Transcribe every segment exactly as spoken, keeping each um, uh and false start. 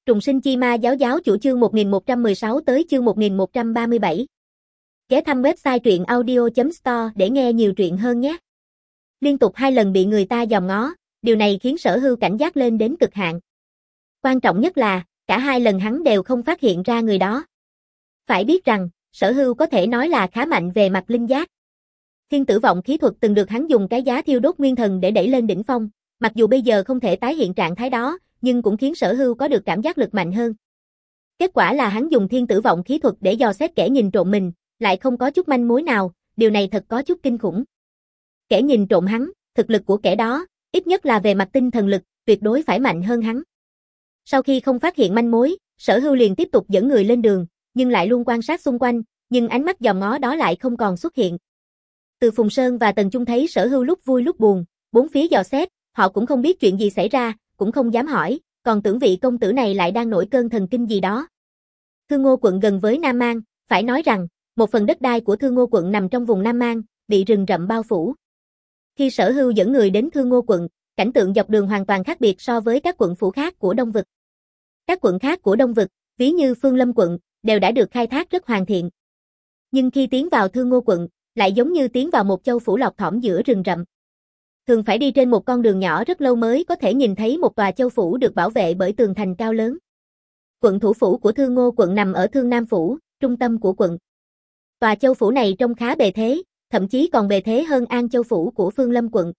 Trùng sinh chi ma giáo giáo chủ chương một nghìn một trăm mười sáu tới chương một nghìn một trăm ba mươi bảy. Ghé thăm website truyện audio chấm store để nghe nhiều truyện hơn nhé. Liên tục hai lần bị người ta dòm ngó, điều này khiến Sở Hưu cảnh giác lên đến cực hạn. Quan trọng nhất là, cả hai lần hắn đều không phát hiện ra người đó. Phải biết rằng, Sở Hưu có thể nói là khá mạnh về mặt linh giác. Thiên tử vọng khí thuật từng được hắn dùng cái giá thiêu đốt nguyên thần để đẩy lên đỉnh phong, mặc dù bây giờ không thể tái hiện trạng thái đó, nhưng cũng khiến Sở Hưu có được cảm giác lực mạnh hơn. Kết quả là hắn dùng thiên tử vọng khí thuật để dò xét kẻ nhìn trộm mình, lại không có chút manh mối nào, điều này thật có chút kinh khủng. Kẻ nhìn trộm hắn, thực lực của kẻ đó, ít nhất là về mặt tinh thần lực, tuyệt đối phải mạnh hơn hắn. Sau khi không phát hiện manh mối, Sở Hưu liền tiếp tục dẫn người lên đường, nhưng lại luôn quan sát xung quanh, nhưng ánh mắt dòm ngó đó lại không còn xuất hiện. Từ Phùng Sơn và Tần Trung thấy Sở Hưu lúc vui lúc buồn, bốn phía dò xét, họ cũng không biết chuyện gì xảy ra, cũng không dám hỏi, còn tưởng vị công tử này lại đang nổi cơn thần kinh gì đó. Thương Ngô quận gần với Nam Mang, phải nói rằng, một phần đất đai của Thương Ngô quận nằm trong vùng Nam Mang, bị rừng rậm bao phủ. Khi Sở Hưu dẫn người đến Thương Ngô quận, cảnh tượng dọc đường hoàn toàn khác biệt so với các quận phủ khác của Đông Vực. Các quận khác của Đông Vực, ví như Phương Lâm quận, đều đã được khai thác rất hoàn thiện. Nhưng khi tiến vào Thương Ngô quận, lại giống như tiến vào một châu phủ lọt thỏm giữa rừng rậm. Thường phải đi trên một con đường nhỏ rất lâu mới có thể nhìn thấy một tòa châu phủ được bảo vệ bởi tường thành cao lớn. Quận thủ phủ của Thương Ngô quận nằm ở Thương Nam phủ, trung tâm của quận. Tòa châu phủ này trông khá bề thế, thậm chí còn bề thế hơn An Châu phủ của Phương Lâm quận.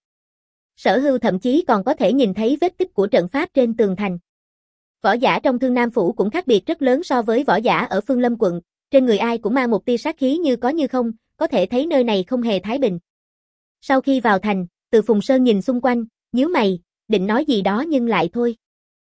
Sở Hưu thậm chí còn có thể nhìn thấy vết tích của trận pháp trên tường thành. Võ giả trong Thương Nam phủ cũng khác biệt rất lớn so với võ giả ở Phương Lâm quận, trên người ai cũng mang một tia sát khí như có như không, có thể thấy nơi này không hề thái bình. Sau khi vào thành, Từ Phùng Sơn nhìn xung quanh, nhíu mày, định nói gì đó nhưng lại thôi.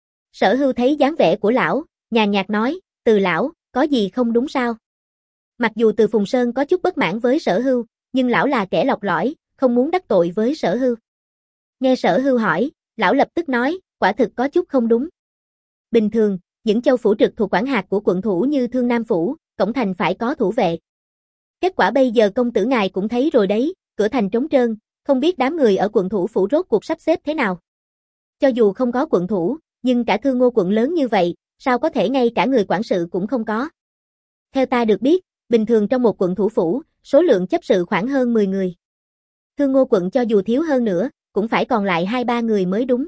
Sở Hưu thấy dáng vẻ của lão, nhàn nhạt nói, Từ lão, có gì không đúng sao? Mặc dù Từ Phùng Sơn có chút bất mãn với Sở Hưu, nhưng lão là kẻ lọc lõi, không muốn đắc tội với Sở Hưu. Nghe Sở Hưu hỏi, lão lập tức nói, quả thực có chút không đúng. Bình thường, những châu phủ trực thuộc quản hạt của quận thủ như Thương Nam phủ, cổng thành phải có thủ vệ. Kết quả bây giờ công tử ngài cũng thấy rồi đấy, cửa thành trống trơn, không biết đám người ở quận thủ phủ rốt cuộc sắp xếp thế nào. Cho dù không có quận thủ, nhưng cả Thương Ngô quận lớn như vậy, sao có thể ngay cả người quản sự cũng không có. Theo ta được biết, bình thường trong một quận thủ phủ, số lượng chấp sự khoảng hơn mười người. Thương Ngô quận cho dù thiếu hơn nữa, cũng phải còn lại hai ba người mới đúng.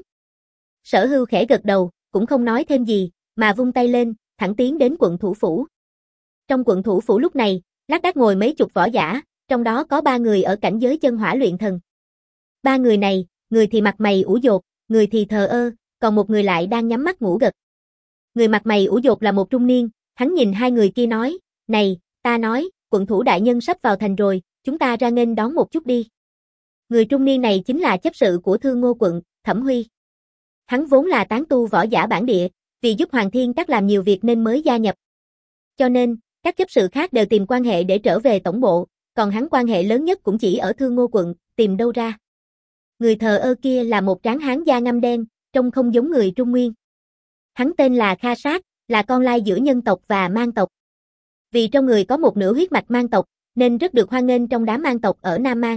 Sở Hưu khẽ gật đầu, cũng không nói thêm gì, mà vung tay lên, thẳng tiến đến quận thủ phủ. Trong quận thủ phủ lúc này, lác đác ngồi mấy chục võ giả, trong đó có ba người ở cảnh giới chân hỏa luyện thần. Ba người này, người thì mặt mày ủ dột, người thì thờ ơ, còn một người lại đang nhắm mắt ngủ gật. Người mặt mày ủ dột là một trung niên, hắn nhìn hai người kia nói, này, ta nói, quận thủ đại nhân sắp vào thành rồi, chúng ta ra nghênh đón một chút đi. Người trung niên này chính là chấp sự của Thương Ngô quận, Thẩm Huy. Hắn vốn là tán tu võ giả bản địa, vì giúp Hoàng Thiên Các làm nhiều việc nên mới gia nhập. Cho nên, các chấp sự khác đều tìm quan hệ để trở về tổng bộ, còn hắn quan hệ lớn nhất cũng chỉ ở Thương Ngô quận, tìm đâu ra. Người thờ ơ kia là một tráng hán da ngăm đen, trông không giống người Trung Nguyên. Hắn tên là Kha Sát, là con lai giữa nhân tộc và Mang tộc. Vì trong người có một nửa huyết mạch Mang tộc, nên rất được hoan nghênh trong đám Mang tộc ở Nam Mang.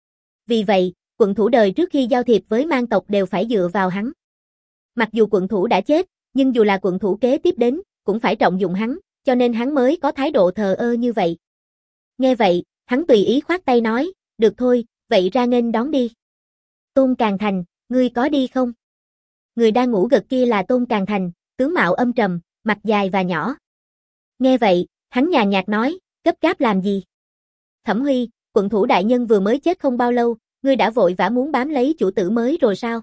Vì vậy, quận thủ đời trước khi giao thiệp với Mang tộc đều phải dựa vào hắn. Mặc dù quận thủ đã chết, nhưng dù là quận thủ kế tiếp đến, cũng phải trọng dụng hắn, cho nên hắn mới có thái độ thờ ơ như vậy. Nghe vậy, hắn tùy ý khoát tay nói, được thôi, vậy ra nghênh đón đi. Tôn Càn Thành, ngươi có đi không? Người đang ngủ gật kia là Tôn Càn Thành, tướng mạo âm trầm, mặt dài và nhỏ. Nghe vậy, hắn nhàn nhạt nói, gấp gáp làm gì? Thẩm Huy, quận thủ đại nhân vừa mới chết không bao lâu, ngươi đã vội vã muốn bám lấy chủ tử mới rồi sao?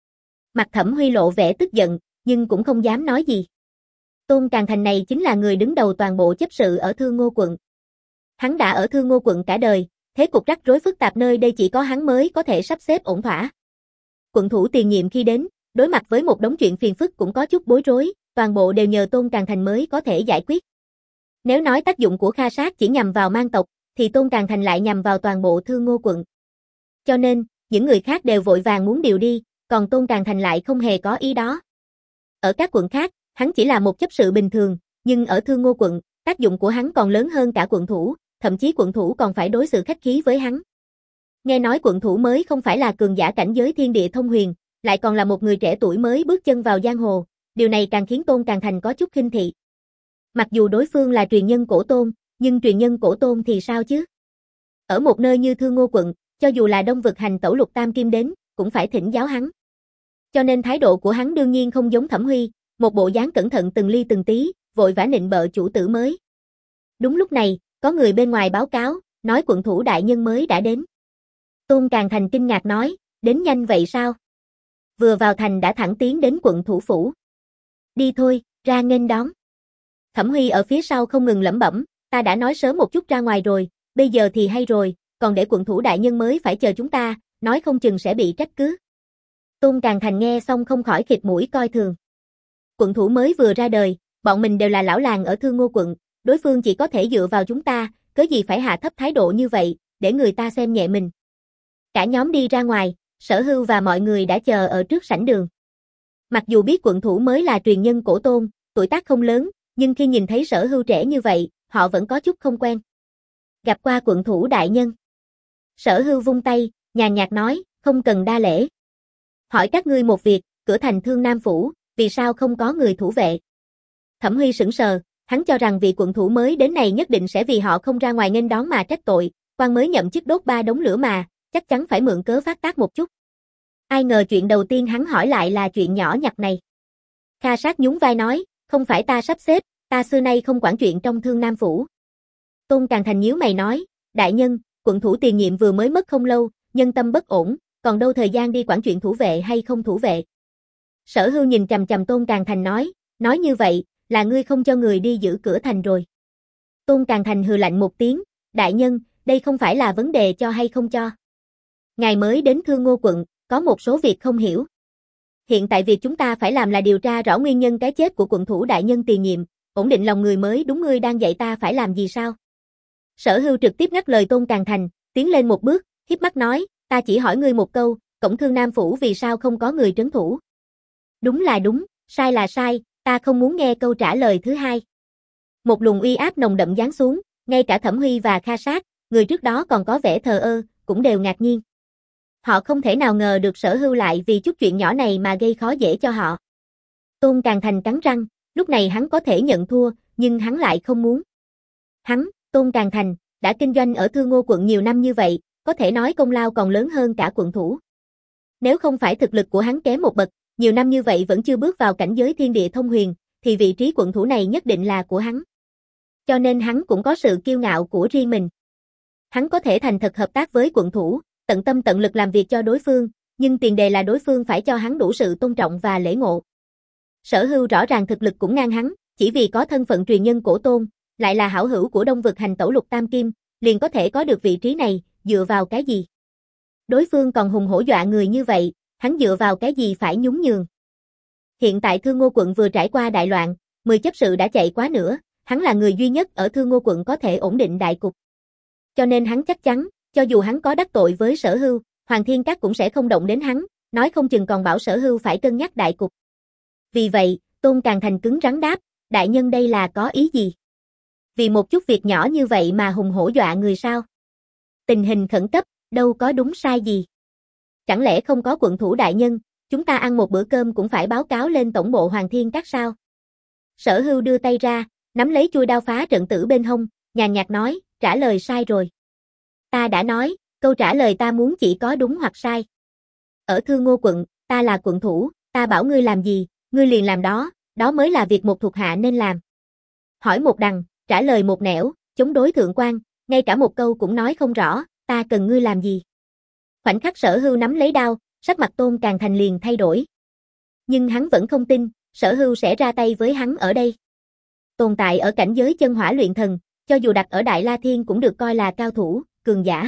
Mặt Thẩm Huy lộ vẻ tức giận, nhưng cũng không dám nói gì. Tôn Càn Thành này chính là người đứng đầu toàn bộ chấp sự ở Thương Ngô quận. Hắn đã ở Thương Ngô quận cả đời, thế cục rắc rối phức tạp nơi đây chỉ có hắn mới có thể sắp xếp ổn thỏa. Quận thủ tiền nhiệm khi đến, đối mặt với một đống chuyện phiền phức cũng có chút bối rối, toàn bộ đều nhờ Tôn Càn Thành mới có thể giải quyết. Nếu nói tác dụng của Kha Sát chỉ nhằm vào Mang tộc, thì Tôn Càn Thành lại nhằm vào toàn bộ Thương Ngô quận. Cho nên, những người khác đều vội vàng muốn điều đi, còn Tôn Càn Thành lại không hề có ý đó. Ở các quận khác, hắn chỉ là một chấp sự bình thường, nhưng ở Thương Ngô quận, tác dụng của hắn còn lớn hơn cả quận thủ, thậm chí quận thủ còn phải đối xử khách khí với hắn. Nghe nói quận thủ mới không phải là cường giả cảnh giới thiên địa thông huyền, lại còn là một người trẻ tuổi mới bước chân vào giang hồ, điều này càng khiến Tôn Càn Thành có chút khinh thị. Mặc dù đối phương là truyền nhân cổ tôn, nhưng truyền nhân cổ tôn thì sao chứ? Ở một nơi như Thương Ngô quận, cho dù là Đông vực hành tẩu Lục Tam Kim đến, cũng phải thỉnh giáo hắn. Cho nên thái độ của hắn đương nhiên không giống Thẩm Huy, một bộ dáng cẩn thận từng ly từng tí, vội vã nịnh bợ chủ tử mới. Đúng lúc này, có người bên ngoài báo cáo, nói quận thủ đại nhân mới đã đến. Tôn Càn Thành kinh ngạc nói, đến nhanh vậy sao? Vừa vào thành đã thẳng tiến đến quận thủ phủ. Đi thôi, ra nghênh đón. Thẩm Huy ở phía sau không ngừng lẩm bẩm, ta đã nói sớm một chút ra ngoài rồi, bây giờ thì hay rồi, còn để quận thủ đại nhân mới phải chờ chúng ta, nói không chừng sẽ bị trách cứ. Tôn Càn Thành nghe xong không khỏi khịt mũi coi thường. Quận thủ mới vừa ra đời, bọn mình đều là lão làng ở Thương Ngô quận, đối phương chỉ có thể dựa vào chúng ta, cớ gì phải hạ thấp thái độ như vậy, để người ta xem nhẹ mình. Cả nhóm đi ra ngoài, Sở Hưu và mọi người đã chờ ở trước sảnh đường. Mặc dù biết quận thủ mới là truyền nhân cổ tôn, tuổi tác không lớn, nhưng khi nhìn thấy Sở Hưu trẻ như vậy, họ vẫn có chút không quen. Gặp qua quận thủ đại nhân. Sở Hưu vung tay, nhàn nhạt nói, không cần đa lễ. Hỏi các ngươi một việc, cửa thành Thương Nam phủ, vì sao không có người thủ vệ? Thẩm Huy sững sờ, hắn cho rằng vị quận thủ mới đến này nhất định sẽ vì họ không ra ngoài nghênh đón mà trách tội, quan mới nhậm chức đốt ba đống lửa mà, chắc chắn phải mượn cớ phát tác một chút. Ai ngờ chuyện đầu tiên hắn hỏi lại là chuyện nhỏ nhặt này. Kha Sát nhún vai nói, không phải ta sắp xếp, ta xưa nay không quản chuyện trong Thương Nam phủ. Tôn Càn Thành nhíu mày nói, đại nhân, quận thủ tiền nhiệm vừa mới mất không lâu, nhân tâm bất ổn, còn đâu thời gian đi quản chuyện thủ vệ hay không thủ vệ. Sở Hưu nhìn chằm chằm Tôn Càn Thành nói, nói như vậy, là ngươi không cho người đi giữ cửa thành rồi. Tôn Càn Thành hừ lạnh một tiếng, đại nhân, đây không phải là vấn đề cho hay không cho. Ngài mới đến Thương Ngô quận, có một số việc không hiểu. Hiện tại việc chúng ta phải làm là điều tra rõ nguyên nhân cái chết của quận thủ đại nhân tiền nhiệm, ổn định lòng người mới đúng ngươi đang dạy ta phải làm gì sao? Sở Hưu trực tiếp ngắt lời Tôn Càn Thành, tiến lên một bước, híp mắt nói, ta chỉ hỏi ngươi một câu, cổng Thương Nam phủ vì sao không có người trấn thủ? Đúng là đúng, sai là sai, ta không muốn nghe câu trả lời thứ hai. Một luồng uy áp nồng đậm giáng xuống, ngay cả Thẩm Huy và Kha Sát, người trước đó còn có vẻ thờ ơ, cũng đều ngạc nhiên. Họ không thể nào ngờ được Sở Hưu lại vì chút chuyện nhỏ này mà gây khó dễ cho họ. Tôn Càn Thành cắn răng, lúc này hắn có thể nhận thua, nhưng hắn lại không muốn. Hắn, Tôn Càn Thành, đã kinh doanh ở Thương Ngô quận nhiều năm như vậy, có thể nói công lao còn lớn hơn cả quận thủ. Nếu không phải thực lực của hắn kém một bậc, nhiều năm như vậy vẫn chưa bước vào cảnh giới thiên địa thông huyền, thì vị trí quận thủ này nhất định là của hắn. Cho nên hắn cũng có sự kiêu ngạo của riêng mình. Hắn có thể thành thật hợp tác với quận thủ, tận tâm tận lực làm việc cho đối phương, nhưng tiền đề là đối phương phải cho hắn đủ sự tôn trọng và lễ ngộ. Sở Hưu rõ ràng thực lực cũng ngang hắn, chỉ vì có thân phận truyền nhân cổ tôn, lại là hảo hữu của Đông vực hành tẩu Lục Tam Kim, liền có thể có được vị trí này, dựa vào cái gì? Đối phương còn hùng hổ dọa người như vậy, hắn dựa vào cái gì phải nhún nhường? Hiện tại Thương Ngô quận vừa trải qua đại loạn, mười chấp sự đã chạy quá nữa, hắn là người duy nhất ở Thương Ngô quận có thể ổn định đại cục. Cho nên hắn chắc chắn, cho dù hắn có đắc tội với Sở Hưu, Hoàng Thiên Các cũng sẽ không động đến hắn, nói không chừng còn bảo Sở Hưu phải cân nhắc đại cục. Vì vậy, Tôn Càn Thành cứng rắn đáp, đại nhân đây là có ý gì? Vì một chút việc nhỏ như vậy mà hùng hổ dọa người sao? Tình hình khẩn cấp, đâu có đúng sai gì. Chẳng lẽ không có quận thủ đại nhân, chúng ta ăn một bữa cơm cũng phải báo cáo lên tổng bộ Hoàng Thiên Các sao? Sở Hưu đưa tay ra, nắm lấy chuôi đao phá trận tử bên hông, nhàn nhạt nói, trả lời sai rồi. Ta đã nói, câu trả lời ta muốn chỉ có đúng hoặc sai. Ở Thương Ngô quận, ta là quận thủ, ta bảo ngươi làm gì, ngươi liền làm đó, đó mới là việc một thuộc hạ nên làm. Hỏi một đằng, trả lời một nẻo, chống đối thượng quan, ngay cả một câu cũng nói không rõ, ta cần ngươi làm gì. Khoảnh khắc Sở Hưu nắm lấy đao, sắc mặt Tôn Càn Thành liền thay đổi. Nhưng hắn vẫn không tin, Sở Hưu sẽ ra tay với hắn ở đây. Tồn tại ở cảnh giới chân hỏa luyện thần, cho dù đặt ở Đại La Thiên cũng được coi là cao thủ, cường giả.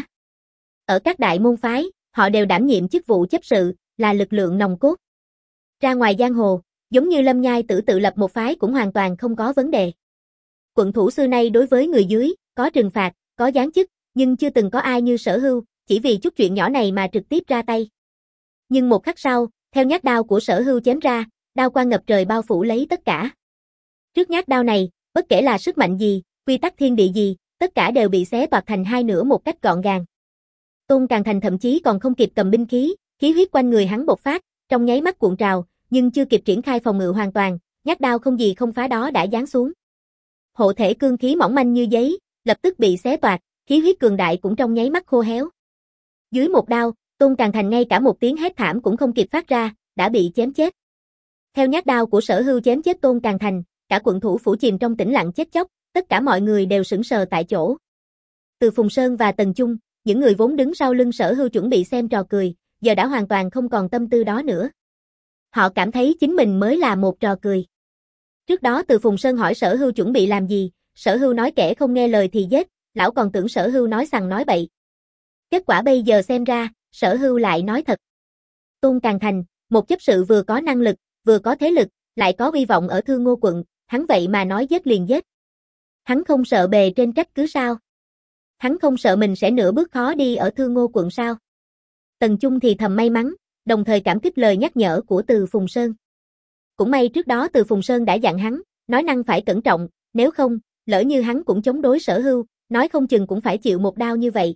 Ở các đại môn phái, họ đều đảm nhiệm chức vụ chấp sự, là lực lượng nòng cốt. Ra ngoài giang hồ, giống như Lâm Nhai Tử tự lập một phái cũng hoàn toàn không có vấn đề. Quận thủ xưa nay đối với người dưới, có trừng phạt, có giáng chức, nhưng chưa từng có ai như Sở Hưu, chỉ vì chút chuyện nhỏ này mà trực tiếp ra tay. Nhưng một khắc sau, theo nhát đao của Sở Hưu chém ra, đao quang ngập trời bao phủ lấy tất cả. Trước nhát đao này, bất kể là sức mạnh gì, quy tắc thiên địa gì, tất cả đều bị xé toạc thành hai nửa một cách gọn gàng. Tôn Càn Thành thậm chí còn không kịp cầm binh khí, khí huyết quanh người hắn bộc phát, trong nháy mắt cuộn trào, nhưng chưa kịp triển khai phòng ngự hoàn toàn, nhát đao không gì không phá đó đã giáng xuống. Hộ thể cương khí mỏng manh như giấy, lập tức bị xé toạc, khí huyết cường đại cũng trong nháy mắt khô héo. Dưới một đao, Tôn Càn Thành ngay cả một tiếng hét thảm cũng không kịp phát ra, đã bị chém chết. Theo nhát đao của Sở Hưu chém chết Tôn Càn Thành, cả quận thủ phủ chìm trong tĩnh lặng chết chóc, tất cả mọi người đều sững sờ tại chỗ. Từ Phùng Sơn và Tần Chung, những người vốn đứng sau lưng Sở Hưu chuẩn bị xem trò cười, giờ đã hoàn toàn không còn tâm tư đó nữa. Họ cảm thấy chính mình mới là một trò cười. Trước đó Từ Phùng Sơn hỏi Sở Hưu chuẩn bị làm gì, Sở Hưu nói kẻ không nghe lời thì giết, lão còn tưởng Sở Hưu nói sằng nói bậy. Kết quả bây giờ xem ra, Sở Hưu lại nói thật. Tôn Càn Thành, một chấp sự vừa có năng lực, vừa có thế lực, lại có uy vọng ở Thương Ngô quận, hắn vậy mà nói giết liền giết. Hắn không sợ bề trên trách cứ sao? Hắn không sợ mình sẽ nửa bước khó đi ở Thương Ngô quận sao? Tần Chung thì thầm may mắn, đồng thời cảm kích lời nhắc nhở của Từ Phùng Sơn. Cũng may trước đó Từ Phùng Sơn đã dặn hắn, nói năng phải cẩn trọng, nếu không, lỡ như hắn cũng chống đối Sở Hưu, nói không chừng cũng phải chịu một đao như vậy.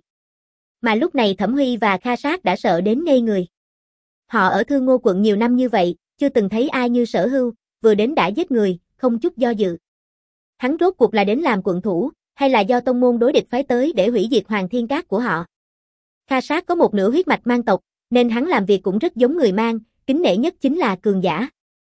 Mà lúc này Thẩm Huy và Kha Sát đã sợ đến ngây người. Họ ở Thương Ngô quận nhiều năm như vậy, chưa từng thấy ai như Sở Hưu, vừa đến đã giết người, không chút do dự. Hắn rốt cuộc là đến làm quận thủ, hay là do tông môn đối địch phái tới để hủy diệt Hoàng Thiên Các của họ? Kha Sát có một nửa huyết mạch mang tộc, nên hắn làm việc cũng rất giống người mang, kính nể nhất chính là cường giả.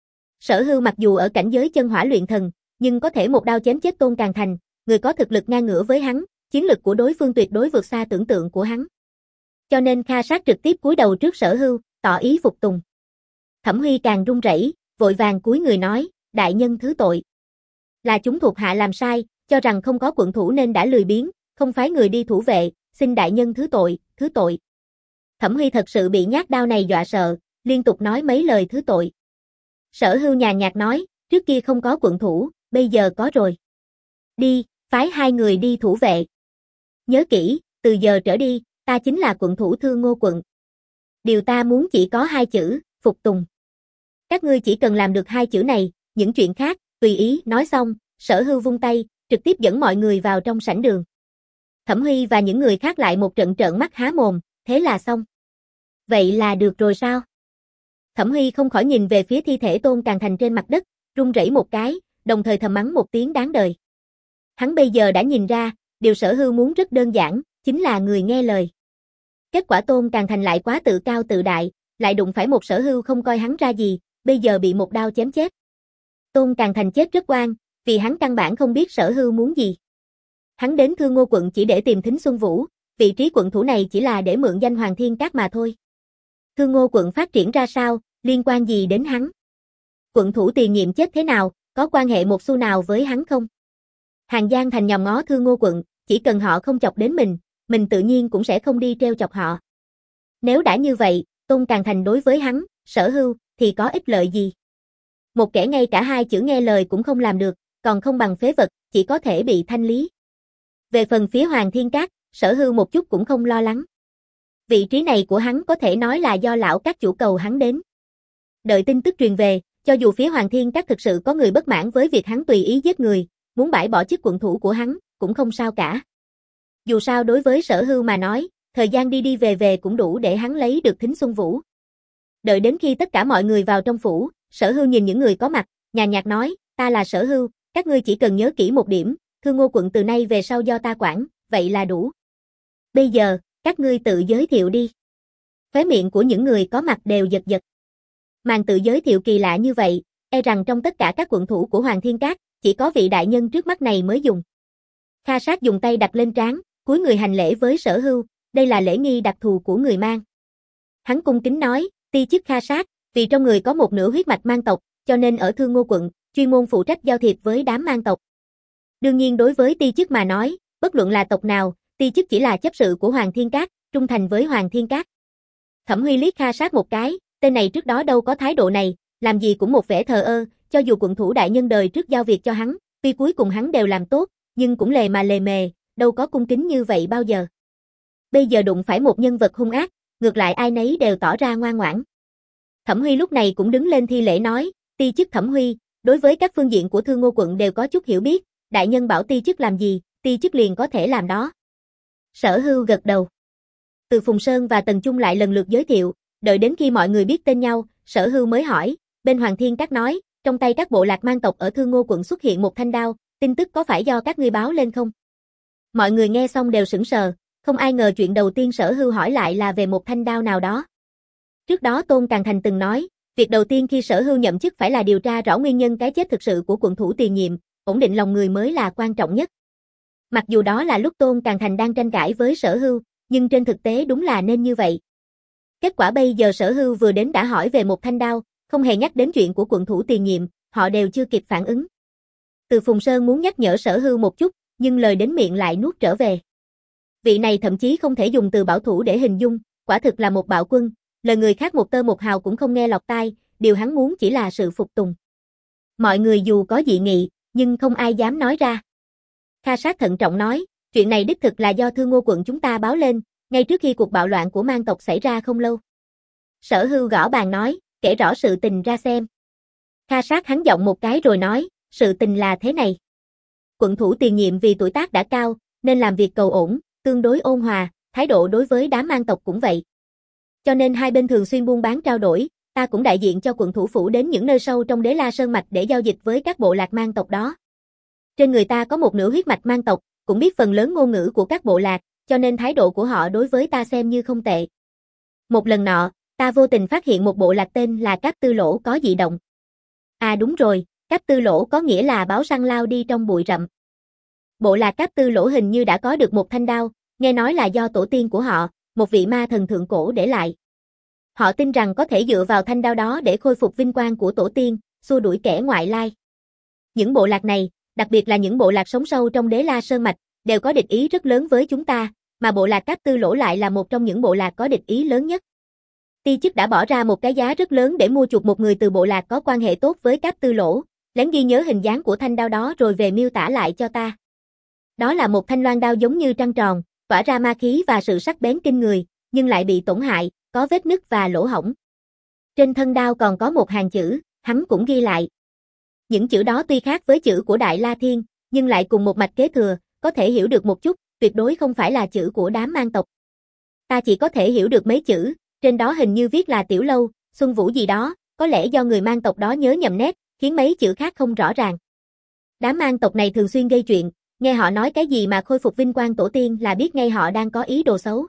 Sở Hưu mặc dù ở cảnh giới chân hỏa luyện thần, nhưng có thể một đao chém chết Tôn Càn Thành, người có thực lực ngang ngửa với hắn, chiến lực của đối phương tuyệt đối vượt xa tưởng tượng của hắn. Cho nên Kha Sát trực tiếp cúi đầu trước Sở Hưu, tỏ ý phục tùng. Thẩm Huy càng run rẩy, vội vàng cúi người nói, đại nhân thứ tội. Là chúng thuộc hạ làm sai, cho rằng không có quận thủ nên đã lười biếng, không phái người đi thủ vệ, xin đại nhân thứ tội, thứ tội. Thẩm Huy thật sự bị nhát đao này dọa sợ, liên tục nói mấy lời thứ tội. Sở Hưu nhàn nhạt nói, trước kia không có quận thủ, bây giờ có rồi. Đi, phái hai người đi thủ vệ. Nhớ kỹ, từ giờ trở đi, ta chính là quận thủ Thương Ngô quận. Điều ta muốn chỉ có hai chữ, phục tùng. Các ngươi chỉ cần làm được hai chữ này, những chuyện khác, tùy ý. Nói xong, Sở Hưu vung tay, trực tiếp dẫn mọi người vào trong sảnh đường. Thẩm Huy và những người khác lại một trận trợn mắt há mồm, thế là xong. Vậy là được rồi sao? Thẩm Huy không khỏi nhìn về phía thi thể Tôn Càn Thành trên mặt đất, run rẩy một cái, đồng thời thầm mắng một tiếng đáng đời. Hắn bây giờ đã nhìn ra, điều Sở Hưu muốn rất đơn giản, chính là người nghe lời. Kết quả Tôn Càn Thành lại quá tự cao tự đại, lại đụng phải một Sở Hưu không coi hắn ra gì, bây giờ bị một đao chém chết. Tôn Càn Thành chết rất oan, vì hắn căn bản không biết Sở Hưu muốn gì. Hắn đến Thương Ngô quận chỉ để tìm Thính Xuân Vũ, vị trí quận thủ này chỉ là để mượn danh Hoàng Thiên Các mà thôi. Thương Ngô quận phát triển ra sao, liên quan gì đến hắn? Quận thủ tiền nhiệm chết thế nào, có quan hệ một xu nào với hắn không? Hàng Giang Thành nhòm ngó Thương Ngô quận, chỉ cần họ không chọc đến mình, mình tự nhiên cũng sẽ không đi treo chọc họ. Nếu đã như vậy, Tôn Càn Thành đối với hắn, Sở Hưu, thì có ích lợi gì? Một kẻ ngay cả hai chữ nghe lời cũng không làm được, còn không bằng phế vật, chỉ có thể bị thanh lý. Về phần phía Hoàng Thiên Các, Sở Hưu một chút cũng không lo lắng. Vị trí này của hắn có thể nói là do lão các chủ cầu hắn đến. Đợi tin tức truyền về, cho dù phía Hoàng Thiên Các thực sự có người bất mãn với việc hắn tùy ý giết người, muốn bãi bỏ chức quận thủ của hắn, cũng không sao cả. Dù sao đối với Sở Hưu mà nói, thời gian đi đi về về cũng đủ để hắn lấy được Thính Xuân Vũ. Đợi đến khi tất cả mọi người vào trong phủ, Sở Hưu nhìn những người có mặt, nhàn nhạt nói, ta là Sở Hưu, các ngươi chỉ cần nhớ kỹ một điểm, Thương Ngô quận từ nay về sau do ta quản, vậy là đủ. Bây giờ, các ngươi tự giới thiệu đi. Khóe miệng của những người có mặt đều giật giật. Màn tự giới thiệu kỳ lạ như vậy, e rằng trong tất cả các quận thủ của Hoàng Thiên Các, chỉ có vị đại nhân trước mắt này mới dùng. Kha Sát dùng tay đặt lên trán, cúi người hành lễ với Sở Hưu, đây là lễ nghi đặc thù của người mang. Hắn cung kính nói, ti chức Kha Sát, vì trong người có một nửa huyết mạch mang tộc, cho nên ở Thương Ngô quận, chuyên môn phụ trách giao thiệp với đám mang tộc. Đương nhiên đối với ti chức mà nói, bất luận là tộc nào, ti chức chỉ là chấp sự của Hoàng Thiên Các, trung thành với Hoàng Thiên Các. Thẩm Huy liếc Kha Sát một cái, tên này trước đó đâu có thái độ này, làm gì cũng một vẻ thờ ơ, cho dù quận thủ đại nhân đời trước giao việc cho hắn, tuy cuối cùng hắn đều làm tốt, nhưng cũng lề mà lề mề, đâu có cung kính như vậy bao giờ. Bây giờ đụng phải một nhân vật hung ác, ngược lại ai nấy đều tỏ ra ngoan ngoãn. Thẩm Huy lúc này cũng đứng lên thi lễ nói, ti chức Thẩm Huy, đối với các phương diện của Thương Ngô quận đều có chút hiểu biết, đại nhân bảo ti chức làm gì, ti chức liền có thể làm đó. Sở Hưu gật đầu. Từ Phùng Sơn và Tần Chung lại lần lượt giới thiệu, đợi đến khi mọi người biết tên nhau, Sở Hưu mới hỏi, bên Hoàng Thiên Các nói, trong tay các bộ lạc mang tộc ở Thương Ngô quận xuất hiện một thanh đao, tin tức có phải do các ngươi báo lên không? Mọi người nghe xong đều sững sờ, không ai ngờ chuyện đầu tiên Sở Hưu hỏi lại là về một thanh đao nào đó. Trước đó Tôn Càn Thành từng nói, việc đầu tiên khi Sở Hưu nhậm chức phải là điều tra rõ nguyên nhân cái chết thực sự của quận thủ tiền nhiệm, ổn định lòng người mới là quan trọng nhất. Mặc dù đó là lúc Tôn Càn Thành đang tranh cãi với Sở Hưu, nhưng trên thực tế đúng là nên như vậy. Kết quả bây giờ Sở Hưu vừa đến đã hỏi về một thanh đao, không hề nhắc đến chuyện của quận thủ tiền nhiệm, họ đều chưa kịp phản ứng. Từ Phùng Sơn muốn nhắc nhở Sở Hưu một chút, nhưng lời đến miệng lại nuốt trở về. Vị này thậm chí không thể dùng từ bảo thủ để hình dung, quả thực là một bạo quân, lời người khác một tơ một hào cũng không nghe lọt tai, điều hắn muốn chỉ là sự phục tùng. Mọi người dù có dị nghị, nhưng không ai dám nói ra. Kha Sát thận trọng nói, chuyện này đích thực là do Thương Ngô quận chúng ta báo lên, ngay trước khi cuộc bạo loạn của Mang tộc xảy ra không lâu. Sở Hưu gõ bàn nói, kể rõ sự tình ra xem. Kha Sát hắn giọng một cái rồi nói, sự tình là thế này. Quận thủ tiền nhiệm vì tuổi tác đã cao, nên làm việc cầu ổn, tương đối ôn hòa, thái độ đối với đám Mang tộc cũng vậy. Cho nên hai bên thường xuyên buôn bán trao đổi, ta cũng đại diện cho quận thủ phủ đến những nơi sâu trong Đế La Sơn mạch để giao dịch với các bộ lạc Mang tộc đó. Trên người ta có một nửa huyết mạch Mang tộc, cũng biết phần lớn ngôn ngữ của các bộ lạc, cho nên thái độ của họ đối với ta xem như không tệ. Một lần nọ, ta vô tình phát hiện một bộ lạc tên là Cáp Tư Lỗ có dị động. À đúng rồi, Cáp Tư Lỗ có nghĩa là báo săn lao đi trong bụi rậm. Bộ lạc Cáp Tư Lỗ hình như đã có được một thanh đao, nghe nói là do tổ tiên của họ, một vị ma thần thượng cổ để lại. Họ tin rằng có thể dựa vào thanh đao đó để khôi phục vinh quang của tổ tiên, xua đuổi kẻ ngoại lai. Những bộ lạc này, đặc biệt là những bộ lạc sống sâu trong Đế La Sơn mạch, đều có địch ý rất lớn với chúng ta, mà bộ lạc Cáp Tư Lỗ lại là một trong những bộ lạc có địch ý lớn nhất. Ti chức đã bỏ ra một cái giá rất lớn để mua chuộc một người từ bộ lạc có quan hệ tốt với Cáp Tư Lỗ, lén ghi nhớ hình dáng của thanh đao đó rồi về miêu tả lại cho ta. Đó là một thanh loan đao giống như trăng tròn, tỏa ra ma khí và sự sắc bén kinh người, nhưng lại bị tổn hại, có vết nứt và lỗ hổng. Trên thân đao còn có một hàng chữ, hắn cũng ghi lại. Những chữ đó tuy khác với chữ của Đại La Thiên, nhưng lại cùng một mạch kế thừa, có thể hiểu được một chút, tuyệt đối không phải là chữ của đám Mang tộc. Ta chỉ có thể hiểu được mấy chữ, trên đó hình như viết là Tiểu Lâu, Xuân Vũ gì đó, có lẽ do người Mang tộc đó nhớ nhầm nét, khiến mấy chữ khác không rõ ràng. Đám Mang tộc này thường xuyên gây chuyện, nghe họ nói cái gì mà khôi phục vinh quang tổ tiên là biết ngay họ đang có ý đồ xấu.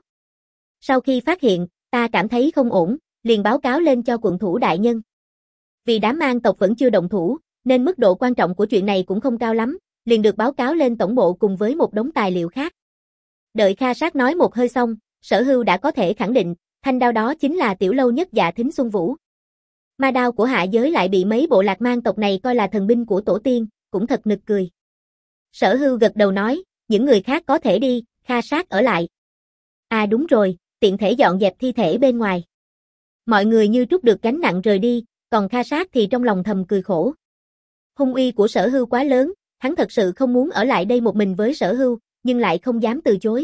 Sau khi phát hiện, ta cảm thấy không ổn, liền báo cáo lên cho quận thủ đại nhân. Vì đám Mang tộc vẫn chưa động thủ, nên mức độ quan trọng của chuyện này cũng không cao lắm, liền được báo cáo lên tổng bộ cùng với một đống tài liệu khác. Đợi Kha Sát nói một hơi xong, Sở Hưu đã có thể khẳng định, thanh đao đó chính là Tiểu Lâu nhất Dạ Thính Xuân Vũ. Ma đao của hạ giới lại bị mấy bộ lạc Mang tộc này coi là thần binh của tổ tiên, cũng thật nực cười. Sở Hưu gật đầu nói, những người khác có thể đi, Kha Sát ở lại. À đúng rồi, tiện thể dọn dẹp thi thể bên ngoài. Mọi người như trút được gánh nặng rời đi, còn Kha Sát thì trong lòng thầm cười khổ. Hung uy của Sở Hưu quá lớn, hắn thật sự không muốn ở lại đây một mình với Sở Hưu, nhưng lại không dám từ chối.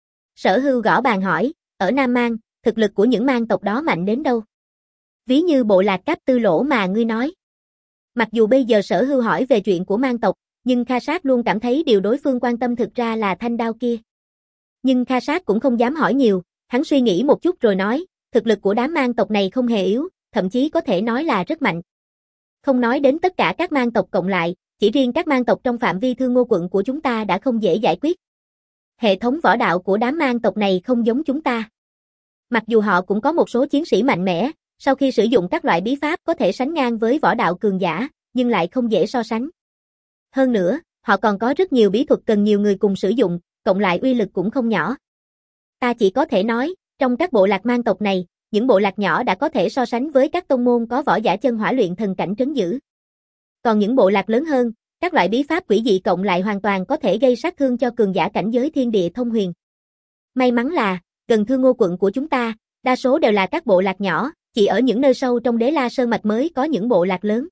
Sở Hưu gõ bàn hỏi, ở Nam Mang, thực lực của những Mang tộc đó mạnh đến đâu? Ví như bộ lạc Cáp Tư Lỗ mà ngươi nói. Mặc dù bây giờ Sở Hưu hỏi về chuyện của Mang tộc, nhưng Kha Sát luôn cảm thấy điều đối phương quan tâm thực ra là thanh đao kia. Nhưng Kha Sát cũng không dám hỏi nhiều, hắn suy nghĩ một chút rồi nói, thực lực của đám Mang tộc này không hề yếu, thậm chí có thể nói là rất mạnh. Không nói đến tất cả các Mang tộc cộng lại, chỉ riêng các Mang tộc trong phạm vi Thương Ngô quận của chúng ta đã không dễ giải quyết. Hệ thống võ đạo của đám Mang tộc này không giống chúng ta. Mặc dù họ cũng có một số chiến sĩ mạnh mẽ, sau khi sử dụng các loại bí pháp có thể sánh ngang với võ đạo cường giả, nhưng lại không dễ so sánh. Hơn nữa, họ còn có rất nhiều bí thuật cần nhiều người cùng sử dụng, cộng lại uy lực cũng không nhỏ. Ta chỉ có thể nói, trong các bộ lạc Mang tộc này, những bộ lạc nhỏ đã có thể so sánh với các tông môn có võ giả chân hỏa luyện thần cảnh trấn giữ. Còn những bộ lạc lớn hơn, các loại bí pháp quỷ dị cộng lại hoàn toàn có thể gây sát thương cho cường giả cảnh giới thiên địa thông huyền. May mắn là, gần Thương Ngô quận của chúng ta, đa số đều là các bộ lạc nhỏ, chỉ ở những nơi sâu trong Đế La Sơn mạch mới có những bộ lạc lớn.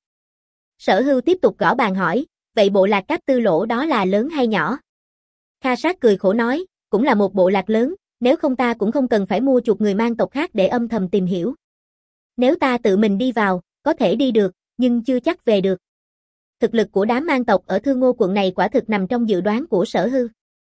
Sở Hưu tiếp tục gõ bàn hỏi, vậy bộ lạc Cáp Tư Lỗ đó là lớn hay nhỏ? Kha Sát cười khổ nói, cũng là một bộ lạc lớn, nếu không ta cũng không cần phải mua chuộc người Mang tộc khác để âm thầm tìm hiểu. Nếu ta tự mình đi vào, có thể đi được, nhưng chưa chắc về được. Thực lực của đám Mang tộc ở Thương Ngô quận này quả thực nằm trong dự đoán của Sở Hưu.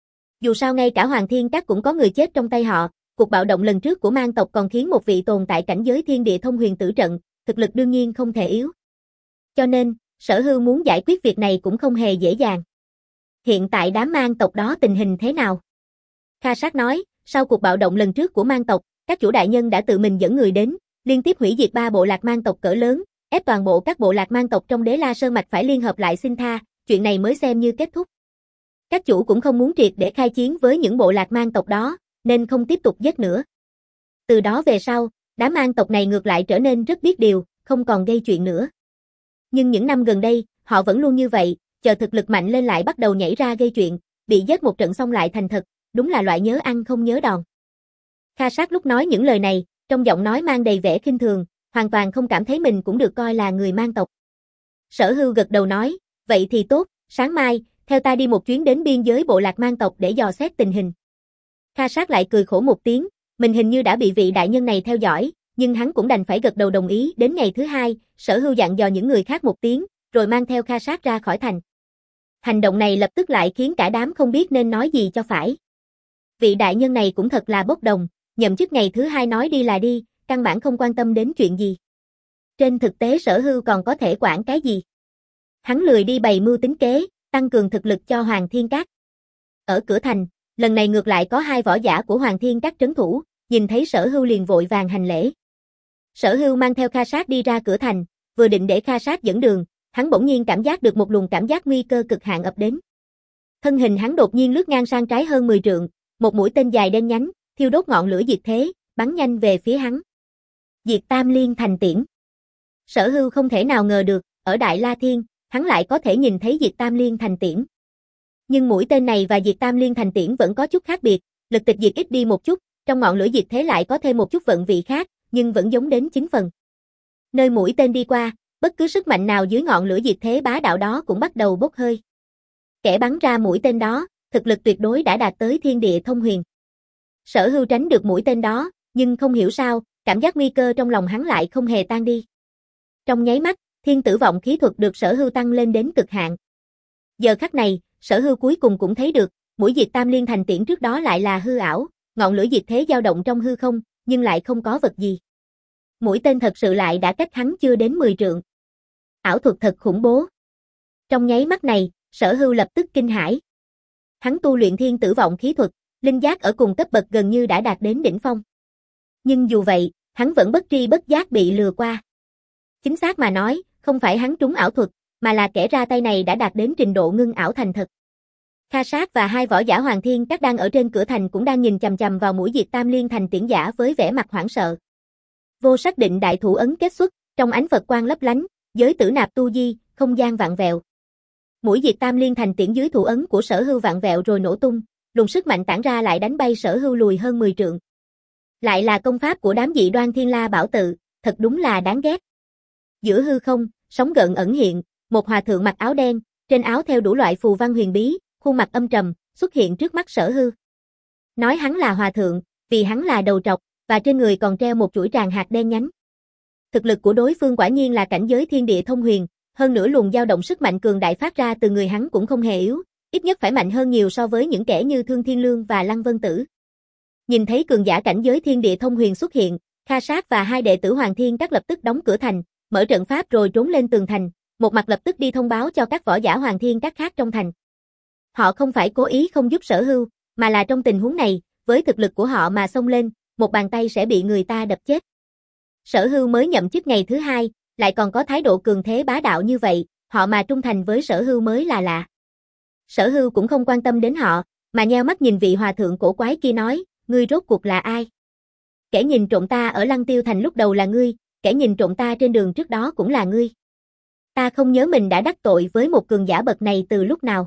Dù sao ngay cả Hoàng Thiên Các cũng có người chết trong tay họ, cuộc bạo động lần trước của Mang tộc còn khiến một vị tồn tại cảnh giới thiên địa thông huyền tử trận, thực lực đương nhiên không thể yếu. Cho nên, Sở Hưu muốn giải quyết việc này cũng không hề dễ dàng. Hiện tại đám mang tộc đó tình hình thế nào? Kha Sát nói, sau cuộc bạo động lần trước của mang tộc, các chủ đại nhân đã tự mình dẫn người đến, liên tiếp hủy diệt ba bộ lạc mang tộc cỡ lớn, ép toàn bộ các bộ lạc mang tộc trong Đế La Sơn Mạch phải liên hợp lại xin tha, chuyện này mới xem như kết thúc. Các chủ cũng không muốn triệt để khai chiến với những bộ lạc mang tộc đó, nên không tiếp tục giết nữa. Từ đó về sau, đám mang tộc này ngược lại trở nên rất biết điều, không còn gây chuyện nữa. Nhưng những năm gần đây, họ vẫn luôn như vậy, chờ thực lực mạnh lên lại bắt đầu nhảy ra gây chuyện, bị giết một trận xong lại thành thật, đúng là loại nhớ ăn không nhớ đòn. Kha Sát lúc nói những lời này, trong giọng nói mang đầy vẻ khinh thường, hoàn toàn không cảm thấy mình cũng được coi là người mang tộc. Sở Hưu gật đầu nói, vậy thì tốt, sáng mai, theo ta đi một chuyến đến biên giới bộ lạc mang tộc để dò xét tình hình. Kha Sát lại cười khổ một tiếng, mình hình như đã bị vị đại nhân này theo dõi, nhưng hắn cũng đành phải gật đầu đồng ý. Đến ngày thứ hai, Sở Hưu dặn dò những người khác một tiếng, rồi mang theo Kha Sát ra khỏi thành. Hành động này lập tức lại khiến cả đám không biết nên nói gì cho phải. Vị đại nhân này cũng thật là bốc đồng, nhậm chức ngày thứ hai nói đi là đi, căn bản không quan tâm đến chuyện gì. Trên thực tế Sở Hưu còn có thể quản cái gì? Hắn lười đi bày mưu tính kế, tăng cường thực lực cho Hoàng Thiên Các. Ở cửa thành, lần này ngược lại có hai võ giả của Hoàng Thiên Các trấn thủ, nhìn thấy Sở Hưu liền vội vàng hành lễ. Sở Hưu mang theo Kha Sát đi ra cửa thành, vừa định để Kha Sát dẫn đường, hắn bỗng nhiên cảm giác được một luồng cảm giác nguy cơ cực hạn ập đến. Thân hình hắn đột nhiên lướt ngang sang trái hơn mười trượng, một mũi tên dài đen nhánh, thiêu đốt ngọn lửa diệt thế, bắn nhanh về phía hắn. Diệt Tam Liên Thành Tiễn. Sở Hưu không thể nào ngờ được, ở Đại La Thiên, hắn lại có thể nhìn thấy Diệt Tam Liên Thành Tiễn. Nhưng mũi tên này và Diệt Tam Liên Thành Tiễn vẫn có chút khác biệt, lực tịch diệt ít đi một chút, trong ngọn lửa diệt thế lại có thêm một chút vận vị khác, nhưng vẫn giống đến chín phần. Nơi mũi tên đi qua, bất cứ sức mạnh nào dưới ngọn lửa diệt thế bá đạo đó cũng bắt đầu bốc hơi. Kẻ bắn ra mũi tên đó, thực lực tuyệt đối đã đạt tới thiên địa thông huyền. Sở Hưu tránh được mũi tên đó, nhưng không hiểu sao, cảm giác nguy cơ trong lòng hắn lại không hề tan đi. Trong nháy mắt, thiên tử vọng khí thuật được Sở Hưu tăng lên đến cực hạn. Giờ khắc này, Sở Hưu cuối cùng cũng thấy được, mũi diệt Tam Liên Thành Tiễn trước đó lại là hư ảo, ngọn lửa diệt thế dao động trong hư không, nhưng lại không có vật gì. Mũi tên thật sự lại đã cách hắn chưa đến mười trượng. Ảo thuật thật khủng bố. Trong nháy mắt này, Sở Hưu lập tức kinh hãi. Hắn tu luyện thiên tử vọng khí thuật, linh giác ở cùng cấp bậc gần như đã đạt đến đỉnh phong. Nhưng dù vậy, hắn vẫn bất tri bất giác bị lừa qua. Chính xác mà nói, không phải hắn trúng ảo thuật, mà là kẻ ra tay này đã đạt đến trình độ ngưng ảo thành thật. Kha Sát và hai võ giả Hoàng Thiên Các đang ở trên cửa thành cũng đang nhìn chằm chằm vào mũi diệt Tam Liên Thành Tiễn giả với vẻ mặt hoảng sợ. Vô xác định đại thủ ấn kết xuất, trong ánh Phật quang lấp lánh, giới tử nạp tu di, không gian vạn vẹo. Mũi diệt Tam Liên Thành Tiễn dưới thủ ấn của Sở Hưu vạn vẹo rồi nổ tung, luồng sức mạnh tản ra lại đánh bay Sở Hưu lùi hơn mười trượng. Lại là công pháp của đám dị đoan Thiên La Bảo Tự, thật đúng là đáng ghét. Giữa hư không, sóng gợn ẩn hiện, một hòa thượng mặc áo đen, trên áo theo đủ loại phù văn huyền bí, khuôn mặt âm trầm, xuất hiện trước mắt Sở Hưu. Nói hắn là hòa thượng, vì hắn là đầu trọc, và trên người còn treo một chuỗi tràng hạt đen nhánh. Thực lực của đối phương quả nhiên là cảnh giới thiên địa thông huyền, hơn nữa luồng dao động sức mạnh cường đại phát ra từ người hắn cũng không hề yếu, ít nhất phải mạnh hơn nhiều so với những kẻ như Thương Thiên Lương và Lăng Vân Tử. Nhìn thấy cường giả cảnh giới thiên địa thông huyền xuất hiện, Kha Sát và hai đệ tử Hoàng Thiên Các lập tức đóng cửa thành, mở trận pháp rồi trốn lên tường thành, một mặt lập tức đi thông báo cho các võ giả Hoàng Thiên Các khác trong thành. Họ không phải cố ý không giúp Sở Hưu, mà là trong tình huống này, với thực lực của họ mà xông lên, một bàn tay sẽ bị người ta đập chết. Sở Hưu mới nhậm chức ngày thứ hai, lại còn có thái độ cường thế bá đạo như vậy, họ mà trung thành với Sở Hưu mới là lạ. Sở Hưu cũng không quan tâm đến họ, mà nheo mắt nhìn vị hòa thượng cổ quái kia nói, ngươi rốt cuộc là ai? Kẻ nhìn trộm ta ở Lăng Tiêu Thành lúc đầu là ngươi, kẻ nhìn trộm ta trên đường trước đó cũng là ngươi. Ta không nhớ mình đã đắc tội với một cường giả bậc này từ lúc nào.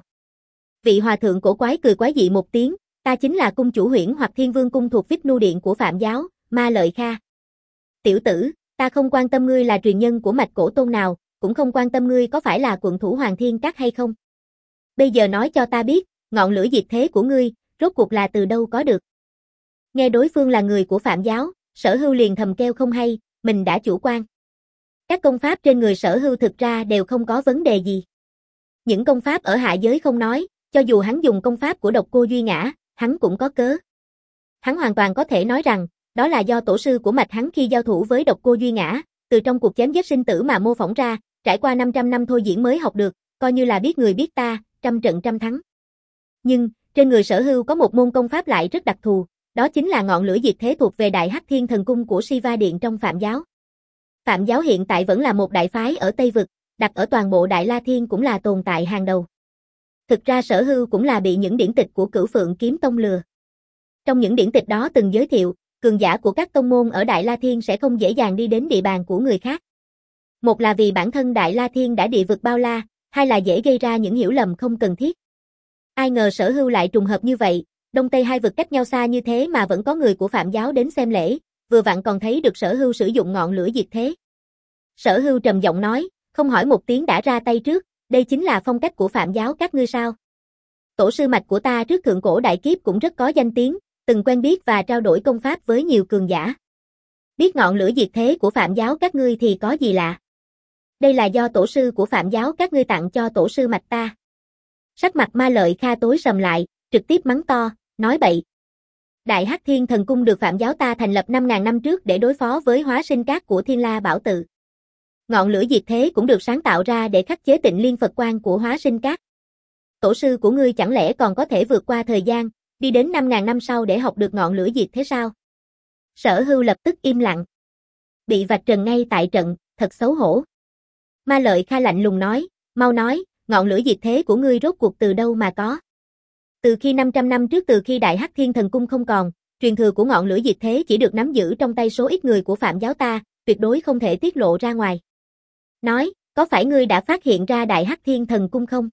Vị hòa thượng cổ quái cười quái dị một tiếng, ta chính là cung chủ Huyễn hoặc Thiên Vương cung thuộc Vích Nu Điện của Phạm giáo, Ma Lợi Kha. Tiểu tử, ta không quan tâm ngươi là truyền nhân của mạch cổ tôn nào, cũng không quan tâm ngươi có phải là quận thủ Hoàng Thiên Các hay không. Bây giờ nói cho ta biết, ngọn lửa diệt thế của ngươi, rốt cuộc là từ đâu có được. Nghe đối phương là người của Phạm giáo, Sở Hưu liền thầm kêu không hay, mình đã chủ quan. Các công pháp trên người Sở Hưu thực ra đều không có vấn đề gì. Những công pháp ở hạ giới không nói, cho dù hắn dùng công pháp của Độc Cô Duy Ngã, hắn cũng có cớ. Hắn hoàn toàn có thể nói rằng, đó là do tổ sư của mạch hắn khi giao thủ với Độc Cô Duy Ngã, từ từ trong cuộc chém giết sinh tử mà mô phỏng ra, trải qua năm trăm năm thôi diễn mới học được, coi như là biết người biết ta, trăm trận trăm thắng. Nhưng, trên người Sở Hưu có một môn công pháp lại rất đặc thù, đó chính là ngọn lửa diệt thế thuộc về Đại Hắc Thiên Thần Cung của Siva Điện trong Phạm giáo. Phạm giáo hiện tại vẫn là một đại phái ở Tây Vực, đặt ở toàn bộ Đại La Thiên cũng là tồn tại hàng đầu. Thực ra Sở Hưu cũng là bị những điển tịch của Cửu Phượng Kiếm Tông lừa. Trong những điển tịch đó từng giới thiệu, cường giả của các tông môn ở Đại La Thiên sẽ không dễ dàng đi đến địa bàn của người khác. Một là vì bản thân Đại La Thiên đã địa vực bao la, hai là dễ gây ra những hiểu lầm không cần thiết. Ai ngờ Sở Hưu lại trùng hợp như vậy, Đông Tây hai vực cách nhau xa như thế mà vẫn có người của Phạm giáo đến xem lễ, vừa vặn còn thấy được Sở Hưu sử dụng ngọn lửa diệt thế. Sở Hưu trầm giọng nói, không hỏi một tiếng đã ra tay trước, đây chính là phong cách của Phạm giáo các ngươi sao? Tổ sư mạch của ta trước thượng cổ đại kiếp cũng rất có danh tiếng, từng quen biết và trao đổi công pháp với nhiều cường giả. Biết ngọn lửa diệt thế của Phạm giáo các ngươi thì có gì lạ? Đây là do tổ sư của Phạm giáo các ngươi tặng cho tổ sư mạch ta. Sắc mặt Ma Lợi Kha tối sầm lại, trực tiếp mắng to, nói bậy. Đại Hắc Thiên Thần Cung được Phạm giáo ta thành lập năm ngàn năm trước để đối phó với hóa sinh cát của Thiên La Bảo Tự. Ngọn lửa diệt thế cũng được sáng tạo ra để khắc chế Tịnh Liên Phật Quang của hóa sinh cát. Tổ sư của ngươi chẳng lẽ còn có thể vượt qua thời gian, đi đến năm ngàn năm sau để học được ngọn lửa diệt thế sao? Sở Hưu lập tức im lặng. Bị vạch trần ngay tại trận, thật xấu hổ. Ma Lợi Kha lạnh lùng nói, mau nói, ngọn lửa diệt thế của ngươi rốt cuộc từ đâu mà có? Từ khi năm trăm năm trước từ khi Đại Hắc Thiên Thần Cung không còn, truyền thừa của ngọn lửa diệt thế chỉ được nắm giữ trong tay số ít người của Phạm giáo ta, tuyệt đối không thể tiết lộ ra ngoài. Nói, có phải ngươi đã phát hiện ra Đại Hắc Thiên Thần Cung không?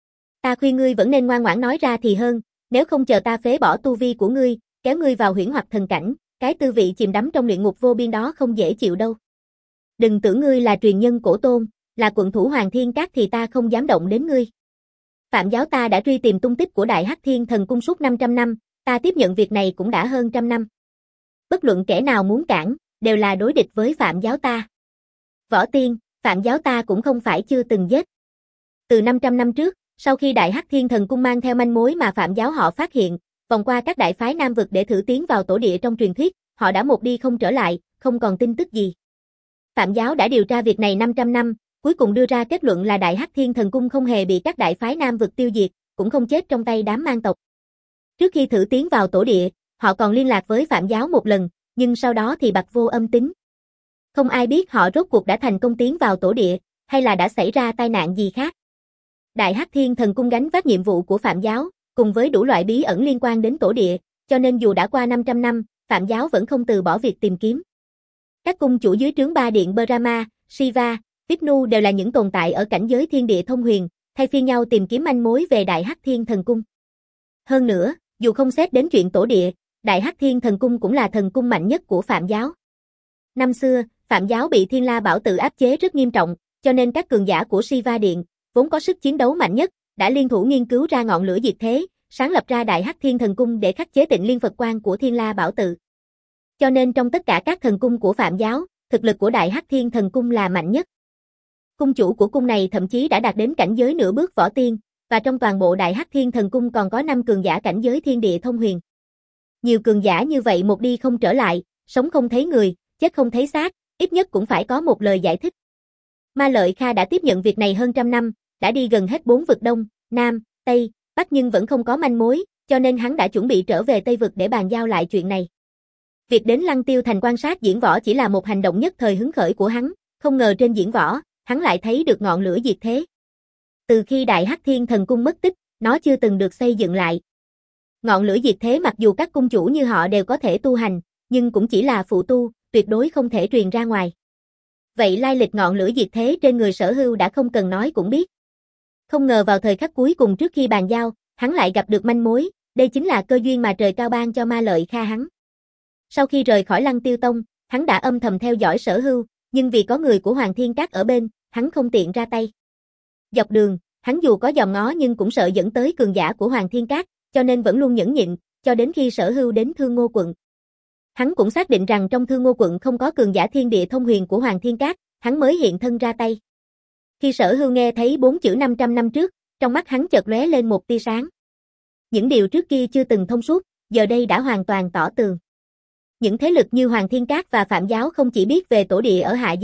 Ta khuyên ngươi vẫn nên ngoan ngoãn nói ra thì hơn, nếu không chờ ta phế bỏ tu vi của ngươi, kéo ngươi vào huyễn hoặc thần cảnh, cái tư vị chìm đắm trong luyện ngục vô biên đó không dễ chịu đâu. Đừng tưởng ngươi là truyền nhân cổ tôn, là quận thủ Hoàng Thiên Các thì ta không dám động đến ngươi. Phạm giáo ta đã truy tìm tung tích của Đại Hắc Thiên Thần Cung suốt năm trăm năm, ta tiếp nhận việc này cũng đã hơn trăm năm. Bất luận kẻ nào muốn cản, đều là đối địch với Phạm giáo ta. Võ Tiên, Phạm giáo ta cũng không phải chưa từng giết. Từ năm trăm năm trước, sau khi Đại Hắc Thiên Thần Cung mang theo manh mối mà Phạm giáo họ phát hiện, vòng qua các đại phái Nam vực để thử tiến vào tổ địa trong truyền thuyết, họ đã một đi không trở lại, không còn tin tức gì. Phạm giáo đã điều tra việc này năm trăm năm, cuối cùng đưa ra kết luận là Đại Hắc Thiên Thần Cung không hề bị các đại phái Nam vực tiêu diệt, cũng không chết trong tay đám mang tộc. Trước khi thử tiến vào tổ địa, họ còn liên lạc với Phạm giáo một lần, nhưng sau đó thì bặt vô âm tín. Không ai biết họ rốt cuộc đã thành công tiến vào tổ địa, hay là đã xảy ra tai nạn gì khác. Đại Hắc Thiên Thần Cung gánh vác nhiệm vụ của Phạm giáo, cùng với đủ loại bí ẩn liên quan đến tổ địa, cho nên dù đã qua năm trăm năm, Phạm giáo vẫn không từ bỏ việc tìm kiếm. Các cung chủ dưới trướng ba điện Brahma, Shiva, Vishnu đều là những tồn tại ở cảnh giới thiên địa thông huyền, thay phiên nhau tìm kiếm manh mối về Đại Hắc Thiên Thần Cung. Hơn nữa, dù không xét đến chuyện tổ địa, Đại Hắc Thiên Thần Cung cũng là thần cung mạnh nhất của Phạm giáo. Năm xưa, Phạm giáo bị Thiên La Bảo Tự áp chế rất nghiêm trọng, cho nên các cường giả của Shiva Điện, vốn có sức chiến đấu mạnh nhất, đã liên thủ nghiên cứu ra ngọn lửa diệt thế, sáng lập ra Đại Hắc Thiên Thần Cung để khắc chế Tịnh Liên Phật Quang của Thiên La Bảo Tự. Cho nên trong tất cả các thần cung của Phạm giáo, thực lực của Đại Hắc Thiên Thần Cung là mạnh nhất. Cung chủ của cung này thậm chí đã đạt đến cảnh giới nửa bước võ tiên, và trong toàn bộ Đại Hắc Thiên Thần Cung còn có năm cường giả cảnh giới thiên địa thông huyền. Nhiều cường giả như vậy một đi không trở lại, sống không thấy người, chết không thấy xác, ít nhất cũng phải có một lời giải thích. Ma Lợi Kha đã tiếp nhận việc này hơn trăm năm, đã đi gần hết bốn vực Đông, Nam, Tây, Bắc nhưng vẫn không có manh mối, cho nên hắn đã chuẩn bị trở về Tây vực để bàn giao lại chuyện này. Việc đến Lăng Tiêu Thành quan sát diễn võ chỉ là một hành động nhất thời hứng khởi của hắn, không ngờ trên diễn võ, hắn lại thấy được ngọn lửa diệt thế. Từ khi Đại Hắc Thiên Thần Cung mất tích, nó chưa từng được xây dựng lại. Ngọn lửa diệt thế mặc dù các cung chủ như họ đều có thể tu hành, nhưng cũng chỉ là phụ tu, tuyệt đối không thể truyền ra ngoài. Vậy lai lịch ngọn lửa diệt thế trên người Sở Hưu đã không cần nói cũng biết. Không ngờ vào thời khắc cuối cùng trước khi bàn giao, hắn lại gặp được manh mối, đây chính là cơ duyên mà trời cao ban cho Ma Lợi Kha hắn. Sau khi rời khỏi Lăng Tiêu Tông, hắn đã âm thầm theo dõi Sở Hưu, nhưng vì có người của Hoàng Thiên Các ở bên, hắn không tiện ra tay. Dọc đường, hắn dù có dòm ngó nhưng cũng sợ dẫn tới cường giả của Hoàng Thiên Các, cho nên vẫn luôn nhẫn nhịn, cho đến khi Sở Hưu đến Thương Ngô quận. Hắn cũng xác định rằng trong Thương Ngô quận không có cường giả thiên địa thông huyền của Hoàng Thiên Các, hắn mới hiện thân ra tay. Khi Sở Hưu nghe thấy bốn chữ năm trăm năm trước, trong mắt hắn chợt lóe lên một tia sáng. Những điều trước kia chưa từng thông suốt, giờ đây đã hoàn toàn tỏ tường. Những thế lực như Hoàng Thiên Các và Phạm giáo không chỉ biết về tổ địa ở hạ giới,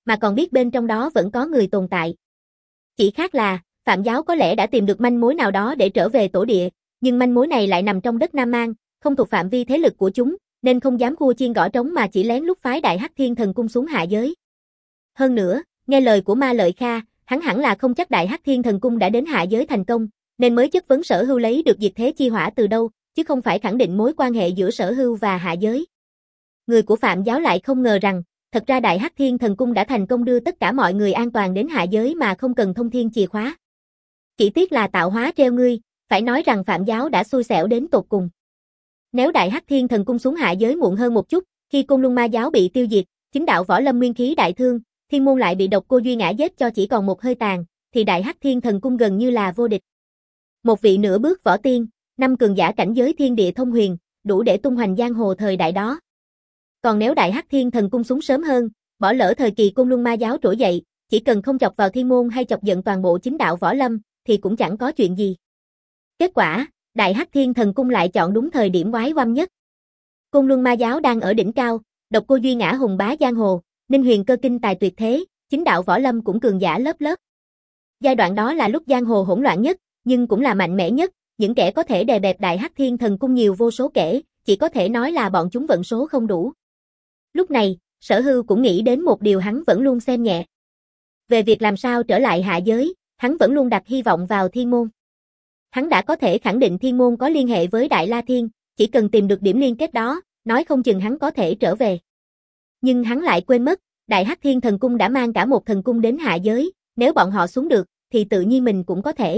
mà còn biết bên trong đó vẫn có người tồn tại. Chỉ khác là, Phạm Giáo có lẽ đã tìm được manh mối nào đó để trở về tổ địa, nhưng manh mối này lại nằm trong đất Nam Mang, không thuộc phạm vi thế lực của chúng, nên không dám khua chiên gõ trống mà chỉ lén lút phái Đại Hắc Thiên Thần Cung xuống hạ giới. Hơn nữa, nghe lời của Ma Lợi Kha, hắn hẳn là không chắc Đại Hắc Thiên Thần Cung đã đến hạ giới thành công, nên mới chất vấn Sở Hưu lấy được diệt thế chi hỏa từ đâu, chứ không phải khẳng định mối quan hệ giữa Sở Hưu và hạ giới. Người của Phạm Giáo lại không ngờ rằng, thật ra Đại Hắc Thiên Thần Cung đã thành công đưa tất cả mọi người an toàn đến hạ giới mà không cần thông thiên chìa khóa. Chỉ tiếc là tạo hóa treo ngươi, phải nói rằng Phạm Giáo đã xui xẻo đến tột cùng. Nếu Đại Hắc Thiên Thần Cung xuống hạ giới muộn hơn một chút, khi Côn Luân Ma Giáo bị tiêu diệt, chính đạo võ lâm nguyên khí đại thương, Thiên Môn lại bị độc cô Duy Ngã giết cho chỉ còn một hơi tàn, thì Đại Hắc Thiên Thần Cung gần như là vô địch. Một vị nửa bước võ tiên, năm cường giả cảnh giới thiên địa thông huyền, đủ để tung hoành giang hồ thời đại đó. Còn nếu Đại Hắc Thiên Thần Cung xuống sớm hơn, bỏ lỡ thời kỳ Côn Luân Ma Giáo trỗi dậy, chỉ cần không chọc vào Thiên Môn hay chọc giận toàn bộ chính đạo võ lâm, thì cũng chẳng có chuyện gì. Kết quả, Đại Hắc Thiên Thần Cung lại chọn đúng thời điểm oái oăm nhất. Côn Luân Ma Giáo đang ở đỉnh cao, độc cô Duy Ngã hùng bá giang hồ, Ninh Huyền cơ kinh tài tuyệt thế, chính đạo võ lâm cũng cường giả lớp lớp. Giai đoạn đó là lúc giang hồ hỗn loạn nhất, nhưng cũng là mạnh mẽ nhất, những kẻ có thể đè bẹp Đại Hắc Thiên Thần Cung nhiều vô số kể, chỉ có thể nói là bọn chúng vận số không đủ. Lúc này, Sở Hưu cũng nghĩ đến một điều hắn vẫn luôn xem nhẹ. Về việc làm sao trở lại hạ giới, hắn vẫn luôn đặt hy vọng vào Thiên Môn. Hắn đã có thể khẳng định Thiên Môn có liên hệ với Đại La Thiên, chỉ cần tìm được điểm liên kết đó, nói không chừng hắn có thể trở về. Nhưng hắn lại quên mất, Đại Hắc Thiên Thần Cung đã mang cả một thần cung đến hạ giới, nếu bọn họ xuống được, thì tự nhiên mình cũng có thể.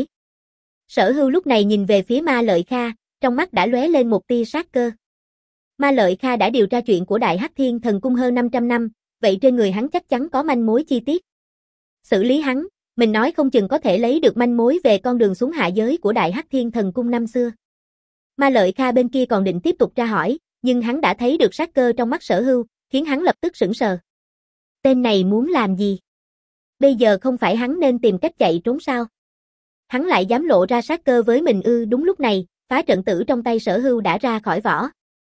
Sở Hưu lúc này nhìn về phía Ma Lợi Kha, trong mắt đã lóe lên một tia sát cơ. Ma Lợi Kha đã điều tra chuyện của Đại Hắc Thiên Thần Cung hơn năm trăm năm, vậy trên người hắn chắc chắn có manh mối chi tiết. Xử lý hắn, mình nói không chừng có thể lấy được manh mối về con đường xuống hạ giới của Đại Hắc Thiên Thần Cung năm xưa. Ma Lợi Kha bên kia còn định tiếp tục tra hỏi, nhưng hắn đã thấy được sát cơ trong mắt Sở Hưu, khiến hắn lập tức sững sờ. Tên này muốn làm gì? Bây giờ không phải hắn nên tìm cách chạy trốn sao? Hắn lại dám lộ ra sát cơ với mình ư? Đúng lúc này, phá trận tử trong tay Sở Hưu đã ra khỏi vỏ.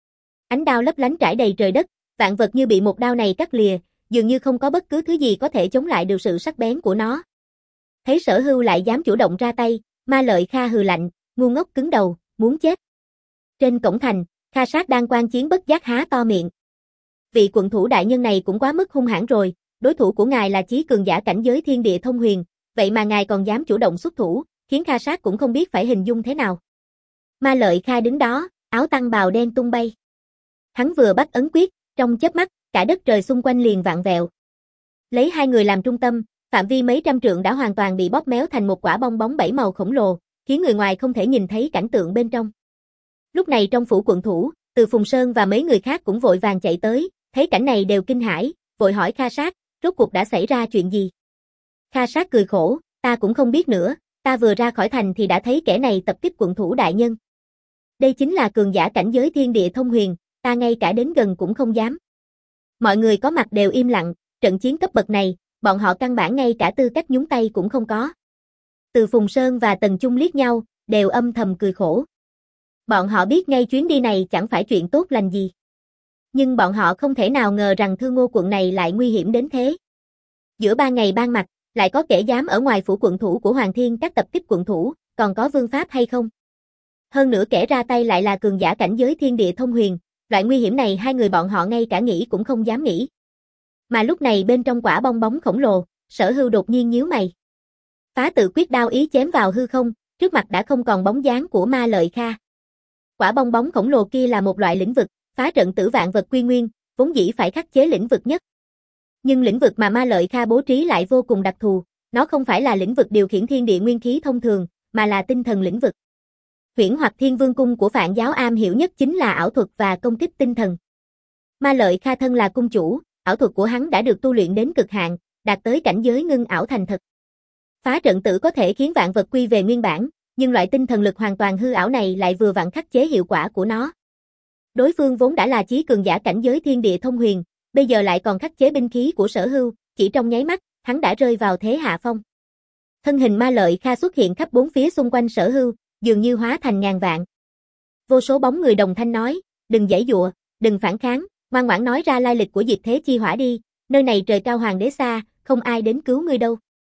Ánh đao lấp lánh trải đầy trời đất, vạn vật như bị một đao này cắt lìa, dường như không có bất cứ thứ gì có thể chống lại được sự sắc bén của nó. Thấy Sở Hưu lại dám chủ động ra tay, Ma Lợi Kha hừ lạnh, ngu ngốc cứng đầu, muốn chết. Trên cổng thành, Kha Sát đang quan chiến bất giác há to miệng. Vị quận thủ đại nhân này cũng quá mức hung hãn rồi, đối thủ của ngài là chí cường giả cảnh giới thiên địa thông huyền, vậy mà ngài còn dám chủ động xuất thủ, khiến Kha Sát cũng không biết phải hình dung thế nào. Ma Lợi Kha đứng đó, áo tăng bào đen tung bay. Hắn vừa bắt ấn quyết, trong chớp mắt, cả đất trời xung quanh liền vạn vẹo. Lấy hai người làm trung tâm, phạm vi mấy trăm trượng đã hoàn toàn bị bóp méo thành một quả bong bóng bảy màu khổng lồ, khiến người ngoài không thể nhìn thấy cảnh tượng bên trong. Lúc này trong phủ quận thủ, Từ Phùng Sơn và mấy người khác cũng vội vàng chạy tới, thấy cảnh này đều kinh hãi, vội hỏi Kha Sát, rốt cuộc đã xảy ra chuyện gì? Kha Sát cười khổ, ta cũng không biết nữa, ta vừa ra khỏi thành thì đã thấy kẻ này tập kích quận thủ đại nhân. Đây chính là cường giả cảnh giới thiên địa thông huyền, ta ngay cả đến gần cũng không dám. Mọi người có mặt đều im lặng, trận chiến cấp bậc này, bọn họ căn bản ngay cả tư cách nhúng tay cũng không có. Từ Phùng Sơn và Tần Chung liếc nhau, đều âm thầm cười khổ. Bọn họ biết ngay chuyến đi này chẳng phải chuyện tốt lành gì. Nhưng bọn họ không thể nào ngờ rằng Thương Ngô quận này lại nguy hiểm đến thế. Giữa ban ngày ban mặt, lại có kẻ dám ở ngoài phủ quận thủ của Hoàng Thiên Các tập kích quận thủ, còn có vương pháp hay không? Hơn nữa kẻ ra tay lại là cường giả cảnh giới thiên địa thông huyền, loại nguy hiểm này hai người bọn họ ngay cả nghĩ cũng không dám nghĩ. Mà lúc này bên trong quả bong bóng khổng lồ, Sở Hưu đột nhiên nhíu mày. Phá tự quyết đao ý chém vào hư không, trước mặt đã không còn bóng dáng của Ma Lợi Kha. Quả bong bóng khổng lồ kia là một loại lĩnh vực, phá trận tử vạn vật quy nguyên, vốn dĩ phải khắc chế lĩnh vực nhất. Nhưng lĩnh vực mà Ma Lợi Kha bố trí lại vô cùng đặc thù, nó không phải là lĩnh vực điều khiển thiên địa nguyên khí thông thường, mà là tinh thần lĩnh vực. Huyễn Hoặc Thiên Vương cung của Phạn Giáo am hiểu nhất chính là ảo thuật và công kích tinh thần. Ma Lợi Kha thân là cung chủ, ảo thuật của hắn đã được tu luyện đến cực hạn, đạt tới cảnh giới ngưng ảo thành thật. Phá trận tử có thể khiến vạn vật quy về nguyên bản, nhưng loại tinh thần lực hoàn toàn hư ảo này lại vừa vặn khắc chế hiệu quả của nó. Đối phương vốn đã là chí cường giả cảnh giới thiên địa thông huyền, bây giờ lại còn khắc chế binh khí của Sở Hưu, chỉ trong nháy mắt, hắn đã rơi vào thế hạ phong. Thân hình Ma Lợi Kha xuất hiện khắp bốn phía xung quanh Sở Hưu, dường như hóa thành ngàn vạn. Vô số bóng người đồng thanh nói, đừng giãy giụa, đừng phản kháng, ngoan ngoãn nói ra lai lịch của diệt thế chi hỏa đi, nơi này trời cao hoàng đế xa, không ai đến cứu ngươi đâu.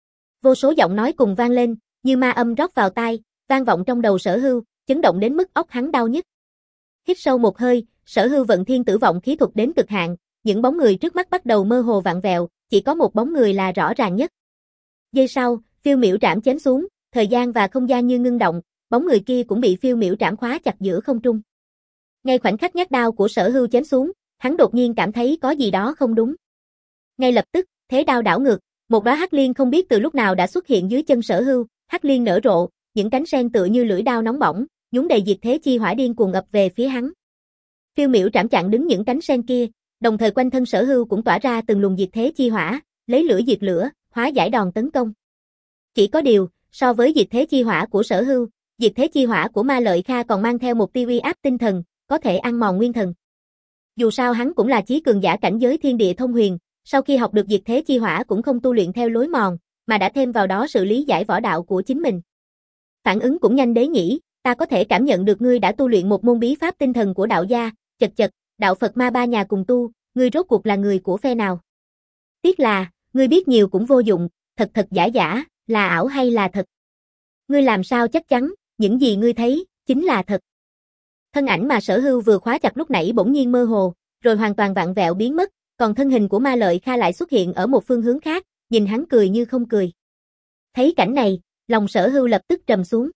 Vô số giọng nói cùng vang lên, như ma âm rót vào tai, vang vọng trong đầu Sở Hưu, chấn động đến mức óc hắn đau nhức. Hít sâu một hơi, Sở Hưu vận thiên tử vọng khí thuật đến cực hạn, những bóng người trước mắt bắt đầu mơ hồ vặn vẹo, chỉ có một bóng người là rõ ràng nhất. Giây sau, phiêu miểu trảm chém xuống, thời gian và không gian như ngưng động, bóng người kia cũng bị phiêu miểu trảm khóa chặt giữa không trung. Ngay khoảnh khắc nhát đao của Sở Hưu chém xuống, hắn đột nhiên cảm thấy có gì đó không đúng. Ngay lập tức, thế đao đảo ngược, một đóa hắc liên không biết từ lúc nào đã xuất hiện dưới chân Sở Hưu, hắc liên nở rộ, những cánh sen tựa như lưỡi dao nóng bỏng, nhúng đầy diệt thế chi hỏa điên cuồng ập về phía hắn. Phiêu miểu trảm chặn đứng những cánh sen kia, đồng thời quanh thân Sở Hưu cũng tỏa ra từng luồng diệt thế chi hỏa, lấy lửa diệt lửa, hóa giải đòn tấn công. Chỉ có điều, so với diệt thế chi hỏa của Sở Hưu, diệt thế chi hỏa của Ma Lợi Kha còn mang theo một tia uy áp tinh thần, có thể ăn mòn nguyên thần. Dù sao hắn cũng là chí cường giả cảnh giới thiên địa thông huyền, sau khi học được diệt thế chi hỏa cũng không tu luyện theo lối mòn, mà đã thêm vào đó sự lý giải võ đạo của chính mình. Phản ứng cũng nhanh đấy nhỉ, ta có thể cảm nhận được ngươi đã tu luyện một môn bí pháp tinh thần của đạo gia, chật chật, đạo Phật ma ba nhà cùng tu, ngươi rốt cuộc là người của phe nào? Tiếc là, ngươi biết nhiều cũng vô dụng, thật thật giả giả, là ảo hay là thật? Ngươi làm sao chắc chắn, những gì ngươi thấy, chính là thật? Thân ảnh mà Sở Hưu vừa khóa chặt lúc nãy bỗng nhiên mơ hồ, rồi hoàn toàn vặn vẹo biến mất, còn thân hình của Ma Lợi Kha lại xuất hiện ở một phương hướng khác, nhìn hắn cười như không cười. Thấy cảnh này, lòng Sở Hưu lập tức trầm xuống.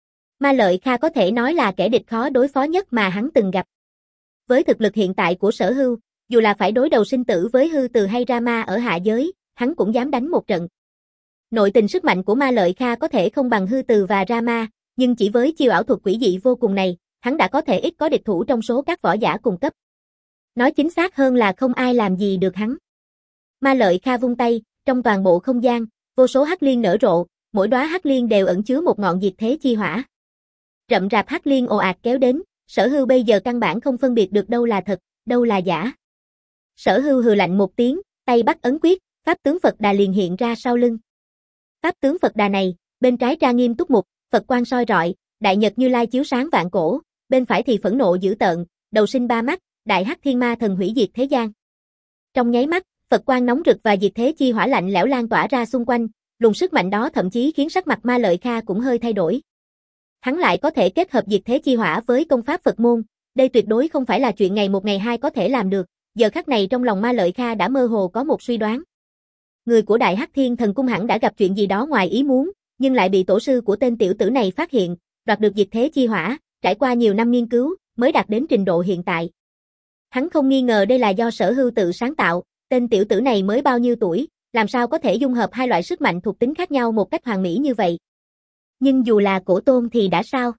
Ma Lợi Kha có thể nói là kẻ địch khó đối phó nhất mà hắn từng gặp. Với thực lực hiện tại của Sở Hưu, dù là phải đối đầu sinh tử với Hư Từ hay Rama ở hạ giới, hắn cũng dám đánh một trận. Nội tình sức mạnh của Ma Lợi Kha có thể không bằng Hư Từ và Rama, nhưng chỉ với chiêu ảo thuật quỷ dị vô cùng này, hắn đã có thể ít có địch thủ trong số các võ giả cùng cấp. Nói chính xác hơn là không ai làm gì được hắn. Ma Lợi Kha vung tay, trong toàn bộ không gian, vô số hắc liên nở rộ, mỗi đóa hắc liên đều ẩn chứa một ngọn diệt thế chi hỏa. Rậm rạp hắc liên ồ ạt kéo đến, Sở Hưu bây giờ căn bản không phân biệt được đâu là thật, đâu là giả. Sở Hưu hừ lạnh một tiếng, tay bắt ấn quyết, pháp tướng Phật Đà liền hiện ra sau lưng. Pháp tướng Phật Đà này, bên trái trang nghiêm túc mục, Phật quang soi rọi, đại nhật Như Lai chiếu sáng vạn cổ, bên phải thì phẫn nộ dữ tợn, đầu sinh ba mắt, đại hắc thiên ma thần hủy diệt thế gian. Trong nháy mắt, Phật quang nóng rực và diệt thế chi hỏa lạnh lẽo lan tỏa ra xung quanh, luồng sức mạnh đó thậm chí khiến sắc mặt Ma Lợi Kha cũng hơi thay đổi. Hắn lại có thể kết hợp diệt thế chi hỏa với công pháp Phật môn, đây tuyệt đối không phải là chuyện ngày một ngày hai có thể làm được, giờ khắc này trong lòng Ma Lợi Kha đã mơ hồ có một suy đoán. Người của Đại Hắc Thiên Thần Cung hẳn đã gặp chuyện gì đó ngoài ý muốn, nhưng lại bị tổ sư của tên tiểu tử này phát hiện, đoạt được diệt thế chi hỏa, trải qua nhiều năm nghiên cứu, mới đạt đến trình độ hiện tại. Hắn không nghi ngờ đây là do Sở Hưu tự sáng tạo, tên tiểu tử này mới bao nhiêu tuổi, làm sao có thể dung hợp hai loại sức mạnh thuộc tính khác nhau một cách hoàn mỹ như vậy. Nhưng dù là Cổ Tôn thì đã sao?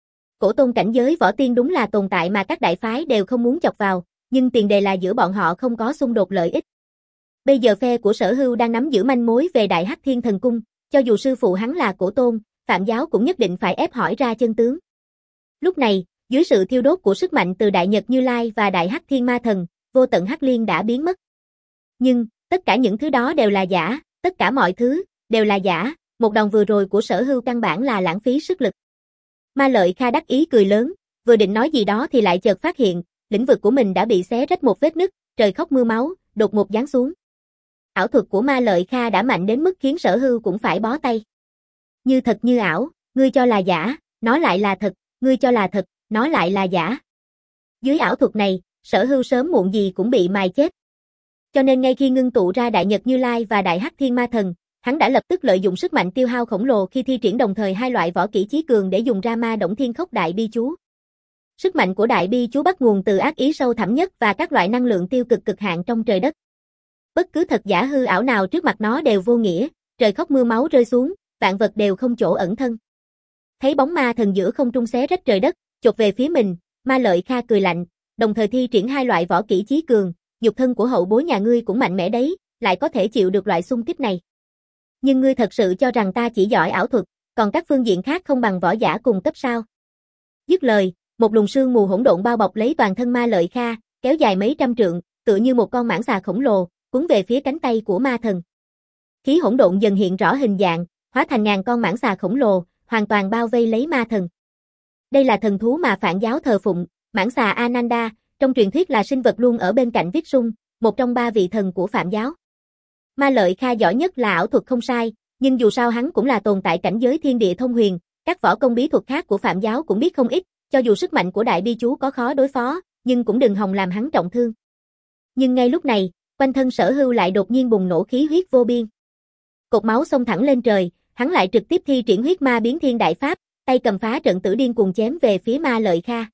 Cổ Tôn cảnh giới võ tiên đúng là tồn tại mà các đại phái đều không muốn chọc vào, nhưng tiền đề là giữa bọn họ không có xung đột lợi ích. Bây giờ phe của Sở Hưu đang nắm giữ manh mối về Đại Hắc Thiên Thần Cung, cho dù sư phụ hắn là Cổ Tôn, Phạm Giáo cũng nhất định phải ép hỏi ra chân tướng. Lúc này, dưới sự thiêu đốt của sức mạnh từ Đại Nhật Như Lai và Đại Hắc Thiên Ma Thần, vô tận hắc liên đã biến mất. Nhưng, tất cả những thứ đó đều là giả, tất cả mọi thứ, đều là giả, một đòn vừa rồi của Sở Hưu căn bản là lãng phí sức lực. Ma Lợi Kha đắc ý cười lớn, vừa định nói gì đó thì lại chợt phát hiện, lĩnh vực của mình đã bị xé rách một vết nứt, trời khóc mưa máu, đột ngột giáng xuống. Ảo thuật của Ma Lợi Kha đã mạnh đến mức khiến Sở Hưu cũng phải bó tay. Như thật như ảo, ngươi cho là giả, nó lại là thật, ngươi cho là thật, nó lại là giả. Dưới ảo thuật này, Sở Hưu sớm muộn gì cũng bị mài chết. Cho nên ngay khi ngưng tụ ra Đại Nhật Như Lai và Đại Hắc Thiên Ma Thần, hắn đã lập tức lợi dụng sức mạnh tiêu hao khổng lồ khi thi triển đồng thời hai loại võ kỹ chí cường để dùng ra Ma Động Thiên Khốc Đại Bi Chú. Sức mạnh của Đại Bi Chú bắt nguồn từ ác ý sâu thẳm nhất và các loại năng lượng tiêu cực cực hạn trong trời đất. Bất cứ thật giả hư ảo nào trước mặt nó đều vô nghĩa, trời khóc mưa máu rơi xuống, vạn vật đều không chỗ ẩn thân. Thấy bóng ma thần giữa không trung xé rách trời đất, chộp về phía mình, Ma Lợi Kha cười lạnh, đồng thời thi triển hai loại võ kỹ chí cường, nhục thân của hậu bối nhà ngươi cũng mạnh mẽ đấy, lại có thể chịu được loại xung kích này. Nhưng ngươi thật sự cho rằng ta chỉ giỏi ảo thuật, còn các phương diện khác không bằng võ giả cùng cấp sao? Dứt lời, một luồng sương mù hỗn độn bao bọc lấy toàn thân Ma Lợi Kha, kéo dài mấy trăm trượng, tựa như một con mãng xà khổng lồ, cuốn về phía cánh tay của ma thần. Khí hỗn độn dần hiện rõ hình dạng, hóa thành ngàn con mãng xà khổng lồ, hoàn toàn bao vây lấy ma thần. Đây là thần thú mà Phạn Giáo thờ phụng, mãng xà Ananda, trong truyền thuyết là sinh vật luôn ở bên cạnh Vishnu, một trong ba vị thần của Phạm giáo. Ma Lợi Kha giỏi nhất là ảo thuật không sai, nhưng dù sao hắn cũng là tồn tại cảnh giới thiên địa thông huyền, các võ công bí thuật khác của Phạm giáo cũng biết không ít, cho dù sức mạnh của đại bi chú có khó đối phó, nhưng cũng đừng hòng làm hắn trọng thương. Nhưng ngay lúc này, quanh thân Sở Hưu lại đột nhiên bùng nổ khí huyết vô biên. Cột máu xông thẳng lên trời, hắn lại trực tiếp thi triển huyết ma biến thiên đại pháp, tay cầm phá trận tử điên cuồng chém về phía Ma Lợi Kha.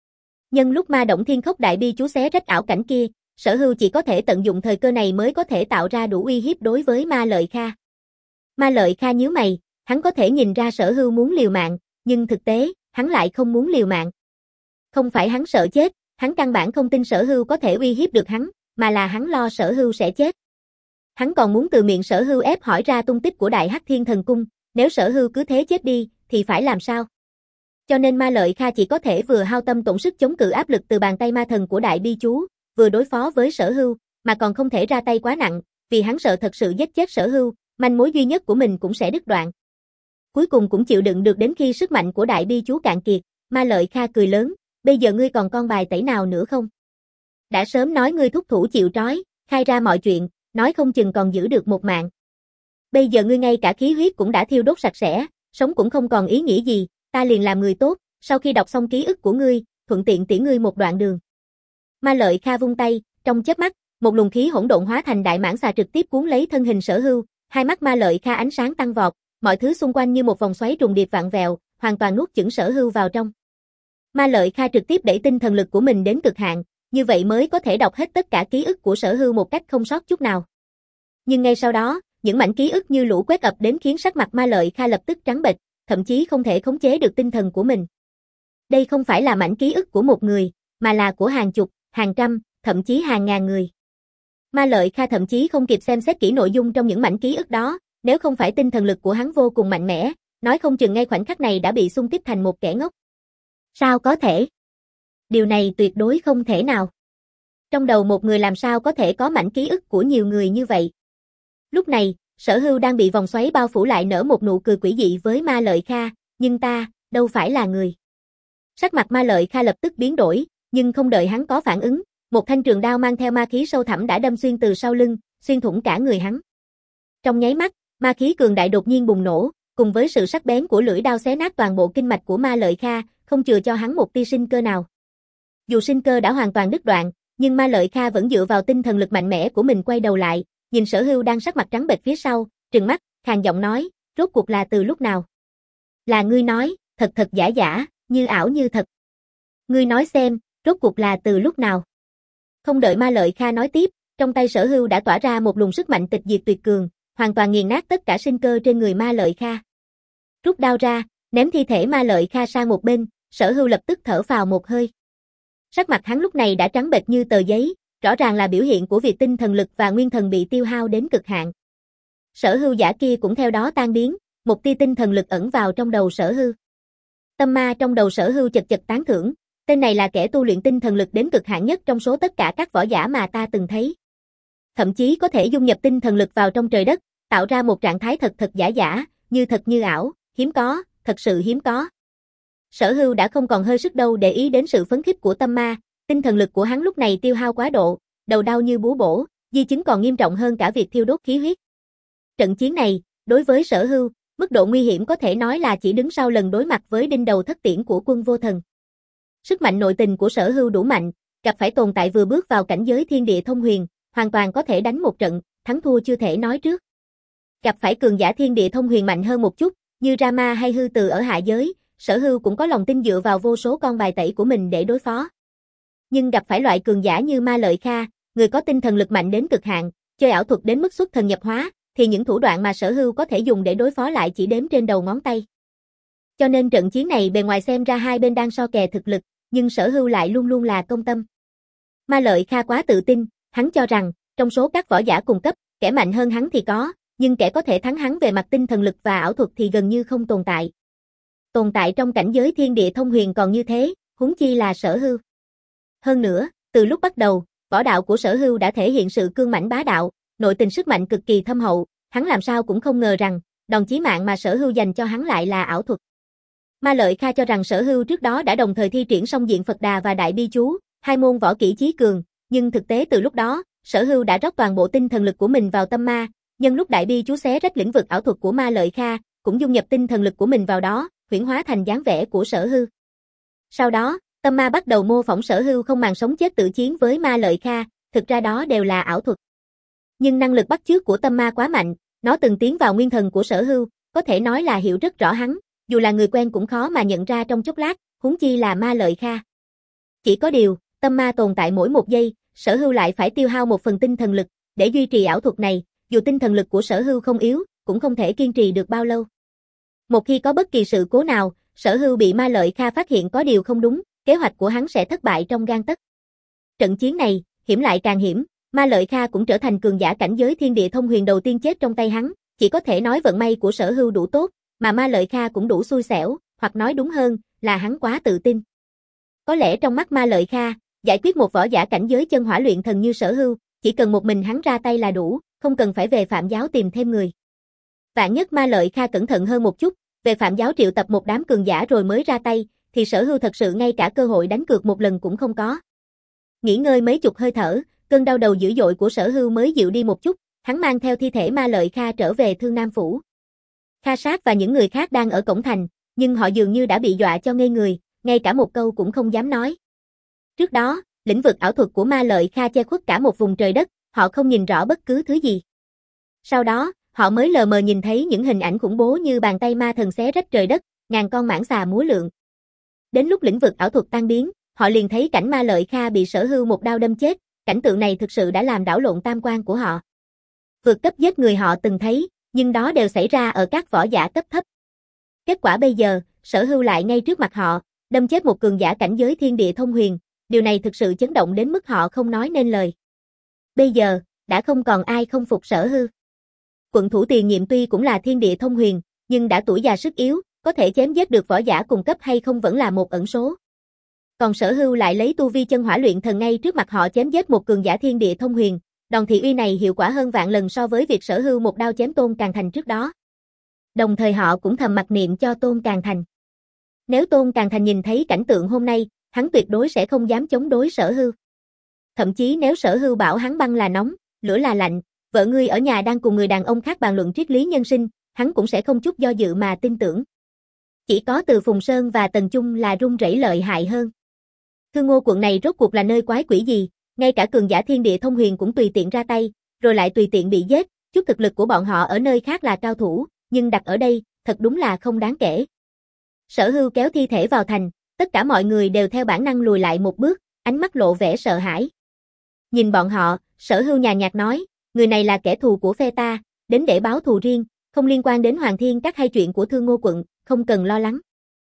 Nhân lúc ma động thiên khốc đại bi chú xé rách ảo cảnh kia, Sở Hưu chỉ có thể tận dụng thời cơ này mới có thể tạo ra đủ uy hiếp đối với Ma Lợi Kha. Ma Lợi Kha nhíu mày, hắn có thể nhìn ra Sở Hưu muốn liều mạng, nhưng thực tế, hắn lại không muốn liều mạng. Không phải hắn sợ chết, hắn căn bản không tin Sở Hưu có thể uy hiếp được hắn, mà là hắn lo Sở Hưu sẽ chết. Hắn còn muốn từ miệng Sở Hưu ép hỏi ra tung tích của Đại Hắc Thiên Thần Cung, nếu Sở Hưu cứ thế chết đi, thì phải làm sao? Cho nên Ma Lợi Kha chỉ có thể vừa hao tâm tổn sức chống cự áp lực từ bàn tay ma thần của Đại Bi Chú, vừa đối phó với Sở Hưu, mà còn không thể ra tay quá nặng, vì hắn sợ thật sự giết chết Sở Hưu, manh mối duy nhất của mình cũng sẽ đứt đoạn. Cuối cùng cũng chịu đựng được đến khi sức mạnh của Đại Bi Chú cạn kiệt, Ma Lợi Kha cười lớn, bây giờ ngươi còn con bài tẩy nào nữa không? Đã sớm nói ngươi thúc thủ chịu trói, khai ra mọi chuyện, nói không chừng còn giữ được một mạng. Bây giờ ngươi ngay cả khí huyết cũng đã thiêu đốt sạch sẽ, sống cũng không còn ý nghĩa gì, ta liền làm người tốt, sau khi đọc xong ký ức của ngươi, thuận tiện tiễn ngươi một đoạn đường. Ma Lợi Kha vung tay, trong chớp mắt, một luồng khí hỗn độn hóa thành đại mãng xà trực tiếp cuốn lấy thân hình Sở Hưu, hai mắt Ma Lợi Kha ánh sáng tăng vọt, mọi thứ xung quanh như một vòng xoáy trùng điệp vạn vẹo, hoàn toàn nuốt chửng Sở Hưu vào trong. Ma Lợi Kha trực tiếp đẩy tinh thần lực của mình đến cực hạn, như vậy mới có thể đọc hết tất cả ký ức của Sở Hưu một cách không sót chút nào. Nhưng ngay sau đó, những mảnh ký ức như lũ quét ập đến khiến sắc mặt Ma Lợi Kha lập tức trắng bệch, thậm chí không thể khống chế được tinh thần của mình. Đây không phải là mảnh ký ức của một người, mà là của hàng chục, hàng trăm, thậm chí hàng ngàn người. Ma Lợi Kha thậm chí không kịp xem xét kỹ nội dung trong những mảnh ký ức đó, nếu không phải tinh thần lực của hắn vô cùng mạnh mẽ, nói không chừng ngay khoảnh khắc này đã bị xung kích thành một kẻ ngốc. Sao có thể? Điều này tuyệt đối không thể nào. Trong đầu một người làm sao có thể có mảnh ký ức của nhiều người như vậy? Lúc này, Sở Hưu đang bị vòng xoáy bao phủ lại nở một nụ cười quỷ dị với Ma Lợi Kha, nhưng ta, đâu phải là người. Sắc mặt Ma Lợi Kha lập tức biến đổi, nhưng không đợi hắn có phản ứng, một thanh trường đao mang theo ma khí sâu thẳm đã đâm xuyên từ sau lưng, xuyên thủng cả người hắn. Trong nháy mắt, ma khí cường đại đột nhiên bùng nổ, cùng với sự sắc bén của lưỡi đao xé nát toàn bộ kinh mạch của Ma Lợi Kha, không chừa cho hắn một tia sinh cơ nào. Dù sinh cơ đã hoàn toàn đứt đoạn, nhưng Ma Lợi Kha vẫn dựa vào tinh thần lực mạnh mẽ của mình quay đầu lại, nhìn Sở Hưu đang sắc mặt trắng bệch phía sau, trừng mắt, khàn giọng nói, rốt cuộc là từ lúc nào? Là ngươi nói, thật thật giả giả, như ảo như thật. Ngươi nói xem, rốt cuộc là từ lúc nào? Không đợi Ma Lợi Kha nói tiếp, trong tay Sở Hưu đã tỏa ra một luồng sức mạnh tịch diệt tuyệt cường, hoàn toàn nghiền nát tất cả sinh cơ trên người Ma Lợi Kha. Rút đao ra, ném thi thể Ma Lợi Kha sang một bên, Sở Hưu lập tức thở phào một hơi. Sắc mặt hắn lúc này đã trắng bệch như tờ giấy, rõ ràng là biểu hiện của việc tinh thần lực và nguyên thần bị tiêu hao đến cực hạn. Sở Hưu giả kia cũng theo đó tan biến, một tia tinh thần lực ẩn vào trong đầu Sở Hưu. Tâm ma trong đầu Sở Hưu chật chật tán thưởng, tên này là kẻ tu luyện tinh thần lực đến cực hạn nhất trong số tất cả các võ giả mà ta từng thấy. Thậm chí có thể dung nhập tinh thần lực vào trong trời đất, tạo ra một trạng thái thật thật giả giả, như thật như ảo, hiếm có, thật sự hiếm có. Sở Hưu đã không còn hơi sức đâu để ý đến sự phấn khích của tâm ma, tinh thần lực của hắn lúc này tiêu hao quá độ, đầu đau như búa bổ, di chứng còn nghiêm trọng hơn cả việc thiêu đốt khí huyết. Trận chiến này, đối với Sở Hưu, mức độ nguy hiểm có thể nói là chỉ đứng sau lần đối mặt với đinh đầu thất tiễn của Quân Vô Thần. Sức mạnh nội tình của Sở Hưu đủ mạnh, gặp phải tồn tại vừa bước vào cảnh giới thiên địa thông huyền, hoàn toàn có thể đánh một trận, thắng thua chưa thể nói trước. Gặp phải cường giả thiên địa thông huyền mạnh hơn một chút, như Rama hay Hư Từ ở hạ giới, Sở Hưu cũng có lòng tin dựa vào vô số con bài tẩy của mình để đối phó. Nhưng gặp phải loại cường giả như Ma Lợi Kha, người có tinh thần lực mạnh đến cực hạn, chơi ảo thuật đến mức xuất thần nhập hóa, thì những thủ đoạn mà Sở Hưu có thể dùng để đối phó lại chỉ đếm trên đầu ngón tay. Cho nên trận chiến này bề ngoài xem ra hai bên đang so kè thực lực, nhưng Sở Hưu lại luôn luôn là công tâm. Ma Lợi Kha quá tự tin, hắn cho rằng, trong số các võ giả cùng cấp, kẻ mạnh hơn hắn thì có, nhưng kẻ có thể thắng hắn về mặt tinh thần lực và ảo thuật thì gần như không tồn tại. Tồn tại trong cảnh giới thiên địa thông huyền còn như thế, huống chi là Sở Hưu. Hơn nữa, từ lúc bắt đầu, võ đạo của Sở Hưu đã thể hiện sự cương mãnh bá đạo, nội tình sức mạnh cực kỳ thâm hậu, hắn làm sao cũng không ngờ rằng, đòn chí mạng mà Sở Hưu dành cho hắn lại là ảo thuật. Ma Lợi Kha cho rằng Sở Hưu trước đó đã đồng thời thi triển song diện Phật Đà và Đại Bi Chú, hai môn võ kỹ chí cường, nhưng thực tế từ lúc đó, Sở Hưu đã rót toàn bộ tinh thần lực của mình vào tâm ma, nhân lúc đại bi chú xé rách lĩnh vực ảo thuật của Ma Lợi Kha, cũng dung nhập tinh thần lực của mình vào đó, huyễn hóa thành dáng vẻ của Sở Hưu. Sau đó, tâm ma bắt đầu mô phỏng Sở Hưu không màng sống chết tự chiến với Ma Lợi Kha, thực ra đó đều là ảo thuật. Nhưng năng lực bắt chước của tâm ma quá mạnh, nó từng tiến vào nguyên thần của Sở Hưu, có thể nói là hiểu rất rõ hắn, dù là người quen cũng khó mà nhận ra trong chốc lát, huống chi là Ma Lợi Kha. Chỉ có điều, tâm ma tồn tại mỗi một giây, Sở Hưu lại phải tiêu hao một phần tinh thần lực để duy trì ảo thuật này, dù tinh thần lực của Sở Hưu không yếu, cũng không thể kiên trì được bao lâu. Một khi có bất kỳ sự cố nào, Sở Hưu bị Ma Lợi Kha phát hiện có điều không đúng, kế hoạch của hắn sẽ thất bại trong gang tấc. Trận chiến này, hiểm lại càng hiểm, Ma Lợi Kha cũng trở thành cường giả cảnh giới thiên địa thông huyền đầu tiên chết trong tay hắn, chỉ có thể nói vận may của Sở Hưu đủ tốt, mà Ma Lợi Kha cũng đủ xui xẻo, hoặc nói đúng hơn, là hắn quá tự tin. Có lẽ trong mắt Ma Lợi Kha, giải quyết một võ giả cảnh giới chân hỏa luyện thần như Sở Hưu, chỉ cần một mình hắn ra tay là đủ, không cần phải về Phạm Giáo tìm thêm người. Vạn nhất Ma Lợi Kha cẩn thận hơn một chút, về Phạm Giáo triệu tập một đám cường giả rồi mới ra tay, thì Sở Hưu thật sự ngay cả cơ hội đánh cược một lần cũng không có. Nghỉ ngơi mấy chục hơi thở, cơn đau đầu dữ dội của Sở Hưu mới dịu đi một chút, hắn mang theo thi thể Ma Lợi Kha trở về Thương Nam Phủ. Kha Sát và những người khác đang ở cổng thành, nhưng họ dường như đã bị dọa cho ngây người, ngay cả một câu cũng không dám nói. Trước đó, lĩnh vực ảo thuật của Ma Lợi Kha che khuất cả một vùng trời đất, họ không nhìn rõ bất cứ thứ gì. Sau đó, họ mới lờ mờ nhìn thấy những hình ảnh khủng bố như bàn tay ma thần xé rách trời đất, ngàn con mãng xà múa lượn. Đến lúc lĩnh vực ảo thuật tan biến, họ liền thấy cảnh Ma Lợi Kha bị Sở Hưu một đao đâm chết, cảnh tượng này thực sự đã làm đảo lộn tam quan của họ. Vượt cấp giết người họ từng thấy, nhưng đó đều xảy ra ở các võ giả cấp thấp. Kết quả bây giờ, Sở Hưu lại ngay trước mặt họ, đâm chết một cường giả cảnh giới thiên địa thông huyền, điều này thực sự chấn động đến mức họ không nói nên lời. Bây giờ, đã không còn ai không phục Sở Hưu. Quận thủ Tiền Nhiệm tuy cũng là thiên địa thông huyền, nhưng đã tuổi già sức yếu, có thể chém giết được võ giả cùng cấp hay không vẫn là một ẩn số. Còn Sở Hưu lại lấy tu vi chân hỏa luyện thần ngay trước mặt họ chém giết một cường giả thiên địa thông huyền, đòn thị uy này hiệu quả hơn vạn lần so với việc Sở Hưu một đao chém Tôn Càn Thành trước đó. Đồng thời họ cũng thầm mặc niệm cho Tôn Càn Thành. Nếu Tôn Càn Thành nhìn thấy cảnh tượng hôm nay, hắn tuyệt đối sẽ không dám chống đối Sở Hưu. Thậm chí nếu Sở Hưu bảo hắn băng là nóng, lửa là lạnh, vợ ngươi ở nhà đang cùng người đàn ông khác bàn luận triết lý nhân sinh, hắn cũng sẽ không chút do dự mà tin tưởng. Chỉ có Từ Phùng Sơn và Tần Chung là run rẩy lợi hại hơn. Thương Ngô quận này rốt cuộc là nơi quái quỷ gì, ngay cả cường giả thiên địa thông huyền cũng tùy tiện ra tay, rồi lại tùy tiện bị giết, chút thực lực của bọn họ ở nơi khác là cao thủ, nhưng đặt ở đây, thật đúng là không đáng kể. Sở Hưu kéo thi thể vào thành, tất cả mọi người đều theo bản năng lùi lại một bước, ánh mắt lộ vẻ sợ hãi. Nhìn bọn họ, Sở Hưu nhàn nhạt nói, người này là kẻ thù của phe ta, đến để báo thù riêng, không liên quan đến Hoàng Thiên Các hay chuyện của Thương Ngô quận, không cần lo lắng.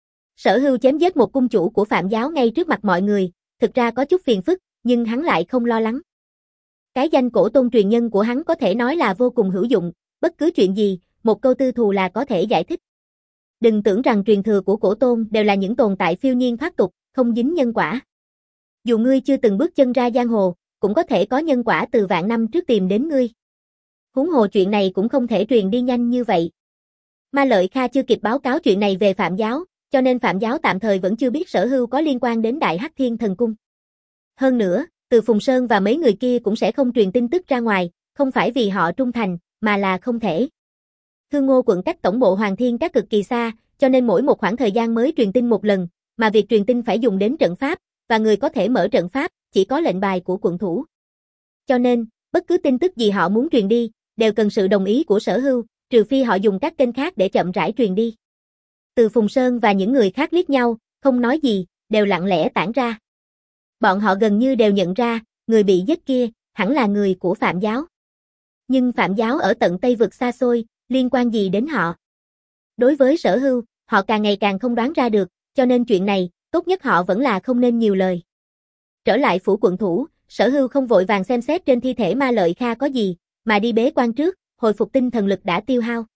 Sở Hưu chém giết một cung chủ của Phạm Giáo ngay trước mặt mọi người, thực ra có chút phiền phức, nhưng hắn lại không lo lắng. Cái danh cổ tôn truyền nhân của hắn có thể nói là vô cùng hữu dụng, bất cứ chuyện gì, một câu tư thù là có thể giải thích. Đừng tưởng rằng truyền thừa của cổ tôn đều là những tồn tại phiêu nhiên thoát tục, không dính nhân quả. Dù ngươi chưa từng bước chân ra giang hồ, cũng có thể có nhân quả từ vạn năm trước tìm đến ngươi. Huống hồ chuyện này cũng không thể truyền đi nhanh như vậy. Ma Lợi Kha chưa kịp báo cáo chuyện này về Phạm Giáo, cho nên Phạm Giáo tạm thời vẫn chưa biết Sở Hưu có liên quan đến Đại Hắc Thiên Thần Cung. Hơn nữa, Từ Phùng Sơn và mấy người kia cũng sẽ không truyền tin tức ra ngoài, không phải vì họ trung thành, mà là không thể. Thương Ngô quận cách tổng bộ Hoàng Thiên Các cực kỳ xa, cho nên mỗi một khoảng thời gian mới truyền tin một lần, mà việc truyền tin phải dùng đến trận pháp, và người có thể mở trận pháp, chỉ có lệnh bài của quận thủ. Cho nên, bất cứ tin tức gì họ muốn truyền đi, đều cần sự đồng ý của Sở Hưu, trừ phi họ dùng các kênh khác để chậm rãi truyền đi. Từ Phùng Sơn và những người khác liếc nhau, không nói gì, đều lặng lẽ tản ra. Bọn họ gần như đều nhận ra, người bị giết kia, hẳn là người của Phạm Giáo. Nhưng Phạm Giáo ở tận Tây vực xa xôi, liên quan gì đến họ? Đối với Sở Hưu, họ càng ngày càng không đoán ra được, cho nên chuyện này, tốt nhất họ vẫn là không nên nhiều lời. Trở lại phủ quận thủ, Sở Hưu không vội vàng xem xét trên thi thể Ma Lợi Kha có gì, mà đi bế quan trước, hồi phục tinh thần lực đã tiêu hao.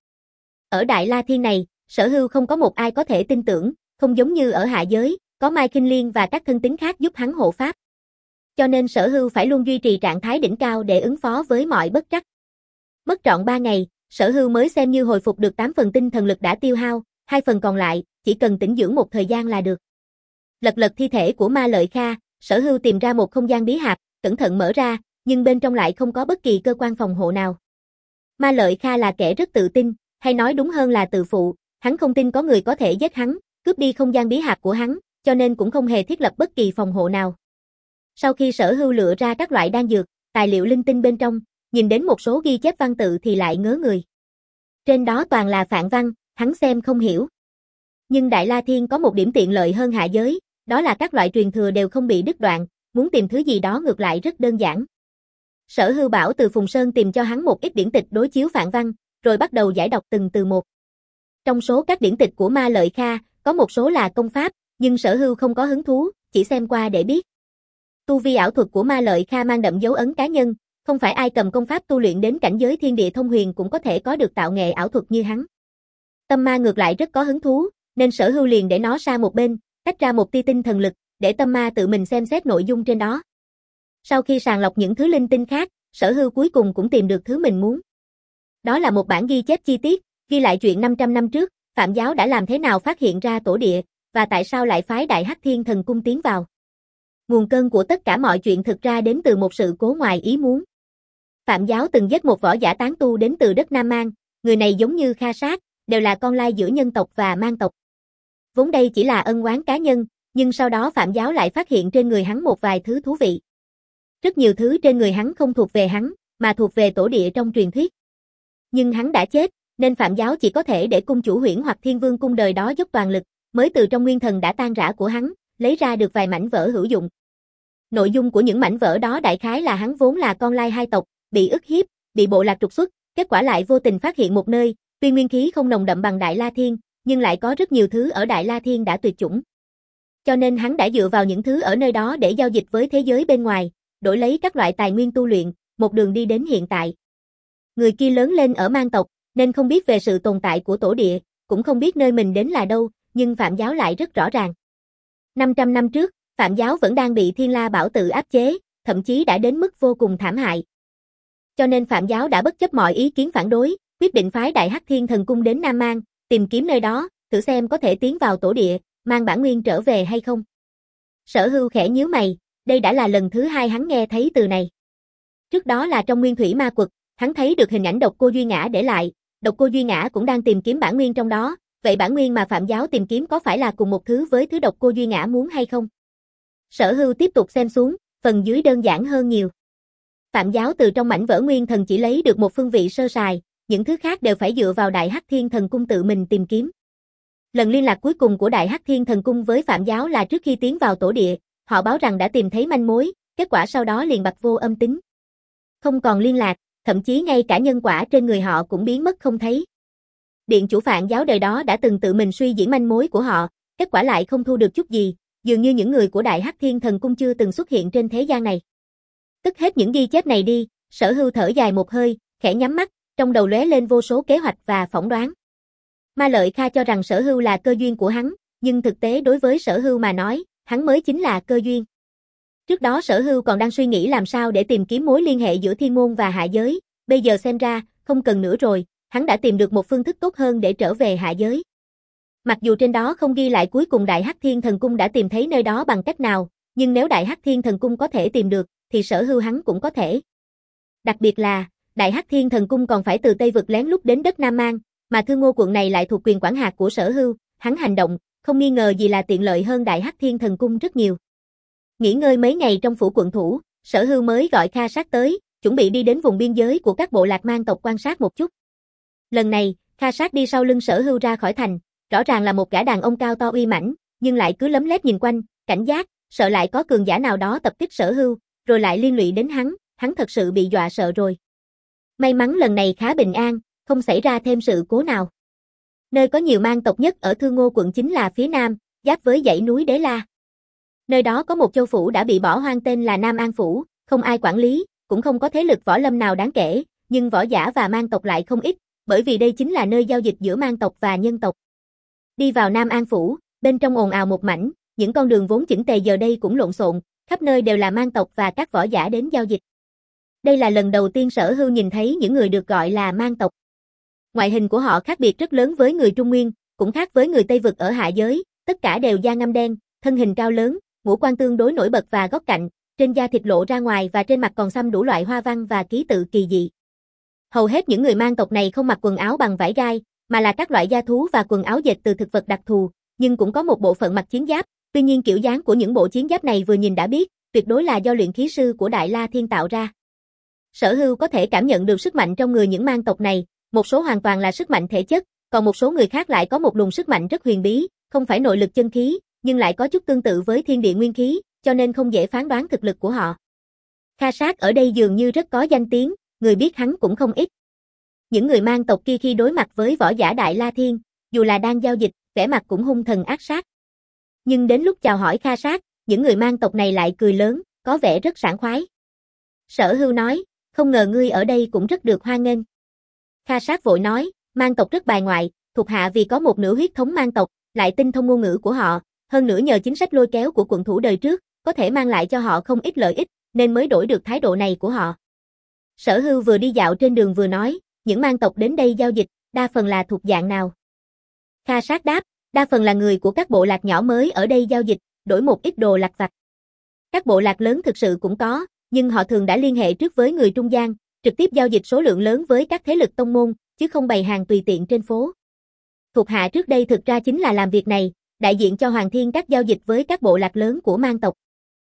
Ở Đại La Thiên này, Sở Hưu không có một ai có thể tin tưởng, không giống như ở hạ giới, có Mai Kinh Liên và các thân tín khác giúp hắn hộ pháp. Cho nên Sở Hưu phải luôn duy trì trạng thái đỉnh cao để ứng phó với mọi bất trắc. Mất trọn ba ngày, Sở Hưu mới xem như hồi phục được tám phần tinh thần lực đã tiêu hao, hai phần còn lại, chỉ cần tĩnh dưỡng một thời gian là được. Lật lật thi thể của Ma Lợi Kha, Sở Hưu tìm ra một không gian bí hạp, cẩn thận mở ra, nhưng bên trong lại không có bất kỳ cơ quan phòng hộ nào. Ma Lợi Kha là kẻ rất tự tin, hay nói đúng hơn là tự phụ, hắn không tin có người có thể giết hắn, cướp đi không gian bí hạp của hắn, cho nên cũng không hề thiết lập bất kỳ phòng hộ nào. Sau khi Sở Hưu lựa ra các loại đan dược, tài liệu linh tinh bên trong, nhìn đến một số ghi chép văn tự thì lại ngớ người. Trên đó toàn là phạn văn, hắn xem không hiểu. Nhưng Đại La Thiên có một điểm tiện lợi hơn hạ giới, đó là các loại truyền thừa đều không bị đứt đoạn, muốn tìm thứ gì đó ngược lại rất đơn giản. Sở Hưu bảo từ Phùng Sơn tìm cho hắn một ít điển tịch đối chiếu phạn văn, rồi bắt đầu giải đọc từng từ một. Trong số các điển tịch của Ma Lợi Kha, có một số là công pháp, nhưng Sở Hưu không có hứng thú, chỉ xem qua để biết. Tu vi ảo thuật của Ma Lợi Kha mang đậm dấu ấn cá nhân, không phải ai cầm công pháp tu luyện đến cảnh giới thiên địa thông huyền cũng có thể có được tạo nghệ ảo thuật như hắn. Tâm Ma ngược lại rất có hứng thú, nên Sở Hưu liền để nó sang một bên, tách ra một tia tinh thần lực, để Tâm Ma tự mình xem xét nội dung trên đó. Sau khi sàng lọc những thứ linh tinh khác, Sở Hưu cuối cùng cũng tìm được thứ mình muốn. Đó là một bản ghi chép chi tiết, ghi lại chuyện năm trăm năm trước, Phạm giáo đã làm thế nào phát hiện ra tổ địa, và tại sao lại phái Đại Hắc Thiên Thần Cung tiến vào. Nguồn cơn của tất cả mọi chuyện thực ra đến từ một sự cố ngoài ý muốn. Phạm giáo từng giết một võ giả tán tu đến từ đất Nam Mang, người này giống như Kha Sát, đều là con lai giữa nhân tộc và mang tộc. Vốn đây chỉ là ân oán cá nhân, nhưng sau đó Phạm giáo lại phát hiện trên người hắn một vài thứ thú vị. Rất nhiều thứ trên người hắn không thuộc về hắn, mà thuộc về tổ địa trong truyền thuyết. Nhưng hắn đã chết, nên Phạm giáo chỉ có thể để cung chủ Huyễn hoặc Thiên Vương cung đời đó dốc toàn lực, mới từ trong nguyên thần đã tan rã của hắn, lấy ra được vài mảnh vỡ hữu dụng. Nội dung của những mảnh vỡ đó đại khái là hắn vốn là con lai hai tộc, bị ức hiếp, bị bộ lạc trục xuất, kết quả lại vô tình phát hiện một nơi, tuy nguyên khí không nồng đậm bằng Đại La Thiên, nhưng lại có rất nhiều thứ ở Đại La Thiên đã tuyệt chủng. Cho nên hắn đã dựa vào những thứ ở nơi đó để giao dịch với thế giới bên ngoài, đổi lấy các loại tài nguyên tu luyện, một đường đi đến hiện tại. Người kia lớn lên ở mang tộc, nên không biết về sự tồn tại của tổ địa, cũng không biết nơi mình đến là đâu, nhưng Phạm giáo lại rất rõ ràng. năm trăm năm trước, Phạm giáo vẫn đang bị Thiên La Bảo Tự áp chế, thậm chí đã đến mức vô cùng thảm hại. Cho nên Phạm giáo đã bất chấp mọi ý kiến phản đối, quyết định phái Đại Hắc Thiên Thần Cung đến Nam Mang, tìm kiếm nơi đó, thử xem có thể tiến vào tổ địa, mang bản nguyên trở về hay không. Sở Hưu khẽ nhíu mày, đây đã là lần thứ hai hắn nghe thấy từ này. Trước đó là trong Nguyên Thủy Ma Quật, hắn thấy được hình ảnh Độc Cô Duy Ngã để lại, Độc Cô Duy Ngã cũng đang tìm kiếm bản nguyên trong đó, vậy bản nguyên mà Phạm giáo tìm kiếm có phải là cùng một thứ với thứ Độc Cô Duy Ngã muốn hay không? Sở Hưu tiếp tục xem xuống, phần dưới đơn giản hơn nhiều. Phạm giáo từ trong mảnh vỡ nguyên thần chỉ lấy được một phương vị sơ sài, những thứ khác đều phải dựa vào Đại Hắc Thiên Thần Cung tự mình tìm kiếm. Lần liên lạc cuối cùng của Đại Hắc Thiên Thần Cung với Phạm giáo là trước khi tiến vào tổ địa, họ báo rằng đã tìm thấy manh mối, kết quả sau đó liền bặt vô âm tín. Không còn liên lạc, thậm chí ngay cả nhân quả trên người họ cũng biến mất không thấy. Điện chủ Phạm giáo đời đó đã từng tự mình suy diễn manh mối của họ, kết quả lại không thu được chút gì, dường như những người của Đại Hắc Thiên Thần Cung chưa từng xuất hiện trên thế gian này. Tức hết những ghi chép này đi, Sở Hưu thở dài một hơi, khẽ nhắm mắt, trong đầu lóe lên vô số kế hoạch và phỏng đoán. Ma Lợi Kha cho rằng Sở Hưu là cơ duyên của hắn, nhưng thực tế đối với Sở Hưu mà nói, hắn mới chính là cơ duyên. Trước đó Sở Hưu còn đang suy nghĩ làm sao để tìm kiếm mối liên hệ giữa thiên môn và hạ giới, bây giờ xem ra, không cần nữa rồi, hắn đã tìm được một phương thức tốt hơn để trở về hạ giới. Mặc dù trên đó không ghi lại cuối cùng Đại Hắc Thiên Thần Cung đã tìm thấy nơi đó bằng cách nào, nhưng nếu Đại Hắc Thiên Thần Cung có thể tìm được, thì Sở Hưu hắn cũng có thể. Đặc biệt là, Đại Hắc Thiên Thần Cung còn phải từ Tây Vực lén lút đến đất Nam Mang, mà Thương Ngô quận này lại thuộc quyền quản hạt của Sở Hưu, hắn hành động, không nghi ngờ gì là tiện lợi hơn Đại Hắc Thiên Thần Cung rất nhiều. Nghỉ ngơi mấy ngày trong phủ quận thủ, Sở Hưu mới gọi Kha Sát tới, chuẩn bị đi đến vùng biên giới của các bộ lạc mang tộc quan sát một chút. Lần này, Kha Sát đi sau lưng Sở Hưu ra khỏi thành, rõ ràng là một gã đàn ông cao to uy mãnh, nhưng lại cứ lấm lét nhìn quanh, cảnh giác, sợ lại có cường giả nào đó tập kích Sở Hưu, rồi lại liên lụy đến hắn, hắn thật sự bị dọa sợ rồi. May mắn lần này khá bình an, không xảy ra thêm sự cố nào. Nơi có nhiều mang tộc nhất ở Thương Ngô quận chính là phía nam, giáp với dãy núi Đế La. Nơi đó có một châu phủ đã bị bỏ hoang tên là Nam An Phủ, không ai quản lý, cũng không có thế lực võ lâm nào đáng kể, nhưng võ giả và mang tộc lại không ít, bởi vì đây chính là nơi giao dịch giữa mang tộc và nhân tộc. Đi vào Nam An Phủ, bên trong ồn ào một mảnh, những con đường vốn chỉnh tề giờ đây cũng lộn xộn, khắp nơi đều là mang tộc và các võ giả đến giao dịch. Đây là lần đầu tiên Sở Hưu nhìn thấy những người được gọi là mang tộc. Ngoại hình của họ khác biệt rất lớn với người Trung Nguyên, cũng khác với người Tây Vực ở hạ giới, tất cả đều da ngăm đen, thân hình cao lớn, ngũ quan tương đối nổi bật và góc cạnh, trên da thịt lộ ra ngoài và trên mặt còn xăm đủ loại hoa văn và ký tự kỳ dị. Hầu hết những người mang tộc này không mặc quần áo bằng vải gai, mà là các loại da thú và quần áo dệt từ thực vật đặc thù, nhưng cũng có một bộ phận mặc chiến giáp. Tuy nhiên kiểu dáng của những bộ chiến giáp này vừa nhìn đã biết, tuyệt đối là do luyện khí sư của Đại La Thiên tạo ra. Sở Hưu có thể cảm nhận được sức mạnh trong người những mang tộc này, một số hoàn toàn là sức mạnh thể chất, còn một số người khác lại có một luồng sức mạnh rất huyền bí, không phải nội lực chân khí, nhưng lại có chút tương tự với thiên địa nguyên khí, cho nên không dễ phán đoán thực lực của họ. Kha Sát ở đây dường như rất có danh tiếng, người biết hắn cũng không ít. Những người mang tộc kia khi đối mặt với võ giả Đại La Thiên, dù là đang giao dịch, vẻ mặt cũng hung thần ác sát. Nhưng đến lúc chào hỏi Kha Sát, những người mang tộc này lại cười lớn, có vẻ rất sảng khoái. Sở Hưu nói, không ngờ ngươi ở đây cũng rất được hoan nghênh. Kha Sát vội nói, mang tộc rất bài ngoại, thuộc hạ vì có một nửa huyết thống mang tộc, lại tinh thông ngôn ngữ của họ, hơn nữa nhờ chính sách lôi kéo của quận thủ đời trước, có thể mang lại cho họ không ít lợi ích, nên mới đổi được thái độ này của họ. Sở Hưu vừa đi dạo trên đường vừa nói, những mang tộc đến đây giao dịch, đa phần là thuộc dạng nào? Kha Sát đáp, đa phần là người của các bộ lạc nhỏ mới ở đây giao dịch, đổi một ít đồ lặt vặt. Các bộ lạc lớn thực sự cũng có, nhưng họ thường đã liên hệ trước với người trung gian, trực tiếp giao dịch số lượng lớn với các thế lực tông môn, chứ không bày hàng tùy tiện trên phố. Thuộc hạ trước đây thực ra chính là làm việc này, đại diện cho Hoàng Thiên các giao dịch với các bộ lạc lớn của mang tộc.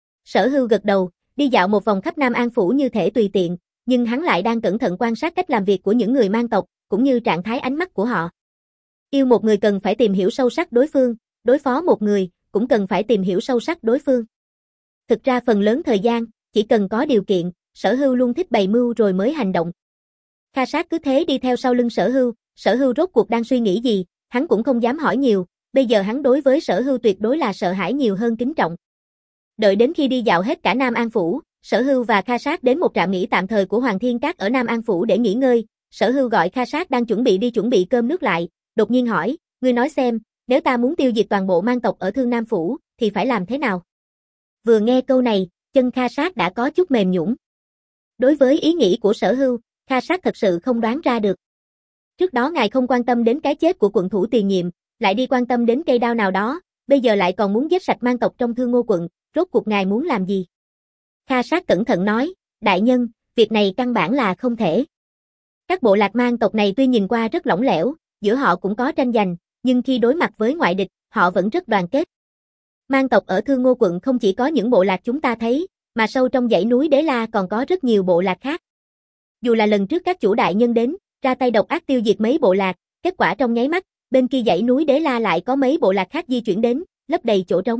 Sở Hưu gật đầu, đi dạo một vòng khắp Nam An Phủ như thể tùy tiện, nhưng hắn lại đang cẩn thận quan sát cách làm việc của những người mang tộc, cũng như trạng thái ánh mắt của họ. Yêu một người cần phải tìm hiểu sâu sắc đối phương, đối phó một người, cũng cần phải tìm hiểu sâu sắc đối phương. Thực ra phần lớn thời gian, chỉ cần có điều kiện, Sở Hưu luôn thích bày mưu rồi mới hành động. Kha Sát cứ thế đi theo sau lưng Sở Hưu, Sở Hưu rốt cuộc đang suy nghĩ gì, hắn cũng không dám hỏi nhiều, bây giờ hắn đối với Sở Hưu tuyệt đối là sợ hãi nhiều hơn kính trọng. Đợi đến khi đi dạo hết cả Nam An Phủ, Sở Hưu và Kha Sát đến một trạm nghỉ tạm thời của Hoàng Thiên Các ở Nam An Phủ để nghỉ ngơi. Sở Hưu gọi Kha Sát đang chuẩn bị đi chuẩn bị cơm nước lại, đột nhiên hỏi, ngươi nói xem, nếu ta muốn tiêu diệt toàn bộ mang tộc ở Thương Nam Phủ, thì phải làm thế nào? Vừa nghe câu này, chân Kha Sát đã có chút mềm nhũn. Đối với ý nghĩ của Sở Hưu, Kha Sát thật sự không đoán ra được. Trước đó ngài không quan tâm đến cái chết của quận thủ tiền nhiệm, lại đi quan tâm đến cây đao nào đó, bây giờ lại còn muốn giết sạch mang tộc trong Thương Ngô quận, rốt cuộc ngài muốn làm gì? Kha Sát cẩn thận nói, đại nhân, việc này căn bản là không thể. Các bộ lạc mang tộc này tuy nhìn qua rất lỏng lẻo, giữa họ cũng có tranh giành, nhưng khi đối mặt với ngoại địch, họ vẫn rất đoàn kết. Mang tộc ở Thương Ngô quận không chỉ có những bộ lạc chúng ta thấy, mà sâu trong dãy núi Đế La còn có rất nhiều bộ lạc khác. Dù là lần trước các chủ đại nhân đến, ra tay độc ác tiêu diệt mấy bộ lạc, kết quả trong nháy mắt, bên kia dãy núi Đế La lại có mấy bộ lạc khác di chuyển đến, lấp đầy chỗ trống.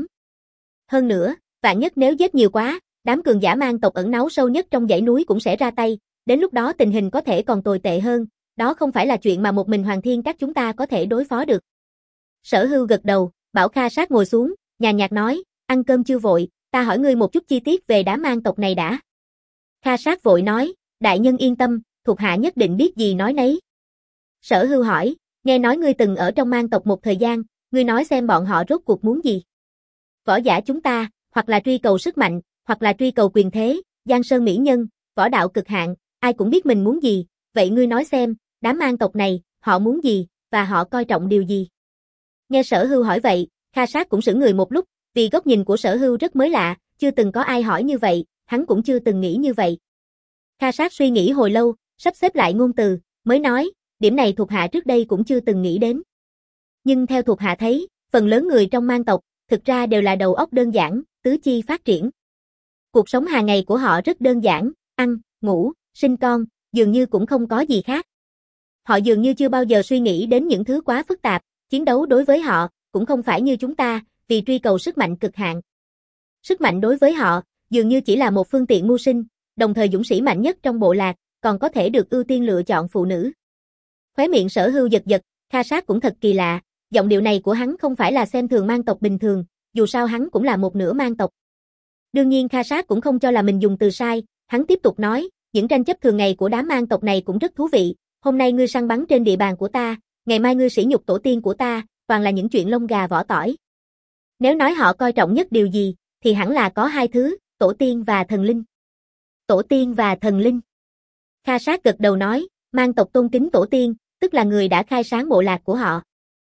Hơn nữa, vạn nhất nếu giết nhiều quá, đám cường giả mang tộc ẩn náu sâu nhất trong dãy núi cũng sẽ ra tay, đến lúc đó tình hình có thể còn tồi tệ hơn, đó không phải là chuyện mà một mình Hoàng Thiên các chúng ta có thể đối phó được. Sở Hưu gật đầu, bảo Kha Sát ngồi xuống, nhàn nhạt nói, ăn cơm chưa vội, ta hỏi ngươi một chút chi tiết về đám mang tộc này đã. Kha Sát vội nói, đại nhân yên tâm, thuộc hạ nhất định biết gì nói nấy. Sở Hưu hỏi, nghe nói ngươi từng ở trong mang tộc một thời gian, ngươi nói xem bọn họ rốt cuộc muốn gì. Võ giả chúng ta, hoặc là truy cầu sức mạnh, hoặc là truy cầu quyền thế, giang sơn mỹ nhân, võ đạo cực hạn, ai cũng biết mình muốn gì, vậy ngươi nói xem, đám mang tộc này, họ muốn gì, và họ coi trọng điều gì. Nghe Sở Hưu hỏi vậy, Kha Sát cũng sững người một lúc, vì góc nhìn của Sở Hưu rất mới lạ, chưa từng có ai hỏi như vậy, hắn cũng chưa từng nghĩ như vậy. Kha Sát suy nghĩ hồi lâu, sắp xếp lại ngôn từ, mới nói, điểm này thuộc hạ trước đây cũng chưa từng nghĩ đến. Nhưng theo thuộc hạ thấy, phần lớn người trong mang tộc, thực ra đều là đầu óc đơn giản, tứ chi phát triển. Cuộc sống hàng ngày của họ rất đơn giản, ăn, ngủ, sinh con, dường như cũng không có gì khác. Họ dường như chưa bao giờ suy nghĩ đến những thứ quá phức tạp, chiến đấu đối với họ, cũng không phải như chúng ta, vì truy cầu sức mạnh cực hạn. Sức mạnh đối với họ, dường như chỉ là một phương tiện mưu sinh, đồng thời dũng sĩ mạnh nhất trong bộ lạc, còn có thể được ưu tiên lựa chọn phụ nữ. Khóe miệng Sở Hưu giật giật, Kha Sát cũng thật kỳ lạ, giọng điệu này của hắn không phải là xem thường mang tộc bình thường, dù sao hắn cũng là một nửa mang tộc. Đương nhiên Kha Sát cũng không cho là mình dùng từ sai, hắn tiếp tục nói, những tranh chấp thường ngày của đám mang tộc này cũng rất thú vị, hôm nay ngươi săn bắn trên địa bàn của ta, ngày mai ngươi sỉ nhục tổ tiên của ta, toàn là những chuyện lông gà vỏ tỏi. Nếu nói họ coi trọng nhất điều gì, thì hẳn là có hai thứ, tổ tiên và thần linh. Tổ tiên và thần linh. Kha Sát gật đầu nói, mang tộc tôn kính tổ tiên, tức là người đã khai sáng bộ lạc của họ.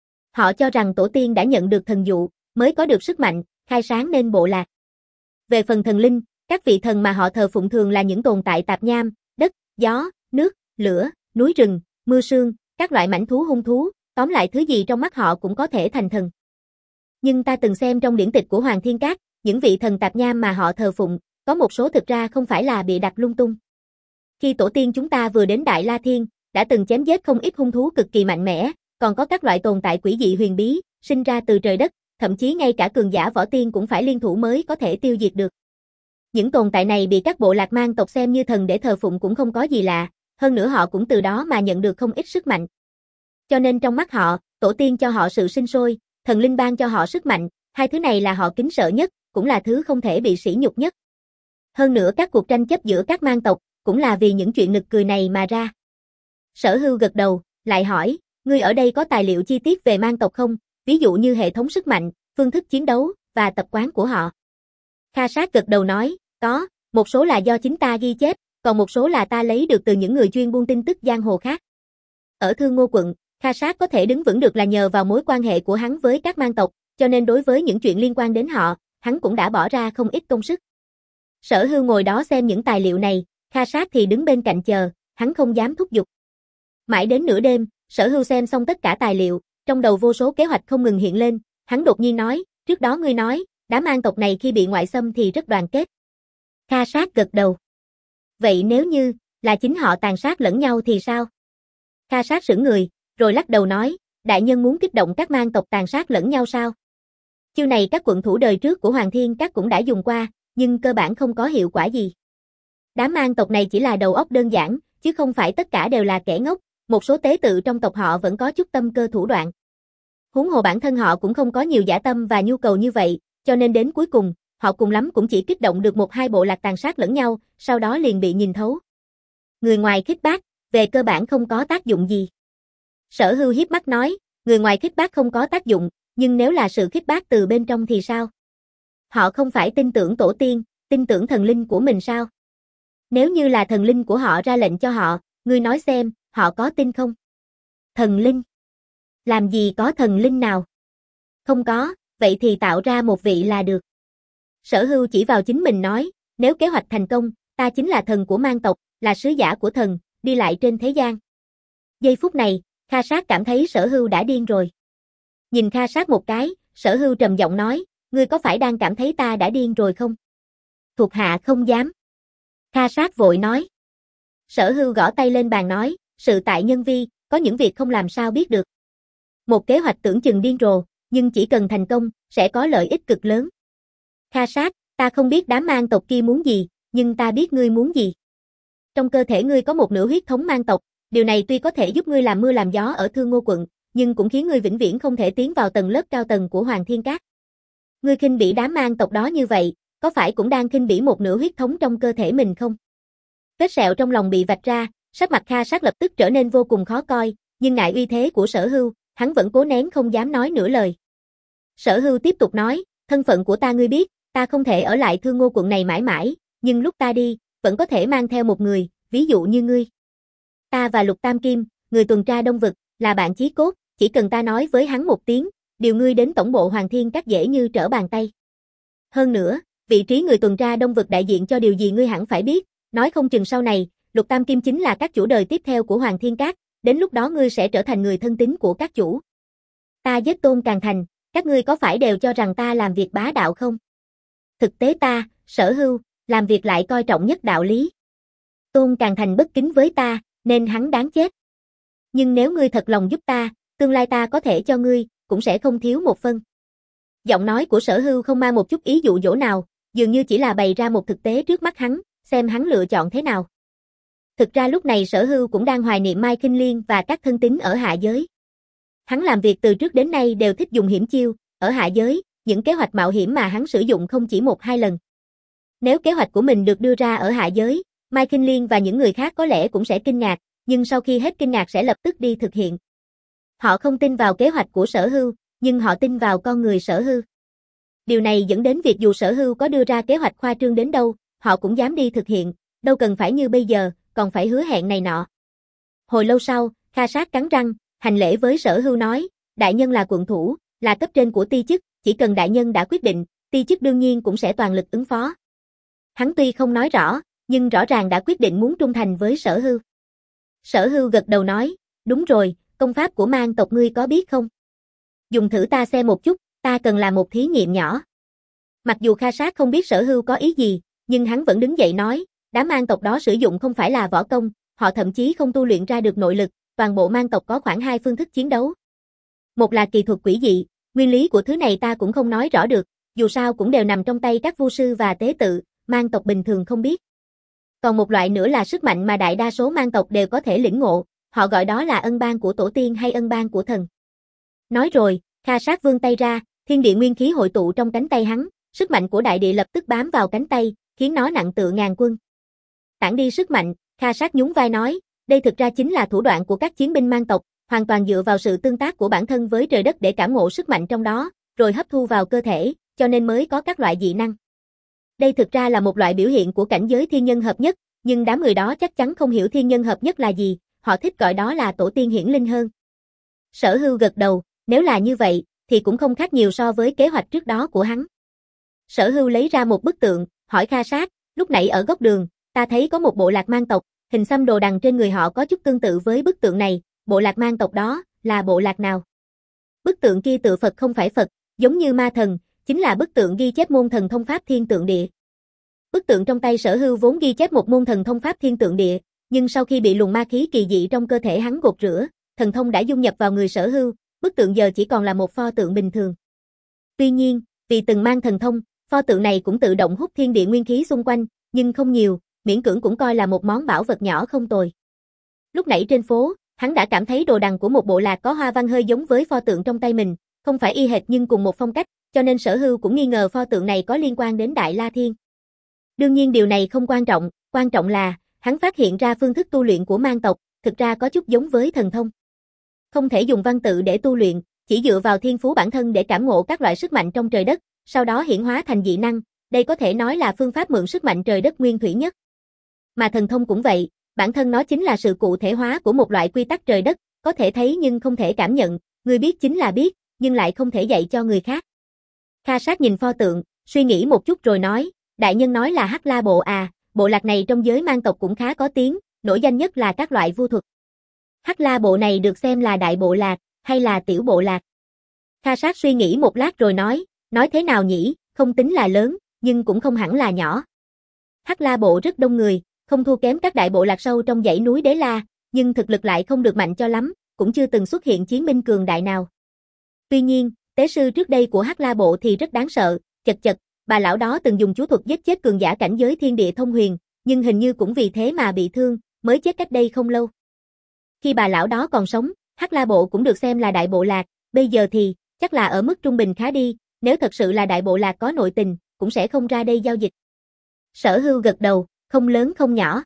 Họ cho rằng tổ tiên đã nhận được thần dụ, mới có được sức mạnh, khai sáng nên bộ lạc. Về phần thần linh, Các vị thần mà họ thờ phụng thường là những tồn tại tạp nham, đất, gió, nước, lửa, núi rừng, mưa sương, các loại mãnh thú hung thú, tóm lại thứ gì trong mắt họ cũng có thể thành thần. Nhưng ta từng xem trong điển tịch của Hoàng Thiên Các, những vị thần tạp nham mà họ thờ phụng, có một số thực ra không phải là bịa đặt lung tung. Khi tổ tiên chúng ta vừa đến Đại La Thiên, đã từng chém giết không ít hung thú cực kỳ mạnh mẽ, còn có các loại tồn tại quỷ dị huyền bí, sinh ra từ trời đất, thậm chí ngay cả cường giả võ tiên cũng phải liên thủ mới có thể tiêu diệt được. Những tồn tại này bị các bộ lạc mang tộc xem như thần để thờ phụng cũng không có gì lạ, hơn nữa họ cũng từ đó mà nhận được không ít sức mạnh. Cho nên trong mắt họ, tổ tiên cho họ sự sinh sôi, thần linh ban cho họ sức mạnh, hai thứ này là họ kính sợ nhất, cũng là thứ không thể bị sỉ nhục nhất. Hơn nữa các cuộc tranh chấp giữa các mang tộc, cũng là vì những chuyện nực cười này mà ra. Sở Hưu gật đầu, lại hỏi, ngươi ở đây có tài liệu chi tiết về mang tộc không, ví dụ như hệ thống sức mạnh, phương thức chiến đấu, và tập quán của họ? Kha Sát gật đầu nói, có, một số là do chính ta ghi chép, còn một số là ta lấy được từ những người chuyên buôn tin tức giang hồ khác. Ở Thương Ngô quận, Kha Sát có thể đứng vững được là nhờ vào mối quan hệ của hắn với các mang tộc, cho nên đối với những chuyện liên quan đến họ, hắn cũng đã bỏ ra không ít công sức. Sở Hưu ngồi đó xem những tài liệu này, Kha Sát thì đứng bên cạnh chờ, hắn không dám thúc giục. Mãi đến nửa đêm, Sở Hưu xem xong tất cả tài liệu, trong đầu vô số kế hoạch không ngừng hiện lên, hắn đột nhiên nói, trước đó ngươi nói, đám mang tộc này khi bị ngoại xâm thì rất đoàn kết. Kha Sát gật đầu. Vậy nếu như, là chính họ tàn sát lẫn nhau thì sao? Kha Sát sững người, rồi lắc đầu nói, đại nhân muốn kích động các mang tộc tàn sát lẫn nhau sao? Chiêu này các quận thủ đời trước của Hoàng Thiên Các cũng đã dùng qua, nhưng cơ bản không có hiệu quả gì. Đám mang tộc này chỉ là đầu óc đơn giản, chứ không phải tất cả đều là kẻ ngốc, một số tế tự trong tộc họ vẫn có chút tâm cơ thủ đoạn. Huống hồ bản thân họ cũng không có nhiều dã tâm và nhu cầu như vậy, cho nên đến cuối cùng, họ cùng lắm cũng chỉ kích động được một hai bộ lạc tàn sát lẫn nhau, sau đó liền bị nhìn thấu. Người ngoài khích bác, về cơ bản không có tác dụng gì. Sở Hưu hiếp mắt nói, người ngoài khích bác không có tác dụng, nhưng nếu là sự khích bác từ bên trong thì sao? Họ không phải tin tưởng tổ tiên, tin tưởng thần linh của mình sao? Nếu như là thần linh của họ ra lệnh cho họ, ngươi nói xem, họ có tin không? Thần linh? Làm gì có thần linh nào? Không có, vậy thì tạo ra một vị là được. Sở Hưu chỉ vào chính mình nói, nếu kế hoạch thành công, ta chính là thần của mang tộc, là sứ giả của thần, đi lại trên thế gian. Giây phút này, Kha Sát cảm thấy Sở Hưu đã điên rồi. Nhìn Kha Sát một cái, Sở Hưu trầm giọng nói, ngươi có phải đang cảm thấy ta đã điên rồi không? Thuộc hạ không dám. Kha Sát vội nói. Sở Hưu gõ tay lên bàn nói, sự tại nhân vi, có những việc không làm sao biết được. Một kế hoạch tưởng chừng điên rồ, nhưng chỉ cần thành công, sẽ có lợi ích cực lớn. Kha Sát, ta không biết đám mang tộc kia muốn gì, nhưng ta biết ngươi muốn gì. Trong cơ thể ngươi có một nửa huyết thống mang tộc, điều này tuy có thể giúp ngươi làm mưa làm gió ở Thương Ngô quận, nhưng cũng khiến ngươi vĩnh viễn không thể tiến vào tầng lớp cao tầng của Hoàng Thiên Các. Ngươi khinh bỉ đám mang tộc đó như vậy, có phải cũng đang khinh bỉ một nửa huyết thống trong cơ thể mình không? Vết sẹo trong lòng bị vạch ra, sắc mặt Kha Sát lập tức trở nên vô cùng khó coi, nhưng ngại uy thế của Sở Hưu, hắn vẫn cố nén không dám nói nửa lời. Sở Hưu tiếp tục nói, thân phận của ta ngươi biết, ta không thể ở lại Thương Ngô quận này mãi mãi, nhưng lúc ta đi, vẫn có thể mang theo một người, ví dụ như ngươi. Ta và Lục Tam Kim, người tuần tra Đông Vực, là bạn chí cốt, chỉ cần ta nói với hắn một tiếng, điều ngươi đến tổng bộ Hoàng Thiên Các dễ như trở bàn tay. Hơn nữa, vị trí người tuần tra Đông Vực đại diện cho điều gì ngươi hẳn phải biết, nói không chừng sau này, Lục Tam Kim chính là các chủ đời tiếp theo của Hoàng Thiên Các, đến lúc đó ngươi sẽ trở thành người thân tín của các chủ. Ta giết Tôn Càn Thành, các ngươi có phải đều cho rằng ta làm việc bá đạo không? Thực tế ta, Sở Hưu, làm việc lại coi trọng nhất đạo lý. Tôn Càn Thành bất kính với ta, nên hắn đáng chết. Nhưng nếu ngươi thật lòng giúp ta, tương lai ta có thể cho ngươi, cũng sẽ không thiếu một phân. Giọng nói của Sở Hưu không mang một chút ý dụ dỗ nào, dường như chỉ là bày ra một thực tế trước mắt hắn, xem hắn lựa chọn thế nào. Thực ra lúc này Sở Hưu cũng đang hoài niệm Mai Kinh Liên và các thân tín ở hạ giới. Hắn làm việc từ trước đến nay đều thích dùng hiểm chiêu, ở hạ giới, những kế hoạch mạo hiểm mà hắn sử dụng không chỉ một hai lần. Nếu kế hoạch của mình được đưa ra ở hạ giới, Mai Kinh Liên và những người khác có lẽ cũng sẽ kinh ngạc, nhưng sau khi hết kinh ngạc sẽ lập tức đi thực hiện. Họ không tin vào kế hoạch của Sở Hưu, nhưng họ tin vào con người Sở Hưu. Điều này dẫn đến việc dù Sở Hưu có đưa ra kế hoạch khoa trương đến đâu, họ cũng dám đi thực hiện, đâu cần phải như bây giờ, còn phải hứa hẹn này nọ. Hồi lâu sau, Kha Sát cắn răng, hành lễ với Sở Hưu nói, đại nhân là quận thủ, là cấp trên của ti chức, chỉ cần đại nhân đã quyết định, ti chức đương nhiên cũng sẽ toàn lực ứng phó. Hắn tuy không nói rõ, nhưng rõ ràng đã quyết định muốn trung thành với Sở Hưu. Sở Hưu gật đầu nói, đúng rồi, công pháp của mang tộc ngươi có biết không? Dùng thử ta xem một chút, ta cần làm một thí nghiệm nhỏ. Mặc dù Kha Sát không biết Sở Hưu có ý gì, nhưng hắn vẫn đứng dậy nói, đám mang tộc đó sử dụng không phải là võ công, họ thậm chí không tu luyện ra được nội lực, toàn bộ mang tộc có khoảng hai phương thức chiến đấu. Một là kỳ thuật quỷ dị, nguyên lý của thứ này ta cũng không nói rõ được, dù sao cũng đều nằm trong tay các vu sư và tế tự, mang tộc bình thường không biết. Còn một loại nữa là sức mạnh mà đại đa số mang tộc đều có thể lĩnh ngộ, họ gọi đó là ân ban của tổ tiên hay ân ban của thần. Nói rồi, Kha Sát vươn tay ra, thiên địa nguyên khí hội tụ trong cánh tay hắn, sức mạnh của đại địa lập tức bám vào cánh tay, khiến nó nặng tựa ngàn quân. Tản đi sức mạnh, Kha Sát nhún vai nói, đây thực ra chính là thủ đoạn của các chiến binh mang tộc, hoàn toàn dựa vào sự tương tác của bản thân với trời đất để cảm ngộ sức mạnh trong đó, rồi hấp thu vào cơ thể, cho nên mới có các loại dị năng. Đây thực ra là một loại biểu hiện của cảnh giới thiên nhân hợp nhất, nhưng đám người đó chắc chắn không hiểu thiên nhân hợp nhất là gì, họ thích gọi đó là tổ tiên hiển linh hơn. Sở Hưu gật đầu, nếu là như vậy, thì cũng không khác nhiều so với kế hoạch trước đó của hắn. Sở Hưu lấy ra một bức tượng, hỏi Kha Sát, lúc nãy ở góc đường, ta thấy có một bộ lạc mang tộc, hình xăm đồ đằng trên người họ có chút tương tự với bức tượng này, bộ lạc mang tộc đó, là bộ lạc nào? Bức tượng kia tự Phật không phải Phật, giống như ma thần, chính là bức tượng ghi chép môn thần thông pháp thiên tượng địa. Bức tượng trong tay Sở Hưu vốn ghi chép một môn thần thông pháp thiên tượng địa, nhưng sau khi bị luồng ma khí kỳ dị trong cơ thể hắn gột rửa, thần thông đã dung nhập vào người Sở Hưu, bức tượng giờ chỉ còn là một pho tượng bình thường. Tuy nhiên, vì từng mang thần thông, pho tượng này cũng tự động hút thiên địa nguyên khí xung quanh, nhưng không nhiều, miễn cưỡng cũng coi là một món bảo vật nhỏ không tồi. Lúc nãy trên phố, hắn đã cảm thấy đồ đằng của một bộ lạc có hoa văn hơi giống với pho tượng trong tay mình, không phải y hệt nhưng cùng một phong cách, cho nên Sở Hưu cũng nghi ngờ pho tượng này có liên quan đến Đại La Thiên. Đương nhiên điều này không quan trọng, quan trọng là, hắn phát hiện ra phương thức tu luyện của mang tộc, thực ra có chút giống với thần thông. Không thể dùng văn tự để tu luyện, chỉ dựa vào thiên phú bản thân để cảm ngộ các loại sức mạnh trong trời đất, sau đó hiển hóa thành dị năng, đây có thể nói là phương pháp mượn sức mạnh trời đất nguyên thủy nhất. Mà thần thông cũng vậy, bản thân nó chính là sự cụ thể hóa của một loại quy tắc trời đất, có thể thấy nhưng không thể cảm nhận, người biết chính là biết, nhưng lại không thể dạy cho người khác. Kha Sát nhìn pho tượng, suy nghĩ một chút rồi nói, đại nhân nói là Hắc La Bộ à, bộ lạc này trong giới mang tộc cũng khá có tiếng, nổi danh nhất là các loại vu thuật. Hắc La Bộ này được xem là đại bộ lạc, hay là tiểu bộ lạc? Kha Sát suy nghĩ một lát rồi nói, nói thế nào nhỉ, không tính là lớn, nhưng cũng không hẳn là nhỏ. Hắc La Bộ rất đông người, không thua kém các đại bộ lạc sâu trong dãy núi Đế La, nhưng thực lực lại không được mạnh cho lắm, cũng chưa từng xuất hiện chiến binh cường đại nào. Tuy nhiên, tế sư trước đây của Hắc La Bộ thì rất đáng sợ, chật chật, bà lão đó từng dùng chú thuật giết chết cường giả cảnh giới thiên địa thông huyền, nhưng hình như cũng vì thế mà bị thương, mới chết cách đây không lâu. Khi bà lão đó còn sống, Hắc La Bộ cũng được xem là đại bộ lạc, bây giờ thì, chắc là ở mức trung bình khá đi, nếu thật sự là đại bộ lạc có nội tình, cũng sẽ không ra đây giao dịch. Sở Hưu gật đầu, không lớn không nhỏ.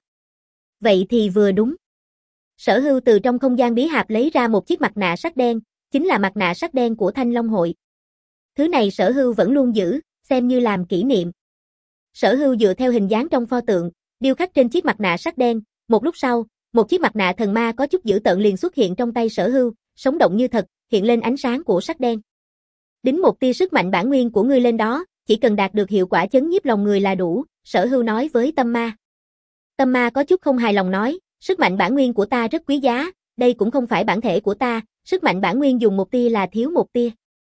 Vậy thì vừa đúng. Sở Hưu từ trong không gian bí hạp lấy ra một chiếc mặt nạ sắt đen, chính là mặt nạ sắt đen của Thanh Long Hội. Thứ này Sở Hưu vẫn luôn giữ, xem như làm kỷ niệm. Sở Hưu dựa theo hình dáng trong pho tượng, điêu khắc trên chiếc mặt nạ sắt đen, một lúc sau, một chiếc mặt nạ thần ma có chút dữ tợn liền xuất hiện trong tay Sở Hưu, sống động như thật, hiện lên ánh sáng của sắt đen. Đính một tia sức mạnh bản nguyên của ngươi lên đó, chỉ cần đạt được hiệu quả chấn nhiếp lòng người là đủ, Sở Hưu nói với Tâm Ma. Tâm Ma có chút không hài lòng nói, sức mạnh bản nguyên của ta rất quý giá, đây cũng không phải bản thể của ta, sức mạnh bản nguyên dùng một tia là thiếu một tia.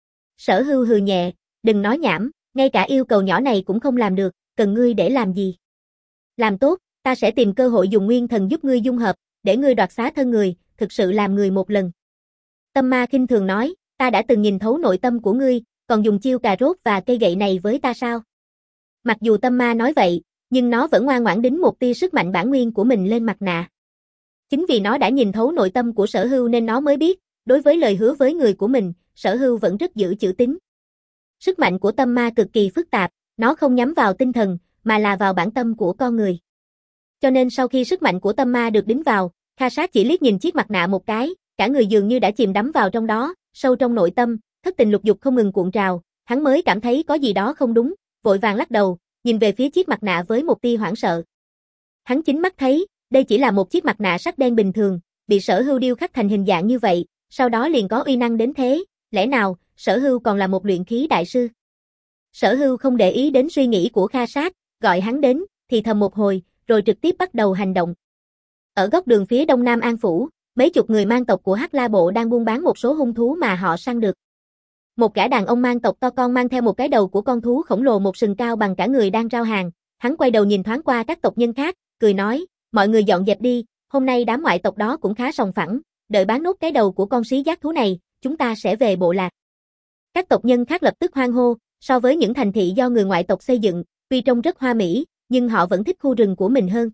Sở Hưu hừ nhẹ, đừng nói nhảm, ngay cả yêu cầu nhỏ này cũng không làm được, cần ngươi để làm gì? Làm tốt, ta sẽ tìm cơ hội dùng nguyên thần giúp ngươi dung hợp, để ngươi đoạt xá thân người, thực sự làm người một lần. Tâm Ma khinh thường nói, ta đã từng nhìn thấu nội tâm của ngươi, còn dùng chiêu cà rốt và cây gậy này với ta sao? Mặc dù Tâm Ma nói vậy, nhưng nó vẫn ngoan ngoãn đính một tia sức mạnh bản nguyên của mình lên mặt nạ. Chính vì nó đã nhìn thấu nội tâm của Sở Hưu nên nó mới biết, đối với lời hứa với người của mình, Sở Hưu vẫn rất giữ chữ tín. Sức mạnh của Tâm Ma cực kỳ phức tạp, nó không nhắm vào tinh thần, mà là vào bản tâm của con người. Cho nên sau khi sức mạnh của Tâm Ma được đính vào, Kha Sát chỉ liếc nhìn chiếc mặt nạ một cái, cả người dường như đã chìm đắm vào trong đó, sâu trong nội tâm, thất tình lục dục không ngừng cuộn trào, hắn mới cảm thấy có gì đó không đúng, vội vàng lắc đầu, nhìn về phía chiếc mặt nạ với một tia hoảng sợ. Hắn chính mắt thấy, đây chỉ là một chiếc mặt nạ sắt đen bình thường, bị Sở Hưu điêu khắc thành hình dạng như vậy, sau đó liền có uy năng đến thế, lẽ nào, Sở Hưu còn là một luyện khí đại sư? Sở Hưu không để ý đến suy nghĩ của Kha Sát, gọi hắn đến, thì thầm một hồi, rồi trực tiếp bắt đầu hành động. Ở góc đường phía đông nam An Phủ, mấy chục người mang tộc của Hắc La Bộ đang buôn bán một số hung thú mà họ săn được. Một gã đàn ông mang tộc to con mang theo một cái đầu của con thú khổng lồ một sừng cao bằng cả người đang rao hàng, hắn quay đầu nhìn thoáng qua các tộc nhân khác, cười nói, mọi người dọn dẹp đi, hôm nay đám ngoại tộc đó cũng khá sòng phẳng, đợi bán nốt cái đầu của con sĩ giác thú này, chúng ta sẽ về bộ lạc. Các tộc nhân khác lập tức hoan hô, so với những thành thị do người ngoại tộc xây dựng, tuy trông rất hoa mỹ, nhưng họ vẫn thích khu rừng của mình hơn.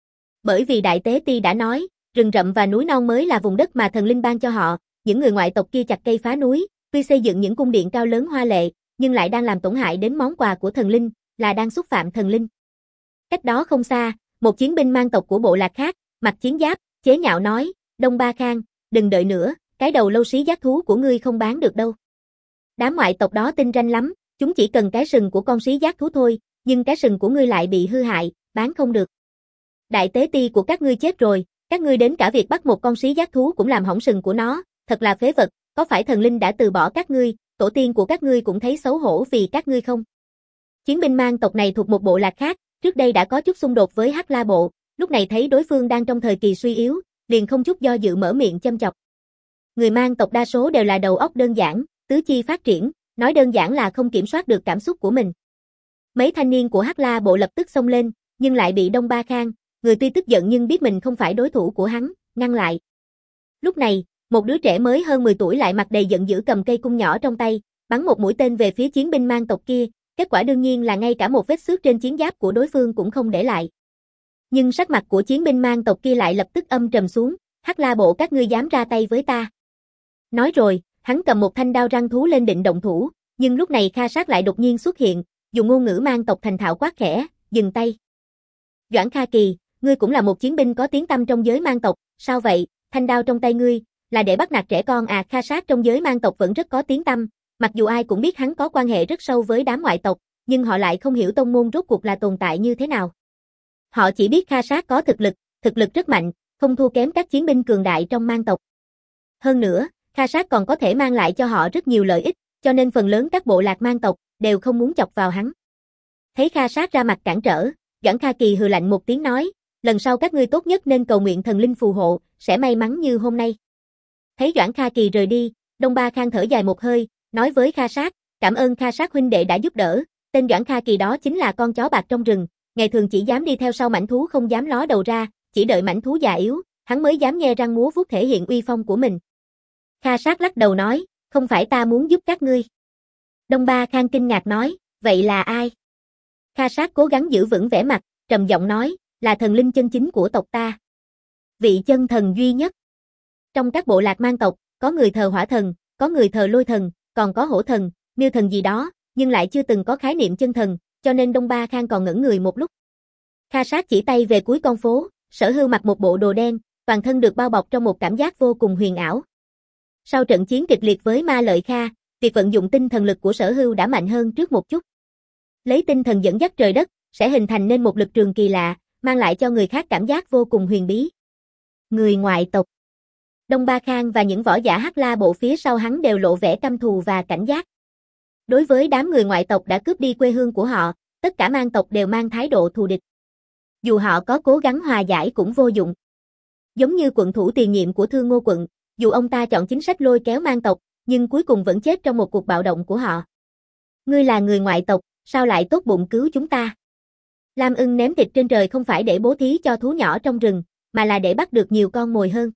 Bởi vì Đại Tế Ti đã nói, rừng rậm và núi non mới là vùng đất mà thần linh ban cho họ, những người ngoại tộc kia chặt cây phá núi, tuy xây dựng những cung điện cao lớn hoa lệ, nhưng lại đang làm tổn hại đến món quà của thần linh, là đang xúc phạm thần linh. Cách đó không xa, một chiến binh mang tộc của bộ lạc khác, mặc chiến giáp, chế nhạo nói, Đông Ba Khang, đừng đợi nữa, cái đầu lâu xí giác thú của ngươi không bán được đâu. Đám ngoại tộc đó tinh ranh lắm, chúng chỉ cần cái sừng của con xí giác thú thôi, nhưng cái sừng của ngươi lại bị hư hại, bán không được. Đại tế ti của các ngươi chết rồi, các ngươi đến cả việc bắt một con xí giác thú cũng làm hỏng sừng của nó, thật là phế vật, có phải thần linh đã từ bỏ các ngươi, tổ tiên của các ngươi cũng thấy xấu hổ vì các ngươi không? Chiến binh mang tộc này thuộc một bộ lạc khác, trước đây đã có chút xung đột với Hắc La Bộ, lúc này thấy đối phương đang trong thời kỳ suy yếu, liền không chút do dự mở miệng châm chọc. Người mang tộc đa số đều là đầu óc đơn giản, tứ chi phát triển, nói đơn giản là không kiểm soát được cảm xúc của mình. Mấy thanh niên của Hắc La Bộ lập tức xông lên, nhưng lại bị Đông Ba Khang, người tuy tức giận nhưng biết mình không phải đối thủ của hắn, ngăn lại. Lúc này, một đứa trẻ mới hơn mười tuổi lại mặt đầy giận dữ cầm cây cung nhỏ trong tay, bắn một mũi tên về phía chiến binh mang tộc kia, kết quả đương nhiên là ngay cả một vết xước trên chiến giáp của đối phương cũng không để lại. Nhưng sắc mặt của chiến binh mang tộc kia lại lập tức âm trầm xuống, Hắc La Bộ các ngươi dám ra tay với ta. Nói rồi, hắn cầm một thanh đao răng thú lên định động thủ, nhưng lúc này Kha Sát lại đột nhiên xuất hiện, dùng ngôn ngữ mang tộc thành thạo quát khẽ, dừng tay. Doãn Kha Kỳ, ngươi cũng là một chiến binh có tiếng tăm trong giới mang tộc, sao vậy, thanh đao trong tay ngươi, là để bắt nạt trẻ con à? Kha Sát trong giới mang tộc vẫn rất có tiếng tăm, mặc dù ai cũng biết hắn có quan hệ rất sâu với đám ngoại tộc, nhưng họ lại không hiểu tông môn rốt cuộc là tồn tại như thế nào. Họ chỉ biết Kha Sát có thực lực, thực lực rất mạnh, không thua kém các chiến binh cường đại trong mang tộc. Hơn nữa, Kha Sát còn có thể mang lại cho họ rất nhiều lợi ích, cho nên phần lớn các bộ lạc mang tộc đều không muốn chọc vào hắn. Thấy Kha Sát ra mặt cản trở, Doãn Kha Kỳ hừ lạnh một tiếng nói, lần sau các ngươi tốt nhất nên cầu nguyện thần linh phù hộ, sẽ may mắn như hôm nay. Thấy Doãn Kha Kỳ rời đi, Đông Ba Khang thở dài một hơi, nói với Kha Sát, cảm ơn Kha Sát huynh đệ đã giúp đỡ, tên Doãn Kha Kỳ đó chính là con chó bạc trong rừng, ngày thường chỉ dám đi theo sau mãnh thú không dám ló đầu ra, chỉ đợi mãnh thú già yếu, hắn mới dám nhe răng múa vuốt thể hiện uy phong của mình. Kha Sát lắc đầu nói, không phải ta muốn giúp các ngươi. Đông Ba Khang kinh ngạc nói, vậy là ai? Kha Sát cố gắng giữ vững vẻ mặt, trầm giọng nói, là thần linh chân chính của tộc ta. Vị chân thần duy nhất. Trong các bộ lạc mang tộc, có người thờ hỏa thần, có người thờ lôi thần, còn có hổ thần, miêu thần gì đó, nhưng lại chưa từng có khái niệm chân thần, cho nên Đông Ba Khang còn ngẩn người một lúc. Kha Sát chỉ tay về cuối con phố, Sở Hưu mặc một bộ đồ đen, toàn thân được bao bọc trong một cảm giác vô cùng huyền ảo. Sau trận chiến kịch liệt với Ma Lợi Kha, việc vận dụng tinh thần lực của Sở Hưu đã mạnh hơn trước một chút. Lấy tinh thần dẫn dắt trời đất, sẽ hình thành nên một lực trường kỳ lạ, mang lại cho người khác cảm giác vô cùng huyền bí. Người ngoại tộc. Đông Ba Khang và những võ giả Hắc La Bộ phía sau hắn đều lộ vẻ căm thù và cảnh giác. Đối với đám người ngoại tộc đã cướp đi quê hương của họ, tất cả mang tộc đều mang thái độ thù địch. Dù họ có cố gắng hòa giải cũng vô dụng. Giống như quận thủ tiền nhiệm của Thương Ngô quận, dù ông ta chọn chính sách lôi kéo mang tộc, nhưng cuối cùng vẫn chết trong một cuộc bạo động của họ. Ngươi là người ngoại tộc, sao lại tốt bụng cứu chúng ta? Lam ưng ném thịt trên trời không phải để bố thí cho thú nhỏ trong rừng, mà là để bắt được nhiều con mồi hơn.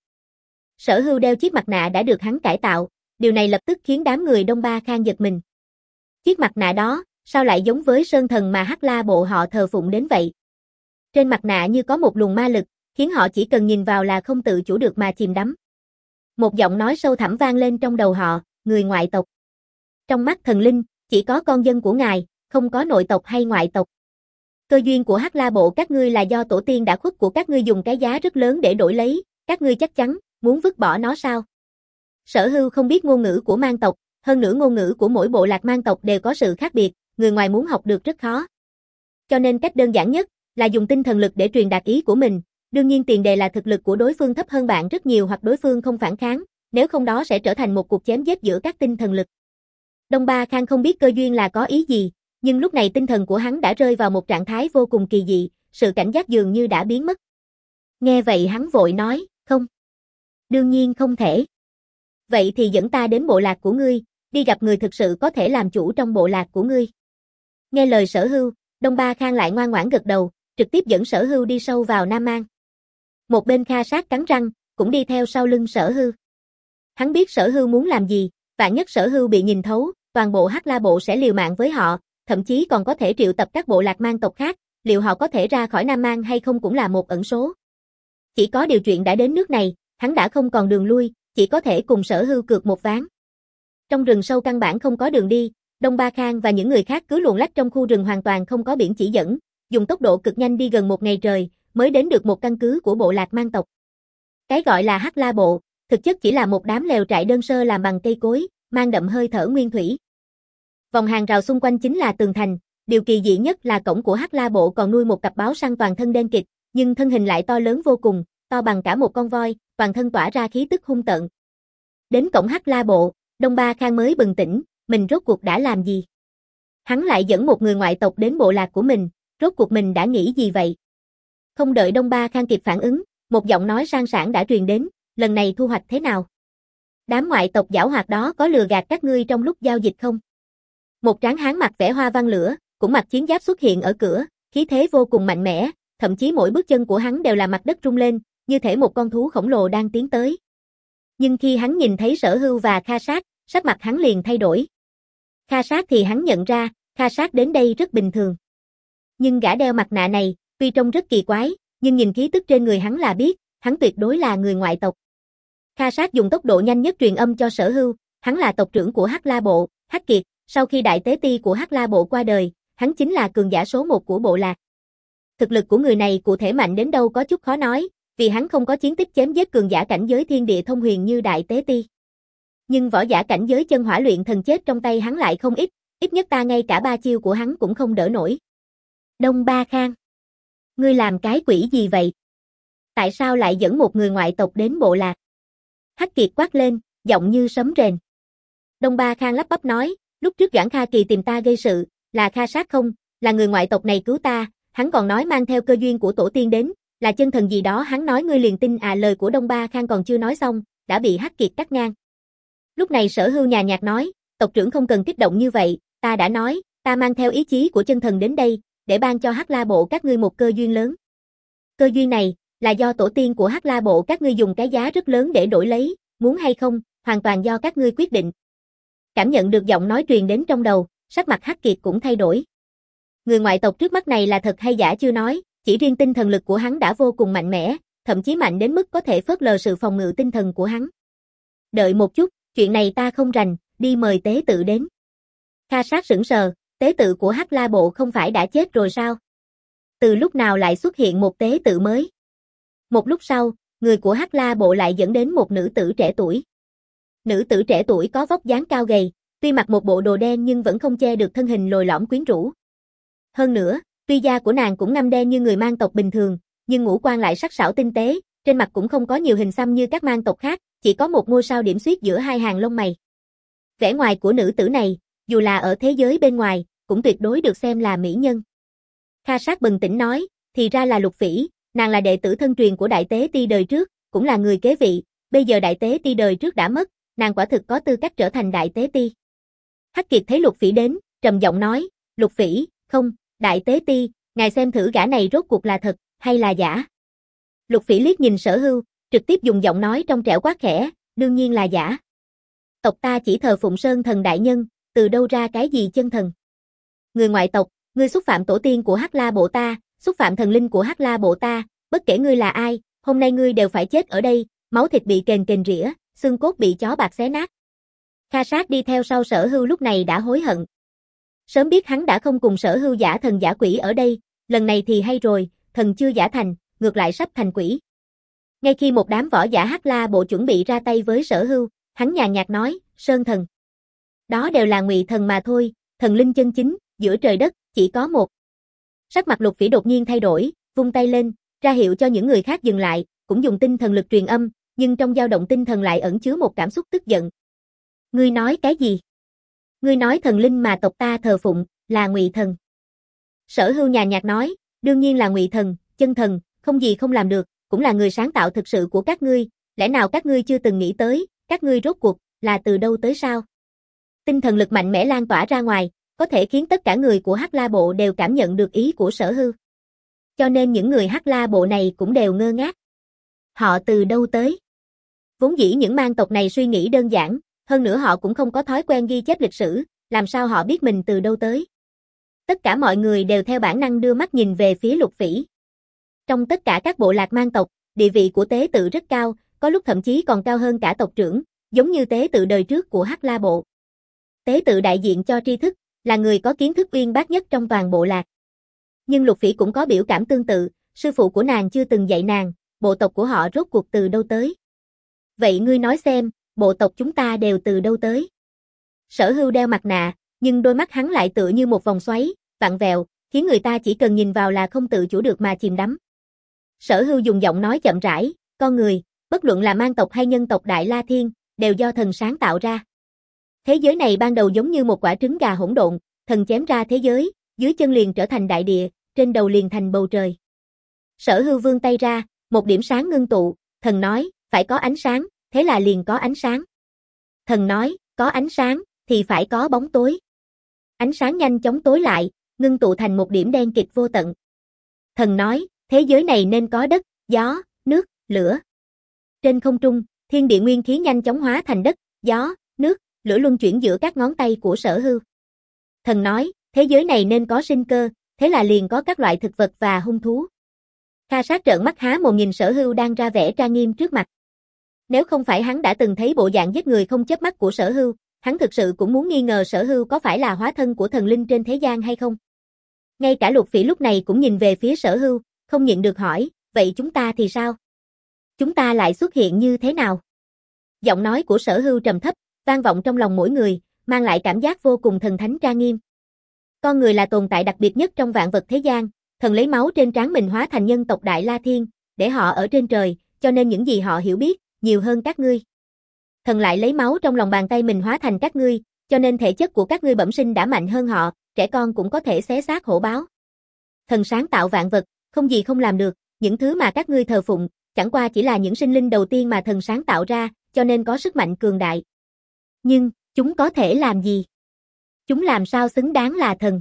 Sở Hưu đeo chiếc mặt nạ đã được hắn cải tạo, điều này lập tức khiến đám người Đông Ba Khang giật mình. Chiếc mặt nạ đó, sao lại giống với sơn thần mà Hắc La Bộ họ thờ phụng đến vậy? Trên mặt nạ như có một luồng ma lực, khiến họ chỉ cần nhìn vào là không tự chủ được mà chìm đắm. Một giọng nói sâu thẳm vang lên trong đầu họ, người ngoại tộc. Trong mắt thần linh, chỉ có con dân của ngài, không có nội tộc hay ngoại tộc. Cơ duyên của Hắc La Bộ các ngươi là do tổ tiên đã khuất của các ngươi dùng cái giá rất lớn để đổi lấy, các ngươi chắc chắn muốn vứt bỏ nó sao? Sở Hưu không biết ngôn ngữ của mang tộc, hơn nữa ngôn ngữ của mỗi bộ lạc mang tộc đều có sự khác biệt, người ngoài muốn học được rất khó. Cho nên cách đơn giản nhất là dùng tinh thần lực để truyền đạt ý của mình, đương nhiên tiền đề là thực lực của đối phương thấp hơn bạn rất nhiều hoặc đối phương không phản kháng, nếu không đó sẽ trở thành một cuộc chém giết giữa các tinh thần lực. Đông Ba Khang không biết cơ duyên là có ý gì, Nhưng lúc này tinh thần của hắn đã rơi vào một trạng thái vô cùng kỳ dị, sự cảnh giác dường như đã biến mất. Nghe vậy hắn vội nói, không. Đương nhiên không thể. Vậy thì dẫn ta đến bộ lạc của ngươi, đi gặp người thực sự có thể làm chủ trong bộ lạc của ngươi. Nghe lời Sở Hưu, Đông Ba Khang lại ngoan ngoãn gật đầu, trực tiếp dẫn Sở Hưu đi sâu vào Nam Mang. Một bên Kha Sát cắn răng, cũng đi theo sau lưng Sở Hưu. Hắn biết Sở Hưu muốn làm gì, vạn nhất Sở Hưu bị nhìn thấu, toàn bộ Hắc La bộ sẽ liều mạng với họ, thậm chí còn có thể triệu tập các bộ lạc mang tộc khác, liệu họ có thể ra khỏi Nam Mang hay không cũng là một ẩn số. Chỉ có điều chuyện đã đến nước này, hắn đã không còn đường lui, chỉ có thể cùng Sở Hưu cược một ván. Trong rừng sâu căn bản không có đường đi, Đông Ba Khang và những người khác cứ luồn lách trong khu rừng hoàn toàn không có biển chỉ dẫn, dùng tốc độ cực nhanh đi gần một ngày trời, mới đến được một căn cứ của bộ lạc mang tộc. Cái gọi là Hắc La bộ, thực chất chỉ là một đám lều trại đơn sơ làm bằng cây cối, mang đậm hơi thở nguyên thủy. Vòng hàng rào xung quanh chính là tường thành, điều kỳ dị nhất là cổng của Hắc La bộ còn nuôi một cặp báo săn toàn thân đen kịt, nhưng thân hình lại to lớn vô cùng, to bằng cả một con voi, toàn thân tỏa ra khí tức hung tợn. Đến cổng Hắc La bộ, Đông Ba Khang mới bừng tỉnh, mình rốt cuộc đã làm gì? Hắn lại dẫn một người ngoại tộc đến bộ lạc của mình, rốt cuộc mình đã nghĩ gì vậy? Không đợi Đông Ba Khang kịp phản ứng, một giọng nói sang sảng đã truyền đến, lần này thu hoạch thế nào? Đám ngoại tộc giảo hoạt đó có lừa gạt các ngươi trong lúc giao dịch không? Một tráng hán mặc vẻ hoa văn lửa, cũng mặc chiến giáp xuất hiện ở cửa, khí thế vô cùng mạnh mẽ, thậm chí mỗi bước chân của hắn đều làm mặt đất rung lên, như thể một con thú khổng lồ đang tiến tới. Nhưng khi hắn nhìn thấy Sở Hưu và Kha Sát, sắc mặt hắn liền thay đổi. Kha Sát thì hắn nhận ra, Kha Sát đến đây rất bình thường. Nhưng gã đeo mặt nạ này, tuy trông rất kỳ quái, nhưng nhìn khí tức trên người hắn là biết, hắn tuyệt đối là người ngoại tộc. Kha Sát dùng tốc độ nhanh nhất truyền âm cho Sở Hưu, hắn là tộc trưởng của Hắc La bộ, Hắc Kiệt, sau khi đại tế ti của Hắc La bộ qua đời, hắn chính là cường giả số một của bộ lạc. Thực lực của người này cụ thể mạnh đến đâu có chút khó nói, vì hắn không có chiến tích chém giết cường giả cảnh giới thiên địa thông huyền như đại tế ti. Nhưng võ giả cảnh giới chân hỏa luyện thần chết trong tay hắn lại không ít, ít nhất ta ngay cả ba chiêu của hắn cũng không đỡ nổi. Đông Ba Khang, ngươi làm cái quỷ gì vậy? Tại sao lại dẫn một người ngoại tộc đến bộ lạc? Hắc Kiệt quát lên, giọng như sấm rền. Đông Ba Khang lắp bắp nói, lúc trước Doãn Kha Kỳ tìm ta gây sự, là Kha Sát không, là người ngoại tộc này cứu ta, hắn còn nói mang theo cơ duyên của tổ tiên đến, là chân thần gì đó, hắn nói ngươi liền tin à? Lời của Đông Ba Khang còn chưa nói xong, đã bị Hắc Kiệt cắt ngang. Lúc này Sở Hưu nhàn nhạt nói, tộc trưởng không cần kích động như vậy, ta đã nói, ta mang theo ý chí của chân thần đến đây, để ban cho Hắc La bộ các ngươi một cơ duyên lớn. Cơ duyên này, là do tổ tiên của Hắc La bộ các ngươi dùng cái giá rất lớn để đổi lấy, muốn hay không, hoàn toàn do các ngươi quyết định. Cảm nhận được giọng nói truyền đến trong đầu, sắc mặt Hắc Kiệt cũng thay đổi. Người ngoại tộc trước mắt này là thật hay giả chưa nói, chỉ riêng tinh thần lực của hắn đã vô cùng mạnh mẽ, thậm chí mạnh đến mức có thể phớt lờ sự phòng ngự tinh thần của hắn. Đợi một chút, chuyện này ta không rành, đi mời tế tự đến. Kha Sát sững sờ, tế tự của Hắc La bộ không phải đã chết rồi sao? Từ lúc nào lại xuất hiện một tế tự mới? Một lúc sau, người của Hắc La bộ lại dẫn đến một nữ tử trẻ tuổi. Nữ tử trẻ tuổi có vóc dáng cao gầy, tuy mặc một bộ đồ đen nhưng vẫn không che được thân hình lồi lõm quyến rũ. Hơn nữa, tuy da của nàng cũng ngăm đen như người mang tộc bình thường, nhưng ngũ quan lại sắc sảo tinh tế, trên mặt cũng không có nhiều hình xăm như các mang tộc khác, chỉ có một ngôi sao điểm xuyết giữa hai hàng lông mày. Vẻ ngoài của nữ tử này, dù là ở thế giới bên ngoài, cũng tuyệt đối được xem là mỹ nhân. Kha Sát bừng tỉnh nói, thì ra là Lục Phỉ, nàng là đệ tử thân truyền của đại tế ti đời trước, cũng là người kế vị, bây giờ đại tế ti đời trước đã mất, nàng quả thực có tư cách trở thành đại tế ti. Hắc Kiệt thấy Lục Phỉ đến, trầm giọng nói, Lục Phỉ, không, đại tế ti, ngài xem thử gã này rốt cuộc là thật, hay là giả. Lục Phỉ liếc nhìn Sở Hưu, trực tiếp dùng giọng nói trong trẻo quát khẽ, đương nhiên là giả. Tộc ta chỉ thờ phụng Sơn thần đại nhân, từ đâu ra cái gì chân thần. Người ngoại tộc, ngươi xúc phạm tổ tiên của Hắc La bộ ta, xúc phạm thần linh của Hắc La bộ ta, bất kể ngươi là ai, hôm nay ngươi đều phải chết ở đây, máu thịt bị kềnh kềnh rỉa, xương cốt bị chó bạc xé nát. Kha Sát đi theo sau Sở Hưu lúc này đã hối hận. Sớm biết hắn đã không cùng Sở Hưu giả thần giả quỷ ở đây, lần này thì hay rồi, thần chưa giả thành, ngược lại sắp thành quỷ. Ngay khi một đám võ giả Hắc La bộ chuẩn bị ra tay với Sở Hưu, hắn nhàn nhạt nói, Sơn thần. Đó đều là ngụy thần mà thôi, thần linh chân chính, giữa trời đất, chỉ có một. Sắc mặt Lục Phỉ đột nhiên thay đổi, vung tay lên, ra hiệu cho những người khác dừng lại, cũng dùng tinh thần lực truyền âm, nhưng trong dao động tinh thần lại ẩn chứa một cảm xúc tức giận. Ngươi nói cái gì? Ngươi nói thần linh mà tộc ta thờ phụng, là Ngụy Thần. Sở Hưu nhàn nhạt nói, đương nhiên là Ngụy Thần, chân thần, không gì không làm được, cũng là người sáng tạo thực sự của các ngươi, lẽ nào các ngươi chưa từng nghĩ tới, các ngươi rốt cuộc, là từ đâu tới sao? Tinh thần lực mạnh mẽ lan tỏa ra ngoài, có thể khiến tất cả người của Hắc La Bộ đều cảm nhận được ý của Sở Hưu. Cho nên những người Hắc La Bộ này cũng đều ngơ ngác. Họ từ đâu tới? Vốn dĩ những mang tộc này suy nghĩ đơn giản, hơn nữa họ cũng không có thói quen ghi chép lịch sử, làm sao họ biết mình từ đâu tới? Tất cả mọi người đều theo bản năng đưa mắt nhìn về phía Lục Phỉ. Trong tất cả các bộ lạc mang tộc, địa vị của tế tự rất cao, có lúc thậm chí còn cao hơn cả tộc trưởng, giống như tế tự đời trước của Hắc La Bộ. Tế tự đại diện cho tri thức, là người có kiến thức uyên bác nhất trong toàn bộ lạc. Nhưng Lục Phỉ cũng có biểu cảm tương tự, sư phụ của nàng chưa từng dạy nàng, bộ tộc của họ rốt cuộc từ đâu tới. Vậy ngươi nói xem, bộ tộc chúng ta đều từ đâu tới? Sở Hưu đeo mặt nạ, nhưng đôi mắt hắn lại tựa như một vòng xoáy, vặn vẹo, khiến người ta chỉ cần nhìn vào là không tự chủ được mà chìm đắm. Sở Hưu dùng giọng nói chậm rãi, con người, bất luận là mang tộc hay nhân tộc Đại La Thiên, đều do thần sáng tạo ra. Thế giới này ban đầu giống như một quả trứng gà hỗn độn, thần chém ra thế giới, dưới chân liền trở thành đại địa, trên đầu liền thành bầu trời. Sở Hưu vươn tay ra, một điểm sáng ngưng tụ, thần nói, phải có ánh sáng, thế là liền có ánh sáng. Thần nói, có ánh sáng, thì phải có bóng tối. Ánh sáng nhanh chóng tối lại, ngưng tụ thành một điểm đen kịt vô tận. Thần nói, thế giới này nên có đất, gió, nước, lửa. Trên không trung, thiên địa nguyên khí nhanh chóng hóa thành đất, gió, nước, lửa luân chuyển giữa các ngón tay của Sở Hưu. Thần nói, thế giới này nên có sinh cơ, thế là liền có các loại thực vật và hung thú. Kha Sát trợn mắt há mồm nhìn Sở Hưu đang ra vẻ trang nghiêm trước mặt. Nếu không phải hắn đã từng thấy bộ dạng giết người không chớp mắt của Sở Hưu, hắn thực sự cũng muốn nghi ngờ Sở Hưu có phải là hóa thân của thần linh trên thế gian hay không. Ngay cả Lục Phỉ lúc này cũng nhìn về phía Sở Hưu, không nhịn được hỏi, vậy chúng ta thì sao? Chúng ta lại xuất hiện như thế nào? Giọng nói của Sở Hưu trầm thấp, vang vọng trong lòng mỗi người, mang lại cảm giác vô cùng thần thánh trang nghiêm. Con người là tồn tại đặc biệt nhất trong vạn vật thế gian, thần lấy máu trên trán mình hóa thành nhân tộc Đại La Thiên, để họ ở trên trời, cho nên những gì họ hiểu biết, nhiều hơn các ngươi. Thần lại lấy máu trong lòng bàn tay mình hóa thành các ngươi, cho nên thể chất của các ngươi bẩm sinh đã mạnh hơn họ, trẻ con cũng có thể xé xác hổ báo. Thần sáng tạo vạn vật, không gì không làm được, những thứ mà các ngươi thờ phụng, chẳng qua chỉ là những sinh linh đầu tiên mà thần sáng tạo ra, cho nên có sức mạnh cường đại. Nhưng, chúng có thể làm gì? Chúng làm sao xứng đáng là thần?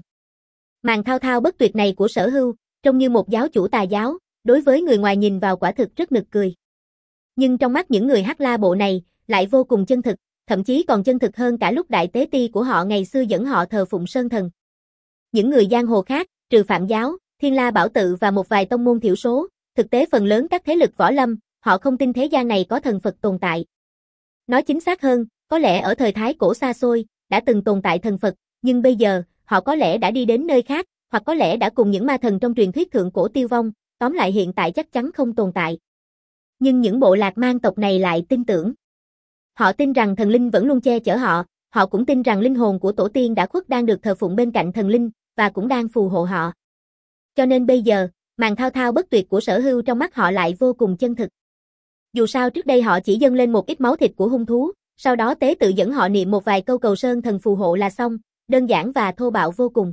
Màn thao thao bất tuyệt này của Sở Hưu, trông như một giáo chủ tà giáo, đối với người ngoài nhìn vào quả thực rất nực cười. Nhưng trong mắt những người Hắc La Bộ này, lại vô cùng chân thực, thậm chí còn chân thực hơn cả lúc đại tế ti của họ ngày xưa dẫn họ thờ phụng sơn thần. Những người giang hồ khác, trừ Phạm giáo, Thiên La Bảo Tự và một vài tông môn thiểu số, thực tế phần lớn các thế lực võ lâm, họ không tin thế gian này có thần Phật tồn tại. Nói chính xác hơn, có lẽ ở thời Thái Cổ xa xôi, đã từng tồn tại thần Phật, nhưng bây giờ, họ có lẽ đã đi đến nơi khác, hoặc có lẽ đã cùng những ma thần trong truyền thuyết thượng cổ tiêu vong, tóm lại hiện tại chắc chắn không tồn tại. Nhưng những bộ lạc mang tộc này lại tin tưởng. Họ tin rằng thần linh vẫn luôn che chở họ, họ cũng tin rằng linh hồn của tổ tiên đã khuất đang được thờ phụng bên cạnh thần linh, và cũng đang phù hộ họ. Cho nên bây giờ, màn thao thao bất tuyệt của Sở Hưu trong mắt họ lại vô cùng chân thực. Dù sao trước đây họ chỉ dâng lên một ít máu thịt của hung thú, sau đó tế tự dẫn họ niệm một vài câu cầu sơn thần phù hộ là xong, đơn giản và thô bạo vô cùng.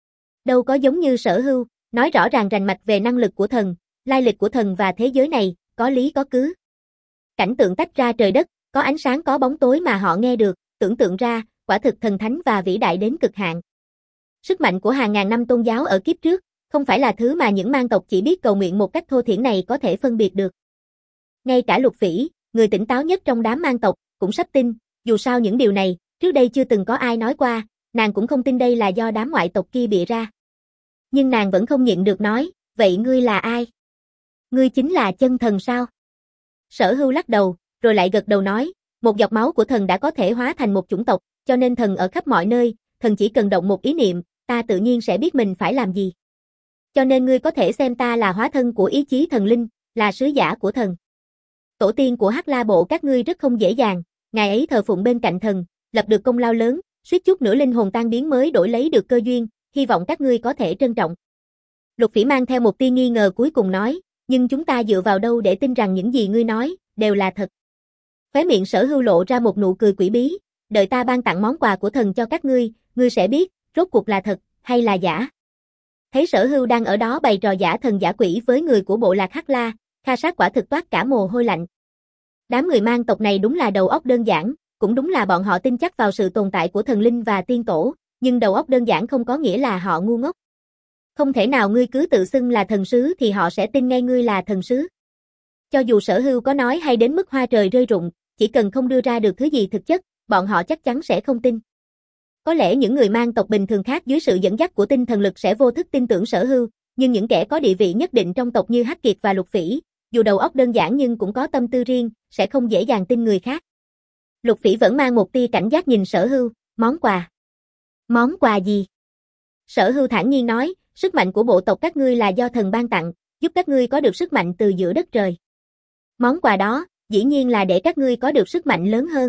Đâu có giống như Sở Hưu, nói rõ ràng rành mạch về năng lực của thần, lai lịch của thần và thế giới này, có lý có cứ. Cảnh tượng tách ra trời đất, có ánh sáng có bóng tối mà họ nghe được, tưởng tượng ra, quả thực thần thánh và vĩ đại đến cực hạn. Sức mạnh của hàng ngàn năm tôn giáo ở kiếp trước, không phải là thứ mà những mang tộc chỉ biết cầu nguyện một cách thô thiển này có thể phân biệt được. Ngay cả Lục Phỉ, người tỉnh táo nhất trong đám mang tộc, cũng sắp tin, dù sao những điều này, trước đây chưa từng có ai nói qua, nàng cũng không tin đây là do đám ngoại tộc kia bịa ra. Nhưng nàng vẫn không nhịn được nói, vậy ngươi là ai? Ngươi chính là chân thần sao? Sở Hưu lắc đầu, rồi lại gật đầu nói, một giọt máu của thần đã có thể hóa thành một chủng tộc, cho nên thần ở khắp mọi nơi, thần chỉ cần động một ý niệm, ta tự nhiên sẽ biết mình phải làm gì. Cho nên ngươi có thể xem ta là hóa thân của ý chí thần linh, là sứ giả của thần. Tổ tiên của Hắc La Bộ các ngươi rất không dễ dàng, ngài ấy thờ phụng bên cạnh thần, lập được công lao lớn, suýt chút nữa linh hồn tan biến mới đổi lấy được cơ duyên, hy vọng các ngươi có thể trân trọng. Lục Phỉ mang theo một tia nghi ngờ cuối cùng nói, nhưng chúng ta dựa vào đâu để tin rằng những gì ngươi nói, đều là thật. Khóe miệng Sở Hưu lộ ra một nụ cười quỷ bí, đợi ta ban tặng món quà của thần cho các ngươi, ngươi sẽ biết, rốt cuộc là thật, hay là giả? Thấy Sở Hưu đang ở đó bày trò giả thần giả quỷ với người của bộ lạc Hắc La, Kha Sát quả thực toát cả mồ hôi lạnh. Đám người mang tộc này đúng là đầu óc đơn giản, cũng đúng là bọn họ tin chắc vào sự tồn tại của thần linh và tiên tổ, nhưng đầu óc đơn giản không có nghĩa là họ ngu ngốc. Không thể nào ngươi cứ tự xưng là thần sứ thì họ sẽ tin ngay ngươi là thần sứ. Cho dù Sở Hưu có nói hay đến mức hoa trời rơi rụng, chỉ cần không đưa ra được thứ gì thực chất, bọn họ chắc chắn sẽ không tin. Có lẽ những người mang tộc bình thường khác dưới sự dẫn dắt của tinh thần lực sẽ vô thức tin tưởng Sở Hưu, nhưng những kẻ có địa vị nhất định trong tộc như Hắc Kiệt và Lục Phỉ, dù đầu óc đơn giản nhưng cũng có tâm tư riêng, sẽ không dễ dàng tin người khác. Lục Phỉ vẫn mang một tia cảnh giác nhìn Sở Hưu, món quà. Món quà gì? Sở Hưu thản nhiên nói, sức mạnh của bộ tộc các ngươi là do thần ban tặng, giúp các ngươi có được sức mạnh từ giữa đất trời. Món quà đó, dĩ nhiên là để các ngươi có được sức mạnh lớn hơn.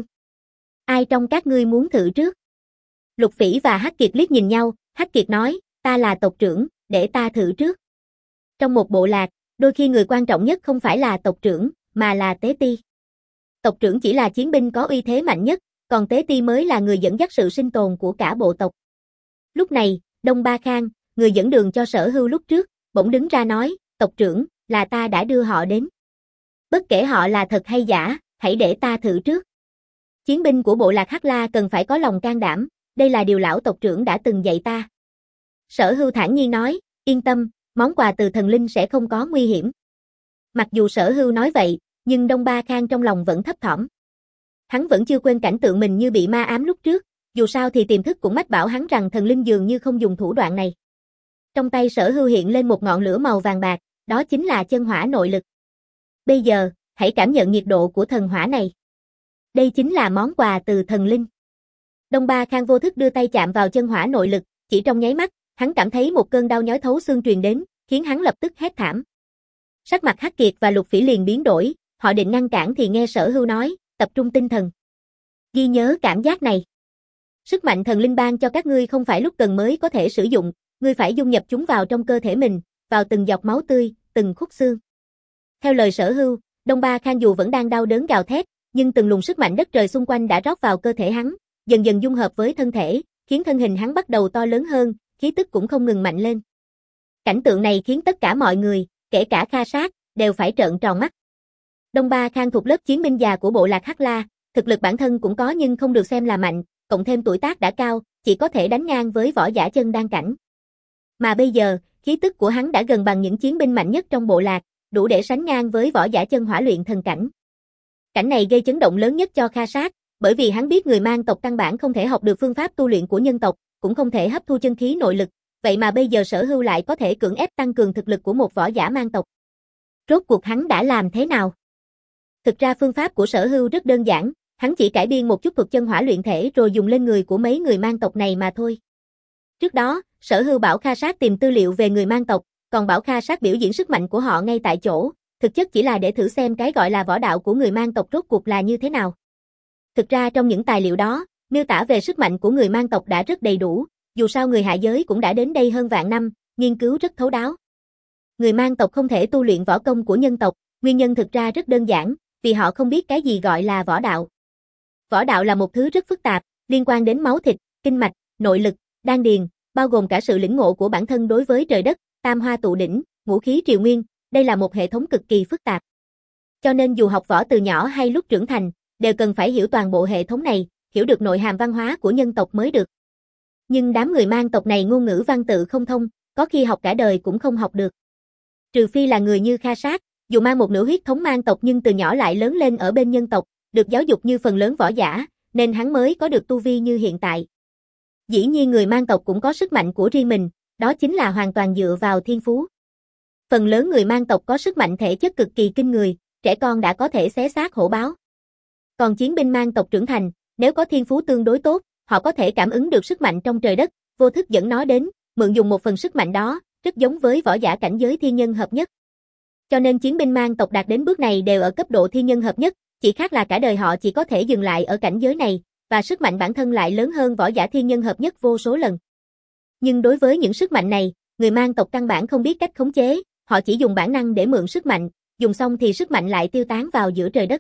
Ai trong các ngươi muốn thử trước? Lục Phỉ và Hắc Kiệt liếc nhìn nhau, Hắc Kiệt nói, ta là tộc trưởng, để ta thử trước. Trong một bộ lạc, đôi khi người quan trọng nhất không phải là tộc trưởng, mà là tế ti. Tộc trưởng chỉ là chiến binh có uy thế mạnh nhất, còn tế ti mới là người dẫn dắt sự sinh tồn của cả bộ tộc. Lúc này, Đông Ba Khang, người dẫn đường cho Sở Hưu lúc trước, bỗng đứng ra nói, tộc trưởng, là ta đã đưa họ đến. Bất kể họ là thật hay giả, hãy để ta thử trước. Chiến binh của bộ lạc Hắc La cần phải có lòng can đảm, đây là điều lão tộc trưởng đã từng dạy ta. Sở Hưu thản nhiên nói, yên tâm, món quà từ thần linh sẽ không có nguy hiểm. Mặc dù Sở Hưu nói vậy, nhưng Đông Ba Khang trong lòng vẫn thấp thỏm. Hắn vẫn chưa quên cảnh tượng mình như bị ma ám lúc trước, dù sao thì tiềm thức cũng mách bảo hắn rằng thần linh dường như không dùng thủ đoạn này. Trong tay Sở Hưu hiện lên một ngọn lửa màu vàng bạc, đó chính là chân hỏa nội lực. Bây giờ, hãy cảm nhận nhiệt độ của thần hỏa này. Đây chính là món quà từ thần linh. Đông Ba Khang vô thức đưa tay chạm vào chân hỏa nội lực, chỉ trong nháy mắt, hắn cảm thấy một cơn đau nhói thấu xương truyền đến, khiến hắn lập tức hét thảm. Sắc mặt Hắc Kiệt và Lục Phỉ liền biến đổi, họ định ngăn cản thì nghe Sở Hưu nói, tập trung tinh thần. Ghi nhớ cảm giác này. Sức mạnh thần linh ban cho các ngươi không phải lúc cần mới có thể sử dụng, ngươi phải dung nhập chúng vào trong cơ thể mình, vào từng giọt máu tươi, từng khúc xương. Theo lời Sở Hưu, Đông Ba Khang dù vẫn đang đau đớn gào thét, nhưng từng luồng sức mạnh đất trời xung quanh đã rót vào cơ thể hắn, dần dần dung hợp với thân thể, khiến thân hình hắn bắt đầu to lớn hơn, khí tức cũng không ngừng mạnh lên. Cảnh tượng này khiến tất cả mọi người, kể cả Kha Sát, đều phải trợn tròn mắt. Đông Ba Khang thuộc lớp chiến binh già của bộ lạc Hắc La, thực lực bản thân cũng có nhưng không được xem là mạnh, cộng thêm tuổi tác đã cao, chỉ có thể đánh ngang với võ giả chân đan cảnh. Mà bây giờ, khí tức của hắn đã gần bằng những chiến binh mạnh nhất trong bộ lạc, đủ để sánh ngang với võ giả chân hỏa luyện thần cảnh. Cảnh này gây chấn động lớn nhất cho Kha Sát, bởi vì hắn biết người mang tộc căn bản không thể học được phương pháp tu luyện của nhân tộc, cũng không thể hấp thu chân khí nội lực, vậy mà bây giờ Sở Hưu lại có thể cưỡng ép tăng cường thực lực của một võ giả mang tộc. Rốt cuộc hắn đã làm thế nào? Thực ra phương pháp của Sở Hưu rất đơn giản, hắn chỉ cải biên một chút thuật chân hỏa luyện thể rồi dùng lên người của mấy người mang tộc này mà thôi. Trước đó, Sở Hưu bảo Kha Sát tìm tư liệu về người mang tộc, còn bảo Kha Sát biểu diễn sức mạnh của họ ngay tại chỗ, thực chất chỉ là để thử xem cái gọi là võ đạo của người mang tộc rốt cuộc là như thế nào. Thực ra trong những tài liệu đó, miêu tả về sức mạnh của người mang tộc đã rất đầy đủ, dù sao người hạ giới cũng đã đến đây hơn vạn năm, nghiên cứu rất thấu đáo. Người mang tộc không thể tu luyện võ công của nhân tộc, nguyên nhân thực ra rất đơn giản, vì họ không biết cái gì gọi là võ đạo. Võ đạo là một thứ rất phức tạp, liên quan đến máu thịt, kinh mạch, nội lực, đan điền, bao gồm cả sự lĩnh ngộ của bản thân đối với trời đất, tam hoa tụ đỉnh, ngũ khí triều nguyên, đây là một hệ thống cực kỳ phức tạp. Cho nên dù học võ từ nhỏ hay lúc trưởng thành, đều cần phải hiểu toàn bộ hệ thống này, hiểu được nội hàm văn hóa của nhân tộc mới được. Nhưng đám người mang tộc này ngôn ngữ văn tự không thông, có khi học cả đời cũng không học được. Trừ phi là người như Kha Sát, dù mang một nửa huyết thống mang tộc nhưng từ nhỏ lại lớn lên ở bên nhân tộc, được giáo dục như phần lớn võ giả, nên hắn mới có được tu vi như hiện tại. Dĩ nhiên người mang tộc cũng có sức mạnh của riêng mình, đó chính là hoàn toàn dựa vào thiên phú. Phần lớn người mang tộc có sức mạnh thể chất cực kỳ kinh người, trẻ con đã có thể xé xác hổ báo. Còn chiến binh mang tộc trưởng thành, nếu có thiên phú tương đối tốt, họ có thể cảm ứng được sức mạnh trong trời đất, vô thức dẫn nó đến, mượn dùng một phần sức mạnh đó, rất giống với võ giả cảnh giới thiên nhân hợp nhất. Cho nên chiến binh mang tộc đạt đến bước này đều ở cấp độ thiên nhân hợp nhất, chỉ khác là cả đời họ chỉ có thể dừng lại ở cảnh giới này, và sức mạnh bản thân lại lớn hơn võ giả thiên nhân hợp nhất vô số lần. Nhưng đối với những sức mạnh này, người mang tộc căn bản không biết cách khống chế, họ chỉ dùng bản năng để mượn sức mạnh, dùng xong thì sức mạnh lại tiêu tán vào giữa trời đất.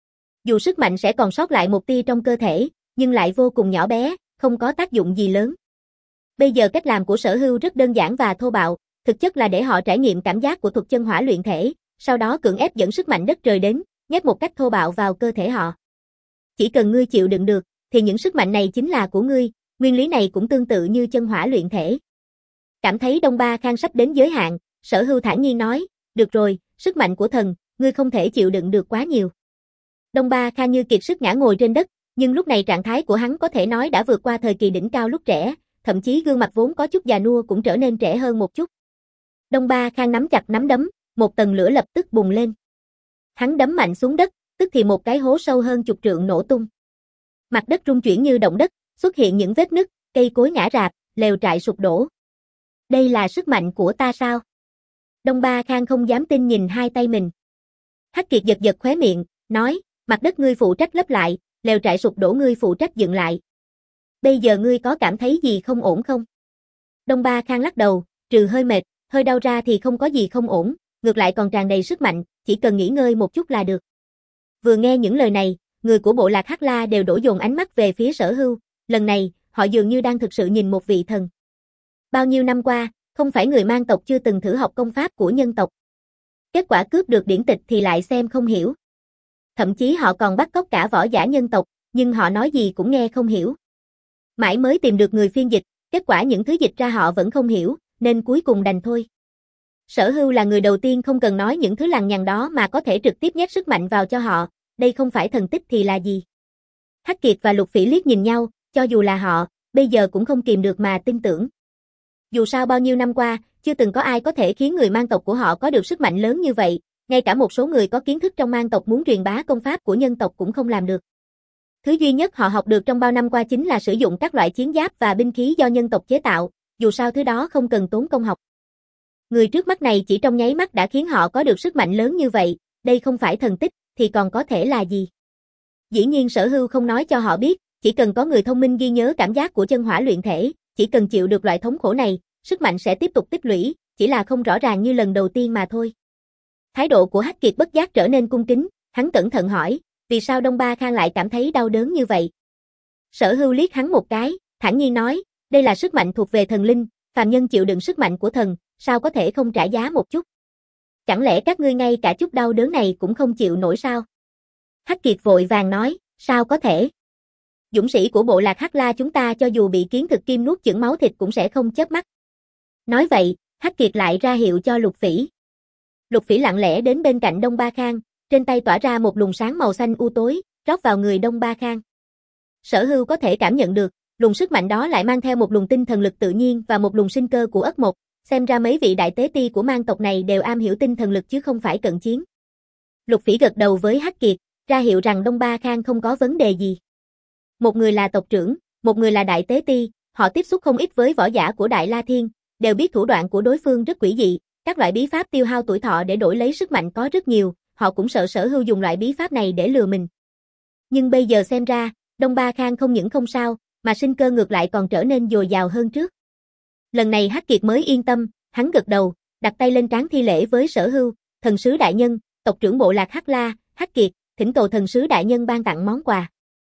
Dù sức mạnh sẽ còn sót lại một tia trong cơ thể, nhưng lại vô cùng nhỏ bé, không có tác dụng gì lớn. Bây giờ cách làm của Sở Hưu rất đơn giản và thô bạo, thực chất là để họ trải nghiệm cảm giác của thuật chân hỏa luyện thể, sau đó cưỡng ép dẫn sức mạnh đất trời đến, nhét một cách thô bạo vào cơ thể họ. Chỉ cần ngươi chịu đựng được, thì những sức mạnh này chính là của ngươi, nguyên lý này cũng tương tự như chân hỏa luyện thể. Cảm thấy Đông Ba Khang sắp đến giới hạn, Sở Hưu thản nhiên nói, được rồi, sức mạnh của thần, ngươi không thể chịu đựng được quá nhiều. Đông Ba Khang như kiệt sức ngã ngồi trên đất, nhưng lúc này trạng thái của hắn có thể nói đã vượt qua thời kỳ đỉnh cao lúc trẻ, thậm chí gương mặt vốn có chút già nua cũng trở nên trẻ hơn một chút. Đông Ba Khang nắm chặt nắm đấm, một tầng lửa lập tức bùng lên. Hắn đấm mạnh xuống đất, tức thì một cái hố sâu hơn chục trượng nổ tung. Mặt đất rung chuyển như động đất, xuất hiện những vết nứt, cây cối ngã rạp, lều trại sụp đổ. Đây là sức mạnh của ta sao? Đông Ba Khang không dám tin nhìn hai tay mình. Hắc Kiệt giật giật khóe miệng, nói, mặt đất ngươi phụ trách lấp lại, lều trại sụp đổ ngươi phụ trách dựng lại. Bây giờ ngươi có cảm thấy gì không ổn không? Đông Ba Khang lắc đầu, trừ hơi mệt, hơi đau ra thì không có gì không ổn, ngược lại còn tràn đầy sức mạnh, chỉ cần nghỉ ngơi một chút là được. Vừa nghe những lời này, người của bộ lạc Hắc La đều đổ dồn ánh mắt về phía Sở Hưu, lần này, họ dường như đang thực sự nhìn một vị thần. Bao nhiêu năm qua, không phải người mang tộc chưa từng thử học công pháp của nhân tộc. Kết quả cướp được điển tịch thì lại xem không hiểu. Thậm chí họ còn bắt cóc cả võ giả nhân tộc, nhưng họ nói gì cũng nghe không hiểu. Mãi mới tìm được người phiên dịch, kết quả những thứ dịch ra họ vẫn không hiểu, nên cuối cùng đành thôi. Sở Hưu là người đầu tiên không cần nói những thứ lằng nhằng đó mà có thể trực tiếp nhét sức mạnh vào cho họ, đây không phải thần tích thì là gì. Hắc Kiệt và Lục Phỉ liếc nhìn nhau, cho dù là họ, bây giờ cũng không kìm được mà tin tưởng. Dù sao bao nhiêu năm qua, chưa từng có ai có thể khiến người mang tộc của họ có được sức mạnh lớn như vậy, ngay cả một số người có kiến thức trong mang tộc muốn truyền bá công pháp của nhân tộc cũng không làm được. Thứ duy nhất họ học được trong bao năm qua chính là sử dụng các loại chiến giáp và binh khí do nhân tộc chế tạo, dù sao thứ đó không cần tốn công học. Người trước mắt này chỉ trong nháy mắt đã khiến họ có được sức mạnh lớn như vậy, đây không phải thần tích, thì còn có thể là gì? Dĩ nhiên Sở Hưu không nói cho họ biết, chỉ cần có người thông minh ghi nhớ cảm giác của chân hỏa luyện thể, chỉ cần chịu được loại thống khổ này, sức mạnh sẽ tiếp tục tích lũy, chỉ là không rõ ràng như lần đầu tiên mà thôi. Thái độ của Hắc Kiệt bất giác trở nên cung kính, hắn cẩn thận hỏi, vì sao Đông Ba Khang lại cảm thấy đau đớn như vậy? Sở Hưu liếc hắn một cái, thản nhiên nói, đây là sức mạnh thuộc về thần linh, phàm nhân chịu đựng sức mạnh của thần, sao có thể không trả giá một chút? Chẳng lẽ các ngươi ngay cả chút đau đớn này cũng không chịu nổi sao? Hắc Kiệt vội vàng nói, sao có thể? Dũng sĩ của bộ lạc Hắc La chúng ta cho dù bị kiến thực kim nuốt chửng máu thịt cũng sẽ không chớp mắt. Nói vậy, Hắc Kiệt lại ra hiệu cho Lục Phỉ. Lục Phỉ lặng lẽ đến bên cạnh Đông Ba Khang, trên tay tỏa ra một luồng sáng màu xanh u tối, rót vào người Đông Ba Khang. Sở Hưu có thể cảm nhận được, luồng sức mạnh đó lại mang theo một luồng tinh thần lực tự nhiên và một luồng sinh cơ của ất mộc, xem ra mấy vị đại tế ti của mang tộc này đều am hiểu tinh thần lực chứ không phải cận chiến. Lục Phỉ gật đầu với Hắc Kiệt, ra hiệu rằng Đông Ba Khang không có vấn đề gì. Một người là tộc trưởng, một người là đại tế ti, họ tiếp xúc không ít với võ giả của Đại La Thiên, đều biết thủ đoạn của đối phương rất quỷ dị, các loại bí pháp tiêu hao tuổi thọ để đổi lấy sức mạnh có rất nhiều, họ cũng sợ Sở Hưu dùng loại bí pháp này để lừa mình. Nhưng bây giờ xem ra, Đông Ba Khang không những không sao, mà sinh cơ ngược lại còn trở nên dồi dào hơn trước. Lần này Hắc Kiệt mới yên tâm, hắn gật đầu, đặt tay lên trán thi lễ với Sở Hưu, thần sứ đại nhân, tộc trưởng bộ lạc Hắc La, Hắc Kiệt, thỉnh cầu thần sứ đại nhân ban tặng món quà.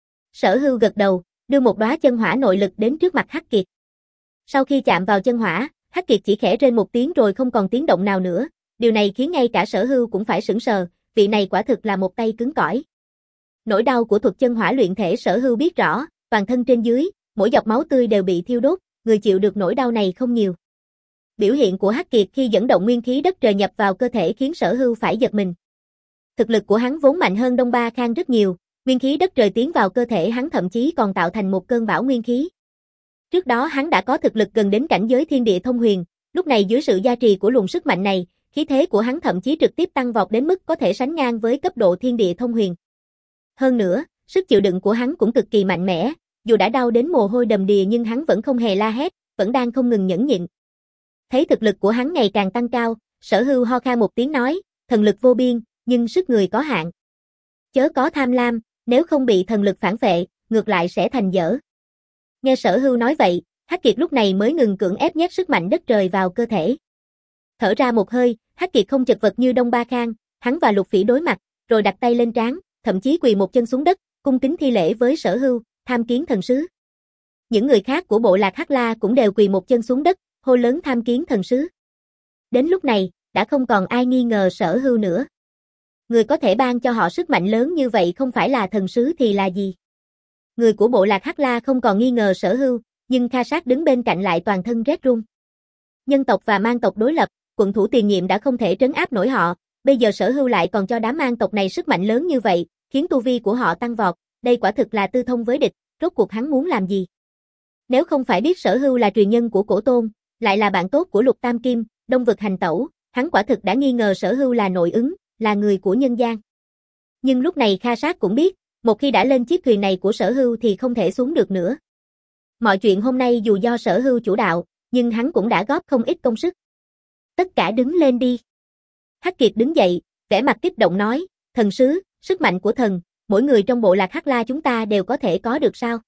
Sở Hưu gật đầu, đưa một đóa chân hỏa nội lực đến trước mặt Hắc Kiệt. Sau khi chạm vào chân hỏa, Hắc Kiệt chỉ khẽ rên một tiếng rồi không còn tiếng động nào nữa, điều này khiến ngay cả Sở Hưu cũng phải sững sờ, vị này quả thực là một tay cứng cỏi. Nỗi đau của thuật chân hỏa luyện thể Sở Hưu biết rõ, toàn thân trên dưới, mỗi giọt máu tươi đều bị thiêu đốt, người chịu được nỗi đau này không nhiều. Biểu hiện của Hắc Kiệt khi dẫn động nguyên khí đất trời nhập vào cơ thể khiến Sở Hưu phải giật mình. Thực lực của hắn vốn mạnh hơn Đông Ba Khang rất nhiều, nguyên khí đất trời tiến vào cơ thể hắn thậm chí còn tạo thành một cơn bão nguyên khí. Trước đó hắn đã có thực lực gần đến cảnh giới thiên địa thông huyền, lúc này dưới sự gia trì của luồng sức mạnh này, khí thế của hắn thậm chí trực tiếp tăng vọt đến mức có thể sánh ngang với cấp độ thiên địa thông huyền. Hơn nữa, sức chịu đựng của hắn cũng cực kỳ mạnh mẽ, dù đã đau đến mồ hôi đầm đìa nhưng hắn vẫn không hề la hét, vẫn đang không ngừng nhẫn nhịn. Thấy thực lực của hắn ngày càng tăng cao, Sở Hưu ho khan một tiếng nói, thần lực vô biên, nhưng sức người có hạn. Chớ có tham lam, nếu không bị thần lực phản phệ, ngược lại sẽ thành dở. Nghe Sở Hưu nói vậy, Hắc Kiệt lúc này mới ngừng cưỡng ép nhét sức mạnh đất trời vào cơ thể. Thở ra một hơi, Hắc Kiệt không chật vật như Đông Ba Khang, hắn và Lục Phỉ đối mặt, rồi đặt tay lên trán, thậm chí quỳ một chân xuống đất, cung kính thi lễ với Sở Hưu, tham kiến thần sứ. những người khác của bộ lạc Hắc La cũng đều quỳ một chân xuống đất, hô lớn tham kiến thần sứ. Đến lúc này, đã không còn ai nghi ngờ Sở Hưu nữa. Người có thể ban cho họ sức mạnh lớn như vậy không phải là thần sứ thì là gì? Người của bộ lạc Hắc La không còn nghi ngờ Sở Hưu, nhưng Kha Sát đứng bên cạnh lại toàn thân rét run. Nhân tộc và mang tộc đối lập, quận thủ tiền nhiệm đã không thể trấn áp nổi họ, bây giờ Sở Hưu lại còn cho đám mang tộc này sức mạnh lớn như vậy, khiến tu vi của họ tăng vọt, đây quả thực là tư thông với địch, rốt cuộc hắn muốn làm gì? Nếu không phải biết Sở Hưu là truyền nhân của Cổ Tôn, lại là bạn tốt của Lục Tam Kim, Đông vực hành tẩu, hắn quả thực đã nghi ngờ Sở Hưu là nội ứng, là người của nhân gian. Nhưng lúc này Kha Sát cũng biết, một khi đã lên chiếc thuyền này của Sở Hưu thì không thể xuống được nữa. Mọi chuyện hôm nay dù do Sở Hưu chủ đạo, nhưng hắn cũng đã góp không ít công sức. Tất cả đứng lên đi. Hắc Kiệt đứng dậy, vẻ mặt kích động nói, thần sứ, sức mạnh của thần, mỗi người trong bộ lạc Hắc La chúng ta đều có thể có được sao?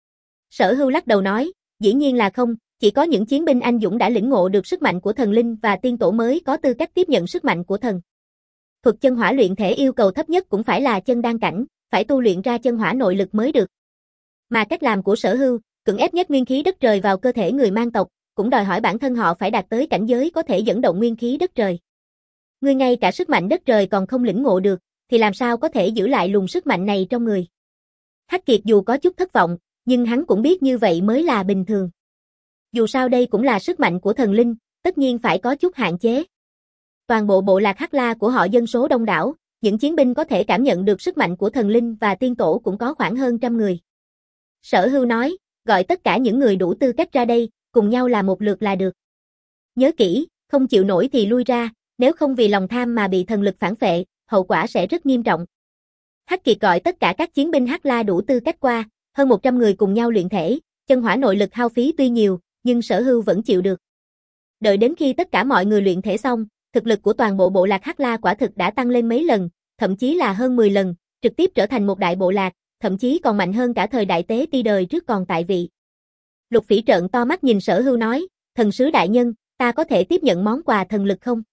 Sở Hưu lắc đầu nói, dĩ nhiên là không, chỉ có những chiến binh anh dũng đã lĩnh ngộ được sức mạnh của thần linh và tiên tổ mới có tư cách tiếp nhận sức mạnh của thần. Thuật chân hỏa luyện thể yêu cầu thấp nhất cũng phải là chân đan cảnh, phải tu luyện ra chân hỏa nội lực mới được. Mà cách làm của Sở Hưu, cưỡng ép nhất nguyên khí đất trời vào cơ thể người mang tộc, cũng đòi hỏi bản thân họ phải đạt tới cảnh giới có thể dẫn động nguyên khí đất trời. Ngươi ngay cả sức mạnh đất trời còn không lĩnh ngộ được, thì làm sao có thể giữ lại luồng sức mạnh này trong người? Hắc Kiệt dù có chút thất vọng, nhưng hắn cũng biết như vậy mới là bình thường. Dù sao đây cũng là sức mạnh của thần linh, tất nhiên phải có chút hạn chế. Toàn bộ bộ lạc Hắc La của họ dân số đông đảo, những chiến binh có thể cảm nhận được sức mạnh của thần linh và tiên tổ cũng có khoảng hơn trăm người. Sở Hưu nói, gọi tất cả những người đủ tư cách ra đây, cùng nhau làm một lượt là được. Nhớ kỹ, không chịu nổi thì lui ra, nếu không vì lòng tham mà bị thần lực phản phệ, hậu quả sẽ rất nghiêm trọng. Hắc Kiệt gọi tất cả các chiến binh Hắc La đủ tư cách qua, hơn một trăm người cùng nhau luyện thể, chân hỏa nội lực hao phí tuy nhiều, nhưng Sở Hưu vẫn chịu được. Đợi đến khi tất cả mọi người luyện thể xong, thực lực của toàn bộ bộ lạc Hắc La quả thực đã tăng lên mấy lần, thậm chí là hơn mười lần, trực tiếp trở thành một đại bộ lạc, thậm chí còn mạnh hơn cả thời đại Tế Ti đời trước còn tại vị. Lục Phỉ trợn to mắt nhìn Sở Hưu nói, thần sứ đại nhân, ta có thể tiếp nhận món quà thần lực không?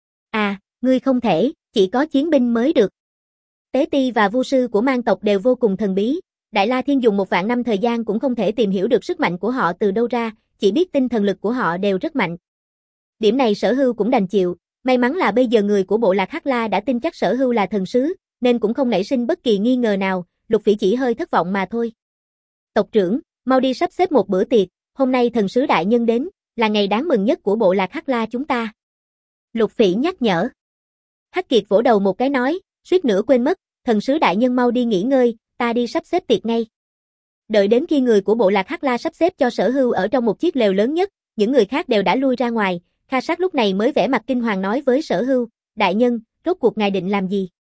À, ngươi không thể, chỉ có chiến binh mới được. Tế Ti và Vu sư của mang tộc đều vô cùng thần bí, Đại La Thiên dùng một vạn năm thời gian cũng không thể tìm hiểu được sức mạnh của họ từ đâu ra, chỉ biết tinh thần lực của họ đều rất mạnh. Điểm này Sở Hưu cũng đành chịu, may mắn là bây giờ người của bộ lạc Hắc La đã tin chắc Sở Hưu là thần sứ, nên cũng không nảy sinh bất kỳ nghi ngờ nào, Lục Phỉ chỉ hơi thất vọng mà thôi. Tộc trưởng, mau đi sắp xếp một bữa tiệc, hôm nay thần sứ đại nhân đến, là ngày đáng mừng nhất của bộ lạc Hắc La chúng ta. Lục Phỉ nhắc nhở. Hắc Kiệt vỗ đầu một cái nói, suýt nữa quên mất, thần sứ đại nhân mau đi nghỉ ngơi, ta đi sắp xếp tiệc ngay. Đợi đến khi người của bộ lạc Hắc La sắp xếp cho Sở Hưu ở trong một chiếc lều lớn nhất, những người khác đều đã lui ra ngoài, Kha Sát lúc này mới vẻ mặt kinh hoàng nói với Sở Hưu, đại nhân, rốt cuộc ngài định làm gì?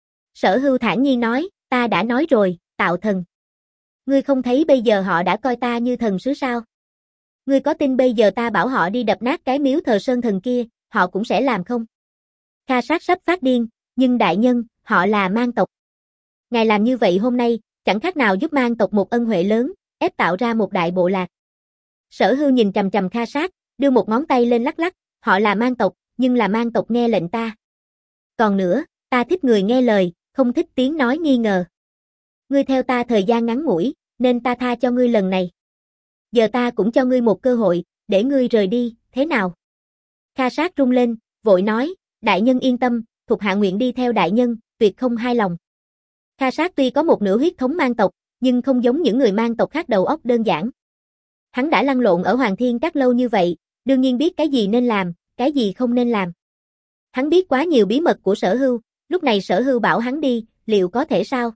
Sở Hưu thản nhiên nói, ta đã nói rồi, tạo thần. Ngươi không thấy bây giờ họ đã coi ta như thần sứ sao? Ngươi có tin bây giờ ta bảo họ đi đập nát cái miếu thờ sơn thần kia, họ cũng sẽ làm không? Kha Sát sắp phát điên, nhưng đại nhân, họ là mang tộc. Ngài làm như vậy hôm nay, chẳng khác nào giúp mang tộc một ân huệ lớn, ép tạo ra một đại bộ lạc. Sở Hưu nhìn trầm trầm Kha Sát, đưa một ngón tay lên lắc lắc, họ là mang tộc, nhưng là mang tộc nghe lệnh ta. Còn nữa, ta thích người nghe lời, không thích tiếng nói nghi ngờ. Ngươi theo ta thời gian ngắn ngủi, nên ta tha cho ngươi lần này. Giờ ta cũng cho ngươi một cơ hội, để ngươi rời đi, thế nào? Kha Sát rung lên, vội nói, đại nhân yên tâm, thuộc hạ nguyện đi theo đại nhân, tuyệt không hai lòng. Kha Sát tuy có một nửa huyết thống mang tộc, nhưng không giống những người mang tộc khác đầu óc đơn giản. Hắn đã lăn lộn ở Hoàng Thiên Các lâu như vậy, đương nhiên biết cái gì nên làm, cái gì không nên làm. Hắn biết quá nhiều bí mật của Sở Hưu, lúc này Sở Hưu bảo hắn đi, liệu có thể sao?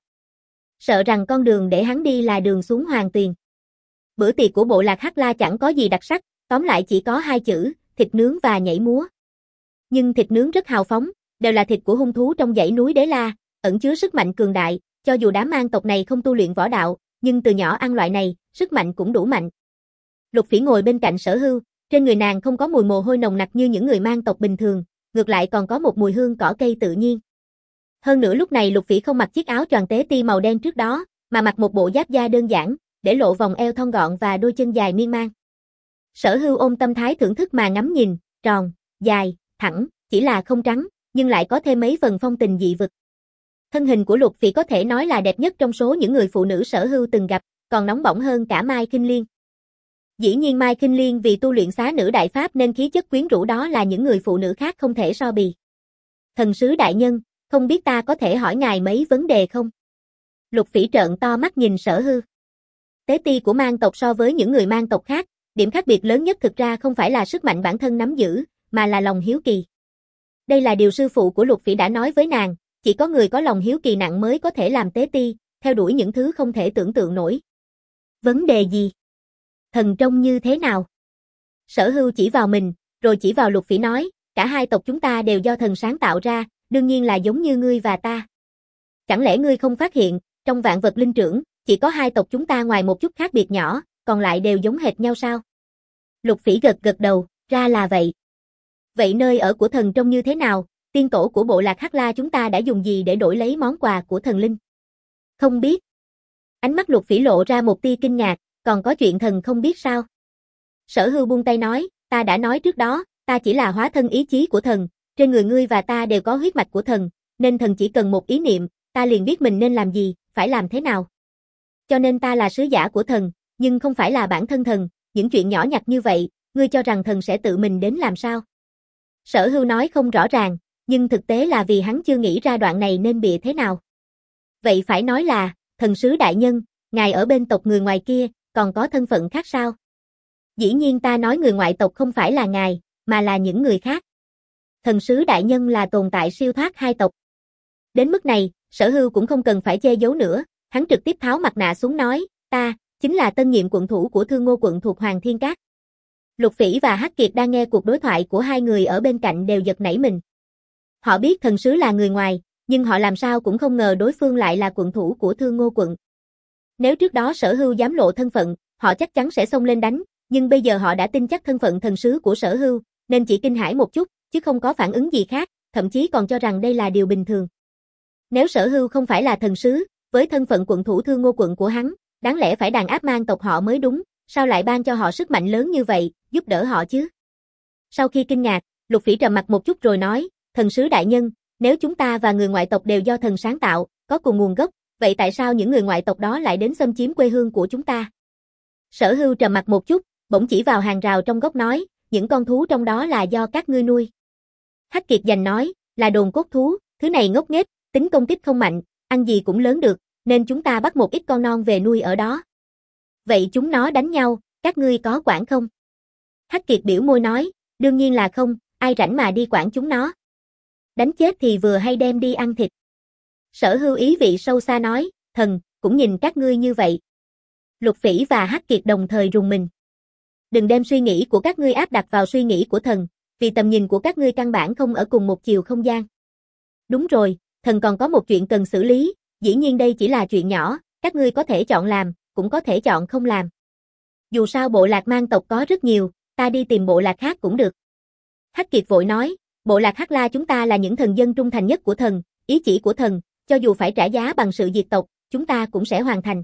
Sợ rằng con đường để hắn đi là đường xuống Hoàng Tuyền. Bữa tiệc của bộ lạc Hắc La chẳng có gì đặc sắc, tóm lại chỉ có hai chữ, thịt nướng và nhảy múa. Nhưng thịt nướng rất hào phóng, đều là thịt của hung thú trong dãy núi Đế La, ẩn chứa sức mạnh cường đại, cho dù đám mang tộc này không tu luyện võ đạo, nhưng từ nhỏ ăn loại này, sức mạnh cũng đủ mạnh. Lục Phỉ ngồi bên cạnh Sở Hưu, trên người nàng không có mùi mồ hôi nồng nặc như những người mang tộc bình thường, ngược lại còn có một mùi hương cỏ cây tự nhiên. Hơn nữa lúc này Lục Phỉ không mặc chiếc áo choàng tế ti màu đen trước đó, mà mặc một bộ giáp da đơn giản, để lộ vòng eo thon gọn và đôi chân dài miên man. Sở Hưu ôm tâm thái thưởng thức mà ngắm nhìn, tròn, dài, thẳng, chỉ là không trắng, nhưng lại có thêm mấy phần phong tình dị vực. Thân hình của Lục Phỉ có thể nói là đẹp nhất trong số những người phụ nữ Sở Hưu từng gặp, còn nóng bỏng hơn cả Mai Kinh Liên. Dĩ nhiên Mai Khinh Liên vì tu luyện xá nữ đại pháp nên khí chất quyến rũ đó là những người phụ nữ khác không thể so bì. Thần sứ đại nhân, không biết ta có thể hỏi ngài mấy vấn đề không? Lục Phỉ trợn to mắt nhìn Sở Hưu. Tế ti của mang tộc so với những người mang tộc khác, điểm khác biệt lớn nhất thực ra không phải là sức mạnh bản thân nắm giữ, mà là lòng hiếu kỳ. Đây là điều sư phụ của Lục Phỉ đã nói với nàng, chỉ có người có lòng hiếu kỳ nặng mới có thể làm tế ti, theo đuổi những thứ không thể tưởng tượng nổi. Vấn đề gì? Thần trông như thế nào? Sở Hưu chỉ vào mình, rồi chỉ vào Lục Phỉ nói, cả hai tộc chúng ta đều do thần sáng tạo ra, đương nhiên là giống như ngươi và ta. Chẳng lẽ ngươi không phát hiện, trong vạn vật linh trưởng, chỉ có hai tộc chúng ta ngoài một chút khác biệt nhỏ, còn lại đều giống hệt nhau sao? Lục Phỉ gật gật đầu, ra là vậy. Vậy nơi ở của thần trông như thế nào? Tiên tổ của bộ lạc Hắc La chúng ta đã dùng gì để đổi lấy món quà của thần linh? Không biết. Ánh mắt Lục Phỉ lộ ra một tia kinh ngạc, còn có chuyện thần không biết sao? Sở Hưu buông tay nói, ta đã nói trước đó, ta chỉ là hóa thân ý chí của thần, trên người ngươi và ta đều có huyết mạch của thần, nên thần chỉ cần một ý niệm, ta liền biết mình nên làm gì, phải làm thế nào. Cho nên ta là sứ giả của thần, nhưng không phải là bản thân thần, những chuyện nhỏ nhặt như vậy, ngươi cho rằng thần sẽ tự mình đến làm sao? Sở Hưu nói không rõ ràng, nhưng thực tế là vì hắn chưa nghĩ ra đoạn này nên bịa thế nào. Vậy phải nói là, thần sứ đại nhân, ngài ở bên tộc người ngoài kia, còn có thân phận khác sao? Dĩ nhiên ta nói người ngoại tộc không phải là ngài, mà là những người khác. Thần sứ đại nhân là tồn tại siêu thoát hai tộc. Đến mức này, Sở Hưu cũng không cần phải che giấu nữa, hắn trực tiếp tháo mặt nạ xuống nói, ta, chính là tân nhiệm quận thủ của Thương Ngô quận thuộc Hoàng Thiên Các. Lục Phỉ và Hắc Kiệt đang nghe cuộc đối thoại của hai người ở bên cạnh đều giật nảy mình. Họ biết thần sứ là người ngoài, nhưng họ làm sao cũng không ngờ đối phương lại là quận thủ của Thương Ngô quận. Nếu trước đó Sở Hưu dám lộ thân phận, họ chắc chắn sẽ xông lên đánh, nhưng bây giờ họ đã tin chắc thân phận thần sứ của Sở Hưu, nên chỉ kinh hãi một chút, chứ không có phản ứng gì khác, thậm chí còn cho rằng đây là điều bình thường. Nếu Sở Hưu không phải là thần sứ, với thân phận quận thủ Thương Ngô quận của hắn, đáng lẽ phải đàn áp mang tộc họ mới đúng, sao lại ban cho họ sức mạnh lớn như vậy, giúp đỡ họ chứ? Sau khi kinh ngạc, Lục Phỉ trầm mặt một chút rồi nói, thần sứ đại nhân, nếu chúng ta và người ngoại tộc đều do thần sáng tạo, có cùng nguồn gốc, vậy tại sao những người ngoại tộc đó lại đến xâm chiếm quê hương của chúng ta? Sở Hưu trầm mặt một chút, bỗng chỉ vào hàng rào trong góc nói, những con thú trong đó là do các ngươi nuôi. Hắc Kiệt giành nói, là đồn cốt thú, thứ này ngốc nghếch, tính công kích không mạnh, ăn gì cũng lớn được, nên chúng ta bắt một ít con non về nuôi ở đó. Vậy chúng nó đánh nhau, các ngươi có quản không? Hắc Kiệt biểu môi nói, đương nhiên là không, ai rảnh mà đi quản chúng nó. Đánh chết thì vừa hay đem đi ăn thịt. Sở Hưu ý vị sâu xa nói, thần, cũng nhìn các ngươi như vậy. Lục Phỉ và Hắc Kiệt đồng thời rùng mình. Đừng đem suy nghĩ của các ngươi áp đặt vào suy nghĩ của thần, vì tầm nhìn của các ngươi căn bản không ở cùng một chiều không gian. Đúng rồi, thần còn có một chuyện cần xử lý, dĩ nhiên đây chỉ là chuyện nhỏ, các ngươi có thể chọn làm, cũng có thể chọn không làm. Dù sao bộ lạc mang tộc có rất nhiều, ta đi tìm bộ lạc khác cũng được. Hắc Kiệt vội nói, bộ lạc Hắc La chúng ta là những thần dân trung thành nhất của thần, ý chỉ của thần, cho dù phải trả giá bằng sự diệt tộc, chúng ta cũng sẽ hoàn thành.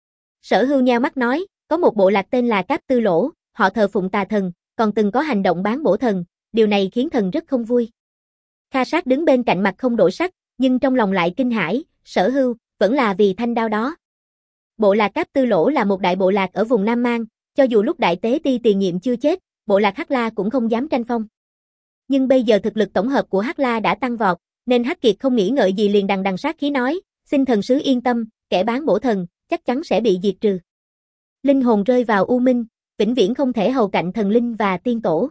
Sở Hưu nheo mắt nói, có một bộ lạc tên là Cáp Tư Lỗ, họ thờ phụng tà thần, còn từng có hành động bán bổ thần, điều này khiến thần rất không vui. Kha Sát đứng bên cạnh mặt không đổi sắc, nhưng trong lòng lại kinh hãi, Sở Hưu, vẫn là vì thanh đao đó. Bộ lạc Cáp Tư Lỗ là một đại bộ lạc ở vùng Nam Mang, cho dù lúc đại tế ti tiền nhiệm chưa chết, bộ lạc Hắc La cũng không dám tranh phong. Nhưng bây giờ thực lực tổng hợp của Hắc La đã tăng vọt, nên Hắc Kiệt không nghĩ ngợi gì liền đằng đằng sát khí nói, xin thần sứ yên tâm, kẻ bán bổ thần, chắc chắn sẽ bị diệt trừ. Linh hồn rơi vào u minh, vĩnh viễn không thể hầu cạnh thần linh và tiên tổ.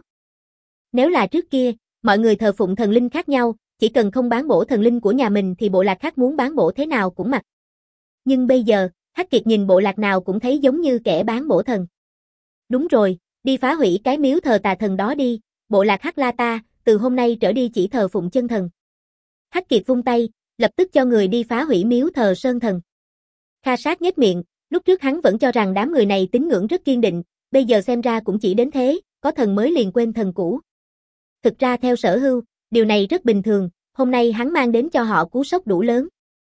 Nếu là trước kia, mọi người thờ phụng thần linh khác nhau, chỉ cần không bán bổ thần linh của nhà mình thì bộ lạc khác muốn bán bổ thế nào cũng mặc. Nhưng bây giờ, Hắc Kiệt nhìn bộ lạc nào cũng thấy giống như kẻ bán bổ thần. Đúng rồi, đi phá hủy cái miếu thờ tà thần đó đi, bộ lạc Hắc La ta, từ hôm nay trở đi chỉ thờ phụng chân thần. Hắc Kiệt vung tay, lập tức cho người đi phá hủy miếu thờ sơn thần. Kha Sát nhếch miệng, lúc trước hắn vẫn cho rằng đám người này tín ngưỡng rất kiên định, bây giờ xem ra cũng chỉ đến thế, có thần mới liền quên thần cũ. Thực ra theo Sở Hưu, điều này rất bình thường, hôm nay hắn mang đến cho họ cú sốc đủ lớn.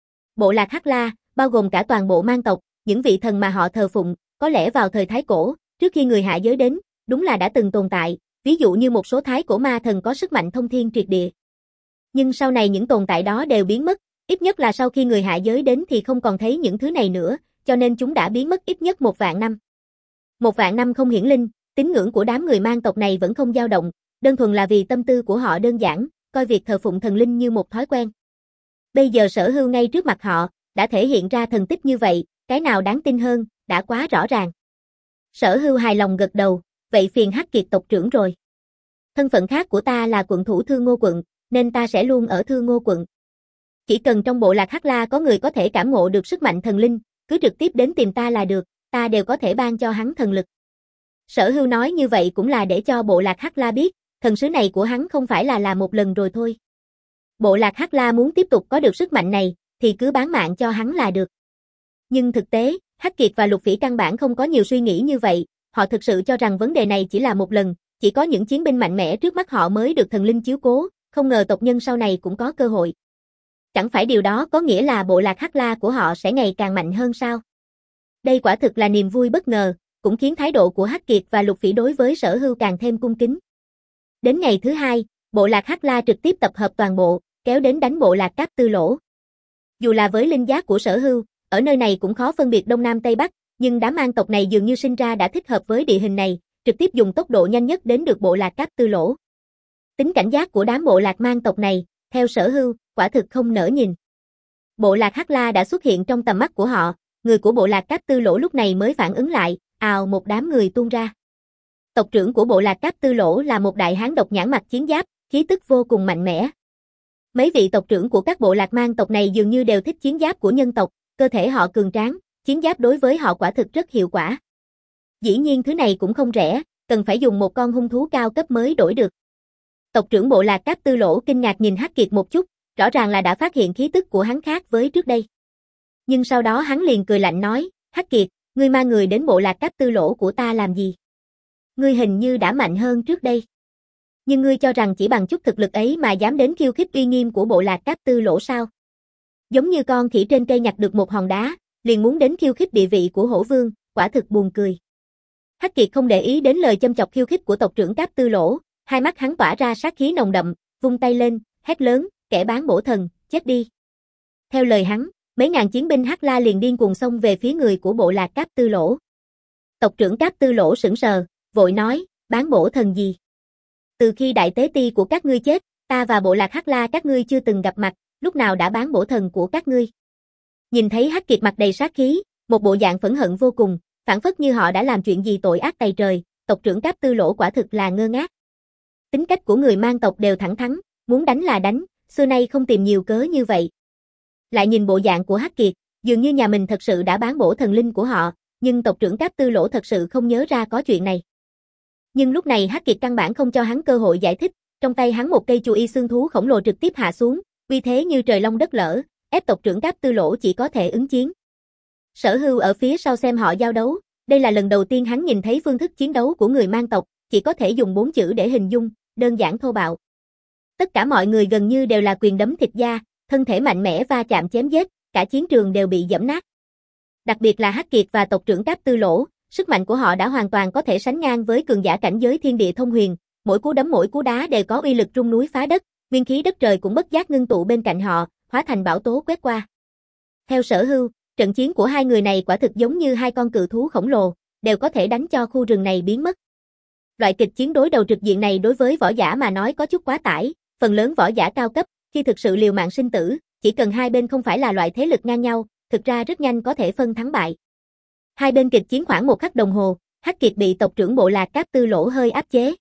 Bộ lạc Hắc La, bao gồm cả toàn bộ mang tộc, những vị thần mà họ thờ phụng, có lẽ vào thời Thái Cổ, trước khi người hạ giới đến, đúng là đã từng tồn tại, ví dụ như một số Thái Cổ ma thần có sức mạnh thông thiên triệt địa. Nhưng sau này những tồn tại đó đều biến mất, ít nhất là sau khi người hạ giới đến thì không còn thấy những thứ này nữa, cho nên chúng đã biến mất ít nhất một vạn năm. Một vạn năm không hiển linh, tín ngưỡng của đám người mang tộc này vẫn không dao động, đơn thuần là vì tâm tư của họ đơn giản, coi việc thờ phụng thần linh như một thói quen. Bây giờ Sở Hưu ngay trước mặt họ, đã thể hiện ra thần tích như vậy, cái nào đáng tin hơn, đã quá rõ ràng. Sở Hưu hài lòng gật đầu, vậy phiền Hắc Kiệt tộc trưởng rồi. Thân phận khác của ta là quận thủ Thương Ngô quận, nên ta sẽ luôn ở Thương Ngô quận. Chỉ cần trong bộ lạc Hắc La có người có thể cảm ngộ được sức mạnh thần linh, cứ trực tiếp đến tìm ta là được, ta đều có thể ban cho hắn thần lực. Sở Hưu nói như vậy cũng là để cho bộ lạc Hắc La biết, thần sứ này của hắn không phải là làm một lần rồi thôi. Bộ lạc Hắc La muốn tiếp tục có được sức mạnh này, thì cứ bán mạng cho hắn là được. Nhưng thực tế, Hắc Kiệt và Lục Phỉ căn bản không có nhiều suy nghĩ như vậy, họ thực sự cho rằng vấn đề này chỉ là một lần, chỉ có những chiến binh mạnh mẽ trước mắt họ mới được thần linh chiếu cố, không ngờ tộc nhân sau này cũng có cơ hội. Chẳng phải điều đó có nghĩa là bộ lạc Hắc La của họ sẽ ngày càng mạnh hơn sao? Đây quả thực là niềm vui bất ngờ, cũng khiến thái độ của Hắc Kiệt và Lục Phỉ đối với Sở Hưu càng thêm cung kính. Đến ngày thứ hai, bộ lạc Hắc La trực tiếp tập hợp toàn bộ, kéo đến đánh bộ lạc Cáp Tư Lỗ. Dù là với linh giác của Sở Hưu, ở nơi này cũng khó phân biệt đông nam tây bắc, nhưng đám mang tộc này dường như sinh ra đã thích hợp với địa hình này, trực tiếp dùng tốc độ nhanh nhất đến được bộ lạc Cáp Tư Lỗ. Tính cảnh giác của đám bộ lạc mang tộc này, theo Sở Hưu, quả thực không nỡ nhìn. Bộ lạc Hắc La đã xuất hiện trong tầm mắt của họ, người của bộ lạc Cáp Tư Lỗ lúc này mới phản ứng lại, ào một đám người tuôn ra. Tộc trưởng của bộ lạc Cáp Tư Lỗ là một đại hán độc nhãn mặc chiến giáp, khí tức vô cùng mạnh mẽ. Mấy vị tộc trưởng của các bộ lạc mang tộc này dường như đều thích chiến giáp của nhân tộc, cơ thể họ cường tráng, chiến giáp đối với họ quả thực rất hiệu quả. Dĩ nhiên thứ này cũng không rẻ, cần phải dùng một con hung thú cao cấp mới đổi được. Tộc trưởng bộ lạc Cáp Tư Lỗ kinh ngạc nhìn Hắc Kiệt một chút, rõ ràng là đã phát hiện khí tức của hắn khác với trước đây. Nhưng sau đó hắn liền cười lạnh nói, Hắc Kiệt, ngươi mang người đến bộ lạc Cáp Tư Lỗ của ta làm gì? Ngươi hình như đã mạnh hơn trước đây. Nhưng ngươi cho rằng chỉ bằng chút thực lực ấy mà dám đến khiêu khích uy nghiêm của bộ lạc Cáp Tư Lỗ sao? Giống như con khỉ trên cây nhặt được một hòn đá, liền muốn đến khiêu khích địa vị của hổ vương, quả thực buồn cười. Hắc Kiệt không để ý đến lời châm chọc khiêu khích của tộc trưởng Cáp Tư Lỗ, hai mắt hắn tỏa ra sát khí nồng đậm, vung tay lên, hét lớn, kẻ bán bổ thần, chết đi. Theo lời hắn, mấy ngàn chiến binh Hắc La liền điên cuồng xông về phía người của bộ lạc Cáp Tư Lỗ. Tộc trưởng Cáp Tư Lỗ sững sờ, vội nói, bán bổ thần gì? Từ khi đại tế ti của các ngươi chết, ta và bộ lạc Hắc La các ngươi chưa từng gặp mặt, lúc nào đã bán bổ thần của các ngươi? Nhìn thấy Hắc Kiệt mặt đầy sát khí, một bộ dạng phẫn hận vô cùng, phảng phất như họ đã làm chuyện gì tội ác tày trời, tộc trưởng Cáp Tư Lỗ quả thực là ngơ ngác. Tính cách của người mang tộc đều thẳng thắn, muốn đánh là đánh, xưa nay không tìm nhiều cớ như vậy. Lại nhìn bộ dạng của Hắc Kiệt, dường như nhà mình thật sự đã bán bổ thần linh của họ, nhưng tộc trưởng Cáp Tư Lỗ thật sự không nhớ ra có chuyện này. Nhưng lúc này Hắc Kiệt căn bản không cho hắn cơ hội giải thích, trong tay hắn một cây chù y xương thú khổng lồ trực tiếp hạ xuống, uy thế như trời long đất lở, ép tộc trưởng Cáp Tư Lỗ chỉ có thể ứng chiến. Sở Hưu ở phía sau xem họ giao đấu, đây là lần đầu tiên hắn nhìn thấy phương thức chiến đấu của người mang tộc, chỉ có thể dùng bốn chữ để hình dung, đơn giản thô bạo. Tất cả mọi người gần như đều là quyền đấm thịt da, thân thể mạnh mẽ va chạm chém giết, cả chiến trường đều bị giẫm nát. Đặc biệt là Hắc Kiệt và tộc trưởng Cáp Tư Lỗ, sức mạnh của họ đã hoàn toàn có thể sánh ngang với cường giả cảnh giới thiên địa thông huyền, mỗi cú đấm mỗi cú đá đều có uy lực rung núi phá đất, nguyên khí đất trời cũng bất giác ngưng tụ bên cạnh họ, hóa thành bão tố quét qua. Theo Sở Hưu, trận chiến của hai người này quả thực giống như hai con cự thú khổng lồ, đều có thể đánh cho khu rừng này biến mất. Loại kịch chiến đối đầu trực diện này đối với võ giả mà nói có chút quá tải, phần lớn võ giả cao cấp, khi thực sự liều mạng sinh tử, chỉ cần hai bên không phải là loại thế lực ngang nhau, thực ra rất nhanh có thể phân thắng bại. Hai bên kịch chiến khoảng một khắc đồng hồ, Hắc Kiệt bị tộc trưởng bộ lạc Cáp Tư Lỗ hơi áp chế.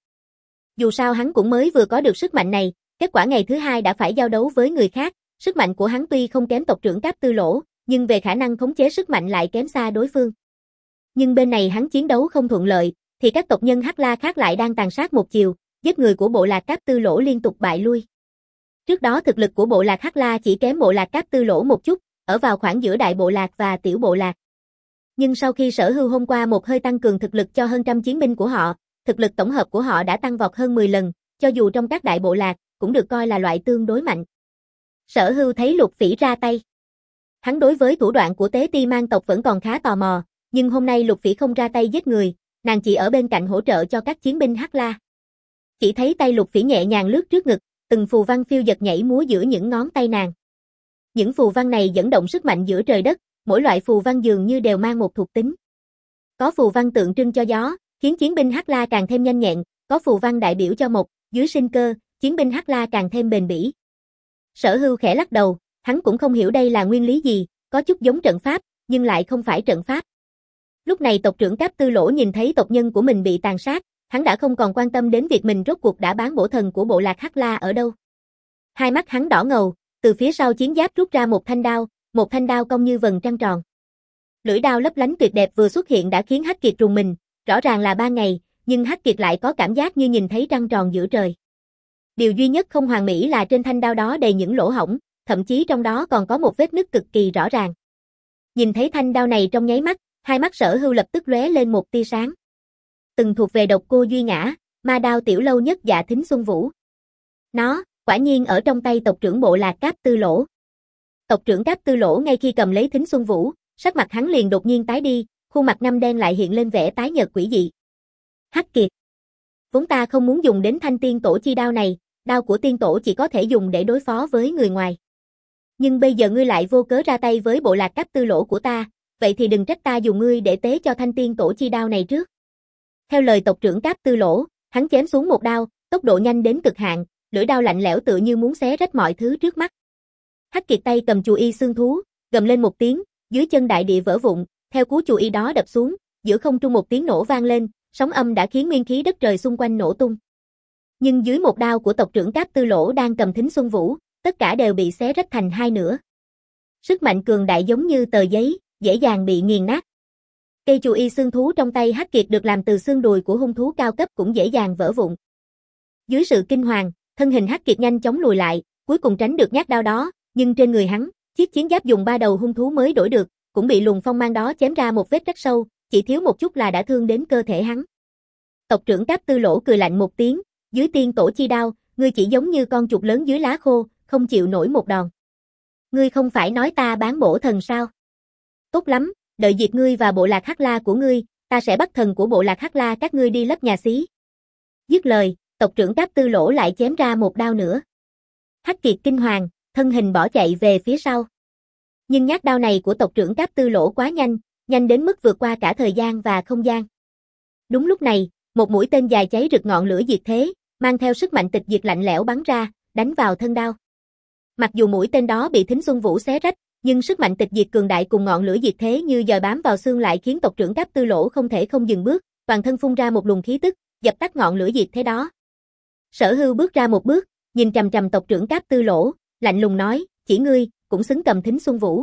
Dù sao hắn cũng mới vừa có được sức mạnh này, kết quả ngày thứ hai đã phải giao đấu với người khác, sức mạnh của hắn tuy không kém tộc trưởng Cáp Tư Lỗ, nhưng về khả năng khống chế sức mạnh lại kém xa đối phương. Nhưng bên này hắn chiến đấu không thuận lợi, thì các tộc nhân Hắc La khác lại đang tàn sát một chiều, giết người của bộ lạc Cáp Tư Lỗ liên tục bại lui. Trước đó thực lực của bộ lạc Hắc La chỉ kém bộ lạc Cáp Tư Lỗ một chút, ở vào khoảng giữa đại bộ lạc và tiểu bộ lạc. Nhưng sau khi Sở Hưu hôm qua một hơi tăng cường thực lực cho hơn trăm chiến binh của họ, thực lực tổng hợp của họ đã tăng vọt hơn mười lần, cho dù trong các đại bộ lạc, cũng được coi là loại tương đối mạnh. Sở Hưu thấy Lục Phỉ ra tay. Hắn đối với thủ đoạn của tế ti mang tộc vẫn còn khá tò mò, nhưng hôm nay Lục Phỉ không ra tay giết người, nàng chỉ ở bên cạnh hỗ trợ cho các chiến binh Hắc La. Chỉ thấy tay Lục Phỉ nhẹ nhàng lướt trước ngực, từng phù văn phiêu dật nhảy múa giữa những ngón tay nàng. Những phù văn này dẫn động sức mạnh giữa trời đất, mỗi loại phù văn dường như đều mang một thuộc tính. Có phù văn tượng trưng cho gió, khiến chiến binh Hắc La càng thêm nhanh nhẹn, có phù văn đại biểu cho mộc, dưới sinh cơ, chiến binh Hắc La càng thêm bền bỉ. Sở Hưu khẽ lắc đầu, hắn cũng không hiểu đây là nguyên lý gì, có chút giống trận pháp, nhưng lại không phải trận pháp. Lúc này tộc trưởng Cáp Tư Lỗ nhìn thấy tộc nhân của mình bị tàn sát, hắn đã không còn quan tâm đến việc mình rốt cuộc đã bán bổ thần của bộ lạc Hắc La ở đâu. Hai mắt hắn đỏ ngầu, từ phía sau chiến giáp rút ra một thanh đao, một thanh đao cong như vầng trăng tròn. Lưỡi đao lấp lánh tuyệt đẹp vừa xuất hiện đã khiến Hắc Kiệt rùng mình, rõ ràng là ban ngày, nhưng Hắc Kiệt lại có cảm giác như nhìn thấy trăng tròn giữa trời. Điều duy nhất không hoàn mỹ là trên thanh đao đó đầy những lỗ hổng, thậm chí trong đó còn có một vết nứt cực kỳ rõ ràng. Nhìn thấy thanh đao này trong nháy mắt, hai mắt Sở Hưu lập tức lóe lên một tia sáng. Từng thuộc về độc cô Duy Ngã, ma đao tiểu lâu nhất Dạ Thính Xuân Vũ. Nó, quả nhiên ở trong tay tộc trưởng bộ lạc Cáp Tư Lỗ. Tộc trưởng Cáp Tư Lỗ ngay khi cầm lấy Thính Xuân Vũ, sắc mặt hắn liền đột nhiên tái đi, khuôn mặt ngăm đen lại hiện lên vẻ tái nhợt quỷ dị. Hắc Kiệt, vốn ta không muốn dùng đến thanh tiên tổ chi đao này, đao của tiên tổ chỉ có thể dùng để đối phó với người ngoài. Nhưng bây giờ ngươi lại vô cớ ra tay với bộ lạc Cáp Tư Lỗ của ta, vậy thì đừng trách ta dùng ngươi để tế cho thanh tiên tổ chi đao này trước. Theo lời tộc trưởng Cáp Tư Lỗ, hắn chém xuống một đao, tốc độ nhanh đến cực hạn, lưỡi đao lạnh lẽo tựa như muốn xé rách mọi thứ trước mắt. Hắc Kiệt tay cầm chù y xương thú, gầm lên một tiếng, dưới chân đại địa vỡ vụn, theo cú chù y đó đập xuống, giữa không trung một tiếng nổ vang lên, sóng âm đã khiến nguyên khí đất trời xung quanh nổ tung. Nhưng dưới một đao của tộc trưởng Cáp Tư Lỗ đang cầm Thính Xuân Vũ, tất cả đều bị xé rách thành hai nửa. Sức mạnh cường đại giống như tờ giấy, dễ dàng bị nghiền nát. Cây chù y xương thú trong tay Hắc Kiệt được làm từ xương đùi của hung thú cao cấp cũng dễ dàng vỡ vụn. Dưới sự kinh hoàng, thân hình Hắc Kiệt nhanh chóng lùi lại, cuối cùng tránh được nhát đao đó, nhưng trên người hắn, chiếc chiến giáp dùng ba đầu hung thú mới đổi được, cũng bị luồng phong mang đó chém ra một vết rách sâu, chỉ thiếu một chút là đã thương đến cơ thể hắn. Tộc trưởng Cáp Tư Lỗ cười lạnh một tiếng, dưới tiên tổ chi đao, ngươi chỉ giống như con chuột lớn dưới lá khô, không chịu nổi một đòn. Ngươi không phải nói ta bán bổ thần sao? Tốt lắm, đợi diệt ngươi và bộ lạc Hắc La của ngươi, ta sẽ bắt thần của bộ lạc Hắc La các ngươi đi lấp nhà xí. Dứt lời, tộc trưởng Cáp Tư Lỗ lại chém ra một đao nữa. Hắc Kiệt kinh hoàng, thân hình bỏ chạy về phía sau. Nhưng nhát đao này của tộc trưởng Cáp Tư Lỗ quá nhanh, nhanh đến mức vượt qua cả thời gian và không gian. Đúng lúc này, một mũi tên dài cháy rực ngọn lửa diệt thế, mang theo sức mạnh tịch diệt lạnh lẽo bắn ra, đánh vào thân đao. Mặc dù mũi tên đó bị Thính Xuân Vũ xé rách, nhưng sức mạnh tịch diệt cường đại cùng ngọn lửa diệt thế như dời bám vào xương lại khiến tộc trưởng Cáp Tư Lỗ không thể không dừng bước, toàn thân phun ra một luồng khí tức, dập tắt ngọn lửa diệt thế đó. Sở Hưu bước ra một bước, nhìn trầm trầm tộc trưởng Cáp Tư Lỗ, lạnh lùng nói, chỉ ngươi, cũng xứng cầm Thính Xuân Vũ.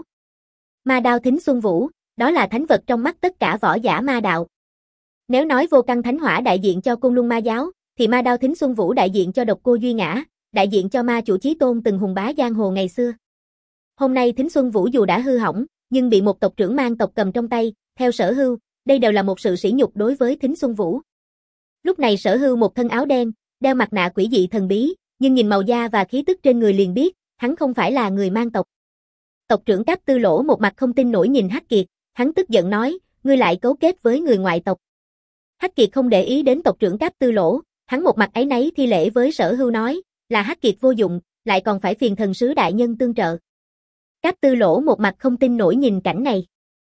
Ma đao Thính Xuân Vũ, đó là thánh vật trong mắt tất cả võ giả ma đạo. Nếu nói vô căn thánh hỏa đại diện cho Côn Luân Ma giáo, thì ma đao Thính Xuân Vũ đại diện cho độc cô Duy Ngã, đại diện cho ma chủ Chí Tôn từng hùng bá giang hồ ngày xưa. Hôm nay Thính Xuân Vũ dù đã hư hỏng, nhưng bị một tộc trưởng mang tộc cầm trong tay, theo Sở Hưu, đây đều là một sự sỉ nhục đối với Thính Xuân Vũ. Lúc này Sở Hưu một thân áo đen, đeo mặt nạ quỷ dị thần bí, nhưng nhìn màu da và khí tức trên người liền biết, hắn không phải là người mang tộc. Tộc trưởng Cáp Tư Lỗ một mặt không tin nổi nhìn Hắc Kiệt, hắn tức giận nói, ngươi lại cấu kết với người ngoại tộc. Hắc Kiệt không để ý đến tộc trưởng Cáp Tư Lỗ, hắn một mặt áy náy thi lễ với Sở Hưu nói, là Hắc Kiệt vô dụng, lại còn phải phiền thần sứ đại nhân tương trợ. Cáp Tư Lỗ một mặt không tin nổi nhìn cảnh này.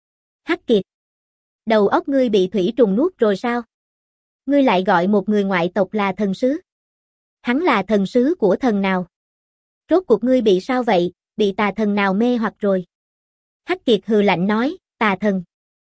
Hắc Kiệt, đầu óc ngươi bị thủy trùng nuốt rồi sao? Ngươi lại gọi một người ngoại tộc là thần sứ. Hắn là thần sứ của thần nào? Rốt cuộc ngươi bị sao vậy, bị tà thần nào mê hoặc rồi? Hắc Kiệt hừ lạnh nói, tà thần.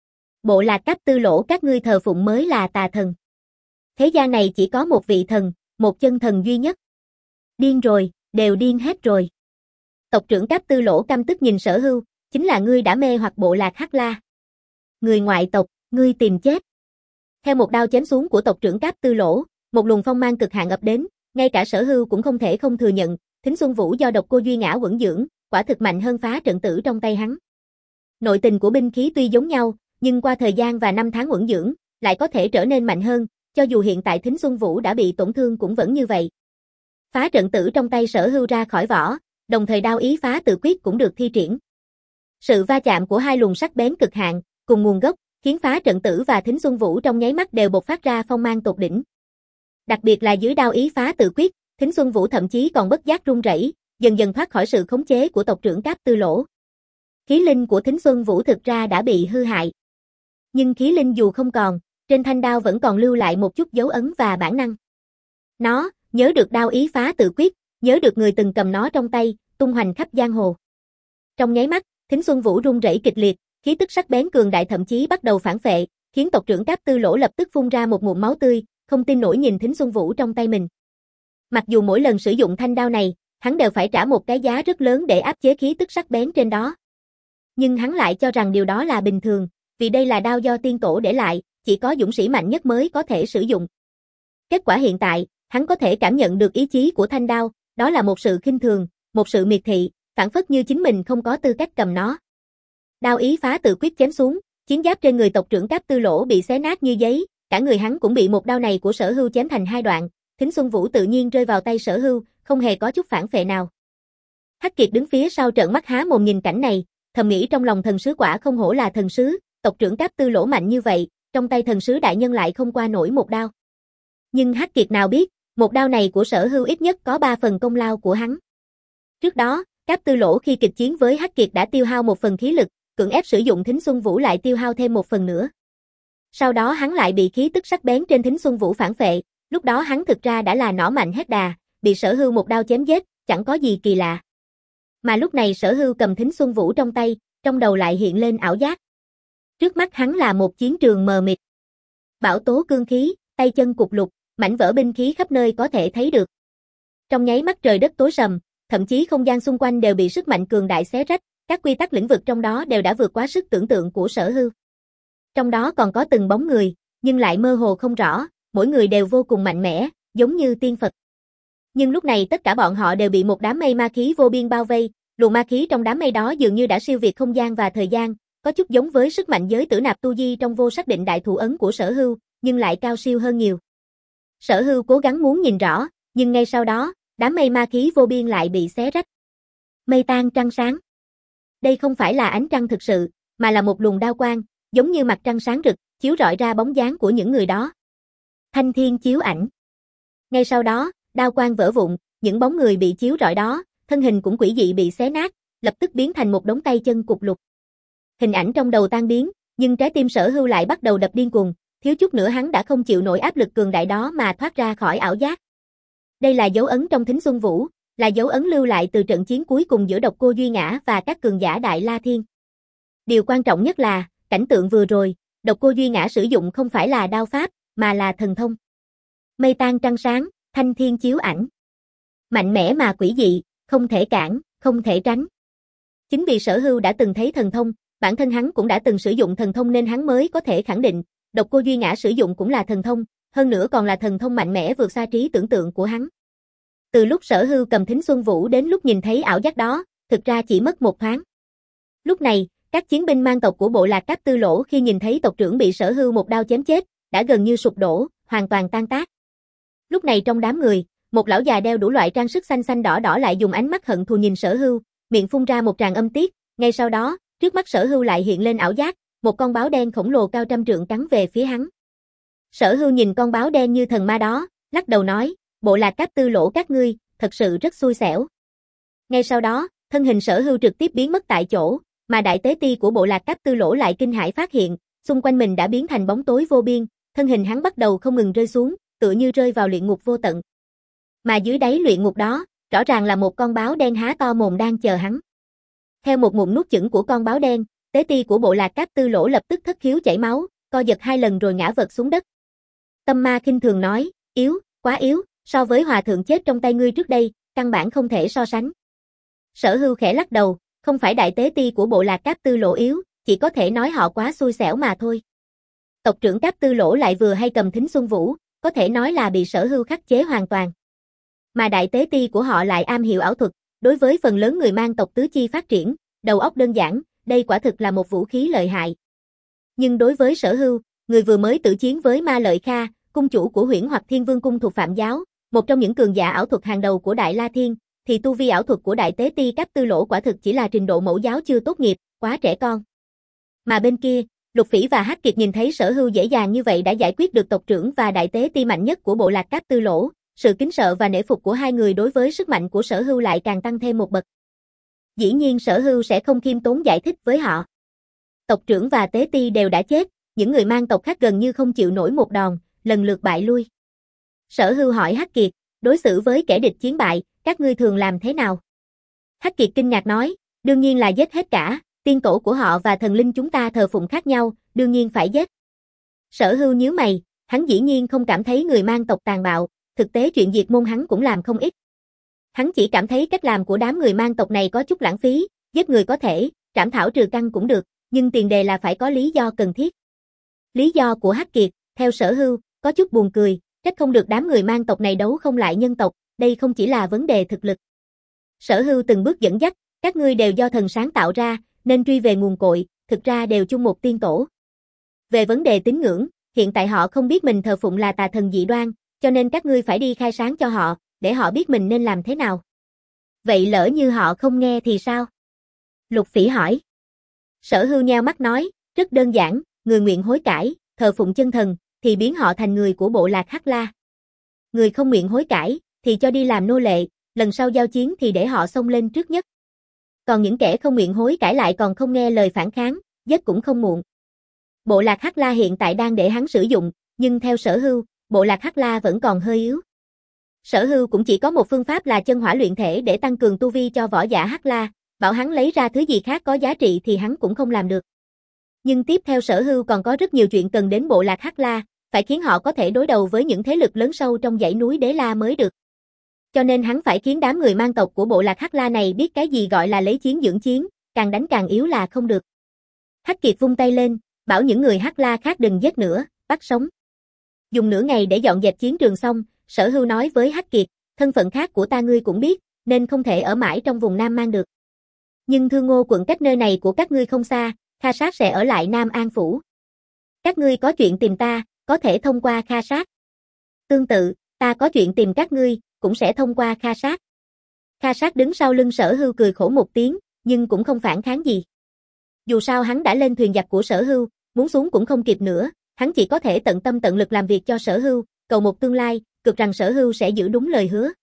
Bộ lạc Cáp Tư Lỗ các ngươi thờ phụng mới là tà thần. Thế gian này chỉ có một vị thần, một chân thần duy nhất. Điên rồi, đều điên hết rồi. Tộc trưởng Cáp Tư Lỗ căm tức nhìn Sở Hưu, chính là ngươi đã mê hoặc bộ lạc Hắc La. Người ngoại tộc, ngươi tìm chết. Theo một đao chém xuống của tộc trưởng Cáp Tư Lỗ, một luồng phong mang cực hạn ập đến, ngay cả Sở Hưu cũng không thể không thừa nhận, Thính Xuân Vũ do độc cô Duy Ngã quẩn dưỡng, quả thực mạnh hơn phá trận tử trong tay hắn. Nội tình của binh khí tuy giống nhau, nhưng qua thời gian và năm tháng quẩn dưỡng, lại có thể trở nên mạnh hơn, cho dù hiện tại Thính Xuân Vũ đã bị tổn thương cũng vẫn như vậy. Phá trận tử trong tay Sở Hưu ra khỏi vỏ, đồng thời đao ý phá tự quyết cũng được thi triển. Sự va chạm của hai luồng sắc bén cực hạn, cùng nguồn gốc, khiến phá trận tử và Thính Xuân Vũ trong nháy mắt đều bộc phát ra phong mang tột đỉnh. Đặc biệt là dưới đao ý phá tự quyết, Thính Xuân Vũ thậm chí còn bất giác run rẩy, dần dần thoát khỏi sự khống chế của tộc trưởng Cáp Tư Lỗ. Khí linh của Thính Xuân Vũ thực ra đã bị hư hại. Nhưng khí linh dù không còn, trên thanh đao vẫn còn lưu lại một chút dấu ấn và bản năng. Nó, nhớ được đao ý phá tự quyết, nhớ được người từng cầm nó trong tay, tung hoành khắp giang hồ. Trong nháy mắt, Thính Xuân Vũ run rẩy kịch liệt, khí tức sắc bén cường đại thậm chí bắt đầu phản phệ, khiến tộc trưởng Cáp Tư Lỗ lập tức phun ra một ngụm máu tươi, không tin nổi nhìn Thính Xuân Vũ trong tay mình. Mặc dù mỗi lần sử dụng thanh đao này, hắn đều phải trả một cái giá rất lớn để áp chế khí tức sắc bén trên đó. Nhưng hắn lại cho rằng điều đó là bình thường, vì đây là đao do tiên tổ để lại, chỉ có dũng sĩ mạnh nhất mới có thể sử dụng. Kết quả hiện tại, hắn có thể cảm nhận được ý chí của thanh đao, đó là một sự khinh thường, một sự miệt thị, phản phất như chính mình không có tư cách cầm nó. Đao ý phá tự quyết chém xuống, chiến giáp trên người tộc trưởng Cáp Tư Lỗ bị xé nát như giấy, cả người hắn cũng bị một đao này của Sở Hưu chém thành hai đoạn. Thính Xuân Vũ tự nhiên rơi vào tay Sở Hưu, không hề có chút phản phệ nào. Hắc Kiệt đứng phía sau trợn mắt há mồm nhìn cảnh này, thầm nghĩ trong lòng thần sứ quả không hổ là thần sứ, tộc trưởng Cáp Tư Lỗ mạnh như vậy, trong tay thần sứ đại nhân lại không qua nổi một đao. Nhưng Hắc Kiệt nào biết, một đao này của Sở Hưu ít nhất có ba phần công lao của hắn. Trước đó, Cáp Tư Lỗ khi kịch chiến với Hắc Kiệt đã tiêu hao một phần khí lực, cưỡng ép sử dụng Thính Xuân Vũ lại tiêu hao thêm một phần nữa. Sau đó hắn lại bị khí tức sắc bén trên Thính Xuân Vũ phản phệ, lúc đó hắn thực ra đã là nỏ mạnh hết đà, bị Sở Hưu một đao chém giết, chẳng có gì kỳ lạ. Mà lúc này Sở Hưu cầm Thính Xuân Vũ trong tay, trong đầu lại hiện lên ảo giác. Trước mắt hắn là một chiến trường mờ mịt. Bão tố cương khí, tay chân cục lục, mảnh vỡ binh khí khắp nơi có thể thấy được. Trong nháy mắt trời đất tối sầm, thậm chí không gian xung quanh đều bị sức mạnh cường đại xé rách, các quy tắc lĩnh vực trong đó đều đã vượt quá sức tưởng tượng của Sở Hưu. Trong đó còn có từng bóng người, nhưng lại mơ hồ không rõ, mỗi người đều vô cùng mạnh mẽ, giống như tiên Phật. Nhưng lúc này tất cả bọn họ đều bị một đám mây ma khí vô biên bao vây, luồng ma khí trong đám mây đó dường như đã siêu việt không gian và thời gian, có chút giống với sức mạnh giới tử nạp tu di trong vô xác định đại thủ ấn của Sở Hưu, nhưng lại cao siêu hơn nhiều. Sở Hưu cố gắng muốn nhìn rõ, nhưng ngay sau đó, đám mây ma khí vô biên lại bị xé rách. Mây tan trăng sáng. Đây không phải là ánh trăng thực sự, mà là một luồng đao quang, giống như mặt trăng sáng rực, chiếu rọi ra bóng dáng của những người đó. Thanh thiên chiếu ảnh. Ngay sau đó, đao quang vỡ vụn, những bóng người bị chiếu rọi đó, thân hình cũng quỷ dị bị xé nát, lập tức biến thành một đống tay chân cục lục. Hình ảnh trong đầu tan biến, nhưng trái tim Sở Hưu lại bắt đầu đập điên cuồng, thiếu chút nữa hắn đã không chịu nổi áp lực cường đại đó mà thoát ra khỏi ảo giác. Đây là dấu ấn trong Thính Xuân Vũ, là dấu ấn lưu lại từ trận chiến cuối cùng giữa Độc Cô Duy Ngã và các cường giả Đại La Thiên. Điều quan trọng nhất là, cảnh tượng vừa rồi, Độc Cô Duy Ngã sử dụng không phải là đao pháp, mà là thần thông. Mây tan trăng sáng, thanh thiên chiếu ảnh. Mạnh mẽ mà quỷ dị, không thể cản, không thể tránh. Chính vì Sở Hưu đã từng thấy thần thông, bản thân hắn cũng đã từng sử dụng thần thông nên hắn mới có thể khẳng định, Độc Cô Duy Ngã sử dụng cũng là thần thông, hơn nữa còn là thần thông mạnh mẽ vượt xa trí tưởng tượng của hắn. Từ lúc Sở Hưu cầm Thính Xuân Vũ đến lúc nhìn thấy ảo giác đó, thực ra chỉ mất một thoáng. Lúc này, các chiến binh mang tộc của bộ lạc Cáp Tư Lỗ khi nhìn thấy tộc trưởng bị Sở Hưu một đao chém chết, đã gần như sụp đổ, hoàn toàn tan tác. Lúc này trong đám người, một lão già đeo đủ loại trang sức xanh xanh đỏ đỏ lại dùng ánh mắt hận thù nhìn Sở Hưu, miệng phun ra một tràng âm tiết, ngay sau đó, trước mắt Sở Hưu lại hiện lên ảo giác, một con báo đen khổng lồ cao trăm trượng cắn về phía hắn. Sở Hưu nhìn con báo đen như thần ma đó, lắc đầu nói, bộ lạc Cáp Tư Lỗ các ngươi, thật sự rất xui xẻo. Ngay sau đó, thân hình Sở Hưu trực tiếp biến mất tại chỗ, mà đại tế ti của bộ lạc Cáp Tư Lỗ lại kinh hãi phát hiện, xung quanh mình đã biến thành bóng tối vô biên, thân hình hắn bắt đầu không ngừng rơi xuống, tựa như rơi vào luyện ngục vô tận. Mà dưới đáy luyện ngục đó, rõ ràng là một con báo đen há to mồm đang chờ hắn. Theo một ngụm nuốt chửng của con báo đen, tế ti của bộ lạc Cáp Tư Lỗ lập tức thất khiếu chảy máu, co giật hai lần rồi ngã vật xuống đất. Tâm Ma khinh thường nói, yếu, quá yếu, so với hòa thượng chết trong tay ngươi trước đây, căn bản không thể so sánh. Sở Hưu khẽ lắc đầu, không phải đại tế ti của bộ lạc Cáp Tư Lỗ yếu, chỉ có thể nói họ quá xui xẻo mà thôi. Tộc trưởng Cáp Tư Lỗ lại vừa hay cầm Thính Xuân Vũ, có thể nói là bị Sở Hưu khắc chế hoàn toàn. Mà đại tế ti của họ lại am hiểu ảo thuật, đối với phần lớn người mang tộc tứ chi phát triển, đầu óc đơn giản, đây quả thực là một vũ khí lợi hại. Nhưng đối với Sở Hưu, người vừa mới tự chiến với Ma Lợi Kha, cung chủ của Huyễn Hoặc Thiên Vương cung thuộc Phạm giáo, một trong những cường giả ảo thuật hàng đầu của Đại La Thiên, thì tu vi ảo thuật của đại tế ti Cáp Tư Lỗ quả thực chỉ là trình độ mẫu giáo chưa tốt nghiệp, quá trẻ con. Mà bên kia, Lục Phỉ và Hắc Kiệt nhìn thấy Sở Hưu dễ dàng như vậy đã giải quyết được tộc trưởng và đại tế ti mạnh nhất của bộ lạc Cáp Tư Lỗ, sự kính sợ và nể phục của hai người đối với sức mạnh của Sở Hưu lại càng tăng thêm một bậc. Dĩ nhiên Sở Hưu sẽ không khiêm tốn giải thích với họ. Tộc trưởng và tế ti đều đã chết, những người mang tộc khác gần như không chịu nổi một đòn, lần lượt bại lui. Sở Hưu hỏi Hắc Kiệt, đối xử với kẻ địch chiến bại, các ngươi thường làm thế nào? Hắc Kiệt kinh ngạc nói, đương nhiên là giết hết cả, tiên tổ của họ và thần linh chúng ta thờ phụng khác nhau, đương nhiên phải giết. Sở Hưu nhíu mày, hắn dĩ nhiên không cảm thấy người mang tộc tàn bạo, thực tế chuyện diệt môn hắn cũng làm không ít. Hắn chỉ cảm thấy cách làm của đám người mang tộc này có chút lãng phí, giết người có thể, trảm thảo trừ căn cũng được, nhưng tiền đề là phải có lý do cần thiết. Lý do của Hắc Kiệt, theo Sở Hưu, có chút buồn cười, trách không được đám người mang tộc này đấu không lại nhân tộc, đây không chỉ là vấn đề thực lực. Sở Hưu từng bước dẫn dắt, các ngươi đều do thần sáng tạo ra, nên truy về nguồn cội, thực ra đều chung một tiên tổ. Về vấn đề tín ngưỡng, hiện tại họ không biết mình thờ phụng là tà thần dị đoan, cho nên các ngươi phải đi khai sáng cho họ, để họ biết mình nên làm thế nào. Vậy lỡ như họ không nghe thì sao? Lục Phỉ hỏi. Sở Hưu nheo mắt nói, rất đơn giản, người nguyện hối cải, thờ phụng chân thần, thì biến họ thành người của bộ lạc Hắc La. Người không nguyện hối cải, thì cho đi làm nô lệ, lần sau giao chiến thì để họ xông lên trước nhất. Còn những kẻ không nguyện hối cải lại còn không nghe lời phản kháng, giết cũng không muộn. Bộ lạc Hắc La hiện tại đang để hắn sử dụng, nhưng theo Sở Hưu, bộ lạc Hắc La vẫn còn hơi yếu. Sở Hưu cũng chỉ có một phương pháp là chân hỏa luyện thể để tăng cường tu vi cho võ giả Hắc La, bảo hắn lấy ra thứ gì khác có giá trị thì hắn cũng không làm được. Nhưng tiếp theo Sở Hưu còn có rất nhiều chuyện cần đến bộ lạc Hắc La, phải khiến họ có thể đối đầu với những thế lực lớn sâu trong dãy núi Đế La mới được. Cho nên hắn phải khiến đám người mang tộc của bộ lạc Hắc La này biết cái gì gọi là lấy chiến dưỡng chiến, càng đánh càng yếu là không được. Hắc Kiệt vung tay lên, bảo những người Hắc La khác đừng giết nữa, bắt sống. Dùng nửa ngày để dọn dẹp chiến trường xong, Sở Hưu nói với Hắc Kiệt, thân phận khác của ta ngươi cũng biết, nên không thể ở mãi trong vùng Nam Mang được. Nhưng Thương Ngô quận cách nơi này của các ngươi không xa, Kha Sát sẽ ở lại Nam An Phủ. Các ngươi có chuyện tìm ta, có thể thông qua Kha Sát. Tương tự, ta có chuyện tìm các ngươi, cũng sẽ thông qua Kha Sát. Kha Sát đứng sau lưng Sở Hưu cười khổ một tiếng, nhưng cũng không phản kháng gì. Dù sao hắn đã lên thuyền giặc của Sở Hưu, muốn xuống cũng không kịp nữa, hắn chỉ có thể tận tâm tận lực làm việc cho Sở Hưu, cầu một tương lai, cực rằng Sở Hưu sẽ giữ đúng lời hứa.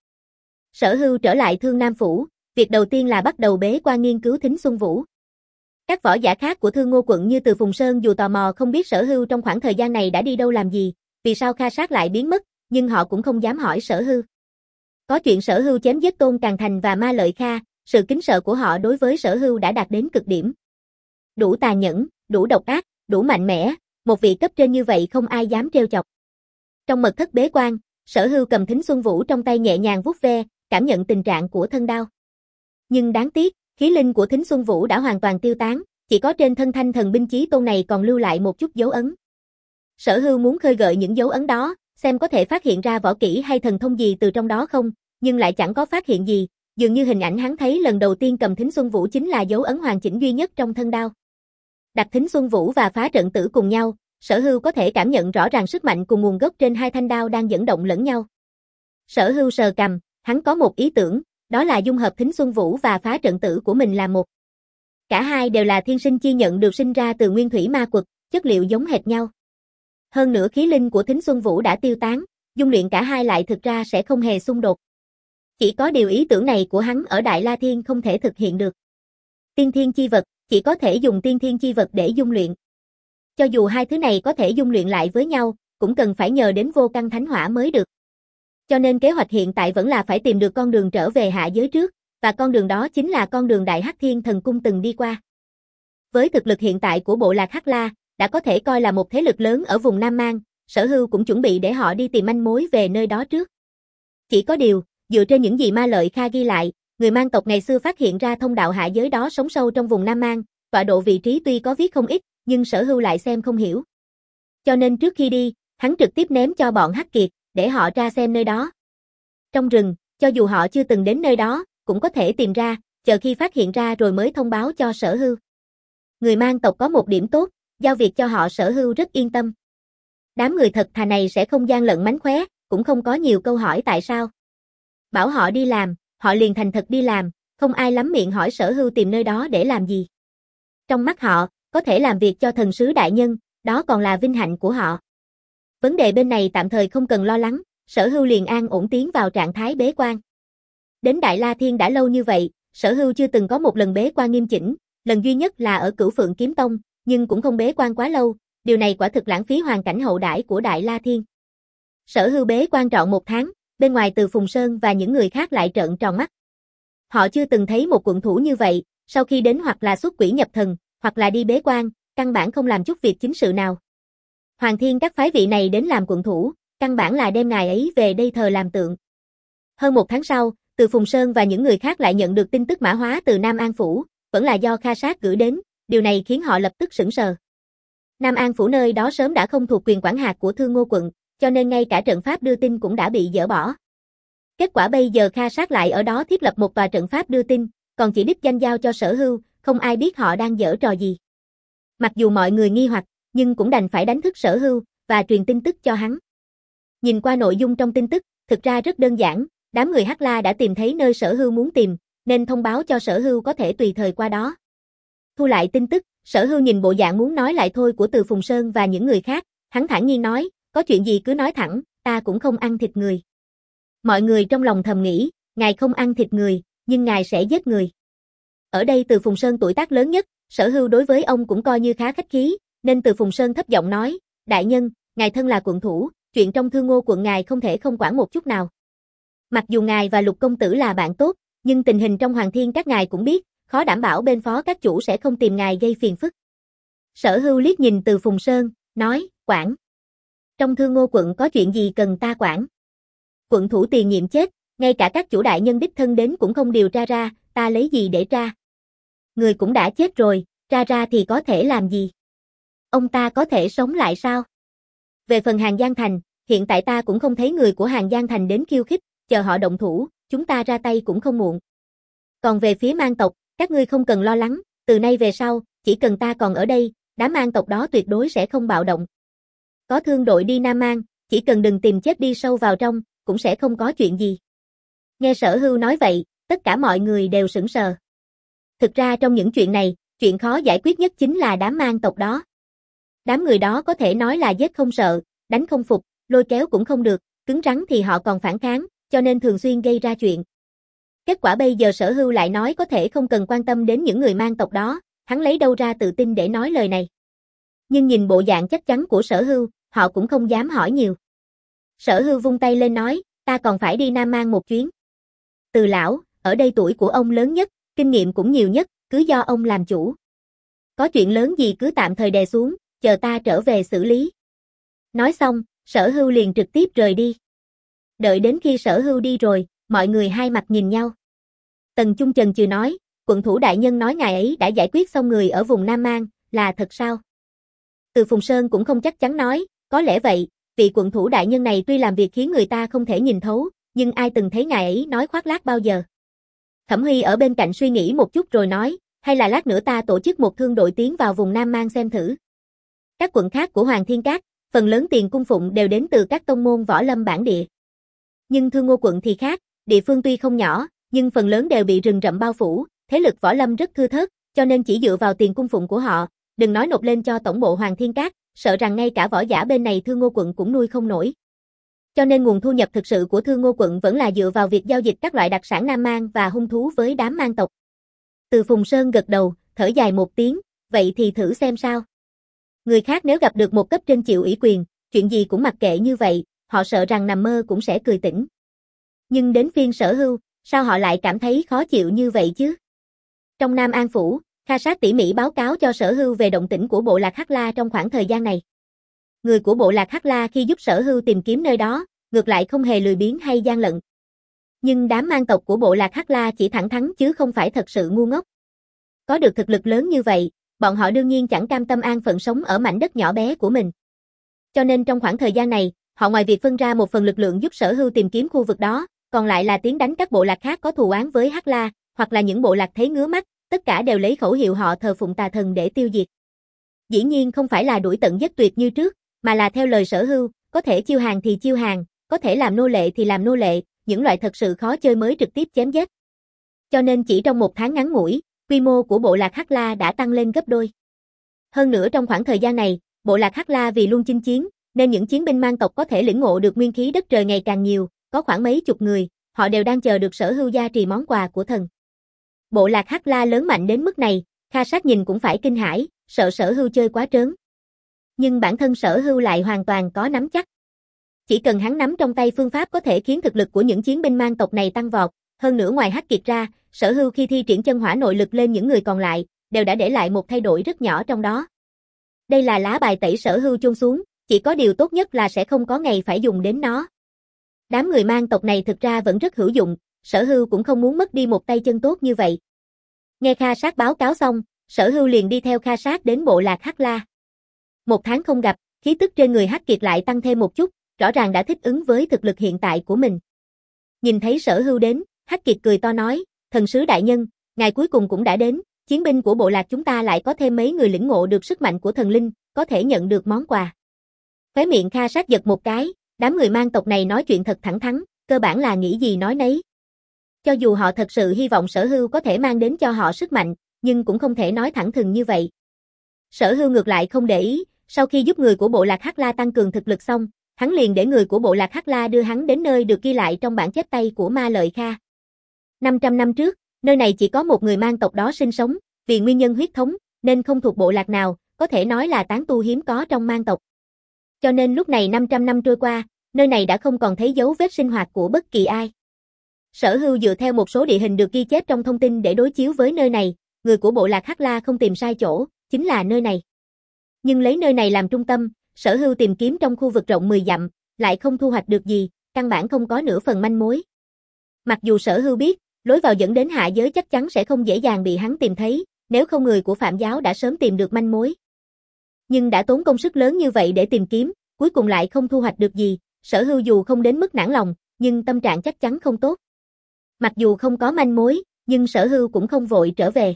Sở Hưu trở lại Thương Nam Phủ, việc đầu tiên là bắt đầu bế quan nghiên cứu Thính Xuân Vũ. Các võ giả khác của Thương Ngô quận như Từ Phùng Sơn dù tò mò không biết Sở Hưu trong khoảng thời gian này đã đi đâu làm gì, vì sao Kha Sát lại biến mất, nhưng họ cũng không dám hỏi Sở Hưu. Có chuyện Sở Hưu chém giết Tôn Càn Thành và Ma Lợi Kha, sự kính sợ của họ đối với Sở Hưu đã đạt đến cực điểm. Đủ tàn nhẫn, đủ độc ác, đủ mạnh mẽ, một vị cấp trên như vậy không ai dám trêu chọc. Trong mật thất bế quan, Sở Hưu cầm Thính Xuân Vũ trong tay nhẹ nhàng vuốt ve, cảm nhận tình trạng của thân đao. Nhưng đáng tiếc, khí linh của Thính Xuân Vũ đã hoàn toàn tiêu tán, chỉ có trên thân thanh thần binh chí tôn này còn lưu lại một chút dấu ấn. Sở Hưu muốn khơi gợi những dấu ấn đó, xem có thể phát hiện ra võ kỹ hay thần thông gì từ trong đó không, nhưng lại chẳng có phát hiện gì, dường như hình ảnh hắn thấy lần đầu tiên cầm Thính Xuân Vũ chính là dấu ấn hoàn chỉnh duy nhất trong thân đao. Đặt Thính Xuân Vũ và phá trận tử cùng nhau, Sở Hưu có thể cảm nhận rõ ràng sức mạnh cùng nguồn gốc trên hai thanh đao đang dẫn động lẫn nhau. Sở Hưu sờ cằm, hắn có một ý tưởng, đó là dung hợp Thính Xuân Vũ và phá trận tử của mình làm một. Cả hai đều là thiên sinh chi nhận được sinh ra từ nguyên thủy ma quật, chất liệu giống hệt nhau. Hơn nữa khí linh của Thính Xuân Vũ đã tiêu tán, dung luyện cả hai lại thực ra sẽ không hề xung đột. Chỉ có điều ý tưởng này của hắn ở Đại La Thiên không thể thực hiện được. Tiên thiên chi vật, chỉ có thể dùng tiên thiên chi vật để dung luyện. Cho dù hai thứ này có thể dung luyện lại với nhau, cũng cần phải nhờ đến vô căn thánh hỏa mới được. Cho nên kế hoạch hiện tại vẫn là phải tìm được con đường trở về hạ giới trước, và con đường đó chính là con đường Đại Hắc Thiên Thần Cung từng đi qua. Với thực lực hiện tại của bộ lạc Hắc La, đã có thể coi là một thế lực lớn ở vùng Nam Mang, Sở Hưu cũng chuẩn bị để họ đi tìm manh mối về nơi đó trước. Chỉ có điều, dựa trên những gì Ma Lợi Kha ghi lại, người mang tộc ngày xưa phát hiện ra thông đạo hạ giới đó sống sâu trong vùng Nam Mang, tọa độ vị trí tuy có viết không ít, nhưng Sở Hưu lại xem không hiểu. Cho nên trước khi đi, hắn trực tiếp ném cho bọn Hắc Kiệt, để họ tra xem nơi đó. Trong rừng, cho dù họ chưa từng đến nơi đó, cũng có thể tìm ra, chờ khi phát hiện ra rồi mới thông báo cho Sở Hưu. Người mang tộc có một điểm tốt, giao việc cho họ Sở Hưu rất yên tâm. Đám người thật thà này sẽ không gian lận mánh khóe, cũng không có nhiều câu hỏi tại sao. Bảo họ đi làm, họ liền thành thật đi làm, không ai lắm miệng hỏi Sở Hưu tìm nơi đó để làm gì. Trong mắt họ, có thể làm việc cho thần sứ đại nhân, đó còn là vinh hạnh của họ. Vấn đề bên này tạm thời không cần lo lắng, Sở Hưu liền an ổn tiến vào trạng thái bế quan. Đến Đại La Thiên đã lâu như vậy, Sở Hưu chưa từng có một lần bế quan nghiêm chỉnh, lần duy nhất là ở Cửu Phượng Kiếm Tông, nhưng cũng không bế quan quá lâu, điều này quả thực lãng phí hoàn cảnh hậu đãi của Đại La Thiên. Sở Hưu bế quan trọn một tháng, bên ngoài Từ Phùng Sơn và những người khác lại trợn tròn mắt. Họ chưa từng thấy một quận thủ như vậy, sau khi đến hoặc là xuất quỷ nhập thần, hoặc là đi bế quan, căn bản không làm chút việc chính sự nào. Hoàng Thiên các phái vị này đến làm quận thủ, căn bản là đem ngài ấy về đây thờ làm tượng. Hơn một tháng sau, Từ Phùng Sơn và những người khác lại nhận được tin tức mã hóa từ Nam An Phủ, vẫn là do Kha Sát gửi đến, điều này khiến họ lập tức sửng sờ. Nam An Phủ nơi đó sớm đã không thuộc quyền quản hạt của Thương Ngô quận, cho nên ngay cả trận pháp đưa tin cũng đã bị dỡ bỏ. Kết quả bây giờ Kha Sát lại ở đó thiết lập một tòa trận pháp đưa tin, còn chỉ đích danh giao cho Sở Hưu, không ai biết họ đang giở trò gì. Mặc dù mọi người nghi hoặc, nhưng cũng đành phải đánh thức Sở Hưu, và truyền tin tức cho hắn. Nhìn qua nội dung trong tin tức, thực ra rất đơn giản, đám người Hắc La đã tìm thấy nơi Sở Hưu muốn tìm, nên thông báo cho Sở Hưu có thể tùy thời qua đó. Thu lại tin tức, Sở Hưu nhìn bộ dạng muốn nói lại thôi của Từ Phùng Sơn và những người khác, hắn thản nhiên nói, có chuyện gì cứ nói thẳng, ta cũng không ăn thịt người. Mọi người trong lòng thầm nghĩ, ngài không ăn thịt người, nhưng ngài sẽ giết người. Ở đây Từ Phùng Sơn tuổi tác lớn nhất, Sở Hưu đối với ông cũng coi như khá khách khí, nên Từ Phùng Sơn thấp giọng nói, đại nhân, ngài thân là quận thủ, chuyện trong Thương Ngô quận ngài không thể không quản một chút nào. Mặc dù ngài và Lục công tử là bạn tốt, nhưng tình hình trong Hoàng Thiên các ngài cũng biết, khó đảm bảo bên phó các chủ sẽ không tìm ngài gây phiền phức. Sở Hưu liếc nhìn Từ Phùng Sơn, nói, quản. Trong Thương Ngô quận có chuyện gì cần ta quản? Quận thủ tiền nhiệm chết, ngay cả các chủ đại nhân đích thân đến cũng không điều tra ra, ta lấy gì để tra? Người cũng đã chết rồi, tra ra thì có thể làm gì? Ông ta có thể sống lại sao? Về phần Hàng Giang Thành, hiện tại ta cũng không thấy người của Hàng Giang Thành đến khiêu khích, chờ họ động thủ, chúng ta ra tay cũng không muộn. Còn về phía Mang tộc, các ngươi không cần lo lắng, từ nay về sau, chỉ cần ta còn ở đây, đám Mang tộc đó tuyệt đối sẽ không bạo động. Có thương đội đi Nam Mang, chỉ cần đừng tìm chết đi sâu vào trong, cũng sẽ không có chuyện gì. Nghe Sở Hưu nói vậy, tất cả mọi người đều sửng sờ. Thực ra trong những chuyện này, chuyện khó giải quyết nhất chính là đám Mang tộc đó. Đám người đó có thể nói là giết không sợ, đánh không phục, lôi kéo cũng không được, cứng rắn thì họ còn phản kháng, cho nên thường xuyên gây ra chuyện. Kết quả bây giờ Sở Hưu lại nói có thể không cần quan tâm đến những người Mang tộc đó, hắn lấy đâu ra tự tin để nói lời này. Nhưng nhìn bộ dạng chắc chắn của Sở Hưu, họ cũng không dám hỏi nhiều. Sở Hưu vung tay lên nói, ta còn phải đi Nam Mang một chuyến. Từ lão, ở đây tuổi của ông lớn nhất, kinh nghiệm cũng nhiều nhất, cứ do ông làm chủ. Có chuyện lớn gì cứ tạm thời đè xuống, chờ ta trở về xử lý. Nói xong, Sở Hưu liền trực tiếp rời đi. Đợi đến khi Sở Hưu đi rồi, mọi người hai mặt nhìn nhau. Tần Trung chần chừ nói, quận thủ đại nhân nói ngài ấy đã giải quyết xong người ở vùng Nam Mang, là thật sao? Từ Phùng Sơn cũng không chắc chắn nói, có lẽ vậy, vị quận thủ đại nhân này tuy làm việc khiến người ta không thể nhìn thấu, nhưng ai từng thấy ngài ấy nói khoác lác bao giờ. Thẩm Huy ở bên cạnh suy nghĩ một chút rồi nói, hay là lát nữa ta tổ chức một thương đội tiến vào vùng Nam Mang xem thử. Các quận khác của Hoàng Thiên Các, phần lớn tiền cung phụng đều đến từ các tông môn võ lâm bản địa. Nhưng Thương Ngô quận thì khác, địa phương tuy không nhỏ, nhưng phần lớn đều bị rừng rậm bao phủ, thế lực võ lâm rất thưa thớt, cho nên chỉ dựa vào tiền cung phụng của họ, đừng nói nộp lên cho tổng bộ Hoàng Thiên Các, sợ rằng ngay cả võ giả bên này Thương Ngô quận cũng nuôi không nổi. Cho nên nguồn thu nhập thực sự của Thương Ngô quận vẫn là dựa vào việc giao dịch các loại đặc sản Nam Mang và hung thú với đám Mang tộc. Từ Phùng Sơn gật đầu, thở dài một tiếng, vậy thì thử xem sao. Người khác nếu gặp được một cấp trên chịu ủy quyền, chuyện gì cũng mặc kệ như vậy, họ sợ rằng nằm mơ cũng sẽ cười tỉnh. Nhưng đến phiên Sở Hưu, sao họ lại cảm thấy khó chịu như vậy chứ? Trong Nam An Phủ, Kha Sát tỉ mỉ báo cáo cho Sở Hưu về động tĩnh của bộ lạc Hắc La trong khoảng thời gian này. Người của bộ lạc Hắc La khi giúp Sở Hưu tìm kiếm nơi đó, ngược lại không hề lười biếng hay gian lận. Nhưng đám Mang tộc của bộ lạc Hắc La chỉ thẳng thắn chứ không phải thật sự ngu ngốc. Có được thực lực lớn như vậy, bọn họ đương nhiên chẳng cam tâm an phận sống ở mảnh đất nhỏ bé của mình. Cho nên trong khoảng thời gian này, họ ngoài việc phân ra một phần lực lượng giúp Sở Hưu tìm kiếm khu vực đó, còn lại là tiến đánh các bộ lạc khác có thù oán với Hắc La, hoặc là những bộ lạc thấy ngứa mắt, tất cả đều lấy khẩu hiệu họ thờ phụng tà thần để tiêu diệt. Dĩ nhiên không phải là đuổi tận giết tuyệt như trước, mà là theo lời Sở Hưu, có thể chiêu hàng thì chiêu hàng, có thể làm nô lệ thì làm nô lệ, những loại thật sự khó chơi mới trực tiếp chém giết. Cho nên chỉ trong một tháng ngắn ngủi, quy mô của bộ lạc Hắc La đã tăng lên gấp đôi. Hơn nữa trong khoảng thời gian này, bộ lạc Hắc La vì luôn chinh chiến, nên những chiến binh Mang tộc có thể lĩnh ngộ được nguyên khí đất trời ngày càng nhiều, có khoảng mấy chục người, họ đều đang chờ được Sở Hưu gia trì món quà của thần. Bộ lạc Hắc La lớn mạnh đến mức này, Kha Sát nhìn cũng phải kinh hãi, sợ Sở Hưu chơi quá trớn. Nhưng bản thân Sở Hưu lại hoàn toàn có nắm chắc. Chỉ cần hắn nắm trong tay phương pháp có thể khiến thực lực của những chiến binh mang tộc này tăng vọt, hơn nữa ngoài Hắc Kiệt ra, Sở Hưu khi thi triển chân hỏa nội lực lên những người còn lại, đều đã để lại một thay đổi rất nhỏ trong đó. Đây là lá bài tẩy Sở Hưu chôn xuống, chỉ có điều tốt nhất là sẽ không có ngày phải dùng đến nó. Đám người mang tộc này thực ra vẫn rất hữu dụng, Sở Hưu cũng không muốn mất đi một tay chân tốt như vậy. Nghe Kha Sát báo cáo xong, Sở Hưu liền đi theo Kha Sát đến bộ lạc Hắc La. Một tháng không gặp, khí tức trên người Hắc Kiệt lại tăng thêm một chút, rõ ràng đã thích ứng với thực lực hiện tại của mình. Nhìn thấy Sở Hưu đến, Hắc Kiệt cười to nói, thần sứ đại nhân, ngài cuối cùng cũng đã đến, chiến binh của bộ lạc chúng ta lại có thêm mấy người lĩnh ngộ được sức mạnh của thần linh, có thể nhận được món quà. Khóe miệng Kha Sát giật một cái, đám người mang tộc này nói chuyện thật thẳng thắn, cơ bản là nghĩ gì nói nấy. Cho dù họ thật sự hy vọng Sở Hưu có thể mang đến cho họ sức mạnh, nhưng cũng không thể nói thẳng thừng như vậy. Sở Hưu ngược lại không để ý, sau khi giúp người của bộ lạc Hắc La tăng cường thực lực xong, hắn liền để người của bộ lạc Hắc La đưa hắn đến nơi được ghi lại trong bản chép tay của Ma Lợi Kha. năm trăm năm trước, nơi này chỉ có một người mang tộc đó sinh sống, vì nguyên nhân huyết thống, nên không thuộc bộ lạc nào, có thể nói là tán tu hiếm có trong mang tộc. Cho nên lúc này năm trăm năm trôi qua, nơi này đã không còn thấy dấu vết sinh hoạt của bất kỳ ai. Sở Hưu dựa theo một số địa hình được ghi chép trong thông tin để đối chiếu với nơi này, người của bộ lạc Hắc La không tìm sai chỗ, chính là nơi này. Nhưng lấy nơi này làm trung tâm, Sở Hưu tìm kiếm trong khu vực rộng mười dặm, lại không thu hoạch được gì, căn bản không có nửa phần manh mối. Mặc dù Sở Hưu biết, lối vào dẫn đến hạ giới chắc chắn sẽ không dễ dàng bị hắn tìm thấy, nếu không người của Phạm giáo đã sớm tìm được manh mối. Nhưng đã tốn công sức lớn như vậy để tìm kiếm, cuối cùng lại không thu hoạch được gì, Sở Hưu dù không đến mức nản lòng, nhưng tâm trạng chắc chắn không tốt. Mặc dù không có manh mối, nhưng Sở Hưu cũng không vội trở về.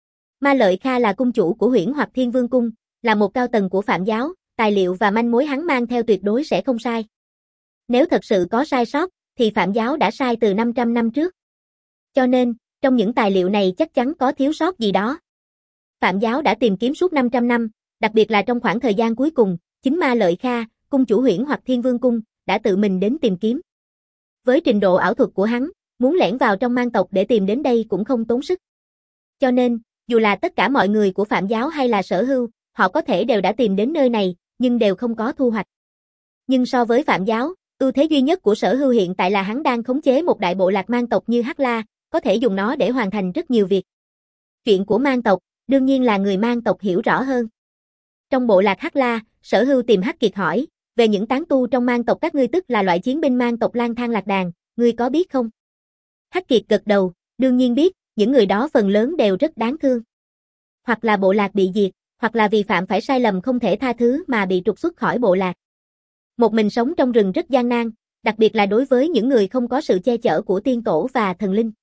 Ma Lợi Kha là cung chủ của Huyễn Hoặc Thiên Vương cung, là một cao tầng của Phạm giáo, tài liệu và manh mối hắn mang theo tuyệt đối sẽ không sai. Nếu thật sự có sai sót, thì Phạm giáo đã sai từ năm trăm năm trước. Cho nên, trong những tài liệu này chắc chắn có thiếu sót gì đó. Phạm giáo đã tìm kiếm suốt năm trăm năm, đặc biệt là trong khoảng thời gian cuối cùng, chính Ma Lợi Kha, cung chủ Huyễn Hoặc Thiên Vương cung, đã tự mình đến tìm kiếm. Với trình độ ảo thuật của hắn, muốn lẻn vào trong mang tộc để tìm đến đây cũng không tốn sức. Cho nên, dù là tất cả mọi người của Phạm giáo hay là Sở Hưu, họ có thể đều đã tìm đến nơi này, nhưng đều không có thu hoạch. Nhưng so với Phạm giáo, ưu thế duy nhất của Sở Hưu hiện tại là hắn đang khống chế một đại bộ lạc mang tộc như Hắc La, có thể dùng nó để hoàn thành rất nhiều việc. Chuyện của mang tộc, đương nhiên là người mang tộc hiểu rõ hơn. Trong bộ lạc Hắc La, Sở Hưu tìm Hắc Kiệt hỏi, về những tán tu trong mang tộc các ngươi tức là loại chiến binh mang tộc lang thang lạc đàn, ngươi có biết không? Hắc Kiệt gật đầu, đương nhiên biết, những người đó phần lớn đều rất đáng thương. Hoặc là bộ lạc bị diệt, hoặc là vì phạm phải sai lầm không thể tha thứ mà bị trục xuất khỏi bộ lạc. Một mình sống trong rừng rất gian nan, đặc biệt là đối với những người không có sự che chở của tiên tổ và thần linh.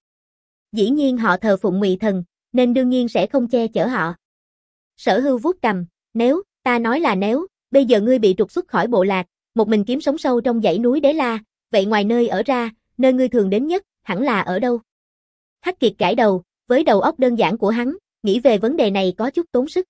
Dĩ nhiên họ thờ phụng Ngụy thần, nên đương nhiên sẽ không che chở họ. Sở Hưu vuốt cằm, nếu, ta nói là nếu, bây giờ ngươi bị trục xuất khỏi bộ lạc, một mình kiếm sống sâu trong dãy núi Đế La, vậy ngoài nơi ở ra, nơi ngươi thường đến nhất, hẳn là ở đâu? Hắc Kiệt gãi đầu, với đầu óc đơn giản của hắn, nghĩ về vấn đề này có chút tốn sức.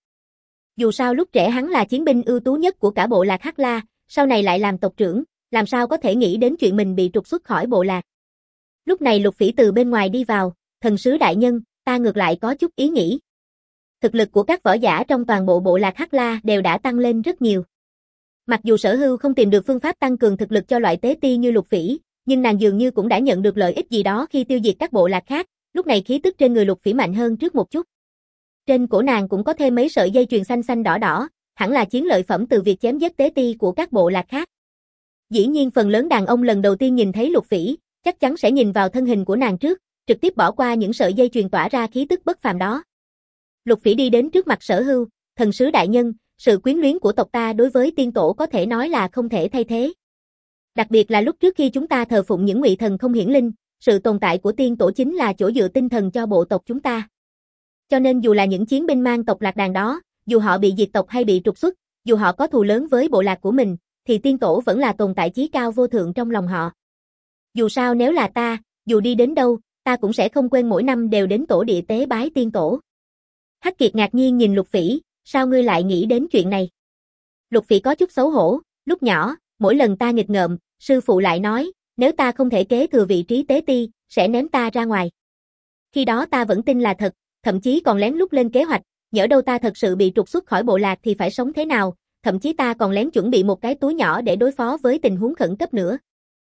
Dù sao lúc trẻ hắn là chiến binh ưu tú nhất của cả bộ lạc Hắc La, sau này lại làm tộc trưởng, làm sao có thể nghĩ đến chuyện mình bị trục xuất khỏi bộ lạc. Lúc này Lục Phỉ từ bên ngoài đi vào, thần sứ đại nhân, ta ngược lại có chút ý nghĩ. Thực lực của các võ giả trong toàn bộ bộ lạc Hắc La đều đã tăng lên rất nhiều. Mặc dù Sở Hưu không tìm được phương pháp tăng cường thực lực cho loại tế ti như Lục Phỉ, nhưng nàng dường như cũng đã nhận được lợi ích gì đó khi tiêu diệt các bộ lạc khác, lúc này khí tức trên người Lục Phỉ mạnh hơn trước một chút. Trên cổ nàng cũng có thêm mấy sợi dây chuyền xanh xanh đỏ đỏ, hẳn là chiến lợi phẩm từ việc chém giết tế ti của các bộ lạc khác. Dĩ nhiên phần lớn đàn ông lần đầu tiên nhìn thấy Lục Phỉ, chắc chắn sẽ nhìn vào thân hình của nàng trước, trực tiếp bỏ qua những sợi dây truyền tỏa ra khí tức bất phàm đó. Lục Phỉ đi đến trước mặt Sở Hưu, thần sứ đại nhân, sự quyến luyến của tộc ta đối với tiên tổ có thể nói là không thể thay thế. Đặc biệt là lúc trước khi chúng ta thờ phụng những ngụy thần không hiển linh, sự tồn tại của tiên tổ chính là chỗ dựa tinh thần cho bộ tộc chúng ta. Cho nên dù là những chiến binh mang tộc lạc đàn đó, dù họ bị diệt tộc hay bị trục xuất, dù họ có thù lớn với bộ lạc của mình, thì tiên tổ vẫn là tồn tại chí cao vô thượng trong lòng họ. Dù sao nếu là ta, dù đi đến đâu, ta cũng sẽ không quên mỗi năm đều đến tổ địa tế bái tiên tổ. Hắc Kiệt ngạc nhiên nhìn Lục Phỉ, sao ngươi lại nghĩ đến chuyện này? Lục Phỉ có chút xấu hổ, lúc nhỏ, mỗi lần ta nghịch ngợm, sư phụ lại nói, nếu ta không thể kế thừa vị trí tế ti, sẽ ném ta ra ngoài. Khi đó ta vẫn tin là thật, thậm chí còn lén lút lên kế hoạch, nhỡ đâu ta thật sự bị trục xuất khỏi bộ lạc thì phải sống thế nào, thậm chí ta còn lén chuẩn bị một cái túi nhỏ để đối phó với tình huống khẩn cấp nữa.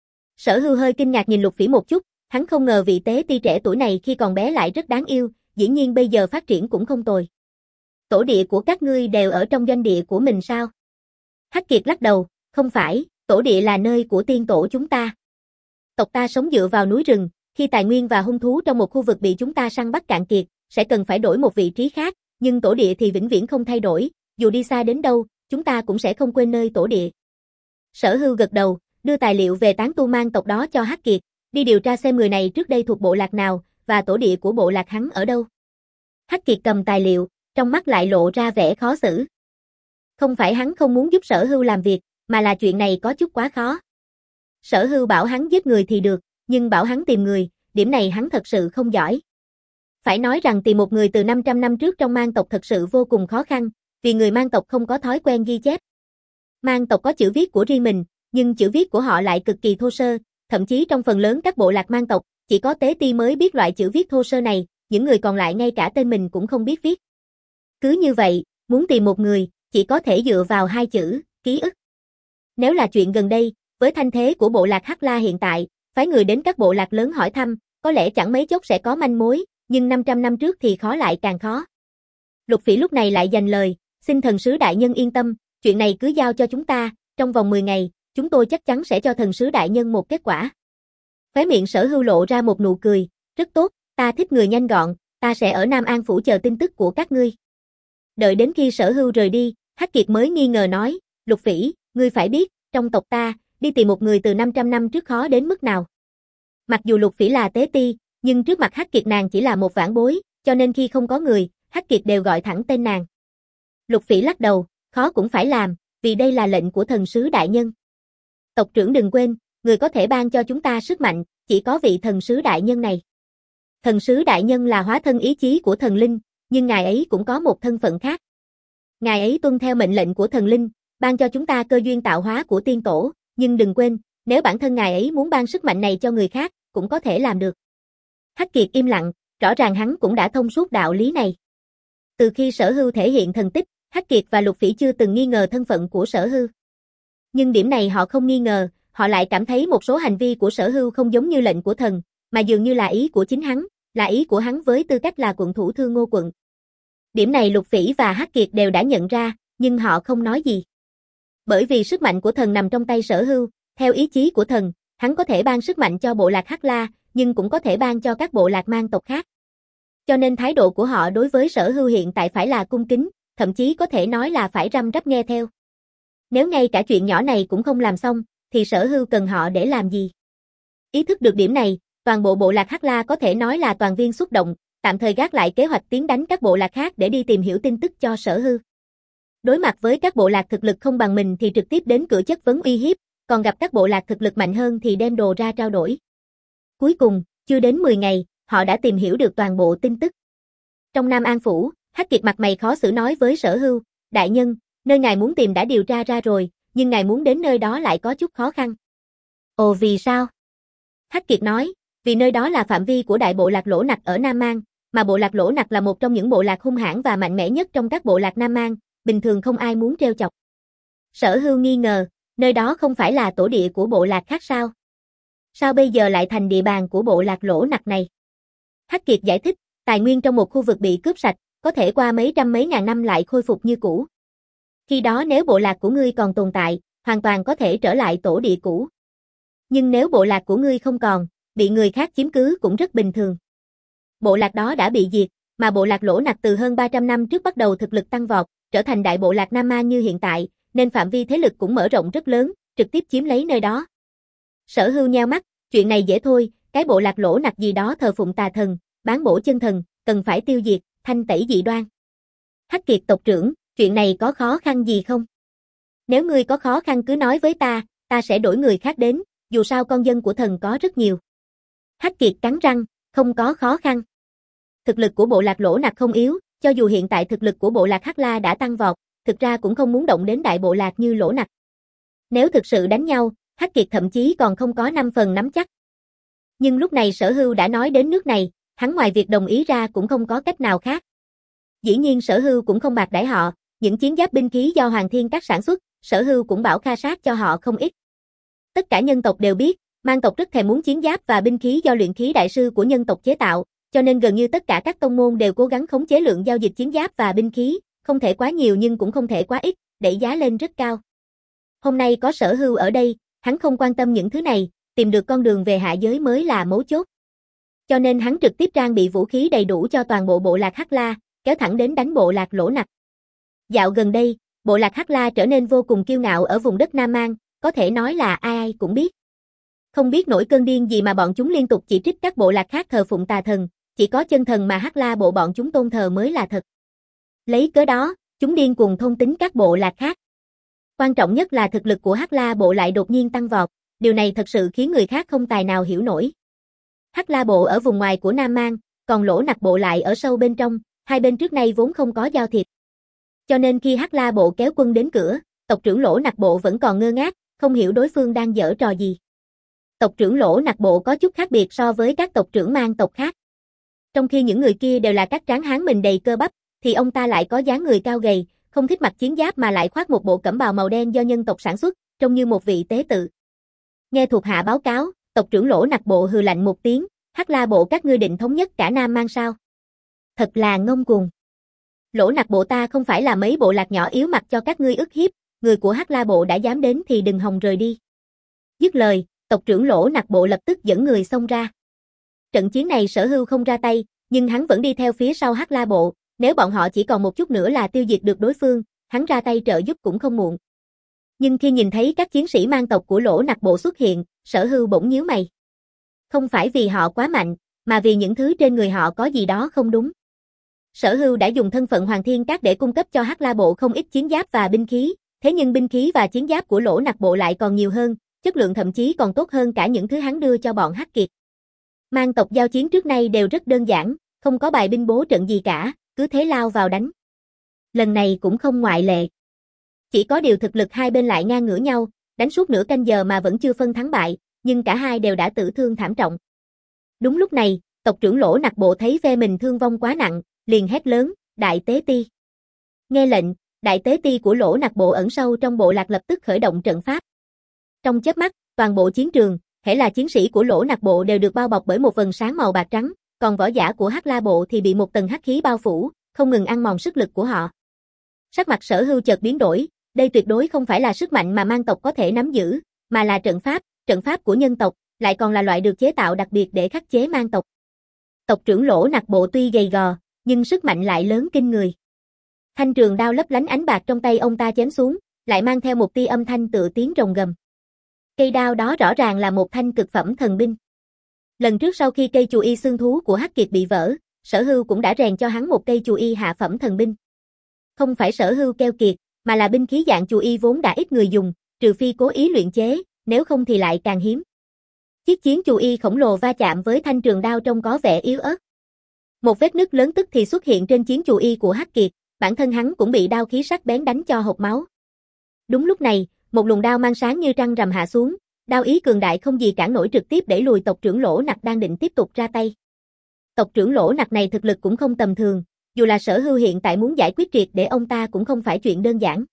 Sở Hưu hơi kinh ngạc nhìn Lục Phỉ một chút, hắn không ngờ vị tế ti trẻ tuổi này khi còn bé lại rất đáng yêu, dĩ nhiên bây giờ phát triển cũng không tồi. Tổ địa của các ngươi đều ở trong doanh địa của mình sao? Hắc Kiệt lắc đầu, không phải, tổ địa là nơi của tiên tổ chúng ta. Tộc ta sống dựa vào núi rừng, khi tài nguyên và hung thú trong một khu vực bị chúng ta săn bắt cạn kiệt, sẽ cần phải đổi một vị trí khác, nhưng tổ địa thì vĩnh viễn không thay đổi, dù đi xa đến đâu, chúng ta cũng sẽ không quên nơi tổ địa. Sở Hưu gật đầu, đưa tài liệu về tán tu mang tộc đó cho Hắc Kiệt, đi điều tra xem người này trước đây thuộc bộ lạc nào, và tổ địa của bộ lạc hắn ở đâu. Hắc Kiệt cầm tài liệu, trong mắt lại lộ ra vẻ khó xử. Không phải hắn không muốn giúp Sở Hưu làm việc, mà là chuyện này có chút quá khó. Sở Hưu bảo hắn giết người thì được, nhưng bảo hắn tìm người, điểm này hắn thật sự không giỏi. Phải nói rằng tìm một người từ năm trăm năm trước trong mang tộc thật sự vô cùng khó khăn, vì người mang tộc không có thói quen ghi chép. Mang tộc có chữ viết của riêng mình, nhưng chữ viết của họ lại cực kỳ thô sơ, thậm chí trong phần lớn các bộ lạc mang tộc, chỉ có tế ti mới biết loại chữ viết thô sơ này, những người còn lại ngay cả tên mình cũng không biết viết. Cứ như vậy, muốn tìm một người, chỉ có thể dựa vào hai chữ, ký ức. Nếu là chuyện gần đây, với thanh thế của bộ lạc Hắc La hiện tại, phái người đến các bộ lạc lớn hỏi thăm, có lẽ chẳng mấy chốc sẽ có manh mối, nhưng năm trăm năm trước thì khó lại càng khó. Lục Phỉ lúc này lại dành lời, xin thần sứ đại nhân yên tâm, chuyện này cứ giao cho chúng ta, trong vòng mười ngày, chúng tôi chắc chắn sẽ cho thần sứ đại nhân một kết quả. Khóe miệng Sở Hưu lộ ra một nụ cười, rất tốt, ta thích người nhanh gọn, ta sẽ ở Nam An Phủ chờ tin tức của các ngươi. Đợi đến khi Sở Hưu rời đi, Hắc Kiệt mới nghi ngờ nói, Lục Phỉ, ngươi phải biết, trong tộc ta, đi tìm một người từ năm trăm năm trước khó đến mức nào. Mặc dù Lục Phỉ là tế ti, nhưng trước mặt Hắc Kiệt nàng chỉ là một vãn bối, cho nên khi không có người, Hắc Kiệt đều gọi thẳng tên nàng. Lục Phỉ lắc đầu, khó cũng phải làm, vì đây là lệnh của thần sứ đại nhân. Tộc trưởng đừng quên, người có thể ban cho chúng ta sức mạnh, chỉ có vị thần sứ đại nhân này. Thần sứ đại nhân là hóa thân ý chí của thần linh, nhưng ngài ấy cũng có một thân phận khác. Ngài ấy tuân theo mệnh lệnh của thần linh, ban cho chúng ta cơ duyên tạo hóa của tiên tổ, nhưng đừng quên, nếu bản thân ngài ấy muốn ban sức mạnh này cho người khác, cũng có thể làm được. Hắc Kiệt im lặng, rõ ràng hắn cũng đã thông suốt đạo lý này. Từ khi Sở Hưu thể hiện thần tích, Hắc Kiệt và Lục Phỉ chưa từng nghi ngờ thân phận của Sở Hưu. Nhưng điểm này họ không nghi ngờ, họ lại cảm thấy một số hành vi của Sở Hưu không giống như lệnh của thần, mà dường như là ý của chính hắn, là ý của hắn với tư cách là quận thủ Thương Ngô quận. Điểm này Lục Phỉ và Hắc Kiệt đều đã nhận ra, nhưng họ không nói gì. Bởi vì sức mạnh của thần nằm trong tay Sở Hưu, theo ý chí của thần, hắn có thể ban sức mạnh cho bộ lạc Hắc La, nhưng cũng có thể ban cho các bộ lạc mang tộc khác. Cho nên thái độ của họ đối với Sở Hưu hiện tại phải là cung kính, thậm chí có thể nói là phải răm rắp nghe theo. Nếu ngay cả chuyện nhỏ này cũng không làm xong, thì Sở Hưu cần họ để làm gì? Ý thức được điểm này, toàn bộ bộ lạc Hắc La có thể nói là toàn viên xúc động, tạm thời gác lại kế hoạch tiến đánh các bộ lạc khác để đi tìm hiểu tin tức cho Sở Hưu. Đối mặt với các bộ lạc thực lực không bằng mình thì trực tiếp đến cửa chất vấn uy hiếp, còn gặp các bộ lạc thực lực mạnh hơn thì đem đồ ra trao đổi. Cuối cùng, chưa đến mười ngày, họ đã tìm hiểu được toàn bộ tin tức. Trong Nam An Phủ, Hắc Kiệt mặt mày khó xử nói với Sở Hưu, đại nhân, nơi ngài muốn tìm đã điều tra ra rồi, nhưng ngài muốn đến nơi đó lại có chút khó khăn. Ồ vì sao? Hắc Kiệt nói, vì nơi đó là phạm vi của đại bộ lạc Lỗ Nặc ở Nam An, mà bộ lạc Lỗ Nặc là một trong những bộ lạc hung hãn và mạnh mẽ nhất trong các bộ lạc Nam An, bình thường không ai muốn trêu chọc. Sở Hưu nghi ngờ, nơi đó không phải là tổ địa của bộ lạc khác sao? Sao bây giờ lại thành địa bàn của bộ lạc Lỗ Nặc này? Hắc Kiệt giải thích, tài nguyên trong một khu vực bị cướp sạch, có thể qua mấy trăm mấy ngàn năm lại khôi phục như cũ. Khi đó nếu bộ lạc của ngươi còn tồn tại, hoàn toàn có thể trở lại tổ địa cũ. Nhưng nếu bộ lạc của ngươi không còn, bị người khác chiếm cứ cũng rất bình thường. Bộ lạc đó đã bị diệt, mà bộ lạc Lỗ Nặc từ hơn ba trăm năm trước bắt đầu thực lực tăng vọt, trở thành đại bộ lạc Nam An như hiện tại, nên phạm vi thế lực cũng mở rộng rất lớn, trực tiếp chiếm lấy nơi đó. Sở Hưu nheo mắt, chuyện này dễ thôi, cái bộ lạc Lỗ Nặc gì đó thờ phụng tà thần, bán bổ chân thần, cần phải tiêu diệt, thanh tẩy dị đoan. Hắc Kiệt tộc trưởng, chuyện này có khó khăn gì không? Nếu ngươi có khó khăn cứ nói với ta, ta sẽ đổi người khác đến, dù sao con dân của thần có rất nhiều. Hắc Kiệt cắn răng, không có khó khăn. Thực lực của bộ lạc Lỗ Nặc không yếu, cho dù hiện tại thực lực của bộ lạc Hắc La đã tăng vọt, thực ra cũng không muốn động đến đại bộ lạc như Lỗ Nặc. Nếu thực sự đánh nhau, Hắc Kiệt thậm chí còn không có năm phần nắm chắc. Nhưng lúc này Sở Hưu đã nói đến nước này, hắn ngoài việc đồng ý ra cũng không có cách nào khác. Dĩ nhiên Sở Hưu cũng không bạc đãi họ, Những chiến giáp binh khí do Hoàng Thiên Các sản xuất, Sở Hưu cũng bảo kha sát cho họ không ít. Tất cả nhân tộc đều biết, Mang tộc rất thèm muốn chiến giáp và binh khí do luyện khí đại sư của nhân tộc chế tạo, cho nên gần như tất cả các tông môn đều cố gắng khống chế lượng giao dịch chiến giáp và binh khí, không thể quá nhiều nhưng cũng không thể quá ít, đẩy giá lên rất cao. Hôm nay có Sở Hưu ở đây, hắn không quan tâm những thứ này, tìm được con đường về hạ giới mới là mấu chốt. Cho nên hắn trực tiếp trang bị vũ khí đầy đủ cho toàn bộ bộ lạc Hắc La, kéo thẳng đến đánh bộ lạc Lỗ Nặc. Dạo gần đây, bộ lạc Hắc La trở nên vô cùng kiêu ngạo ở vùng đất Nam Mang, có thể nói là ai ai cũng biết. Không biết nổi cơn điên gì mà bọn chúng liên tục chỉ trích các bộ lạc khác thờ phụng tà thần, chỉ có chân thần mà Hắc La bộ bọn chúng tôn thờ mới là thật. Lấy cớ đó, chúng điên cuồng thôn tính các bộ lạc khác. Quan trọng nhất là thực lực của Hắc La bộ lại đột nhiên tăng vọt, điều này thật sự khiến người khác không tài nào hiểu nổi. Hắc La bộ ở vùng ngoài của Nam Mang, còn Lỗ Nặc bộ lại ở sâu bên trong, hai bên trước nay vốn không có giao thiệp. Cho nên khi Hắc La bộ kéo quân đến cửa, tộc trưởng Lỗ Nặc bộ vẫn còn ngơ ngác, không hiểu đối phương đang giở trò gì. Tộc trưởng Lỗ Nặc bộ có chút khác biệt so với các tộc trưởng Mang tộc khác. Trong khi những người kia đều là các tráng hán mình đầy cơ bắp, thì ông ta lại có dáng người cao gầy, không thích mặc chiến giáp mà lại khoác một bộ cẩm bào màu đen do nhân tộc sản xuất, trông như một vị tế tự. Nghe thuộc hạ báo cáo, tộc trưởng Lỗ Nặc bộ hừ lạnh một tiếng, Hắc La bộ các ngươi định thống nhất cả Nam Mang sao? Thật là ngông cuồng. Lỗ Nặc bộ ta không phải là mấy bộ lạc nhỏ yếu mặc cho các ngươi ức hiếp, người của Hắc La bộ đã dám đến thì đừng hòng rời đi. Dứt lời, tộc trưởng Lỗ Nặc bộ lập tức dẫn người xông ra. Trận chiến này Sở Hưu không ra tay, nhưng hắn vẫn đi theo phía sau Hắc La bộ, nếu bọn họ chỉ còn một chút nữa là tiêu diệt được đối phương, hắn ra tay trợ giúp cũng không muộn. Nhưng khi nhìn thấy các chiến sĩ Mang tộc của Lỗ Nặc bộ xuất hiện, Sở Hưu bỗng nhíu mày. Không phải vì họ quá mạnh, mà vì những thứ trên người họ có gì đó không đúng. Sở Hưu đã dùng thân phận Hoàng Thiên Các để cung cấp cho Hắc La bộ không ít chiến giáp và binh khí, thế nhưng binh khí và chiến giáp của Lỗ Nặc bộ lại còn nhiều hơn, chất lượng thậm chí còn tốt hơn cả những thứ hắn đưa cho bọn Hắc Kiệt. Mang tộc giao chiến trước nay đều rất đơn giản, không có bài binh bố trận gì cả, cứ thế lao vào đánh. Lần này cũng không ngoại lệ. Chỉ có điều thực lực hai bên lại ngang ngửa nhau, đánh suốt nửa canh giờ mà vẫn chưa phân thắng bại, nhưng cả hai đều đã tử thương thảm trọng. Đúng lúc này, tộc trưởng Lỗ Nặc bộ thấy phe mình thương vong quá nặng, liền hét lớn, Đại Tế Ti. Nghe lệnh, Đại Tế Ti của Lỗ Nặc bộ ẩn sâu trong bộ lạc lập tức khởi động trận pháp. Trong chớp mắt, toàn bộ chiến trường, hễ là chiến sĩ của Lỗ Nặc bộ đều được bao bọc bởi một vầng sáng màu bạc trắng, còn võ giả của Hắc La bộ thì bị một tầng hắc khí bao phủ, không ngừng ăn mòn sức lực của họ. Sắc mặt Sở Hưu chợt biến đổi, đây tuyệt đối không phải là sức mạnh mà Mang tộc có thể nắm giữ, mà là trận pháp, trận pháp của nhân tộc, lại còn là loại được chế tạo đặc biệt để khắc chế Mang tộc. Tộc trưởng Lỗ Nặc bộ tuy gầy gò, nhưng sức mạnh lại lớn kinh người. Thanh trường đao lấp lánh ánh bạc trong tay ông ta chém xuống, lại mang theo một tia âm thanh tựa tiếng rồng gầm. Cây đao đó rõ ràng là một thanh cực phẩm thần binh. Lần trước sau khi cây chù y xương thú của Hắc Kiệt bị vỡ, Sở Hưu cũng đã rèn cho hắn một cây chù y hạ phẩm thần binh. Không phải Sở Hưu keo kiệt, mà là binh khí dạng chù y vốn đã ít người dùng, trừ phi cố ý luyện chế, nếu không thì lại càng hiếm. Chiếc chiến chù y khổng lồ va chạm với thanh trường đao trông có vẻ yếu ớt. Một vết nứt lớn tức thì xuất hiện trên chiến chù y của Hắc Kiệt, bản thân hắn cũng bị đao khí sắc bén đánh cho hộc máu. Đúng lúc này, một luồng đao mang sáng như trăng rằm hạ xuống, đao ý cường đại không gì cản nổi trực tiếp đẩy lùi tộc trưởng Lỗ Nặc đang định tiếp tục ra tay. Tộc trưởng Lỗ Nặc này thực lực cũng không tầm thường, dù là Sở Hưu hiện tại muốn giải quyết triệt để ông ta cũng không phải chuyện đơn giản.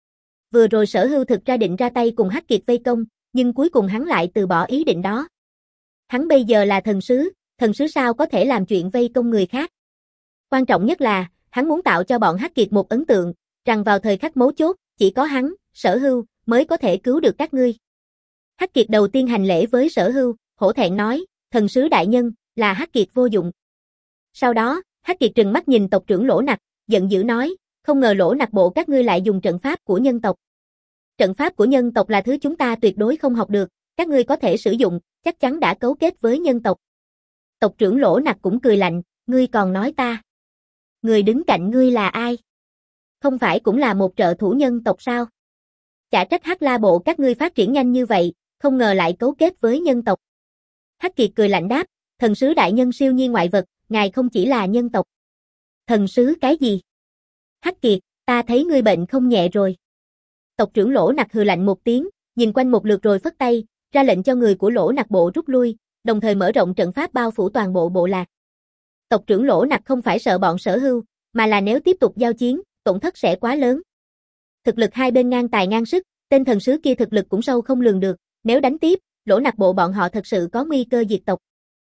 Vừa rồi Sở Hưu thực ra định ra tay cùng Hắc Kiệt vây công, nhưng cuối cùng hắn lại từ bỏ ý định đó. Hắn bây giờ là thần sứ, thần sứ sao có thể làm chuyện vây công người khác. Quan trọng nhất là, hắn muốn tạo cho bọn Hắc Kiệt một ấn tượng, rằng vào thời khắc mấu chốt, chỉ có hắn, Sở Hưu, mới có thể cứu được các ngươi. Hắc Kiệt đầu tiên hành lễ với Sở Hưu, hổ thẹn nói, thần sứ đại nhân, là Hắc Kiệt vô dụng. Sau đó, Hắc Kiệt trừng mắt nhìn tộc trưởng Lỗ Nặc, giận dữ nói, không ngờ Lỗ Nặc bộ các ngươi lại dùng trận pháp của nhân tộc. Trận pháp của nhân tộc là thứ chúng ta tuyệt đối không học được, các ngươi có thể sử dụng, chắc chắn đã cấu kết với nhân tộc. Tộc trưởng Lỗ Nặc cũng cười lạnh, ngươi còn nói ta. Người đứng cạnh ngươi là ai? Không phải cũng là một trợ thủ nhân tộc sao? Chả trách Hắc La bộ các ngươi phát triển nhanh như vậy, không ngờ lại cấu kết với nhân tộc. Hắc Kiệt cười lạnh đáp, thần sứ đại nhân siêu nhiên ngoại vật, ngài không chỉ là nhân tộc. Thần sứ cái gì? Hắc Kiệt, ta thấy ngươi bệnh không nhẹ rồi. Tộc trưởng Lỗ Nặc hừ lạnh một tiếng, nhìn quanh một lượt rồi phất tay, ra lệnh cho người của Lỗ Nặc bộ rút lui, đồng thời mở rộng trận pháp bao phủ toàn bộ bộ lạc. Tộc trưởng Lỗ Nặc không phải sợ bọn Sở Hưu, mà là nếu tiếp tục giao chiến, tổn thất sẽ quá lớn. Thực lực hai bên ngang tài ngang sức, tên thần sứ kia thực lực cũng sâu không lường được, nếu đánh tiếp, Lỗ Nặc Bộ bọn họ thật sự có nguy cơ diệt tộc.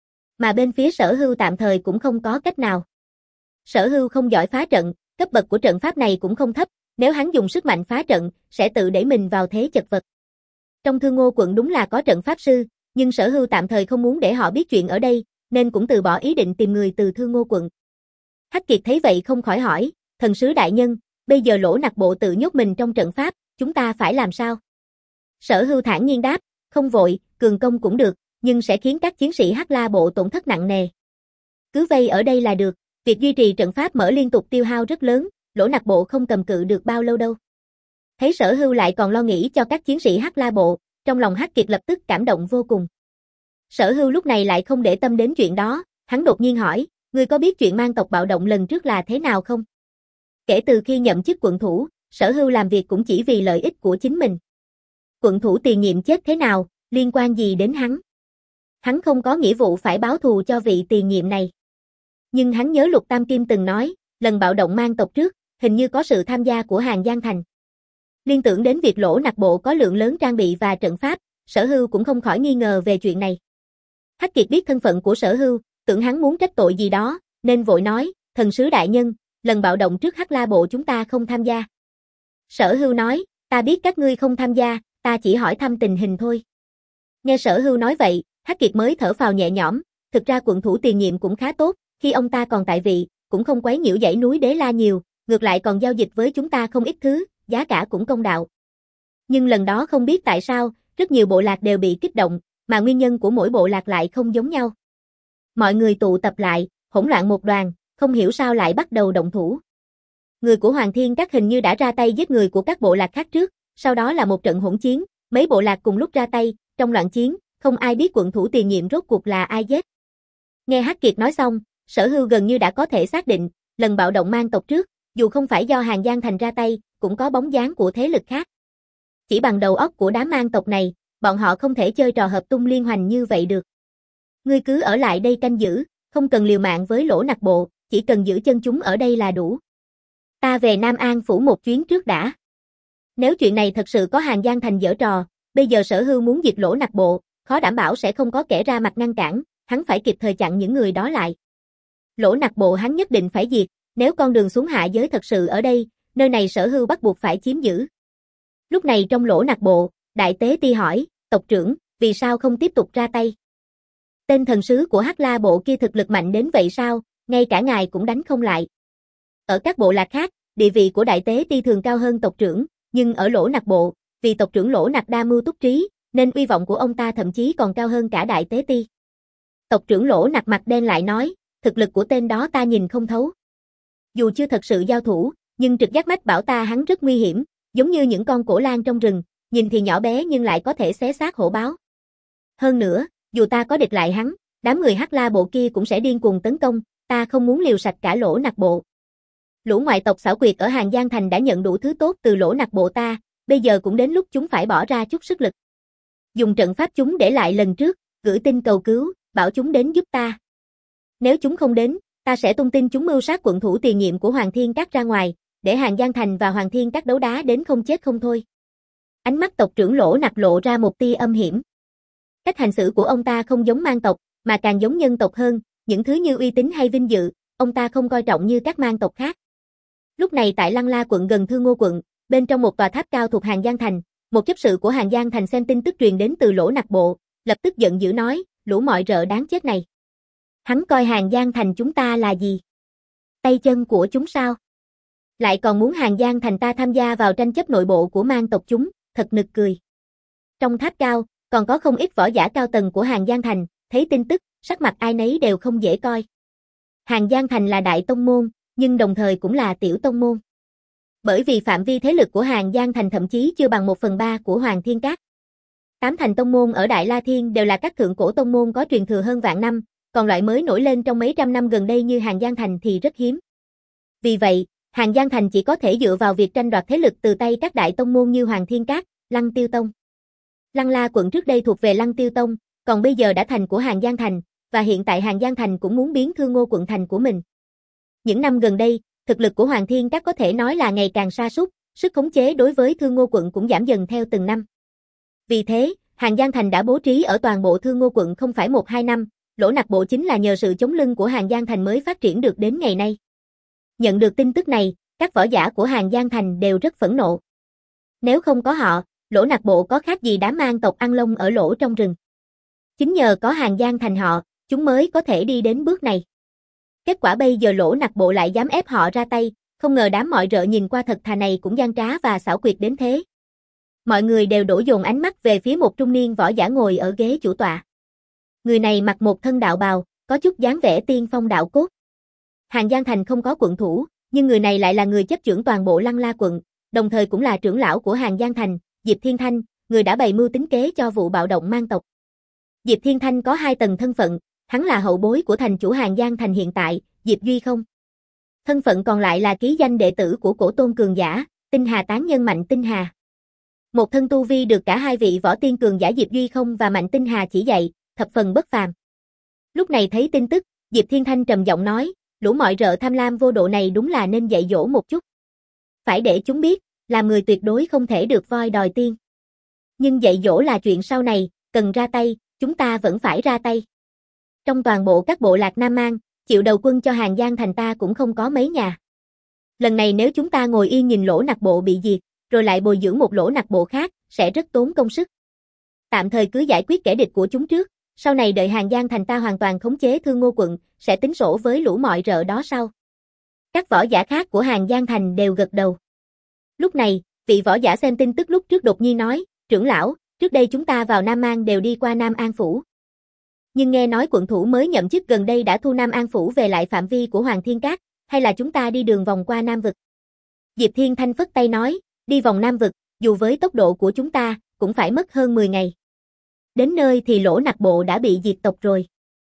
Mà bên phía Sở Hưu tạm thời cũng không có cách nào. Sở Hưu không giỏi phá trận, cấp bậc của trận pháp này cũng không thấp, nếu hắn dùng sức mạnh phá trận, sẽ tự đẩy mình vào thế chật vật. Trong Thương Ngô quận đúng là có trận pháp sư, nhưng Sở Hưu tạm thời không muốn để họ biết chuyện ở đây, nên cũng từ bỏ ý định tìm người từ Thương Ngô quận. Hắc Kiệt thấy vậy không khỏi hỏi, thần sứ đại nhân, bây giờ Lỗ Nặc Bộ tự nhốt mình trong trận pháp, chúng ta phải làm sao? Sở Hưu thản nhiên đáp, không vội, cường công cũng được, nhưng sẽ khiến các chiến sĩ Hắc La Bộ tổn thất nặng nề. Cứ vây ở đây là được, việc duy trì trận pháp mở liên tục tiêu hao rất lớn, Lỗ Nặc Bộ không cầm cự được bao lâu đâu. Thấy Sở Hưu lại còn lo nghĩ cho các chiến sĩ Hắc La Bộ, trong lòng Hắc Kiệt lập tức cảm động vô cùng. Sở Hưu lúc này lại không để tâm đến chuyện đó, hắn đột nhiên hỏi, ngươi có biết chuyện mang tộc bạo động lần trước là thế nào không? Kể từ khi nhậm chức quận thủ, Sở Hưu làm việc cũng chỉ vì lợi ích của chính mình. Quận thủ tiền nhiệm chết thế nào, liên quan gì đến hắn? Hắn không có nghĩa vụ phải báo thù cho vị tiền nhiệm này. Nhưng hắn nhớ Lục Tam Kim từng nói, lần bạo động mang tộc trước, hình như có sự tham gia của Hàng Giang Thành. Liên tưởng đến việc Lỗ Nặc Bộ có lượng lớn trang bị và trận pháp, Sở Hưu cũng không khỏi nghi ngờ về chuyện này. Hắc Kiệt biết thân phận của Sở Hưu, tưởng hắn muốn trách tội gì đó, nên vội nói, thần sứ đại nhân, lần bạo động trước Hắc La Bộ chúng ta không tham gia. Sở Hưu nói, ta biết các ngươi không tham gia, ta chỉ hỏi thăm tình hình thôi. Nghe Sở Hưu nói vậy, Hắc Kiệt mới thở phào nhẹ nhõm, thực ra quận thủ tiền nhiệm cũng khá tốt, khi ông ta còn tại vị, cũng không quấy nhiễu dãy núi Đế La nhiều, ngược lại còn giao dịch với chúng ta không ít thứ, giá cả cũng công đạo. Nhưng lần đó không biết tại sao, rất nhiều bộ lạc đều bị kích động, mà nguyên nhân của mỗi bộ lạc lại không giống nhau. Mọi người tụ tập lại, hỗn loạn một đoàn, không hiểu sao lại bắt đầu động thủ. Người của Hoàng Thiên Các hình như đã ra tay giết người của các bộ lạc khác trước, sau đó là một trận hỗn chiến, mấy bộ lạc cùng lúc ra tay, trong loạn chiến, không ai biết quận thủ tiền nhiệm rốt cuộc là ai giết. Nghe Hắc Kiệt nói xong, Sở Hưu gần như đã có thể xác định, lần bạo động mang tộc trước, dù không phải do Hàng Giang Thành ra tay, cũng có bóng dáng của thế lực khác. Chỉ bằng đầu óc của đám mang tộc này, bọn họ không thể chơi trò hợp tung liên hoành như vậy được. Ngươi cứ ở lại đây canh giữ, không cần liều mạng với Lỗ Nặc Bộ, chỉ cần giữ chân chúng ở đây là đủ. Ta về Nam An phủ một chuyến trước đã. Nếu chuyện này thật sự có Hàng Giang Thành giở trò, bây giờ Sở Hưu muốn diệt Lỗ Nặc Bộ, khó đảm bảo sẽ không có kẻ ra mặt ngăn cản, hắn phải kịp thời chặn những người đó lại. Lỗ Nặc Bộ hắn nhất định phải diệt, nếu con đường xuống hạ giới thật sự ở đây, nơi này Sở Hưu bắt buộc phải chiếm giữ. Lúc này trong Lỗ Nặc Bộ, Đại Tế Ti hỏi, tộc trưởng, vì sao không tiếp tục ra tay? Tên thần sứ của Hắc La Bộ kia thực lực mạnh đến vậy sao, ngay cả ngài cũng đánh không lại. Ở các bộ lạc khác, địa vị của Đại Tế Ti thường cao hơn tộc trưởng, nhưng ở Lỗ Nặc Bộ, vì tộc trưởng Lỗ Nặc đa mưu túc trí, nên uy vọng của ông ta thậm chí còn cao hơn cả Đại Tế Ti. Tộc trưởng Lỗ Nặc mặt đen lại nói, thực lực của tên đó ta nhìn không thấu. Dù chưa thật sự giao thủ, nhưng trực giác mách bảo ta hắn rất nguy hiểm, giống như những con cổ lang trong rừng, nhìn thì nhỏ bé nhưng lại có thể xé xác hổ báo. Hơn nữa, dù ta có địch lại hắn, đám người Hắc La Bộ kia cũng sẽ điên cuồng tấn công, ta không muốn liều sạch cả Lỗ Nặc Bộ. Lũ ngoại tộc xảo quyệt ở Hàng Giang Thành đã nhận đủ thứ tốt từ Lỗ Nặc Bộ ta, bây giờ cũng đến lúc chúng phải bỏ ra chút sức lực. Dùng trận pháp chúng để lại lần trước, gửi tin cầu cứu, bảo chúng đến giúp ta. Nếu chúng không đến, ta sẽ tung tin chúng mưu sát quận thủ tiền nhiệm của Hoàng Thiên Các ra ngoài, để Hàng Giang Thành và Hoàng Thiên Các đấu đá đến không chết không thôi. Ánh mắt tộc trưởng Lỗ Nặc lộ ra một tia âm hiểm. Cách hành xử của ông ta không giống mang tộc, mà càng giống nhân tộc hơn, những thứ như uy tín hay vinh dự, ông ta không coi trọng như các mang tộc khác. Lúc này tại Lăng La quận gần Thương Ngô quận, bên trong một tòa tháp cao thuộc Hàng Giang Thành, một chấp sự của Hàng Giang Thành xem tin tức truyền đến từ Lỗ Nặc Bộ, lập tức giận dữ nói, lũ mọi rợ đáng chết này. Hắn coi Hàng Giang Thành chúng ta là gì? Tay chân của chúng sao? Lại còn muốn Hàng Giang Thành ta tham gia vào tranh chấp nội bộ của mang tộc chúng, thật nực cười. Trong tháp cao, còn có không ít võ giả cao tầng của Hàng Giang Thành, thấy tin tức, sắc mặt ai nấy đều không dễ coi. Hàng Giang Thành là đại tông môn, nhưng đồng thời cũng là tiểu tông môn. Bởi vì phạm vi thế lực của Hàng Giang Thành thậm chí chưa bằng một phần ba của Hoàng Thiên Các. Tám thành tông môn ở Đại La Thiên đều là các thượng cổ tông môn có truyền thừa hơn vạn năm, còn loại mới nổi lên trong mấy trăm năm gần đây như Hàng Giang Thành thì rất hiếm. Vì vậy, Hàng Giang Thành chỉ có thể dựa vào việc tranh đoạt thế lực từ tay các đại tông môn như Hoàng Thiên Các, Lăng Tiêu Tông. Lăng La quận trước đây thuộc về Lăng Tiêu Tông, còn bây giờ đã thành của Hàng Giang Thành, và hiện tại Hàng Giang Thành cũng muốn biến Thương Ngô quận thành của mình. Những năm gần đây, Thực lực của Hoàng Thiên Các có thể nói là ngày càng sa sút, sức khống chế đối với Thương Ngô quận cũng giảm dần theo từng năm. Vì thế, Hàng Giang Thành đã bố trí ở toàn bộ Thương Ngô quận không phải một hai năm, Lỗ Nặc Bộ chính là nhờ sự chống lưng của Hàng Giang Thành mới phát triển được đến ngày nay. Nhận được tin tức này, các võ giả của Hàng Giang Thành đều rất phẫn nộ. Nếu không có họ, Lỗ Nặc Bộ có khác gì đám mang tộc ăn lông ở lỗ trong rừng. Chính nhờ có Hàng Giang Thành họ, chúng mới có thể đi đến bước này. Kết quả bây giờ Lỗ Nặc Bộ lại dám ép họ ra tay, không ngờ đám mọi rợ nhìn qua thật thà này cũng gian trá và xảo quyệt đến thế. Mọi người đều đổ dồn ánh mắt về phía một trung niên võ giả ngồi ở ghế chủ tọa. Người này mặc một thân đạo bào, có chút dáng vẻ tiên phong đạo cốt. Hàng Giang Thành không có quận thủ, nhưng người này lại là người chấp trưởng toàn bộ Lăng La quận, đồng thời cũng là trưởng lão của Hàng Giang Thành, Diệp Thiên Thanh, người đã bày mưu tính kế cho vụ bạo động mang tộc. Diệp Thiên Thanh có hai tầng thân phận, hắn là hậu bối của thành chủ Hàng Giang Thành hiện tại, Diệp Duy Không. Thân phận còn lại là ký danh đệ tử của cổ tôn cường giả, Tinh Hà tán nhân Mạnh Tinh Hà. Một thân tu vi được cả hai vị võ tiên cường giả Diệp Duy Không và Mạnh Tinh Hà chỉ dạy, thập phần bất phàm. Lúc này thấy tin tức, Diệp Thiên Thanh trầm giọng nói, lũ mọi rợ tham lam vô độ này đúng là nên dạy dỗ một chút. Phải để chúng biết, làm người tuyệt đối không thể được voi đòi tiên. Nhưng dạy dỗ là chuyện sau này, cần ra tay, chúng ta vẫn phải ra tay. Trong toàn bộ các bộ lạc Nam Mang, chịu đầu quân cho Hàng Giang Thành ta cũng không có mấy nhà. Lần này nếu chúng ta ngồi yên nhìn Lỗ Nặc Bộ bị diệt, rồi lại bồi dưỡng một Lỗ Nặc Bộ khác, sẽ rất tốn công sức. Tạm thời cứ giải quyết kẻ địch của chúng trước, sau này đợi Hàng Giang Thành ta hoàn toàn khống chế Thương Ngô quận, sẽ tính sổ với lũ mọi rợ đó sau. Các võ giả khác của Hàng Giang Thành đều gật đầu. Lúc này, vị võ giả xem tin tức lúc trước đột nhiên nói, trưởng lão, trước đây chúng ta vào Nam An đều đi qua Nam An Phủ. Nhưng nghe nói quận thủ mới nhậm chức gần đây đã thu Nam An Phủ về lại phạm vi của Hoàng Thiên Các, hay là chúng ta đi đường vòng qua Nam Vực? Diệp Thiên Thanh phất tay nói, đi vòng Nam Vực, dù với tốc độ của chúng ta, cũng phải mất hơn mười ngày. Đến nơi thì Lỗ Nặc Bộ đã bị diệt tộc rồi.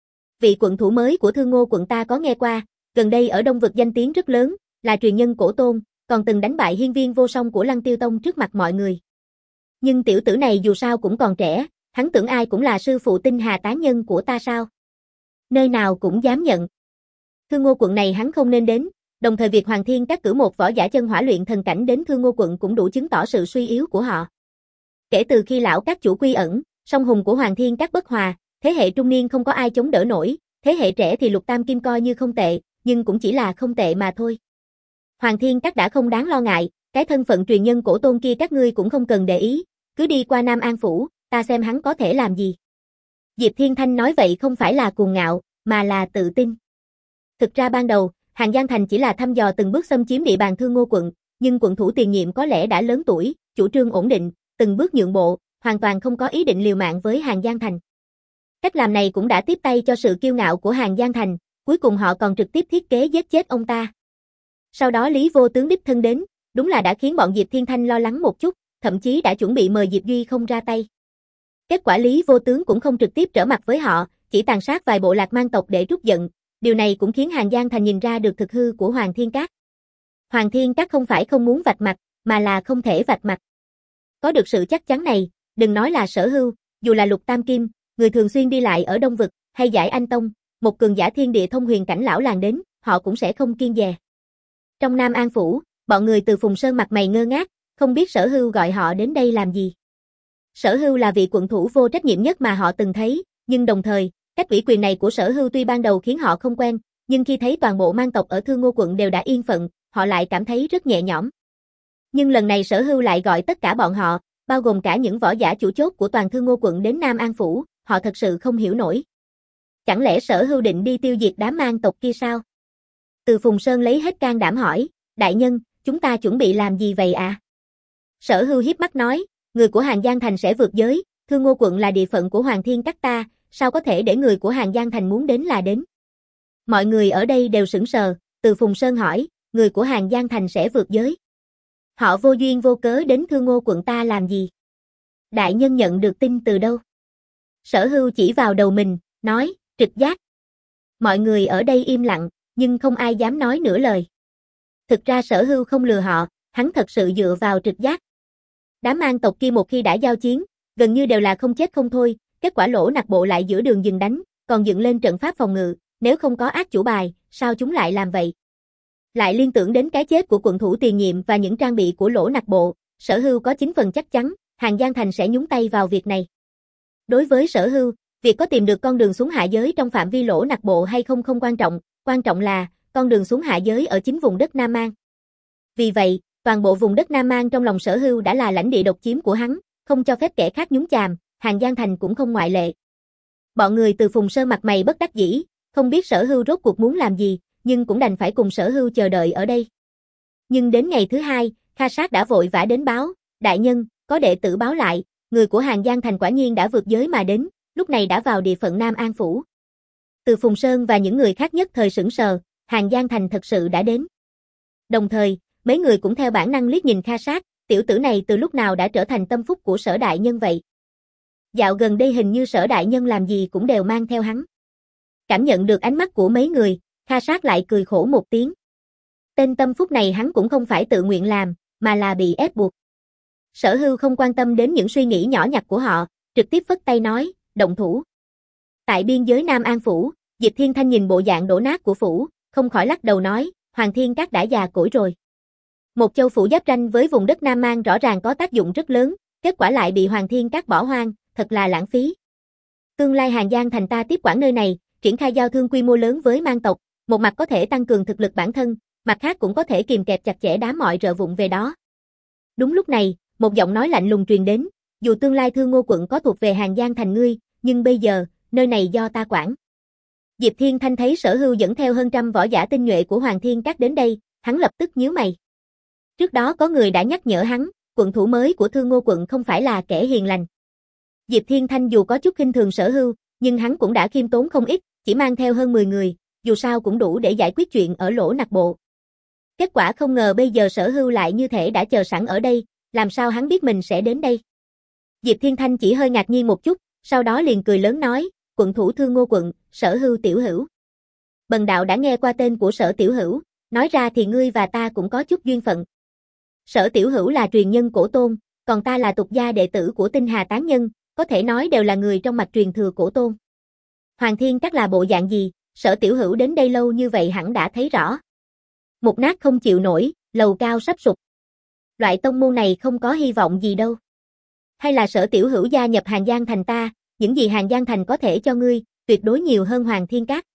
Vị quận thủ mới của Thương Ngô quận ta có nghe qua, gần đây ở Đông Vực danh tiếng rất lớn, là truyền nhân cổ tôn, còn từng đánh bại hiên viên vô song của Lăng Tiêu Tông trước mặt mọi người. Nhưng tiểu tử này dù sao cũng còn trẻ, hắn tưởng ai cũng là sư phụ Tinh Hà tán nhân của ta sao? Nơi nào cũng dám nhận. Thương Ngô quận này hắn không nên đến, đồng thời việc Hoàng Thiên Các cử một võ giả chân hỏa luyện thần cảnh đến Thương Ngô quận cũng đủ chứng tỏ sự suy yếu của họ. Kể từ khi lão các chủ quy ẩn, song hùng của Hoàng Thiên Các bất hòa, thế hệ trung niên không có ai chống đỡ nổi, thế hệ trẻ thì Lục Tam Kim coi như không tệ, nhưng cũng chỉ là không tệ mà thôi. Hoàng Thiên Các đã không đáng lo ngại, cái thân phận truyền nhân cổ tôn kia các ngươi cũng không cần để ý, cứ đi qua Nam An Phủ, ta xem hắn có thể làm gì. Diệp Thiên Thanh nói vậy không phải là cuồng ngạo, mà là tự tin. Thực ra ban đầu, Hàng Giang Thành chỉ là thăm dò từng bước xâm chiếm địa bàn Thương Ngô quận, nhưng quận thủ tiền nhiệm có lẽ đã lớn tuổi, chủ trương ổn định, từng bước nhượng bộ, hoàn toàn không có ý định liều mạng với Hàng Giang Thành. Cách làm này cũng đã tiếp tay cho sự kiêu ngạo của Hàng Giang Thành, cuối cùng họ còn trực tiếp thiết kế giết chết ông ta. Sau đó Lý Vô Tướng đích thân đến, đúng là đã khiến bọn Diệp Thiên Thanh lo lắng một chút, thậm chí đã chuẩn bị mời Diệp Duy Không ra tay. Kết quả Lý Vô Tướng cũng không trực tiếp trở mặt với họ, chỉ tàn sát vài bộ lạc mang tộc để trút giận, điều này cũng khiến Hàng Giang Thành nhìn ra được thực hư của Hoàng Thiên Các. Hoàng Thiên Các không phải không muốn vạch mặt, mà là không thể vạch mặt. Có được sự chắc chắn này, đừng nói là Sở Hưu, dù là Lục Tam Kim, người thường xuyên đi lại ở Đông Vực, hay Giải Anh Tông, một cường giả thiên địa thông huyền cảnh lão làng đến, họ cũng sẽ không kiêng dè. Trong Nam An Phủ, bọn người từ Phùng Sơn mặt mày ngơ ngác, không biết Sở Hưu gọi họ đến đây làm gì. Sở Hưu là vị quận thủ vô trách nhiệm nhất mà họ từng thấy, nhưng đồng thời, cách ủy quyền này của Sở Hưu tuy ban đầu khiến họ không quen, nhưng khi thấy toàn bộ mang tộc ở Thương Ngô quận đều đã yên phận, họ lại cảm thấy rất nhẹ nhõm. Nhưng lần này Sở Hưu lại gọi tất cả bọn họ, bao gồm cả những võ giả chủ chốt của toàn Thương Ngô quận đến Nam An Phủ, họ thật sự không hiểu nổi. Chẳng lẽ Sở Hưu định đi tiêu diệt đám mang tộc kia sao? Từ Phùng Sơn lấy hết can đảm hỏi, đại nhân, chúng ta chuẩn bị làm gì vậy à? Sở Hưu hiếp mắt nói, người của Hàng Giang Thành sẽ vượt giới, Thương Ngô quận là địa phận của Hoàng Thiên Các ta, sao có thể để người của Hàng Giang Thành muốn đến là đến? Mọi người ở đây đều sững sờ, Từ Phùng Sơn hỏi, người của Hàng Giang Thành sẽ vượt giới. Họ vô duyên vô cớ đến Thương Ngô quận ta làm gì? Đại nhân nhận được tin từ đâu? Sở Hưu chỉ vào đầu mình, nói, trực giác. Mọi người ở đây im lặng, nhưng không ai dám nói nửa lời. Thực ra Sở Hưu không lừa họ, hắn thật sự dựa vào trực giác. Đám mang tộc kia một khi đã giao chiến, gần như đều là không chết không thôi, kết quả Lỗ Nặc Bộ lại giữa đường dừng đánh, còn dựng lên trận pháp phòng ngự, nếu không có ác chủ bài, sao chúng lại làm vậy? Lại liên tưởng đến cái chết của quận thủ tiền nhiệm và những trang bị của Lỗ Nặc Bộ, Sở Hưu có chín phần chắc chắn, Hàn Giang Thành sẽ nhúng tay vào việc này. Đối với Sở Hưu, việc có tìm được con đường xuống hạ giới trong phạm vi Lỗ Nặc Bộ hay không không quan trọng, quan trọng là con đường xuống hạ giới ở chính vùng đất Nam Mang. Vì vậy, toàn bộ vùng đất Nam Mang trong lòng Sở Hưu đã là lãnh địa độc chiếm của hắn, không cho phép kẻ khác nhúng chàm, Hàn Giang Thành cũng không ngoại lệ. Bọn người từ Phùng Sơn mặt mày bất đắc dĩ, không biết Sở Hưu rốt cuộc muốn làm gì, nhưng cũng đành phải cùng Sở Hưu chờ đợi ở đây. Nhưng đến ngày thứ hai, Kha Sát đã vội vã đến báo, đại nhân, có đệ tử báo lại, người của Hàn Giang Thành quả nhiên đã vượt giới mà đến, lúc này đã vào địa phận Nam An Phủ. Từ Phùng Sơn và những người khác nhất thời sững sờ, Hàn Giang Thành thật sự đã đến. Đồng thời, mấy người cũng theo bản năng liếc nhìn Kha Sát, tiểu tử này từ lúc nào đã trở thành tâm phúc của Sở đại nhân vậy. Dạo gần đây hình như Sở đại nhân làm gì cũng đều mang theo hắn. Cảm nhận được ánh mắt của mấy người, Kha Sát lại cười khổ một tiếng. Tên tâm phúc này hắn cũng không phải tự nguyện làm, mà là bị ép buộc. Sở Hưu không quan tâm đến những suy nghĩ nhỏ nhặt của họ, trực tiếp phất tay nói, động thủ. Tại biên giới Nam An Phủ, Diệp Thiên Thanh nhìn bộ dạng đổ nát của phủ, không khỏi lắc đầu nói, Hoàng Thiên Các đã già cỗi rồi. Một châu phủ giáp ranh với vùng đất Nam Mang rõ ràng có tác dụng rất lớn, kết quả lại bị Hoàng Thiên Các bỏ hoang, thật là lãng phí. Tương lai Hàn Giang Thành ta tiếp quản nơi này, triển khai giao thương quy mô lớn với Mang tộc, một mặt có thể tăng cường thực lực bản thân, mặt khác cũng có thể kìm kẹp chặt chẽ đám mọi rợ vụn về đó. Đúng lúc này, một giọng nói lạnh lùng truyền đến, dù tương lai Thương Ngô quận có thuộc về Hàn Giang Thành ngươi, nhưng bây giờ, nơi này do ta quản. Diệp Thiên Thanh thấy Sở Hưu dẫn theo hơn trăm võ giả tinh nhuệ của Hoàng Thiên Các đến đây, hắn lập tức nhíu mày. Trước đó có người đã nhắc nhở hắn, quận thủ mới của Thương Ngô quận không phải là kẻ hiền lành. Diệp Thiên Thanh dù có chút khinh thường Sở Hưu, nhưng hắn cũng đã khiêm tốn không ít, chỉ mang theo hơn mười người, dù sao cũng đủ để giải quyết chuyện ở Lỗ Nặc Bộ. Kết quả không ngờ bây giờ Sở Hưu lại như thể đã chờ sẵn ở đây, làm sao hắn biết mình sẽ đến đây. Diệp Thiên Thanh chỉ hơi ngạc nhiên một chút, sau đó liền cười lớn nói, quận thủ Thương Ngô quận, Sở Hưu tiểu hữu. Bần đạo đã nghe qua tên của Sở tiểu hữu, nói ra thì ngươi và ta cũng có chút duyên phận. Sở tiểu hữu là truyền nhân Cổ Tôn, còn ta là tục gia đệ tử của Tinh Hà Tán Nhân, có thể nói đều là người trong mạch truyền thừa Cổ Tôn. Hoàng Thiên Các là bộ dạng gì, Sở tiểu hữu đến đây lâu như vậy hẳn đã thấy rõ. Mục nát không chịu nổi, lầu cao sắp sụp. Loại tông môn này không có hy vọng gì đâu. Hay là Sở tiểu hữu gia nhập Hàn Giang Thành ta, những gì Hàn Giang Thành có thể cho ngươi, tuyệt đối nhiều hơn Hoàng Thiên Các.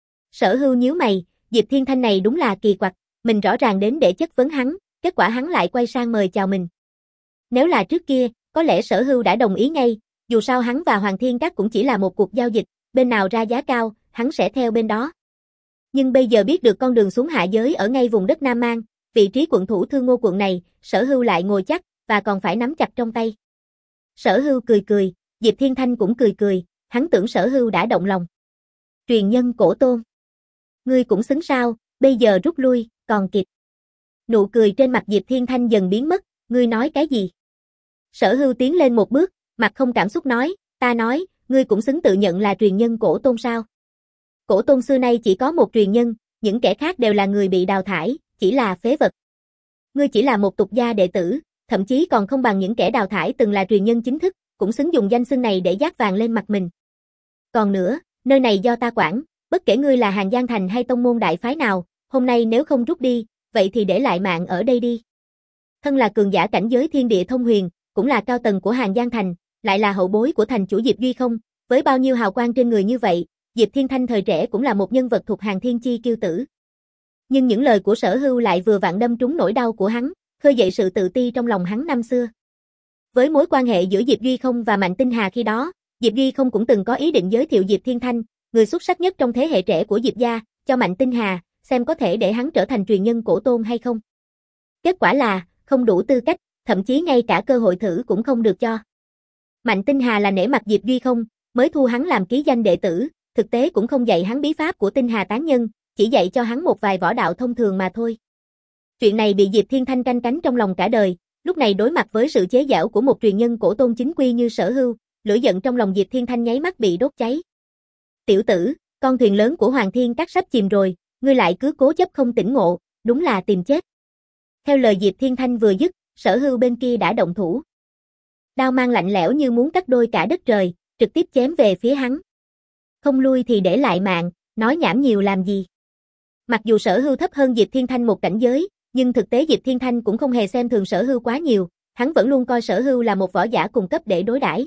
Sở Hưu nhíu mày, Diệp Thiên Thanh này đúng là kỳ quặc, mình rõ ràng đến để chất vấn hắn, kết quả hắn lại quay sang mời chào mình. Nếu là trước kia, có lẽ Sở Hưu đã đồng ý ngay, dù sao hắn và Hoàng Thiên Các cũng chỉ là một cuộc giao dịch, bên nào ra giá cao, hắn sẽ theo bên đó. Nhưng bây giờ biết được con đường xuống hạ giới ở ngay vùng đất Nam Mang, vị trí quận thủ Thương Ngô quận này, Sở Hưu lại ngồi chắc, và còn phải nắm chặt trong tay. Sở Hưu cười cười, Diệp Thiên Thanh cũng cười cười, hắn tưởng Sở Hưu đã động lòng. Truyền nhân Cổ Tôn. Ngươi cũng xứng sao, bây giờ rút lui, còn kịp. Nụ cười trên mặt Diệp Thiên Thanh dần biến mất, ngươi nói cái gì? Sở Hưu tiến lên một bước, mặt không cảm xúc nói, ta nói, ngươi cũng xứng tự nhận là truyền nhân Cổ Tôn sao? Cổ Tôn xưa nay chỉ có một truyền nhân, những kẻ khác đều là người bị đào thải, chỉ là phế vật. Ngươi chỉ là một tục gia đệ tử, thậm chí còn không bằng những kẻ đào thải từng là truyền nhân chính thức, cũng xứng dùng danh xưng này để dát vàng lên mặt mình. Còn nữa, nơi này do ta quản, bất kể ngươi là Hàn Giang Thành hay tông môn đại phái nào, hôm nay nếu không rút đi, vậy thì để lại mạng ở đây đi. Thân là cường giả cảnh giới thiên địa thông huyền, cũng là cao tầng của Hàn Giang Thành, lại là hậu bối của thành chủ Diệp Duy Không, với bao nhiêu hào quang trên người như vậy, Diệp Thiên Thanh thời trẻ cũng là một nhân vật thuộc hàng thiên chi kiêu tử. Nhưng những lời của Sở Hưu lại vừa vặn đâm trúng nỗi đau của hắn, khơi dậy sự tự ti trong lòng hắn năm xưa. Với mối quan hệ giữa Diệp Duy Không và Mạnh Tinh Hà khi đó, Diệp Duy Không cũng từng có ý định giới thiệu Diệp Thiên Thanh, người xuất sắc nhất trong thế hệ trẻ của Diệp gia, cho Mạnh Tinh Hà, xem có thể để hắn trở thành truyền nhân Cổ Tôn hay không. Kết quả là, không đủ tư cách, thậm chí ngay cả cơ hội thử cũng không được cho. Mạnh Tinh Hà là nể mặt Diệp Duy Không, mới thu hắn làm ký danh đệ tử, thực tế cũng không dạy hắn bí pháp của Tinh Hà Tán Nhân, chỉ dạy cho hắn một vài võ đạo thông thường mà thôi. Chuyện này bị Diệp Thiên Thanh canh cánh trong lòng cả đời, lúc này đối mặt với sự chế giễu của một truyền nhân Cổ Tôn chính quy như Sở Hưu, lửa giận trong lòng Diệp Thiên Thanh nháy mắt bị đốt cháy. Tiểu tử, con thuyền lớn của Hoàng Thiên Các sắp chìm rồi, ngươi lại cứ cố chấp không tỉnh ngộ, đúng là tìm chết. Theo lời Diệp Thiên Thanh vừa dứt, Sở Hưu bên kia đã động thủ. Đao mang lạnh lẽo như muốn cắt đôi cả đất trời, trực tiếp chém về phía hắn. Không lui thì để lại mạng, nói nhảm nhiều làm gì. Mặc dù Sở Hưu thấp hơn Diệp Thiên Thanh một cảnh giới, nhưng thực tế Diệp Thiên Thanh cũng không hề xem thường Sở Hưu quá nhiều, hắn vẫn luôn coi Sở Hưu là một võ giả cùng cấp để đối đãi.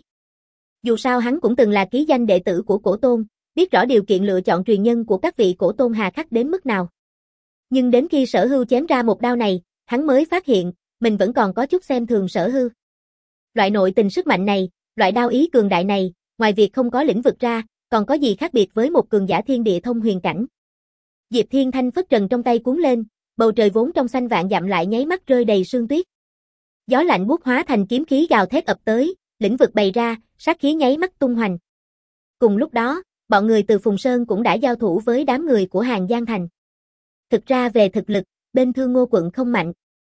Dù sao hắn cũng từng là ký danh đệ tử của Cổ Tôn, biết rõ điều kiện lựa chọn truyền nhân của các vị Cổ Tôn hà khắc đến mức nào. Nhưng đến khi Sở Hưu chém ra một đao này, hắn mới phát hiện, mình vẫn còn có chút xem thường Sở Hưu. Loại nội tình sức mạnh này, loại đao ý cường đại này, ngoài việc không có lĩnh vực ra, còn có gì khác biệt với một cường giả thiên địa thông huyền cảnh. Diệp Thiên Thanh phất trần trong tay cuốn lên, bầu trời vốn trong xanh vạn dặm lại nháy mắt rơi đầy sương tuyết. Gió lạnh buốt hóa thành kiếm khí gào thét ập tới, lĩnh vực bày ra, sát khí nháy mắt tung hoành. Cùng lúc đó, bọn người từ Phùng Sơn cũng đã giao thủ với đám người của Hàng Giang Thành. Thực ra về thực lực, bên Thương Ngô quận không mạnh.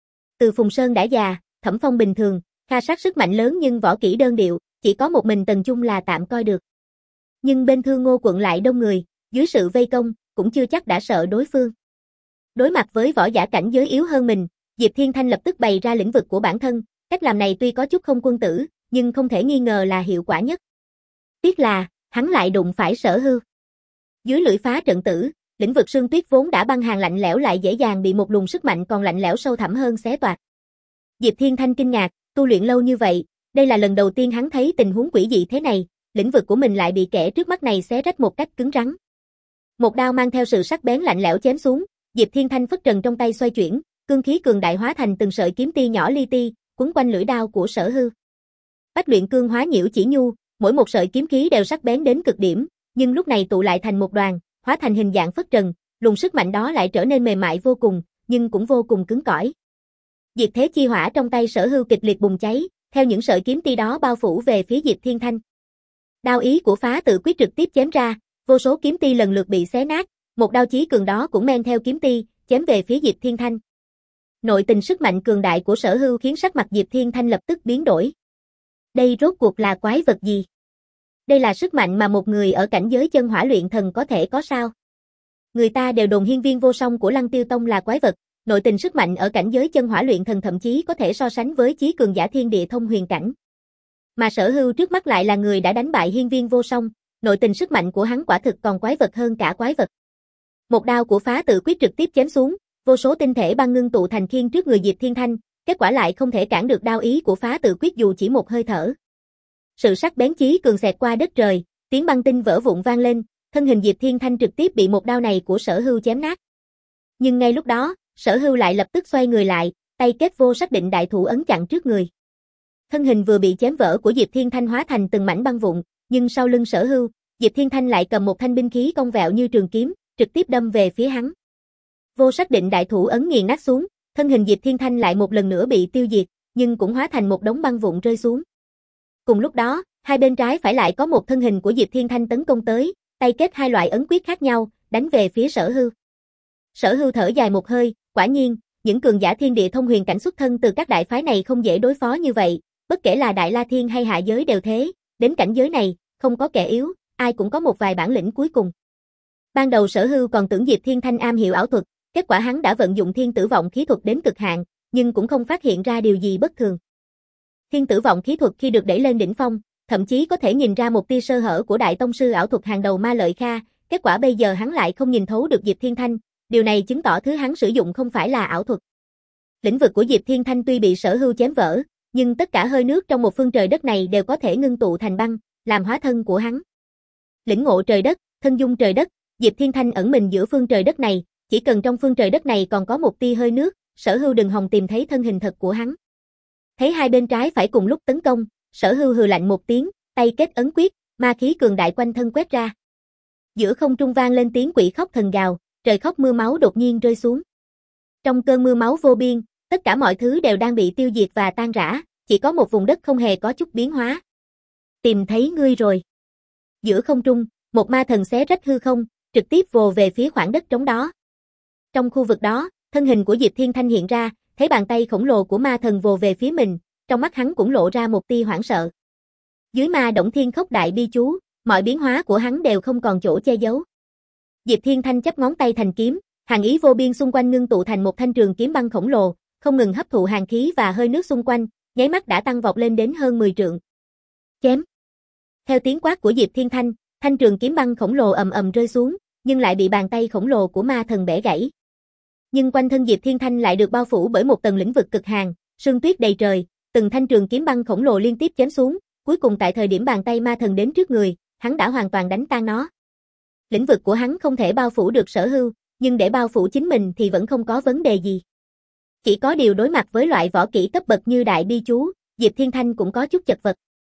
Từ Phùng Sơn đã già, Thẩm Phong bình thường, Kha Sát sức mạnh lớn nhưng võ kỹ đơn điệu, chỉ có một mình Tần Chung là tạm coi được. Nhưng bên Thương Ngô quận lại đông người, dưới sự vây công, cũng chưa chắc đã sợ đối phương. Đối mặt với võ giả cảnh giới yếu hơn mình, Diệp Thiên Thanh lập tức bày ra lĩnh vực của bản thân, cách làm này tuy có chút không quân tử, nhưng không thể nghi ngờ là hiệu quả nhất. Tiếc là, hắn lại đụng phải Sở Hưu. Dưới lưỡi phá trận tử, lĩnh vực sương tuyết vốn đã băng hàn lạnh lẽo lại dễ dàng bị một luồng sức mạnh còn lạnh lẽo sâu thẳm hơn xé toạc. Diệp Thiên Thanh kinh ngạc, tu luyện lâu như vậy, đây là lần đầu tiên hắn thấy tình huống quỷ dị thế này, lĩnh vực của mình lại bị kẻ trước mắt này xé rách một cách cứng rắn. Một đao mang theo sự sắc bén lạnh lẽo chém xuống, Diệp Thiên Thanh phất trần trong tay xoay chuyển, cương khí cường đại hóa thành từng sợi kiếm ti nhỏ li ti, quấn quanh lưỡi đao của Sở Hưu. Bách luyện cương hóa nhiễu chỉ nhu, mỗi một sợi kiếm khí đều sắc bén đến cực điểm, nhưng lúc này tụ lại thành một đoàn, hóa thành hình dạng phất trần, luồng sức mạnh đó lại trở nên mềm mại vô cùng, nhưng cũng vô cùng cứng cỏi. Diệt thế chi hỏa trong tay Sở Hưu kịch liệt bùng cháy, theo những sợi kiếm ti đó bao phủ về phía Diệp Thiên Thanh. Đao ý của phá tự quyết trực tiếp chém ra, vô số kiếm ti lần lượt bị xé nát, một đao chí cường đó cũng men theo kiếm ti, chém về phía Diệp Thiên Thanh. Nội tình sức mạnh cường đại của Sở Hưu khiến sắc mặt Diệp Thiên Thanh lập tức biến đổi. Đây rốt cuộc là quái vật gì? Đây là sức mạnh mà một người ở cảnh giới chân hỏa luyện thần có thể có sao? Người ta đều đồn hiên viên vô song của Lăng Tiêu Tông là quái vật, nội tình sức mạnh ở cảnh giới chân hỏa luyện thần thậm chí có thể so sánh với chí cường giả thiên địa thông huyền cảnh. Mà Sở Hưu trước mắt lại là người đã đánh bại hiên viên vô song, nội tình sức mạnh của hắn quả thực còn quái vật hơn cả quái vật. Một đao của phá tự quyết trực tiếp chém xuống, vô số tinh thể băng ngưng tụ thành khiên trước người Diệp Thiên Thanh, kết quả lại không thể cản được đao ý của phá tự quyết dù chỉ một hơi thở. Sự sắc bén chí cường xẹt qua đất trời, tiếng băng tinh vỡ vụn vang lên, thân hình Diệp Thiên Thanh trực tiếp bị một đao này của Sở Hưu chém nát. Nhưng ngay lúc đó, Sở Hưu lại lập tức xoay người lại, tay kết vô sắc định đại thủ ấn chặn trước người. Thân hình vừa bị chém vỡ của Diệp Thiên Thanh hóa thành từng mảnh băng vụn, nhưng sau lưng Sở Hưu, Diệp Thiên Thanh lại cầm một thanh binh khí cong vẹo như trường kiếm, trực tiếp đâm về phía hắn. Vô sắc định đại thủ ấn nghiền nát xuống, thân hình Diệp Thiên Thanh lại một lần nữa bị tiêu diệt, nhưng cũng hóa thành một đống băng vụn rơi xuống. Cùng lúc đó, hai bên trái phải lại có một thân hình của Diệp Thiên Thanh tấn công tới, tay kết hai loại ấn quyết khác nhau, đánh về phía Sở Hưu. Sở Hưu thở dài một hơi, quả nhiên, những cường giả thiên địa thông huyền cảnh xuất thân từ các đại phái này không dễ đối phó như vậy, bất kể là Đại La Thiên hay hạ giới đều thế, đến cảnh giới này, không có kẻ yếu, ai cũng có một vài bản lĩnh cuối cùng. Ban đầu Sở Hưu còn tưởng Diệp Thiên Thanh am hiểu ảo thuật, kết quả hắn đã vận dụng thiên tử vọng khí thuật đến cực hạn, nhưng cũng không phát hiện ra điều gì bất thường. Thiên tử vọng khí thuật khi được đẩy lên đỉnh phong, thậm chí có thể nhìn ra một tia sơ hở của đại tông sư ảo thuật hàng đầu Ma Lợi Kha, kết quả bây giờ hắn lại không nhìn thấu được Diệp Thiên Thanh, điều này chứng tỏ thứ hắn sử dụng không phải là ảo thuật. Lĩnh vực của Diệp Thiên Thanh tuy bị Sở Hưu chém vỡ, nhưng tất cả hơi nước trong một phương trời đất này đều có thể ngưng tụ thành băng, làm hóa thân của hắn. Lĩnh ngộ trời đất, thân dung trời đất, Diệp Thiên Thanh ẩn mình giữa phương trời đất này, chỉ cần trong phương trời đất này còn có một tia hơi nước, Sở Hưu đừng hòng tìm thấy thân hình thật của hắn. Thấy hai bên trái phải cùng lúc tấn công, Sở Hưu hừ lạnh một tiếng, tay kết ấn quyết, ma khí cường đại quanh thân quét ra. Giữa không trung vang lên tiếng quỷ khóc thần gào, trời khóc mưa máu đột nhiên rơi xuống. Trong cơn mưa máu vô biên, tất cả mọi thứ đều đang bị tiêu diệt và tan rã, chỉ có một vùng đất không hề có chút biến hóa. Tìm thấy ngươi rồi. Giữa không trung, một ma thần xé rách hư không, trực tiếp vồ về phía khoảng đất trống đó. Trong khu vực đó, thân hình của Diệp Thiên Thanh hiện ra, thấy bàn tay khổng lồ của ma thần vồ về phía mình, trong mắt hắn cũng lộ ra một tia hoảng sợ. Dưới ma động thiên khốc đại bi chú, mọi biến hóa của hắn đều không còn chỗ che giấu. Diệp Thiên Thanh chắp ngón tay thành kiếm, hàn ý vô biên xung quanh ngưng tụ thành một thanh trường kiếm băng khổng lồ, không ngừng hấp thụ hàn khí và hơi nước xung quanh, nháy mắt đã tăng vọt lên đến hơn mười trượng. Chém. Theo tiếng quát của Diệp Thiên Thanh, thanh trường kiếm băng khổng lồ ầm ầm rơi xuống, nhưng lại bị bàn tay khổng lồ của ma thần bẻ gãy. Nhưng quanh thân Diệp Thiên Thanh lại được bao phủ bởi một tầng lĩnh vực cực hàn, sương tuyết đầy trời, từng thanh trường kiếm băng khổng lồ liên tiếp chém xuống, cuối cùng tại thời điểm bàn tay ma thần đến trước người, hắn đã hoàn toàn đánh tan nó. Lĩnh vực của hắn không thể bao phủ được Sở Hưu, nhưng để bao phủ chính mình thì vẫn không có vấn đề gì. Chỉ có điều đối mặt với loại võ kỹ cấp bậc như Đại Bi Chú, Diệp Thiên Thanh cũng có chút chật vật.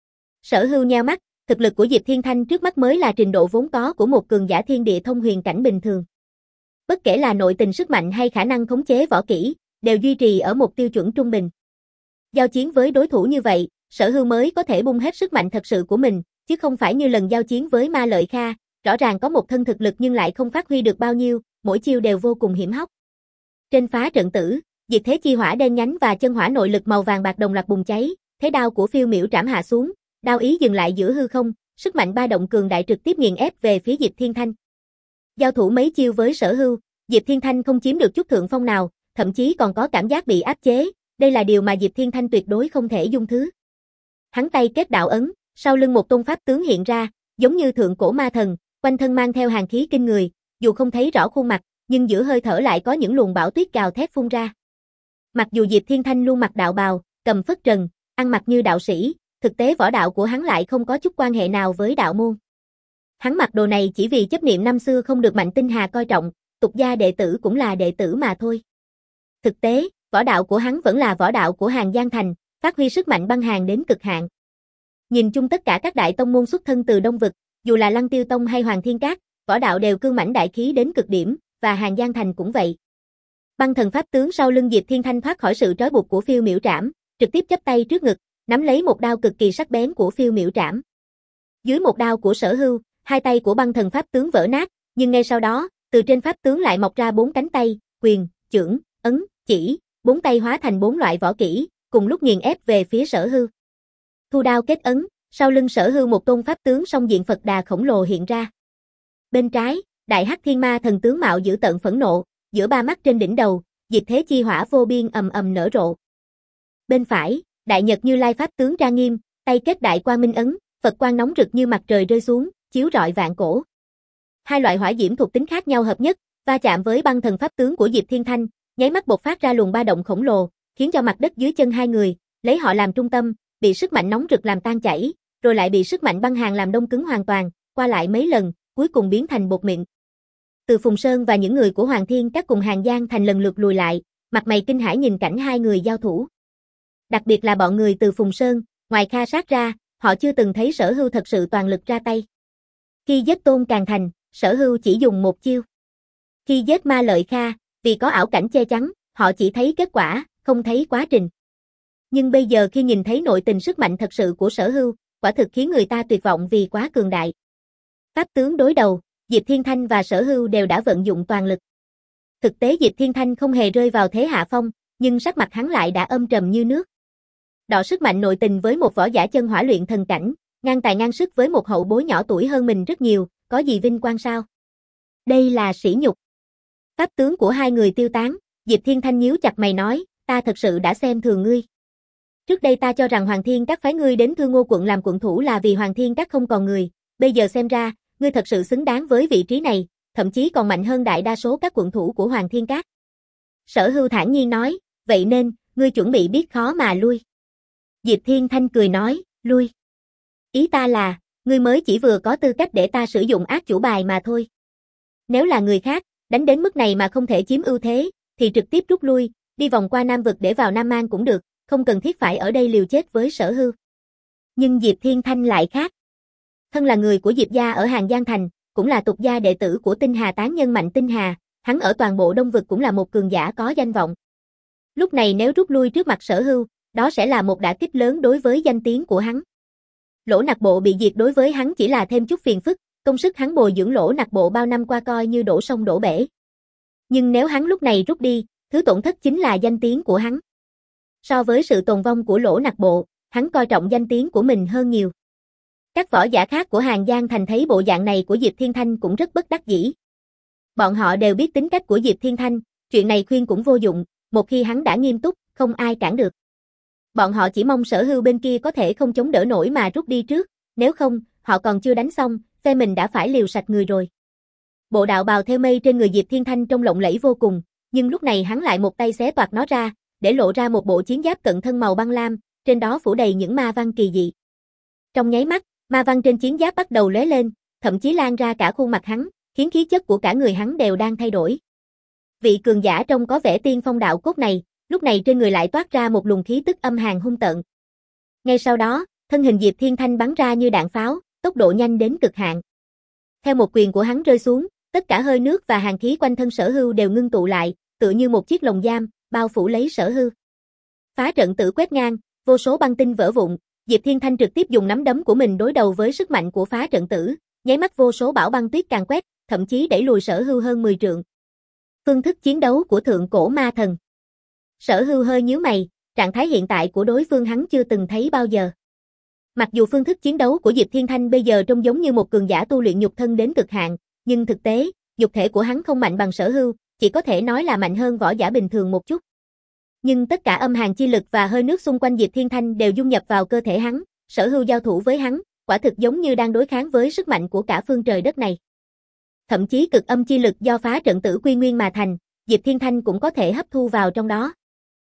Sở Hưu nheo mắt, thực lực của Diệp Thiên Thanh trước mắt mới là trình độ vốn có của một cường giả thiên địa thông huyền cảnh bình thường. Bất kể là nội tình sức mạnh hay khả năng khống chế võ kỹ, đều duy trì ở một tiêu chuẩn trung bình. Giao chiến với đối thủ như vậy, Sở Hưu mới có thể bung hết sức mạnh thật sự của mình, chứ không phải như lần giao chiến với Ma Lợi Kha, rõ ràng có một thân thực lực nhưng lại không phát huy được bao nhiêu, mỗi chiêu đều vô cùng hiểm hóc. Trên phá trận tử, Diệt Thế Chi Hỏa đen nhánh và chân hỏa nội lực màu vàng bạc đồng loạt bùng cháy, thế đao của Phiêu Miểu trảm hạ xuống, đao ý dừng lại giữa hư không, sức mạnh ba động cường đại trực tiếp nghiền ép về phía Diệp Thiên Thanh. Giao thủ mấy chiêu với Sở Hưu, Diệp Thiên Thanh không chiếm được chút thượng phong nào, thậm chí còn có cảm giác bị áp chế, đây là điều mà Diệp Thiên Thanh tuyệt đối không thể dung thứ. Hắn tay kết đạo ấn, sau lưng một tôn pháp tướng hiện ra, giống như thượng cổ ma thần, quanh thân mang theo hàn khí kinh người, dù không thấy rõ khuôn mặt, nhưng giữa hơi thở lại có những luồng bão tuyết gào thét phun ra. Mặc dù Diệp Thiên Thanh luôn mặc đạo bào, cầm phất trần, ăn mặc như đạo sĩ, thực tế võ đạo của hắn lại không có chút quan hệ nào với đạo môn. Hắn mặc đồ này chỉ vì chấp niệm năm xưa không được Mạnh Tinh Hà coi trọng, tục gia đệ tử cũng là đệ tử mà thôi. Thực tế, võ đạo của hắn vẫn là võ đạo của Hàn Giang Thành, phát huy sức mạnh băng hàn đến cực hạn. Nhìn chung tất cả các đại tông môn xuất thân từ Đông Vực, dù là Lăng Tiêu Tông hay Hoàng Thiên Các, võ đạo đều cương mãnh đại khí đến cực điểm, và Hàn Giang Thành cũng vậy. Băng thần pháp tướng sau lưng Diệp Thiên Thanh thoát khỏi sự trói buộc của Phiêu Miểu trảm, trực tiếp chắp tay trước ngực, nắm lấy một đao cực kỳ sắc bén của Phiêu Miểu trảm. Dưới một đao của Sở Hưu, hai tay của băng thần pháp tướng vỡ nát, nhưng ngay sau đó, từ trên pháp tướng lại mọc ra bốn cánh tay, quyền, chưởng, ấn, chỉ, bốn tay hóa thành bốn loại võ kỹ, cùng lúc nghiền ép về phía Sở Hưu. Thu đao kết ấn, sau lưng Sở Hưu một tôn pháp tướng song diện Phật Đà khổng lồ hiện ra. Bên trái, Đại Hắc Thiên Ma thần tướng mạo dữ tợn phẫn nộ, giữa ba mắt trên đỉnh đầu, Diệt Thế Chi Hỏa vô biên ầm ầm nở rộ. Bên phải, Đại Nhật Như Lai pháp tướng trang nghiêm, tay kết Đại Quang Minh ấn, Phật quang nóng rực như mặt trời rơi xuống, chiếu rọi vạn cổ. Hai loại hỏa diễm thuộc tính khác nhau hợp nhất, va chạm với băng thần pháp tướng của Diệp Thiên Thanh, nháy mắt bộc phát ra luồng ba động khổng lồ, khiến cho mặt đất dưới chân hai người, lấy họ làm trung tâm, bị sức mạnh nóng rực làm tan chảy, rồi lại bị sức mạnh băng hàn làm đông cứng hoàn toàn, qua lại mấy lần, cuối cùng biến thành bột mịn. Từ Phùng Sơn và những người của Hoàng Thiên Các cùng Hàn Giang Thành lần lượt lùi lại, mặt mày kinh hãi nhìn cảnh hai người giao thủ. Đặc biệt là bọn người từ Phùng Sơn, ngoài Kha Sát ra, họ chưa từng thấy Sở Hưu thật sự toàn lực ra tay. Khi giết Tôn Càn Thành, Sở Hưu chỉ dùng một chiêu. Khi giết Ma Lợi Kha, vì có ảo cảnh che chắn, họ chỉ thấy kết quả, không thấy quá trình. Nhưng bây giờ khi nhìn thấy nội tình sức mạnh thật sự của Sở Hưu, quả thực khiến người ta tuyệt vọng vì quá cường đại. Pháp tướng đối đầu, Diệp Thiên Thanh và Sở Hưu đều đã vận dụng toàn lực. Thực tế Diệp Thiên Thanh không hề rơi vào thế hạ phong, nhưng sắc mặt hắn lại đã âm trầm như nước. Đọ sức mạnh nội tình với một võ giả chân hỏa luyện thần cảnh, ngang tài ngang sức với một hậu bối nhỏ tuổi hơn mình rất nhiều, có gì vinh quang sao? Đây là sỉ nhục. Pháp tướng của hai người tiêu tán, Diệp Thiên Thanh nhíu chặt mày nói, ta thật sự đã xem thường ngươi. Trước đây ta cho rằng Hoàng Thiên Các phái ngươi đến Thương Ngô quận làm quận thủ là vì Hoàng Thiên Các không còn người, bây giờ xem ra, ngươi thật sự xứng đáng với vị trí này, thậm chí còn mạnh hơn đại đa số các quận thủ của Hoàng Thiên Các. Sở Hưu thản nhiên nói, vậy nên, ngươi chuẩn bị biết khó mà lui. Diệp Thiên Thanh cười nói, lui. Ý ta là, ngươi mới chỉ vừa có tư cách để ta sử dụng ác chủ bài mà thôi. Nếu là người khác, đánh đến mức này mà không thể chiếm ưu thế, thì trực tiếp rút lui, đi vòng qua Nam Vực để vào Nam Mang cũng được, không cần thiết phải ở đây liều chết với Sở Hưu. Nhưng Diệp Thiên Thanh lại khác. Thân là người của Diệp gia ở Hàn Giang Thành, cũng là tục gia đệ tử của Tinh Hà tán nhân Mạnh Tinh Hà, hắn ở toàn bộ Đông Vực cũng là một cường giả có danh vọng. Lúc này nếu rút lui trước mặt Sở Hưu, đó sẽ là một đả kích lớn đối với danh tiếng của hắn. Lỗ Nặc Bộ bị diệt đối với hắn chỉ là thêm chút phiền phức, công sức hắn bồi dưỡng Lỗ Nặc Bộ bao năm qua coi như đổ sông đổ bể. Nhưng nếu hắn lúc này rút đi, thứ tổn thất chính là danh tiếng của hắn. So với sự tồn vong của Lỗ Nặc Bộ, hắn coi trọng danh tiếng của mình hơn nhiều. Các võ giả khác của Hàn Giang Thành thấy bộ dạng này của Diệp Thiên Thanh cũng rất bất đắc dĩ. Bọn họ đều biết tính cách của Diệp Thiên Thanh, chuyện này khuyên cũng vô dụng, một khi hắn đã nghiêm túc, không ai cản được. Bọn họ chỉ mong Sở Hưu bên kia có thể không chống đỡ nổi mà rút đi trước, nếu không, họ còn chưa đánh xong, phe mình đã phải liều sạch người rồi. Bộ đạo bào theo mây trên người Diệp Thiên Thanh trông lộng lẫy vô cùng, nhưng lúc này hắn lại một tay xé toạc nó ra, để lộ ra một bộ chiến giáp cận thân màu băng lam, trên đó phủ đầy những ma văn kỳ dị. Trong nháy mắt, ma văn trên chiến giáp bắt đầu lóe lên, thậm chí lan ra cả khuôn mặt hắn, khiến khí chất của cả người hắn đều đang thay đổi. Vị cường giả trông có vẻ tiên phong đạo cốt này, lúc này trên người lại toát ra một luồng khí tức âm hàn hung tợn. Ngay sau đó, thân hình Diệp Thiên Thanh bắn ra như đạn pháo, tốc độ nhanh đến cực hạn. Theo một quyền của hắn rơi xuống, tất cả hơi nước và hàn khí quanh thân Sở Hưu đều ngưng tụ lại, tựa như một chiếc lồng giam, bao phủ lấy Sở Hưu. Phá trận tử quét ngang, vô số băng tinh vỡ vụn, Diệp Thiên Thanh trực tiếp dùng nắm đấm của mình đối đầu với sức mạnh của phá trận tử, nháy mắt vô số bão băng tuyết càn quét, thậm chí đẩy lùi Sở Hưu hơn mười trượng. Phương thức chiến đấu của thượng cổ ma thần. Sở Hưu hơi nhíu mày, trạng thái hiện tại của đối phương hắn chưa từng thấy bao giờ. Mặc dù phương thức chiến đấu của Diệp Thiên Thanh bây giờ trông giống như một cường giả tu luyện nhục thân đến cực hạn, nhưng thực tế, nhục thể của hắn không mạnh bằng Sở Hưu, chỉ có thể nói là mạnh hơn võ giả bình thường một chút. Nhưng tất cả âm hàn chi lực và hơi nước xung quanh Diệp Thiên Thanh đều dung nhập vào cơ thể hắn, Sở Hưu giao thủ với hắn, quả thực giống như đang đối kháng với sức mạnh của cả phương trời đất này. Thậm chí cực âm chi lực do phá trận tử quy nguyên mà thành, Diệp Thiên Thanh cũng có thể hấp thu vào trong đó.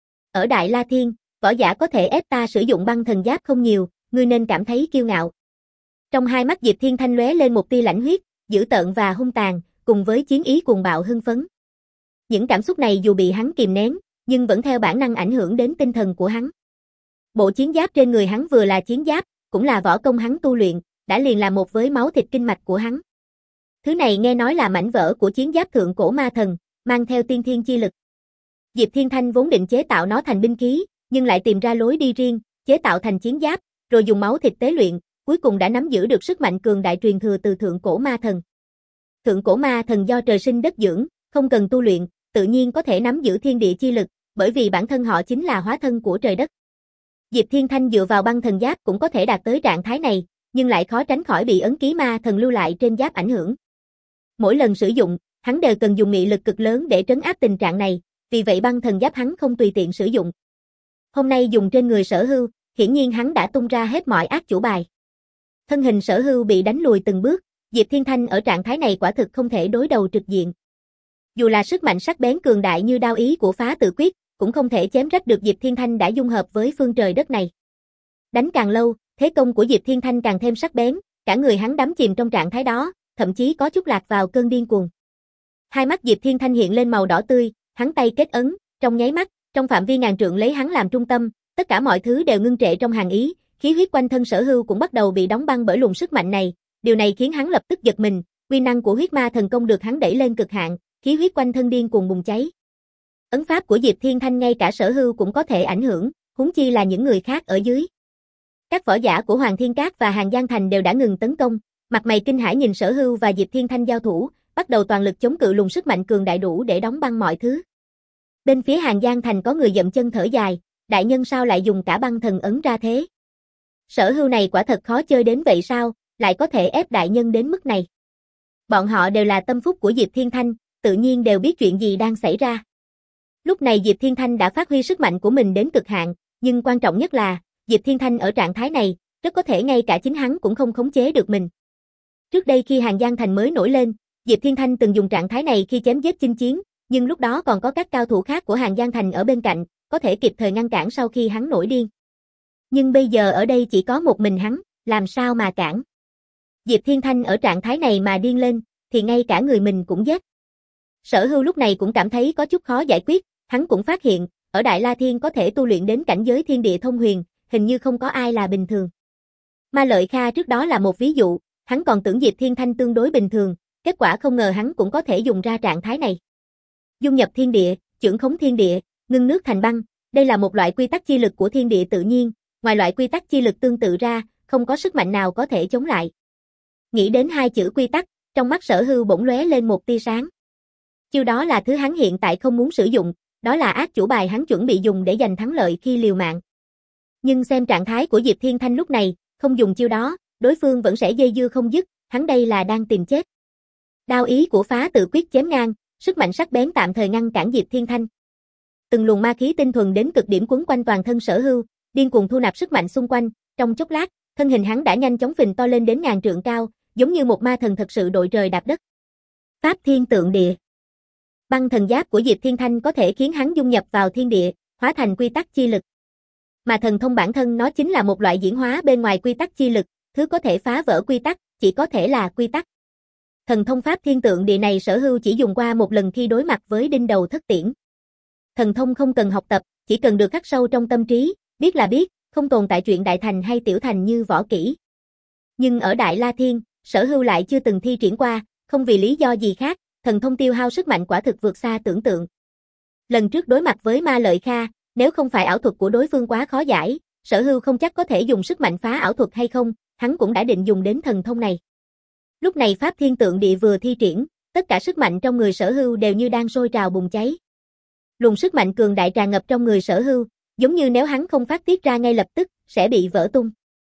Ở Đại La Thiên, võ giả có thể ép ta sử dụng băng thần giáp không nhiều, ngươi nên cảm thấy kiêu ngạo. Trong hai mắt Diệp Thiên Thanh lóe lên một tia lãnh huyết, dữ tợn và hung tàn, cùng với chiến ý cuồng bạo hưng phấn. Những cảm xúc này dù bị hắn kìm nén, nhưng vẫn theo bản năng ảnh hưởng đến tinh thần của hắn. Bộ chiến giáp trên người hắn vừa là chiến giáp, cũng là võ công hắn tu luyện, đã liền là một với máu thịt kinh mạch của hắn. Thứ này nghe nói là mảnh vỡ của chiến giáp thượng cổ ma thần, mang theo tiên thiên chi lực. Diệp Thiên Thanh vốn định chế tạo nó thành binh khí, nhưng lại tìm ra lối đi riêng, chế tạo thành chiến giáp, rồi dùng máu thịt tế luyện, cuối cùng đã nắm giữ được sức mạnh cường đại truyền thừa từ thượng cổ ma thần. Thượng cổ ma thần do trời sinh đất dưỡng, không cần tu luyện, tự nhiên có thể nắm giữ thiên địa chi lực, bởi vì bản thân họ chính là hóa thân của trời đất. Diệp Thiên Thanh dựa vào băng thần giáp cũng có thể đạt tới trạng thái này, nhưng lại khó tránh khỏi bị ấn ký ma thần lưu lại trên giáp ảnh hưởng. Mỗi lần sử dụng, hắn đều cần dùng mị lực cực lớn để trấn áp tình trạng này, vì vậy băng thần giáp hắn không tùy tiện sử dụng. Hôm nay dùng trên người Sở Hưu, hiển nhiên hắn đã tung ra hết mọi ác chủ bài. Thân hình Sở Hưu bị đánh lùi từng bước, Diệp Thiên Thanh ở trạng thái này quả thực không thể đối đầu trực diện. Dù là sức mạnh sắc bén cường đại như đao ý của phá tự quyết, cũng không thể chém rách được Diệp Thiên Thanh đã dung hợp với phương trời đất này. Đánh càng lâu, thế công của Diệp Thiên Thanh càng thêm sắc bén, cả người hắn đắm chìm trong trạng thái đó, thậm chí có chút lạc vào cơn điên cuồng. Hai mắt Diệp Thiên Thanh hiện lên màu đỏ tươi, hắn tay kết ấn, trong nháy mắt, trong phạm vi ngàn trượng lấy hắn làm trung tâm, tất cả mọi thứ đều ngưng trệ trong hàn ý, khí huyết quanh thân Sở Hưu cũng bắt đầu bị đóng băng bởi luồng sức mạnh này, điều này khiến hắn lập tức giật mình, uy năng của huyết ma thần công được hắn đẩy lên cực hạn, khí huyết quanh thân điên cuồng bùng cháy. Ấn pháp của Diệp Thiên Thanh ngay cả Sở Hưu cũng có thể ảnh hưởng, huống chi là những người khác ở dưới. Các võ giả của Hoàng Thiên Các và Hàng Giang Thành đều đã ngừng tấn công, mặt mày kinh hãi nhìn Sở Hưu và Diệp Thiên Thanh giao thủ, bắt đầu toàn lực chống cự luồng sức mạnh cường đại đủ để đóng băng mọi thứ. Bên phía Hàng Giang Thành có người dậm chân thở dài, đại nhân sao lại dùng cả băng thần ấn ra thế? Sở Hưu này quả thật khó chơi đến vậy sao, lại có thể ép đại nhân đến mức này. Bọn họ đều là tâm phúc của Diệp Thiên Thanh, tự nhiên đều biết chuyện gì đang xảy ra. Lúc này Diệp Thiên Thanh đã phát huy sức mạnh của mình đến cực hạn, nhưng quan trọng nhất là, Diệp Thiên Thanh ở trạng thái này, rất có thể ngay cả chính hắn cũng không khống chế được mình. Trước đây khi Hàng Giang Thành mới nổi lên, Diệp Thiên Thanh từng dùng trạng thái này khi chém giết chinh chiến, nhưng lúc đó còn có các cao thủ khác của Hàng Giang Thành ở bên cạnh, có thể kịp thời ngăn cản sau khi hắn nổi điên. Nhưng bây giờ ở đây chỉ có một mình hắn, làm sao mà cản? Diệp Thiên Thanh ở trạng thái này mà điên lên, thì ngay cả người mình cũng giết. Sở Hưu lúc này cũng cảm thấy có chút khó giải quyết, hắn cũng phát hiện, ở Đại La Thiên có thể tu luyện đến cảnh giới thiên địa thông huyền, hình như không có ai là bình thường. Ma Lợi Kha trước đó là một ví dụ, hắn còn tưởng Diệp Thiên Thanh tương đối bình thường, kết quả không ngờ hắn cũng có thể dùng ra trạng thái này. Dung nhập thiên địa, chưởng khống thiên địa, ngưng nước thành băng, đây là một loại quy tắc chi lực của thiên địa tự nhiên, ngoài loại quy tắc chi lực tương tự ra, không có sức mạnh nào có thể chống lại. Nghĩ đến hai chữ quy tắc, trong mắt Sở Hưu bỗng lóe lên một tia sáng. Chiêu đó là thứ hắn hiện tại không muốn sử dụng, đó là ác chủ bài hắn chuẩn bị dùng để giành thắng lợi khi liều mạng. Nhưng xem trạng thái của Diệp Thiên Thanh lúc này, không dùng chiêu đó, đối phương vẫn sẽ dây dưa không dứt, hắn đây là đang tìm chết. Đao ý của phá tự quyết chém ngang, sức mạnh sắc bén tạm thời ngăn cản Diệp Thiên Thanh. Từng luồng ma khí tinh thuần đến cực điểm quấn quanh toàn thân Sở Hưu, điên cuồng thu nạp sức mạnh xung quanh, trong chốc lát, thân hình hắn đã nhanh chóng phình to lên đến ngàn trượng cao, giống như một ma thần thật sự đội trời đạp đất. Pháp Thiên Tượng Địa. Băng thần giáp của Diệp Thiên Thanh có thể khiến hắn dung nhập vào thiên địa, hóa thành quy tắc chi lực. Mà thần thông bản thân nó chính là một loại diễn hóa bên ngoài quy tắc chi lực, thứ có thể phá vỡ quy tắc, chỉ có thể là quy tắc. Thần thông Pháp Thiên Tượng Địa này Sở Hưu chỉ dùng qua một lần khi đối mặt với đinh đầu thất tiễn. Thần thông không cần học tập, chỉ cần được khắc sâu trong tâm trí, biết là biết, không tồn tại chuyện đại thành hay tiểu thành như võ kỹ. Nhưng ở Đại La Thiên, Sở Hưu lại chưa từng thi triển qua, không vì lý do gì khác, thần thông tiêu hao sức mạnh quả thực vượt xa tưởng tượng. Lần trước đối mặt với Ma Lợi Kha, nếu không phải ảo thuật của đối phương quá khó giải, Sở Hưu không chắc có thể dùng sức mạnh phá ảo thuật hay không, hắn cũng đã định dùng đến thần thông này. Lúc này Pháp Thiên Tượng Địa vừa thi triển, tất cả sức mạnh trong người Sở Hưu đều như đang sôi trào bùng cháy. Luồng sức mạnh cường đại tràn ngập trong người Sở Hưu, giống như nếu hắn không phát tiết ra ngay lập tức, sẽ bị vỡ tung.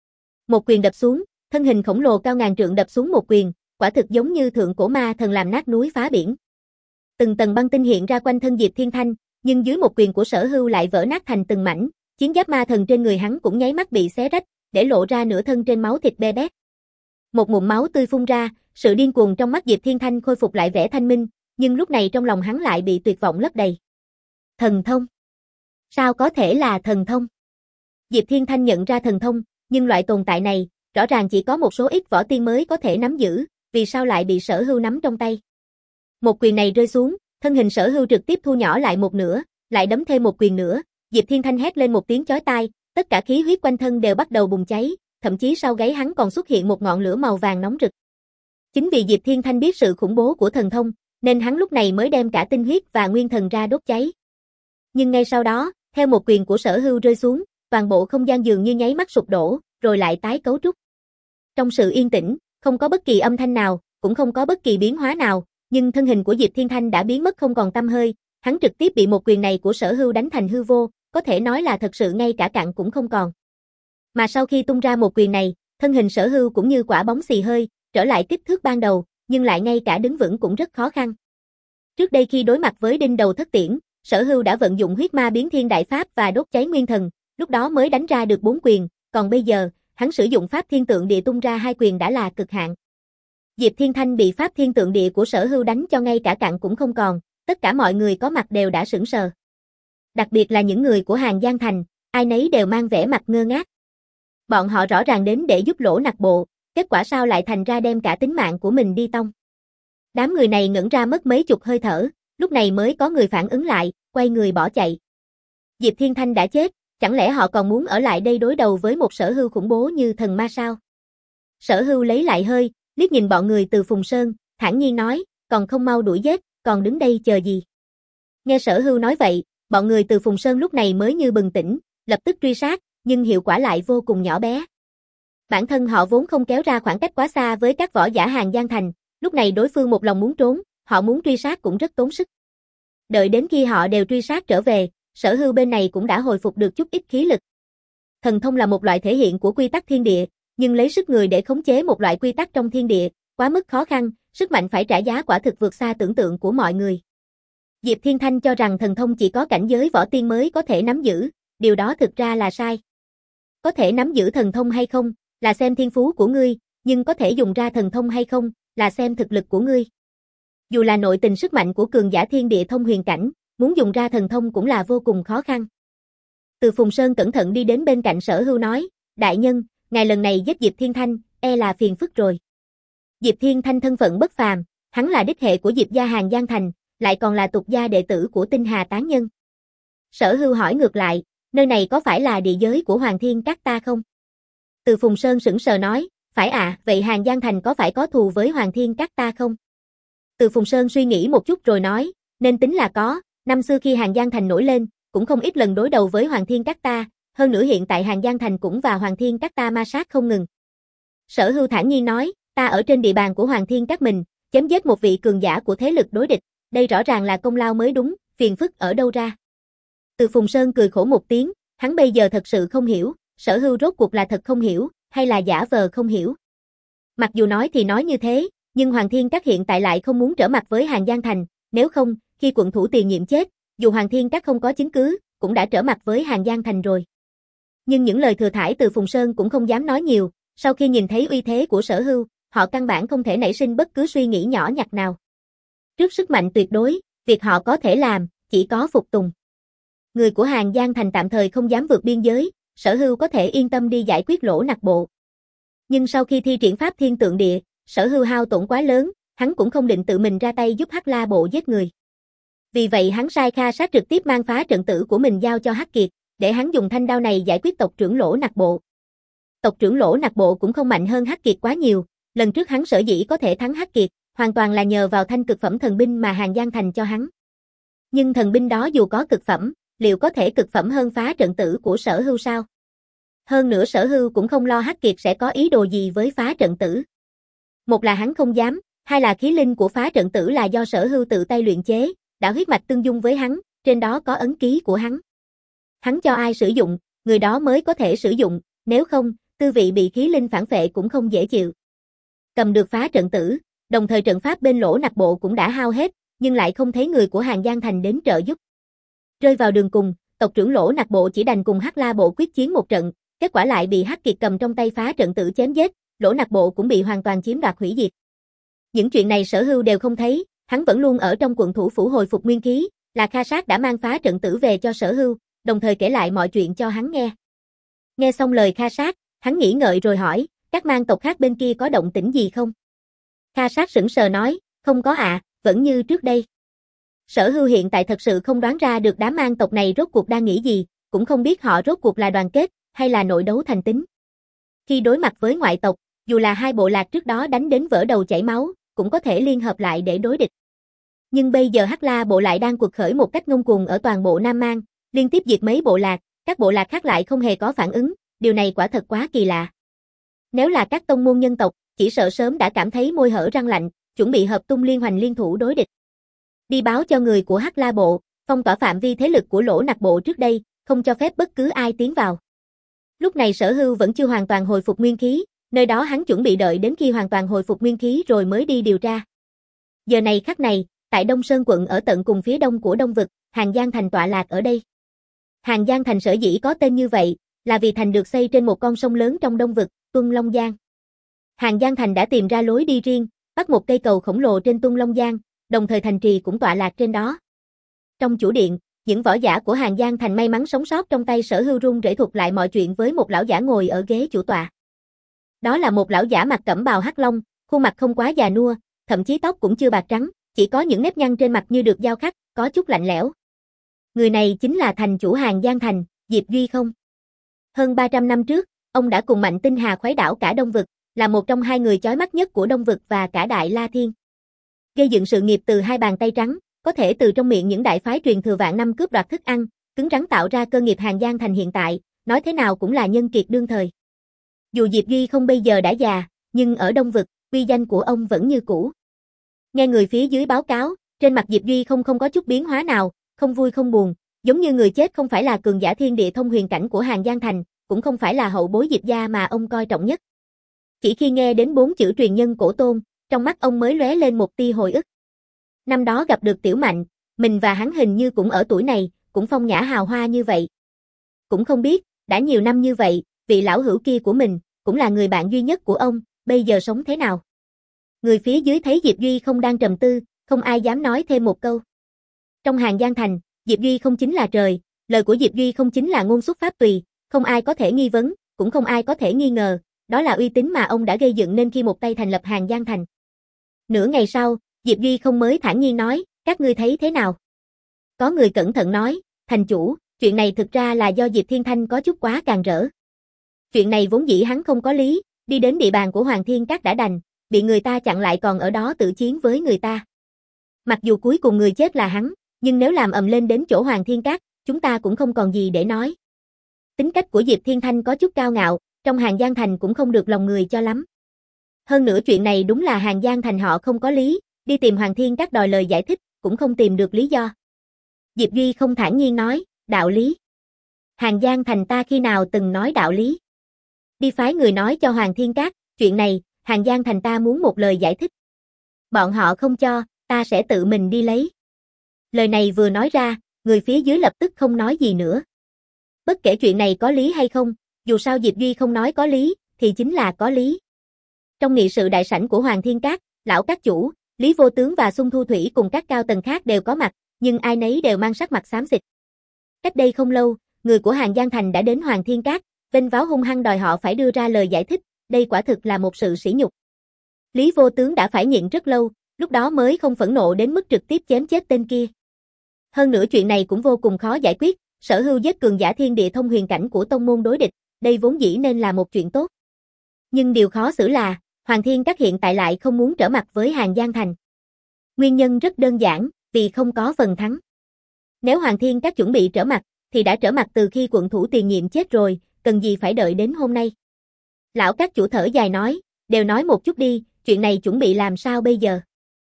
Một quyền đập xuống, thân hình khổng lồ cao ngàn trượng đập xuống một quyền, quả thực giống như thượng cổ ma thần làm nát núi phá biển. Từng tầng băng tinh hiện ra quanh thân Diệp Thiên Thanh, nhưng dưới một quyền của Sở Hưu lại vỡ nát thành từng mảnh, chiến giáp ma thần trên người hắn cũng nháy mắt bị xé rách, để lộ ra nửa thân trên máu thịt be bét. Một ngụm máu tươi phun ra, sự điên cuồng trong mắt Diệp Thiên Thanh khôi phục lại vẻ thanh minh, nhưng lúc này trong lòng hắn lại bị tuyệt vọng lấp đầy. Thần thông? Sao có thể là thần thông? Diệp Thiên Thanh nhận ra thần thông, nhưng loại tồn tại này, rõ ràng chỉ có một số ít võ tiên mới có thể nắm giữ, vì sao lại bị Sở Hưu nắm trong tay? Một quyền này rơi xuống, thân hình Sở Hưu trực tiếp thu nhỏ lại một nửa, lại đấm thêm một quyền nữa, Diệp Thiên Thanh hét lên một tiếng chói tai, tất cả khí huyết quanh thân đều bắt đầu bùng cháy, thậm chí sau gáy hắn còn xuất hiện một ngọn lửa màu vàng nóng rực. Chính vì Diệp Thiên Thanh biết sự khủng bố của thần thông, nên hắn lúc này mới đem cả tinh huyết và nguyên thần ra đốt cháy. Nhưng ngay sau đó, theo một quyền của Sở Hưu rơi xuống, toàn bộ không gian dường như nháy mắt sụp đổ, rồi lại tái cấu trúc. Trong sự yên tĩnh, không có bất kỳ âm thanh nào, cũng không có bất kỳ biến hóa nào, nhưng thân hình của Diệp Thiên Thanh đã biến mất không còn tăm hơi, hắn trực tiếp bị một quyền này của Sở Hưu đánh thành hư vô, có thể nói là thật sự ngay cả cặn cũng không còn. Mà sau khi tung ra một quyền này, thân hình Sở Hưu cũng như quả bóng xì hơi, trở lại kích thước ban đầu, nhưng lại ngay cả đứng vững cũng rất khó khăn. Trước đây khi đối mặt với đinh đầu thất tiễn, Sở Hưu đã vận dụng huyết ma biến thiên đại pháp và đốt cháy nguyên thần, lúc đó mới đánh ra được bốn quyền, còn bây giờ, hắn sử dụng Pháp Thiên Tượng Địa tung ra hai quyền đã là cực hạn. Diệp Thiên Thanh bị Pháp Thiên Tượng Địa của Sở Hưu đánh cho ngay cả cặn cũng không còn, tất cả mọi người có mặt đều đã sững sờ. Đặc biệt là những người của Hàng Giang Thành, ai nấy đều mang vẻ mặt ngơ ngác. Bọn họ rõ ràng đến để giúp Lỗ Nặc Bộ, kết quả sao lại thành ra đem cả tính mạng của mình đi tông. Đám người này ngẩn ra mất mấy chục hơi thở, lúc này mới có người phản ứng lại, quay người bỏ chạy. Diệp Thiên Thanh đã chết, chẳng lẽ họ còn muốn ở lại đây đối đầu với một Sở Hưu khủng bố như thần ma sao? Sở Hưu lấy lại hơi, liếc nhìn bọn người từ Phùng Sơn, thản nhiên nói, còn không mau đuổi giết, còn đứng đây chờ gì? Nghe Sở Hưu nói vậy, bọn người từ Phùng Sơn lúc này mới như bừng tỉnh, lập tức truy sát, nhưng hiệu quả lại vô cùng nhỏ bé. Bản thân họ vốn không kéo ra khoảng cách quá xa với các võ giả Hàng Giang Thành, lúc này đối phương một lòng muốn trốn, họ muốn truy sát cũng rất tốn sức. Đợi đến khi họ đều truy sát trở về, Sở Hưu bên này cũng đã hồi phục được chút ít khí lực. Thần thông là một loại thể hiện của quy tắc thiên địa, nhưng lấy sức người để khống chế một loại quy tắc trong thiên địa, quá mức khó khăn, sức mạnh phải trả giá quả thực vượt xa tưởng tượng của mọi người. Diệp Thiên Thanh cho rằng thần thông chỉ có cảnh giới võ tiên mới có thể nắm giữ, điều đó thực ra là sai. Có thể nắm giữ thần thông hay không, là xem thiên phú của ngươi, nhưng có thể dùng ra thần thông hay không, là xem thực lực của ngươi. Dù là nội tình sức mạnh của cường giả thiên địa thông huyền cảnh, muốn dùng ra thần thông cũng là vô cùng khó khăn. Từ Phùng Sơn cẩn thận đi đến bên cạnh Sở Hưu nói, đại nhân, ngài lần này giết Diệp Thiên Thanh, e là phiền phức rồi. Diệp Thiên Thanh thân phận bất phàm, hắn là đích hệ của Diệp gia Hàng Giang Thành, lại còn là tục gia đệ tử của Tinh Hà Tán Nhân. Sở Hưu hỏi ngược lại, nơi này có phải là địa giới của Hoàng Thiên Các ta không? Từ Phùng Sơn sững sờ nói, phải à, vậy Hàng Giang Thành có phải có thù với Hoàng Thiên Các ta không? Từ Phùng Sơn suy nghĩ một chút rồi nói, nên tính là có, năm xưa khi Hàng Giang Thành nổi lên, cũng không ít lần đối đầu với Hoàng Thiên Các ta, hơn nữa hiện tại Hàng Giang Thành cũng và Hoàng Thiên Các ta ma sát không ngừng. Sở Hưu thản nhiên nói, ta ở trên địa bàn của Hoàng Thiên Các mình, chém giết một vị cường giả của thế lực đối địch, đây rõ ràng là công lao mới đúng, phiền phức ở đâu ra? Từ Phùng Sơn cười khổ một tiếng, hắn bây giờ thật sự không hiểu, Sở Hưu rốt cuộc là thật không hiểu, hay là giả vờ không hiểu. Mặc dù nói thì nói như thế, nhưng Hoàng Thiên Các hiện tại lại không muốn trở mặt với Hàng Giang Thành, nếu không, khi quận thủ Tiền Nhiệm chết, dù Hoàng Thiên Các không có chứng cứ, cũng đã trở mặt với Hàng Giang Thành rồi. Nhưng những lời thừa thãi từ Phùng Sơn cũng không dám nói nhiều, sau khi nhìn thấy uy thế của Sở Hưu, họ căn bản không thể nảy sinh bất cứ suy nghĩ nhỏ nhặt nào. Trước sức mạnh tuyệt đối, việc họ có thể làm, chỉ có phục tùng. Người của Hàng Giang Thành tạm thời không dám vượt biên giới, Sở Hưu có thể yên tâm đi giải quyết Lỗ Nặc Bộ. Nhưng sau khi thi triển pháp thiên tượng địa, Sở Hưu hao tổn quá lớn, hắn cũng không định tự mình ra tay giúp Hắc La Bộ giết người. Vì vậy hắn sai Kha Sát trực tiếp mang phá trận tử của mình giao cho Hắc Kiệt, để hắn dùng thanh đao này giải quyết tộc trưởng Lỗ Nặc Bộ. Tộc trưởng Lỗ Nặc Bộ cũng không mạnh hơn Hắc Kiệt quá nhiều, lần trước hắn sở dĩ có thể thắng Hắc Kiệt, hoàn toàn là nhờ vào thanh cực phẩm thần binh mà Hàng Giang Thành cho hắn. Nhưng thần binh đó dù có cực phẩm, liệu có thể cực phẩm hơn phá trận tử của Sở Hưu sao? Hơn nữa Sở Hưu cũng không lo Hắc Kiệt sẽ có ý đồ gì với phá trận tử. Một là hắn không dám, hai là khí linh của phá trận tử là do Sở Hưu tự tay luyện chế, đã huyết mạch tương dung với hắn, trên đó có ấn ký của hắn. Hắn cho ai sử dụng, người đó mới có thể sử dụng, nếu không, tư vị bị khí linh phản phệ cũng không dễ chịu. Cầm được phá trận tử, đồng thời trận pháp bên Lỗ Nặc Bộ cũng đã hao hết, nhưng lại không thấy người của Hàng Giang Thành đến trợ giúp. Rơi vào đường cùng, tộc trưởng Lỗ Nặc Bộ chỉ đành cùng Hắc La Bộ quyết chiến một trận, kết quả lại bị Hắc Kiệt cầm trong tay phá trận tử chém giết, Lỗ Nặc Bộ cũng bị hoàn toàn chiếm đoạt hủy diệt. Những chuyện này Sở Hưu đều không thấy, hắn vẫn luôn ở trong quận thủ phủ hồi phục nguyên khí, là Kha Sát đã mang phá trận tử về cho Sở Hưu, đồng thời kể lại mọi chuyện cho hắn nghe. Nghe xong lời Kha Sát, hắn nghĩ ngợi rồi hỏi, các mang tộc khác bên kia có động tĩnh gì không? Kha Sát sững sờ nói, không có ạ, à, vẫn như trước đây. Sở Hưu hiện tại thật sự không đoán ra được đám mang tộc này rốt cuộc đang nghĩ gì, cũng không biết họ rốt cuộc là đoàn kết, hay là nội đấu thành tính. Khi đối mặt với ngoại tộc, dù là hai bộ lạc trước đó đánh đến vỡ đầu chảy máu, cũng có thể liên hợp lại để đối địch. Nhưng bây giờ Hắc La Bộ lại đang cuộc khởi một cách ngông cuồng ở toàn bộ Nam Mang, liên tiếp diệt mấy bộ lạc, các bộ lạc khác lại không hề có phản ứng, điều này quả thật quá kỳ lạ. Nếu là các tông môn nhân tộc, chỉ sợ sớm đã cảm thấy môi hở răng lạnh, chuẩn bị hợp tung liên hoành liên thủ đối địch. Đi báo cho người của Hắc La Bộ, phong tỏa phạm vi thế lực của Lỗ Nặc Bộ trước đây, không cho phép bất cứ ai tiến vào. Lúc này Sở Hưu vẫn chưa hoàn toàn hồi phục nguyên khí, nơi đó hắn chuẩn bị đợi đến khi hoàn toàn hồi phục nguyên khí rồi mới đi điều tra. Giờ này khắc này, tại Đông Sơn quận ở tận cùng phía đông của Đông Vực, Hàng Giang Thành tọa lạc ở đây. Hàng Giang Thành sở dĩ có tên như vậy, là vì thành được xây trên một con sông lớn trong Đông Vực, Tuân Long Giang. Hàng Giang Thành đã tìm ra lối đi riêng, bắt một cây cầu khổng lồ trên Tuân Long Giang, đồng thời thành trì cũng tọa lạc trên đó. Trong chủ điện, những võ giả của Hàng Giang Thành may mắn sống sót trong tay Sở Hưu run rẩy thuật lại mọi chuyện với một lão giả ngồi ở ghế chủ tọa. Đó là một lão giả mặc cẩm bào hắc long, khuôn mặt không quá già nua, thậm chí tóc cũng chưa bạc trắng, chỉ có những nếp nhăn trên mặt như được dao khắc, có chút lạnh lẽo. Người này chính là thành chủ Hàng Giang Thành, Diệp Duy không? Hơn ba trăm năm trước, ông đã cùng Mạnh Tinh Hà khuấy đảo cả Đông Vực, là một trong hai người chói mắt nhất của Đông Vực và cả Đại La Thiên. Gây dựng sự nghiệp từ hai bàn tay trắng, có thể từ trong miệng những đại phái truyền thừa vạn năm cướp đoạt thức ăn, cứng rắn tạo ra cơ nghiệp Hàng Giang Thành hiện tại, nói thế nào cũng là nhân kiệt đương thời. Dù Diệp Duy không bây giờ đã già, nhưng ở Đông Vực, uy danh của ông vẫn như cũ. Nghe người phía dưới báo cáo, trên mặt Diệp Duy không không có chút biến hóa nào, không vui không buồn, giống như người chết không phải là cường giả thiên địa thông huyền cảnh của Hàng Giang Thành, cũng không phải là hậu bối Diệp gia mà ông coi trọng nhất. Chỉ khi nghe đến bốn chữ truyền nhân cổ tôn, trong mắt ông mới lóe lên một tia hồi ức. Năm đó gặp được Tiểu Mạnh, mình và hắn hình như cũng ở tuổi này, cũng phong nhã hào hoa như vậy. Cũng không biết, đã nhiều năm như vậy, vị lão hữu kia của mình, cũng là người bạn duy nhất của ông, bây giờ sống thế nào? Người phía dưới thấy Diệp Duy không đang trầm tư, không ai dám nói thêm một câu. Trong Hàng Giang Thành, Diệp Duy không chính là trời, lời của Diệp Duy không chính là ngôn xuất pháp tùy, không ai có thể nghi vấn, cũng không ai có thể nghi ngờ, đó là uy tín mà ông đã gây dựng nên khi một tay thành lập Hàng Giang Thành. Nửa ngày sau, Diệp Duy không mới thản nhiên nói, các ngươi thấy thế nào? Có người cẩn thận nói, thành chủ, chuyện này thực ra là do Diệp Thiên Thanh có chút quá càng rỡ. Chuyện này vốn dĩ hắn không có lý, đi đến địa bàn của Hoàng Thiên Các đã đành, bị người ta chặn lại còn ở đó tự chiến với người ta. Mặc dù cuối cùng người chết là hắn, nhưng nếu làm ầm lên đến chỗ Hoàng Thiên Các, chúng ta cũng không còn gì để nói. Tính cách của Diệp Thiên Thanh có chút cao ngạo, trong Hàng Giang Thành cũng không được lòng người cho lắm. Hơn nữa chuyện này đúng là Hàng Giang Thành họ không có lý, đi tìm Hoàng Thiên Các đòi lời giải thích, cũng không tìm được lý do. Diệp Duy không thản nhiên nói, đạo lý. Hàng Giang Thành ta khi nào từng nói đạo lý? Đi phái người nói cho Hoàng Thiên Các, chuyện này, Hàng Giang Thành ta muốn một lời giải thích. Bọn họ không cho, ta sẽ tự mình đi lấy. Lời này vừa nói ra, người phía dưới lập tức không nói gì nữa. Bất kể chuyện này có lý hay không, dù sao Diệp Duy không nói có lý, thì chính là có lý. Trong nghị sự đại sảnh của Hoàng Thiên Các, lão các chủ, Lý Vô Tướng và Xung Thu Thủy cùng các cao tầng khác đều có mặt, nhưng ai nấy đều mang sắc mặt xám xịt. Cách đây không lâu, người của Hàng Giang Thành đã đến Hoàng Thiên Các, vênh váo hung hăng đòi họ phải đưa ra lời giải thích, đây quả thực là một sự sỉ nhục. Lý Vô Tướng đã phải nhịn rất lâu, lúc đó mới không phẫn nộ đến mức trực tiếp chém chết tên kia. Hơn nữa chuyện này cũng vô cùng khó giải quyết, Sở Hưu giết cường giả thiên địa thông huyền cảnh của tông môn đối địch, đây vốn dĩ nên là một chuyện tốt. Nhưng điều khó xử là, Hoàng Thiên Các hiện tại lại không muốn trở mặt với Hàng Giang Thành. Nguyên nhân rất đơn giản, vì không có phần thắng. Nếu Hoàng Thiên Các chuẩn bị trở mặt, thì đã trở mặt từ khi quận thủ tiền nhiệm chết rồi, cần gì phải đợi đến hôm nay. Lão Các chủ thở dài nói, đều nói một chút đi, chuyện này chuẩn bị làm sao bây giờ.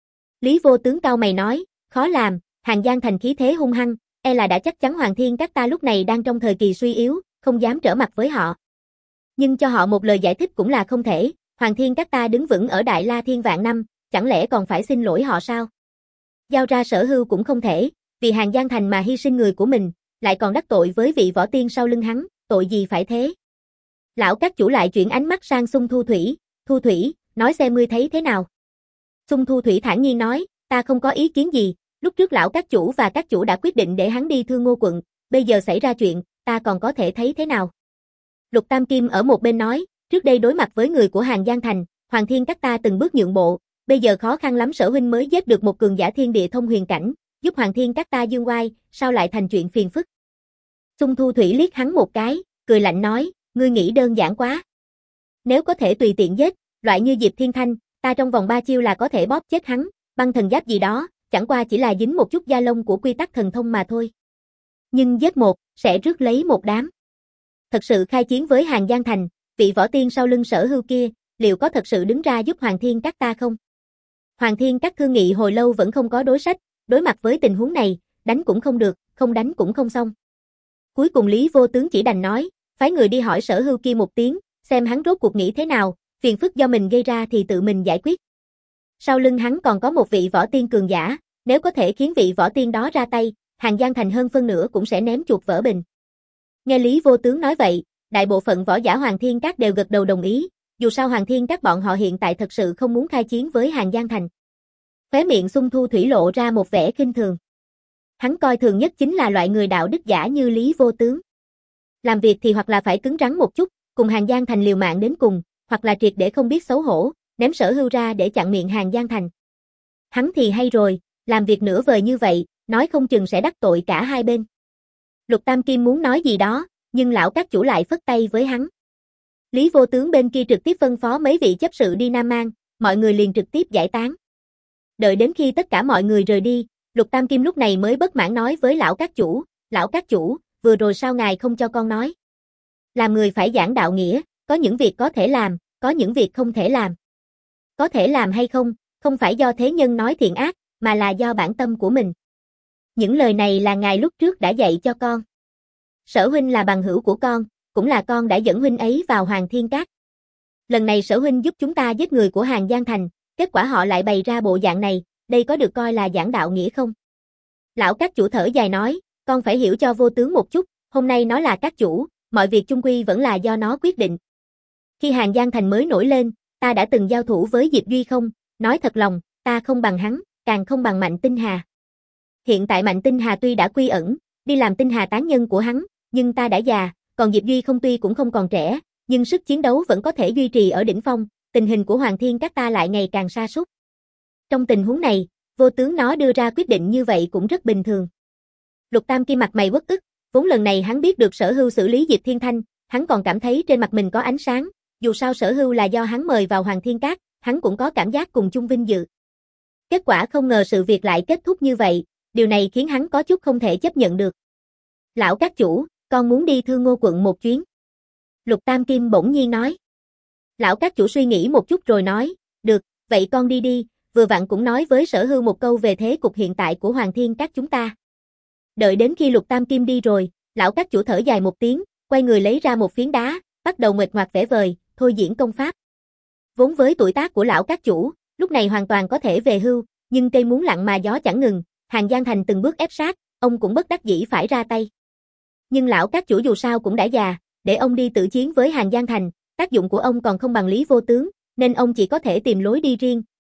Lý Vô Tướng cau mày nói, khó làm, Hàng Giang Thành khí thế hung hăng, e là đã chắc chắn Hoàng Thiên Các ta lúc này đang trong thời kỳ suy yếu, không dám trở mặt với họ. Nhưng cho họ một lời giải thích cũng là không thể, Hoàng Thiên Các ta đứng vững ở Đại La Thiên vạn năm, chẳng lẽ còn phải xin lỗi họ sao? Giao ra Sở Hưu cũng không thể, vì Hàng Giang Thành mà hy sinh người của mình, lại còn đắc tội với vị võ tiên sau lưng hắn, tội gì phải thế? Lão Các chủ lại chuyển ánh mắt sang Xung Thu Thủy, Thu Thủy, nói xem ngươi thấy thế nào? Xung Thu Thủy thản nhiên nói, ta không có ý kiến gì, lúc trước lão Các chủ và các chủ đã quyết định để hắn đi Thương Ngô quận, bây giờ xảy ra chuyện, ta còn có thể thấy thế nào? Lục Tam Kim ở một bên nói, trước đây đối mặt với người của Hàng Giang Thành, Hoàng Thiên Các ta từng bước nhượng bộ, bây giờ khó khăn lắm Sở huynh mới giết được một cường giả thiên địa thông huyền cảnh, giúp Hoàng Thiên Các ta dương oai, sao lại thành chuyện phiền phức? Xung Thu Thủy liếc hắn một cái, cười lạnh nói, ngươi nghĩ đơn giản quá. Nếu có thể tùy tiện giết, loại như Diệp Thiên Thanh, ta trong vòng ba chiêu là có thể bóp chết hắn, băng thần giáp gì đó, chẳng qua chỉ là dính một chút da lông của quy tắc thần thông mà thôi. Nhưng giết một, sẽ rước lấy một đám. Thật sự khai chiến với Hàng Giang Thành, vị võ tiên sau lưng Sở Hưu kia, liệu có thật sự đứng ra giúp Hoàng Thiên Các ta không? Hoàng Thiên Các thương nghị hồi lâu vẫn không có đối sách, đối mặt với tình huống này, đánh cũng không được, không đánh cũng không xong. Cuối cùng Lý Vô Tướng chỉ đành nói, phái người đi hỏi Sở Hưu kia một tiếng, xem hắn rốt cuộc nghĩ thế nào, phiền phức do mình gây ra thì tự mình giải quyết. Sau lưng hắn còn có một vị võ tiên cường giả, nếu có thể khiến vị võ tiên đó ra tay, Hàng Giang Thành hơn phân nửa cũng sẽ ném chuột vỡ bình. Nghe Lý Vô Tướng nói vậy, đại bộ phận võ giả Hoàng Thiên Các đều gật đầu đồng ý, dù sao Hoàng Thiên Các bọn họ hiện tại thật sự không muốn khai chiến với Hàng Giang Thành. Khóe miệng Xung Thu Thủy lộ ra một vẻ khinh thường. Hắn coi thường nhất chính là loại người đạo đức giả như Lý Vô Tướng. Làm việc thì hoặc là phải cứng rắn một chút, cùng Hàng Giang Thành liều mạng đến cùng, hoặc là triệt để không biết xấu hổ, ném Sở Hưu ra để chặn miệng Hàng Giang Thành. Hắn thì hay rồi, làm việc nửa vời như vậy, nói không chừng sẽ đắc tội cả hai bên. Lục Tam Kim muốn nói gì đó, nhưng lão Các chủ lại phất tay với hắn. Lý Vô Tướng bên kia trực tiếp phân phó mấy vị chấp sự đi Nam Mang, mọi người liền trực tiếp giải tán. Đợi đến khi tất cả mọi người rời đi, Lục Tam Kim lúc này mới bất mãn nói với lão Các chủ, lão Các chủ, vừa rồi sao ngài không cho con nói? Làm người phải giảng đạo nghĩa, có những việc có thể làm, có những việc không thể làm. Có thể làm hay không, không phải do thế nhân nói thiện ác, mà là do bản tâm của mình. Những lời này là ngài lúc trước đã dạy cho con. Sở huynh là bằng hữu của con, cũng là con đã dẫn huynh ấy vào Hoàng Thiên Các. Lần này Sở huynh giúp chúng ta giết người của Hàng Giang Thành, kết quả họ lại bày ra bộ dạng này, đây có được coi là giảng đạo nghĩa không? Lão Các chủ thở dài nói, con phải hiểu cho Vô Tướng một chút, hôm nay nó là các chủ, mọi việc chung quy vẫn là do nó quyết định. Khi Hàng Giang Thành mới nổi lên, ta đã từng giao thủ với Diệp Duy không, nói thật lòng, ta không bằng hắn, càng không bằng Mạnh Tinh Hà. Hiện tại Mạnh Tinh Hà tuy đã quy ẩn, đi làm Tinh Hà tán nhân của hắn, nhưng ta đã già, còn Diệp Duy không tuy cũng không còn trẻ, nhưng sức chiến đấu vẫn có thể duy trì ở đỉnh phong, tình hình của Hoàng Thiên Các ta lại ngày càng sa sút. Trong tình huống này, Vô Tướng nó đưa ra quyết định như vậy cũng rất bình thường. Lục Tam Kim mặt mày uất ức, vốn lần này hắn biết được Sở Hưu xử lý Diệp Thiên Thanh, hắn còn cảm thấy trên mặt mình có ánh sáng, dù sao Sở Hưu là do hắn mời vào Hoàng Thiên Các, hắn cũng có cảm giác cùng chung vinh dự. Kết quả không ngờ sự việc lại kết thúc như vậy, điều này khiến hắn có chút không thể chấp nhận được. Lão Các chủ, con muốn đi Thương Ngô quận một chuyến. Lục Tam Kim bỗng nhiên nói. Lão Các chủ suy nghĩ một chút rồi nói, được, vậy con đi đi, vừa vặn cũng nói với Sở Hưu một câu về thế cục hiện tại của Hoàng Thiên Các chúng ta. Đợi đến khi Lục Tam Kim đi rồi, lão Các chủ thở dài một tiếng, quay người lấy ra một phiến đá, bắt đầu nguệch ngoạc vẽ vời, thôi diễn công pháp. Vốn với tuổi tác của lão Các chủ, lúc này hoàn toàn có thể về hưu, nhưng cây muốn lặng mà gió chẳng ngừng, Hàng Giang Thành từng bước ép sát, ông cũng bất đắc dĩ phải ra tay. Nhưng lão Các chủ dù sao cũng đã già, để ông đi tự chiến với Hàng Giang Thành, tác dụng của ông còn không bằng Lý Vô Tướng, nên ông chỉ có thể tìm lối đi riêng,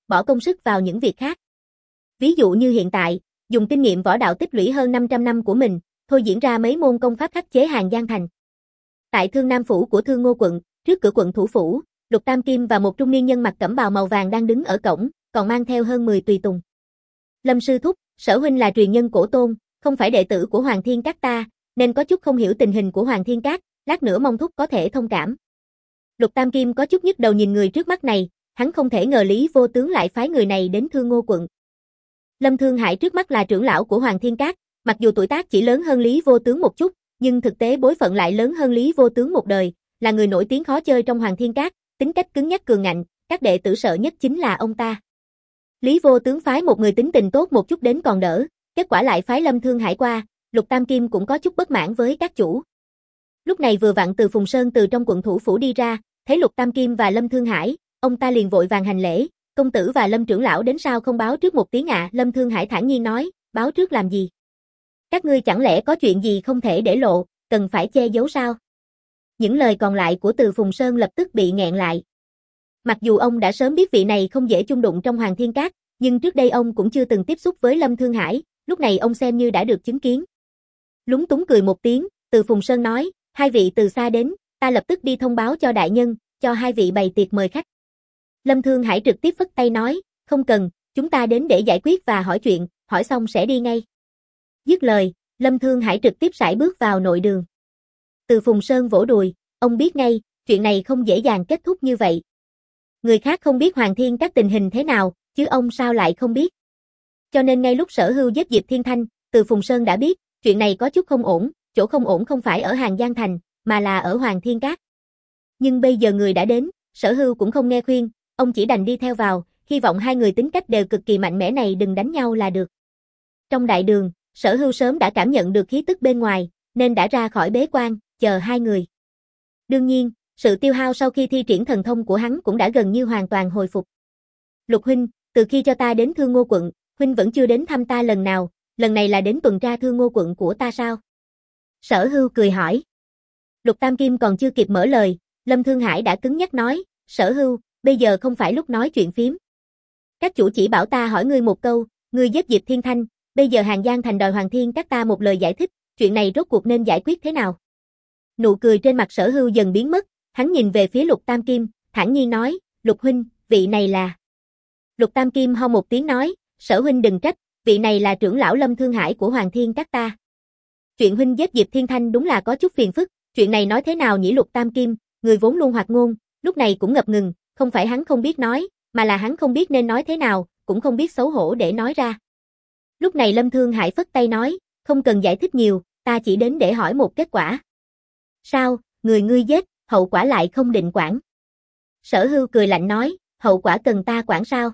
bỏ công sức vào những việc khác. Ví dụ như hiện tại, dùng kinh nghiệm võ đạo tích lũy hơn năm trăm năm của mình, thôi diễn ra mấy môn công pháp khắc chế Hàng Giang Thành. Tại Thương Nam phủ của Thương Ngô quận, trước cửa quận thủ phủ, Lục Tam Kim và một trung niên nhân mặc cẩm bào màu vàng đang đứng ở cổng, còn mang theo hơn mười tùy tùng. Lâm sư thúc, Sở huynh là truyền nhân cổ tôn, không phải đệ tử của Hoàng Thiên Các ta, nên có chút không hiểu tình hình của Hoàng Thiên Các, lát nữa mong thúc có thể thông cảm. Lục Tam Kim có chút nhức đầu nhìn người trước mắt này, hắn không thể ngờ Lý Vô Tướng lại phái người này đến Thương Ngô quận. Lâm Thương Hải trước mắt là trưởng lão của Hoàng Thiên Các, mặc dù tuổi tác chỉ lớn hơn Lý Vô Tướng một chút, nhưng thực tế bối phận lại lớn hơn Lý Vô Tướng một đời, là người nổi tiếng khó chơi trong Hoàng Thiên Các, tính cách cứng nhắc cường ngạnh, các đệ tử sợ nhất chính là ông ta. Lý Vô Tướng phái một người tính tình tốt một chút đến còn đỡ, kết quả lại phái Lâm Thương Hải qua, Lục Tam Kim cũng có chút bất mãn với các chủ. Lúc này vừa vặn từ Phùng Sơn từ trong quận thủ phủ đi ra, thấy Lục Tam Kim và Lâm Thương Hải, ông ta liền vội vàng hành lễ, công tử và Lâm trưởng lão đến sao không báo trước một tiếng ạ? À? Lâm Thương Hải thản nhiên nói, báo trước làm gì? Các ngươi chẳng lẽ có chuyện gì không thể để lộ, cần phải che giấu sao? Những lời còn lại của Từ Phùng Sơn lập tức bị nghẹn lại. Mặc dù ông đã sớm biết vị này không dễ chung đụng trong Hoàng Thiên Các, nhưng trước đây ông cũng chưa từng tiếp xúc với Lâm Thương Hải, lúc này ông xem như đã được chứng kiến. Lúng túng cười một tiếng, Từ Phùng Sơn nói, hai vị từ xa đến, ta lập tức đi thông báo cho đại nhân, cho hai vị bày tiệc mời khách. Lâm Thương Hải trực tiếp phất tay nói, không cần, chúng ta đến để giải quyết và hỏi chuyện, hỏi xong sẽ đi ngay. Dứt lời, Lâm Thương Hải trực tiếp sải bước vào nội đường. Từ Phùng Sơn vỗ đùi, ông biết ngay, chuyện này không dễ dàng kết thúc như vậy. Người khác không biết Hoàng Thiên Các tình hình thế nào, chứ ông sao lại không biết. Cho nên ngay lúc Sở Hưu giết Diệp Thiên Thanh, Từ Phùng Sơn đã biết, chuyện này có chút không ổn, chỗ không ổn không phải ở Hàng Giang Thành, mà là ở Hoàng Thiên Các. Nhưng bây giờ người đã đến, Sở Hưu cũng không nghe khuyên, ông chỉ đành đi theo vào, hy vọng hai người tính cách đều cực kỳ mạnh mẽ này đừng đánh nhau là được. Trong đại đường, Sở Hưu sớm đã cảm nhận được khí tức bên ngoài, nên đã ra khỏi bế quan, chờ hai người. Đương nhiên, sự tiêu hao sau khi thi triển thần thông của hắn cũng đã gần như hoàn toàn hồi phục. Lục huynh, từ khi cho ta đến Thương Ngô quận, huynh vẫn chưa đến thăm ta lần nào, lần này là đến tuần tra Thương Ngô quận của ta sao? Sở Hưu cười hỏi. Lục Tam Kim còn chưa kịp mở lời, Lâm Thương Hải đã cứng nhắc nói, Sở Hưu, bây giờ không phải lúc nói chuyện phiếm. Các chủ chỉ bảo ta hỏi ngươi một câu, ngươi giết Diệp Thiên Thanh, bây giờ Hàng Giang Thành đòi Hoàng Thiên Các ta một lời giải thích, chuyện này rốt cuộc nên giải quyết thế nào? Nụ cười trên mặt Sở Hưu dần biến mất, hắn nhìn về phía Lục Tam Kim, thản nhiên nói, Lục huynh, vị này là... Lục Tam Kim ho một tiếng nói, Sở huynh đừng trách, vị này là trưởng lão Lâm Thương Hải của Hoàng Thiên Các ta. Chuyện huynh giết Diệp Thiên Thanh đúng là có chút phiền phức, chuyện này nói thế nào nhỉ? Lục Tam Kim, người vốn luôn hoạt ngôn, lúc này cũng ngập ngừng, không phải hắn không biết nói, mà là hắn không biết nên nói thế nào, cũng không biết xấu hổ để nói ra. Lúc này Lâm Thương Hải phất tay nói, không cần giải thích nhiều, ta chỉ đến để hỏi một kết quả. Sao, người ngươi giết, hậu quả lại không định quản? Sở Hưu cười lạnh nói, hậu quả cần ta quản sao?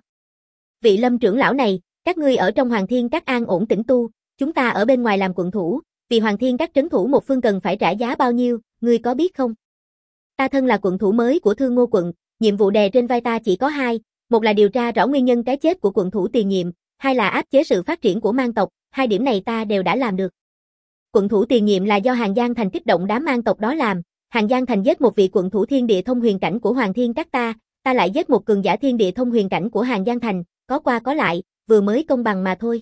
Vị Lâm trưởng lão này, các ngươi ở trong Hoàng Thiên Các an ổn tĩnh tu, chúng ta ở bên ngoài làm quận thủ, vì Hoàng Thiên Các trấn thủ một phương cần phải trả giá bao nhiêu, ngươi có biết không? Ta thân là quận thủ mới của Thương Ngô quận, nhiệm vụ đè trên vai ta chỉ có hai, một là điều tra rõ nguyên nhân cái chết của quận thủ tiền nhiệm, hai là áp chế sự phát triển của mang tộc, hai điểm này ta đều đã làm được. Quận thủ tiền nhiệm là do Hàng Giang Thành kích động đám mang tộc đó làm, Hàng Giang Thành giết một vị quận thủ thiên địa thông huyền cảnh của Hoàng Thiên Các ta, ta lại giết một cường giả thiên địa thông huyền cảnh của Hàng Giang Thành, có qua có lại, vừa mới công bằng mà thôi.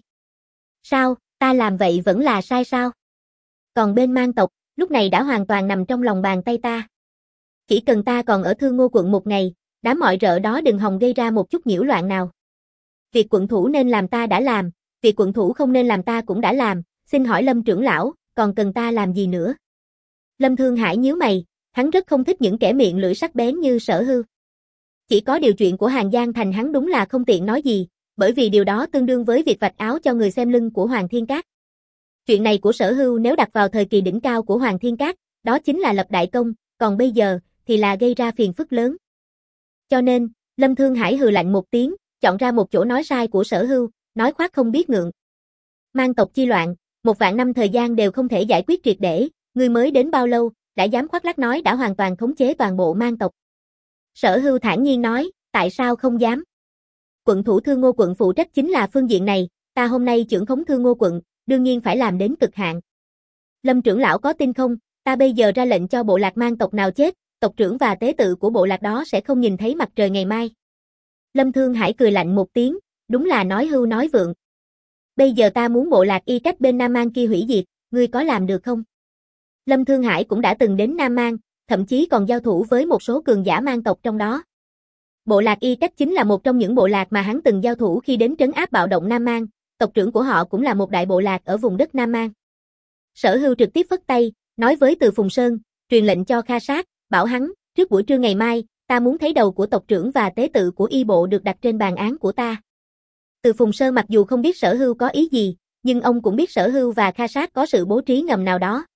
Sao, ta làm vậy vẫn là sai sao? Còn bên mang tộc, lúc này đã hoàn toàn nằm trong lòng bàn tay ta. Chỉ cần ta còn ở Thương Ngô quận một ngày, đám mọi rợ đó đừng hòng gây ra một chút nhiễu loạn nào. Việc quận thủ nên làm ta đã làm, việc quận thủ không nên làm ta cũng đã làm, xin hỏi Lâm trưởng lão, còn cần ta làm gì nữa? Lâm Thương Hải nhíu mày, hắn rất không thích những kẻ miệng lưỡi sắc bén như Sở Hưu. Chỉ có điều chuyện của Hàng Giang Thành hắn đúng là không tiện nói gì, bởi vì điều đó tương đương với việc vạch áo cho người xem lưng của Hoàng Thiên Các. Chuyện này của Sở Hưu nếu đặt vào thời kỳ đỉnh cao của Hoàng Thiên Các, đó chính là lập đại công, còn bây giờ, thì là gây ra phiền phức lớn. Cho nên, Lâm Thương Hải hừ lạnh một tiếng, chọn ra một chỗ nói sai của Sở Hưu, nói khoác không biết ngượng. Mang tộc chi loạn, một vạn năm thời gian đều không thể giải quyết triệt để, ngươi mới đến bao lâu, đã dám khoác lác nói đã hoàn toàn khống chế toàn bộ mang tộc. Sở Hưu thản nhiên nói, tại sao không dám? Quận thủ Thương Ngô quận phụ trách chính là phương diện này, ta hôm nay trưởng khống Thương Ngô quận, đương nhiên phải làm đến cực hạn. Lâm trưởng lão có tin không, ta bây giờ ra lệnh cho bộ lạc mang tộc nào chết, tộc trưởng và tế tự của bộ lạc đó sẽ không nhìn thấy mặt trời ngày mai. Lâm Thương Hải cười lạnh một tiếng, đúng là nói hưu nói vượng. Bây giờ ta muốn bộ lạc Y Cách bên Nam Mang kia hủy diệt, ngươi có làm được không? Lâm Thương Hải cũng đã từng đến Nam Mang, thậm chí còn giao thủ với một số cường giả mang tộc trong đó. Bộ lạc Y Cách chính là một trong những bộ lạc mà hắn từng giao thủ khi đến trấn áp bạo động Nam Mang, tộc trưởng của họ cũng là một đại bộ lạc ở vùng đất Nam Mang. Sở Hưu trực tiếp phất tay, nói với Từ Phùng Sơn, truyền lệnh cho Kha Sát, bảo hắn, trước buổi trưa ngày mai, ta muốn thấy đầu của tộc trưởng và tế tự của y bộ được đặt trên bàn án của ta. Từ Phùng Sơn mặc dù không biết Sở Hưu có ý gì, nhưng ông cũng biết Sở Hưu và Kha Sát có sự bố trí ngầm nào đó.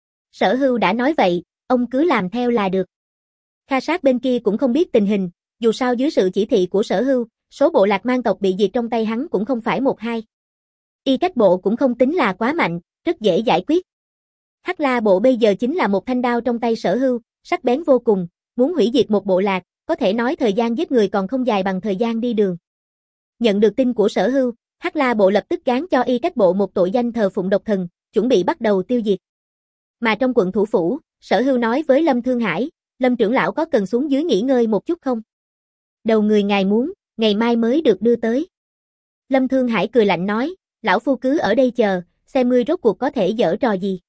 Sở Hưu đã nói vậy, ông cứ làm theo là được. Kha Sát bên kia cũng không biết tình hình, dù sao dưới sự chỉ thị của Sở Hưu, số bộ lạc mang tộc bị diệt trong tay hắn cũng không phải một hai. Y Cách bộ cũng không tính là quá mạnh, rất dễ giải quyết. Hắc La bộ bây giờ chính là một thanh đao trong tay Sở Hưu, sắc bén vô cùng, muốn hủy diệt một bộ lạc, có thể nói thời gian giết người còn không dài bằng thời gian đi đường. Nhận được tin của Sở Hưu, Hắc La bộ lập tức gán cho Y Cách bộ một tội danh thờ phụng độc thần, chuẩn bị bắt đầu tiêu diệt. Mà trong quận thủ phủ, Sở Hưu nói với Lâm Thương Hải, Lâm trưởng lão có cần xuống dưới nghỉ ngơi một chút không? Đầu người ngài muốn, ngày mai mới được đưa tới. Lâm Thương Hải cười lạnh nói, lão phu cứ ở đây chờ, xem ngươi rốt cuộc có thể giở trò gì.